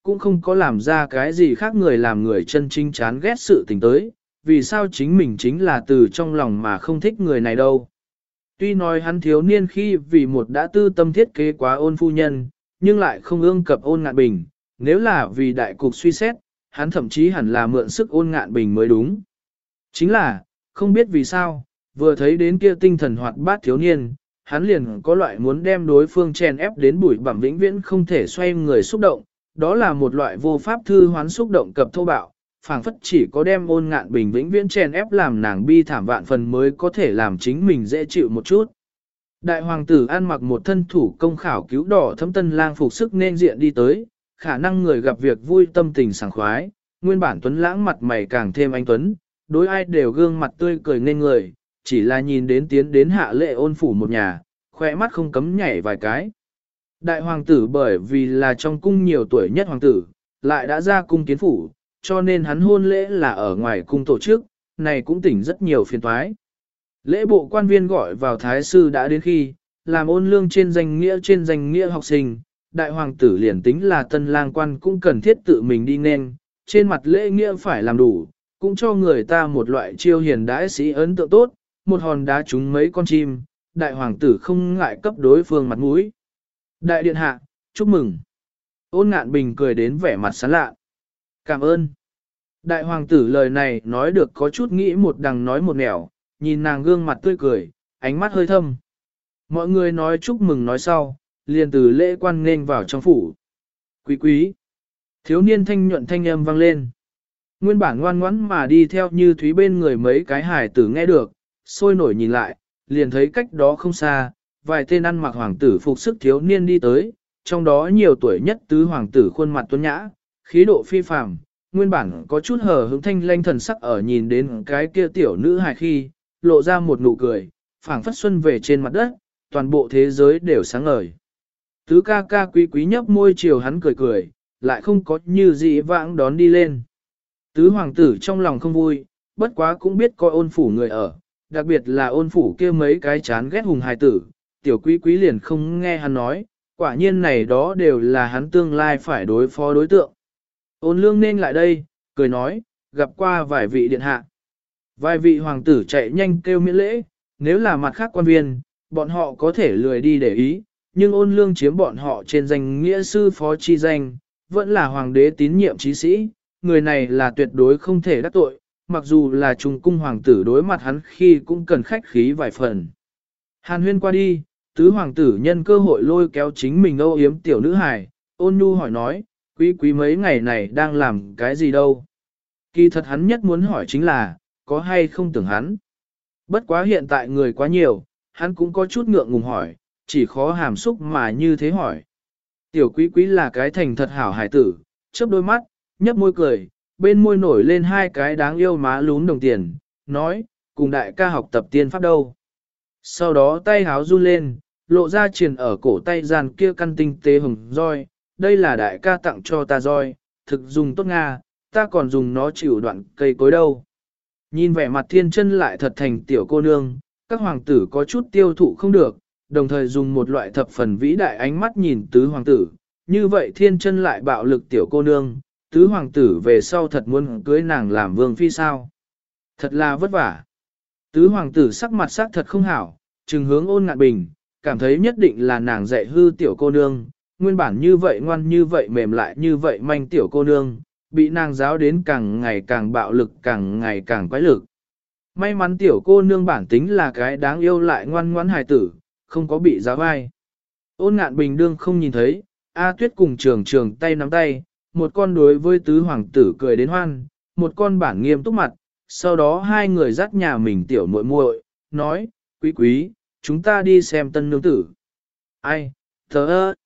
cũng không có làm ra cái gì khác người làm người chân chính chán ghét sự tình tới, vì sao chính mình chính là từ trong lòng mà không thích người này đâu. Tuy nói hắn thiếu niên khi vì một đã tư tâm thiết kế quá Ôn phu nhân, nhưng lại không ương cập Ôn Ngạn Bình, nếu là vì đại cục suy xét, hắn thậm chí hẳn là mượn sức Ôn Ngạn Bình mới đúng. Chính là, không biết vì sao, vừa thấy đến kia tinh thần hoạt bát thiếu niên, hắn liền có loại muốn đem đối phương chèn ép đến bụi bặm vĩnh viễn không thể xoay người xúc động, đó là một loại vô pháp thư hoán xúc động cập thô bạo, phảng phất chỉ có đem Ôn Ngạn Bình vĩnh viễn chèn ép làm nàng bi thảm vạn phần mới có thể làm chính mình dễ chịu một chút. Đại hoàng tử ăn mặc một thân thủ công khảo cứu đỏ thấm tân lang phục sức nên diện đi tới, khả năng người gặp việc vui tâm tình sảng khoái, nguyên bản tuấn lãng mặt mày càng thêm anh tuấn, đối ai đều gương mặt tươi cười nên người, chỉ là nhìn đến tiến đến hạ lệ Ôn phủ một nhà, khỏe mắt không cấm nhảy vài cái. Đại hoàng tử bởi vì là trong cung nhiều tuổi nhất hoàng tử, lại đã ra cung kiến phủ, cho nên hắn hôn lễ là ở ngoài cung tổ chức, này cũng tỉnh rất nhiều phiền toái. Lễ bộ quan viên gọi vào thái sư đã đến khi, làm ôn lương trên danh nghĩa học sinh, đại hoàng tử liền tính là tân lang quan cũng cần thiết tự mình đi nên, trên mặt lễ nghĩa phải làm đủ, cũng cho người ta một loại chiêu hiền đãi sĩ ấn tượng tốt, một hòn đá trúng mấy con chim, đại hoàng tử không ngại cấp đối phương mặt mũi. Đại điện hạ, chúc mừng. Ôn Ngạn Bình cười đến vẻ mặt sán lạ. Cảm ơn. Đại hoàng tử lời này nói được có chút nghĩ một đằng nói một nẻo, nhìn nàng gương mặt tươi cười, ánh mắt hơi thâm. Mọi người nói chúc mừng nói sau, liền từ lễ quan nên vào trong phủ. Quý quý. Thiếu niên thanh nhuận thanh âm vang lên. Nguyên bản ngoan ngoãn mà đi theo như thúy bên người mấy cái hài tử nghe được, sôi nổi nhìn lại, liền thấy cách đó không xa, vài tên ăn mặc hoàng tử phục sức thiếu niên đi tới, trong đó nhiều tuổi nhất tứ hoàng tử khuôn mặt tuấn nhã, khí độ phi phàm, nguyên bản có chút hờ hững thanh lanh thần sắc ở nhìn đến cái kia tiểu nữ hài khi, lộ ra một nụ cười, phảng phất xuân về trên mặt đất, toàn bộ thế giới đều sáng ngời. Tứ ca ca quý quý nhấp môi chiều hắn cười cười, lại không có như dị vãng đón đi lên. Tứ hoàng tử trong lòng không vui, bất quá cũng biết coi Ôn phủ người ở, đặc biệt là Ôn phủ kia mấy cái chán ghét hùng hài tử, tiểu quý quý liền không nghe hắn nói, quả nhiên này đó đều là hắn tương lai phải đối phó đối tượng. Ôn lương nên lại đây, cười nói, gặp qua vài vị điện hạ. Vài vị hoàng tử chạy nhanh kêu miễn lễ, nếu là mặt khác quan viên, bọn họ có thể lười đi để ý, nhưng Ôn lương chiếm bọn họ trên danh nghĩa sư phó chi danh, vẫn là hoàng đế tín nhiệm chí sĩ, người này là tuyệt đối không thể đắc tội, mặc dù là trung cung hoàng tử đối mặt hắn khi cũng cần khách khí vài phần. Hàn huyên qua đi, tứ hoàng tử nhân cơ hội lôi kéo chính mình âu yếm tiểu nữ hài, Ôn nhu hỏi nói, quý quý mấy ngày này đang làm cái gì đâu. Kỳ thật hắn nhất muốn hỏi chính là, có hay không tưởng hắn. Bất quá hiện tại người quá nhiều, hắn cũng có chút ngượng ngùng hỏi, chỉ khó hàm xúc mà như thế hỏi. Tiểu quý quý là cái thành thật hảo hải tử, chớp đôi mắt, nhấp môi cười, bên môi nổi lên hai cái đáng yêu má lún đồng tiền, nói, cùng đại ca học tập tiên pháp đâu. Sau đó tay háo run lên, lộ ra triền ở cổ tay giàn kia căn tinh tế hồng roi, đây là đại ca tặng cho ta roi, thực dùng tốt Nga, ta còn dùng nó chịu đoạn cây cối đâu. Nhìn vẻ mặt thiên chân lại thật thành tiểu cô nương, các hoàng tử có chút tiêu thụ không được, đồng thời dùng một loại thập phần vĩ đại ánh mắt nhìn tứ hoàng tử, như vậy thiên chân lại bạo lực tiểu cô nương, tứ hoàng tử về sau thật muốn cưới nàng làm vương phi sao. Thật là vất vả. Tứ hoàng tử sắc mặt sắc thật không hảo, trừng hướng Ôn Ngạn Bình, cảm thấy nhất định là nàng dạy hư tiểu cô nương, nguyên bản như vậy ngoan như vậy mềm lại như vậy manh tiểu cô nương, bị nàng giáo đến càng ngày càng bạo lực càng ngày càng quái lực. May mắn tiểu cô nương bản tính là cái đáng yêu lại ngoan ngoãn hài tử, không có bị giáo ai. Ôn Ngạn Bình đương không nhìn thấy, A Tuyết cùng trường trường tay nắm tay, một con đối với tứ hoàng tử cười đến hoan, một con bản nghiêm túc mặt, sau đó hai người dắt nhà mình tiểu muội muội, nói, quý quý, chúng ta đi xem tân nương tử. Ai, thờ ơ,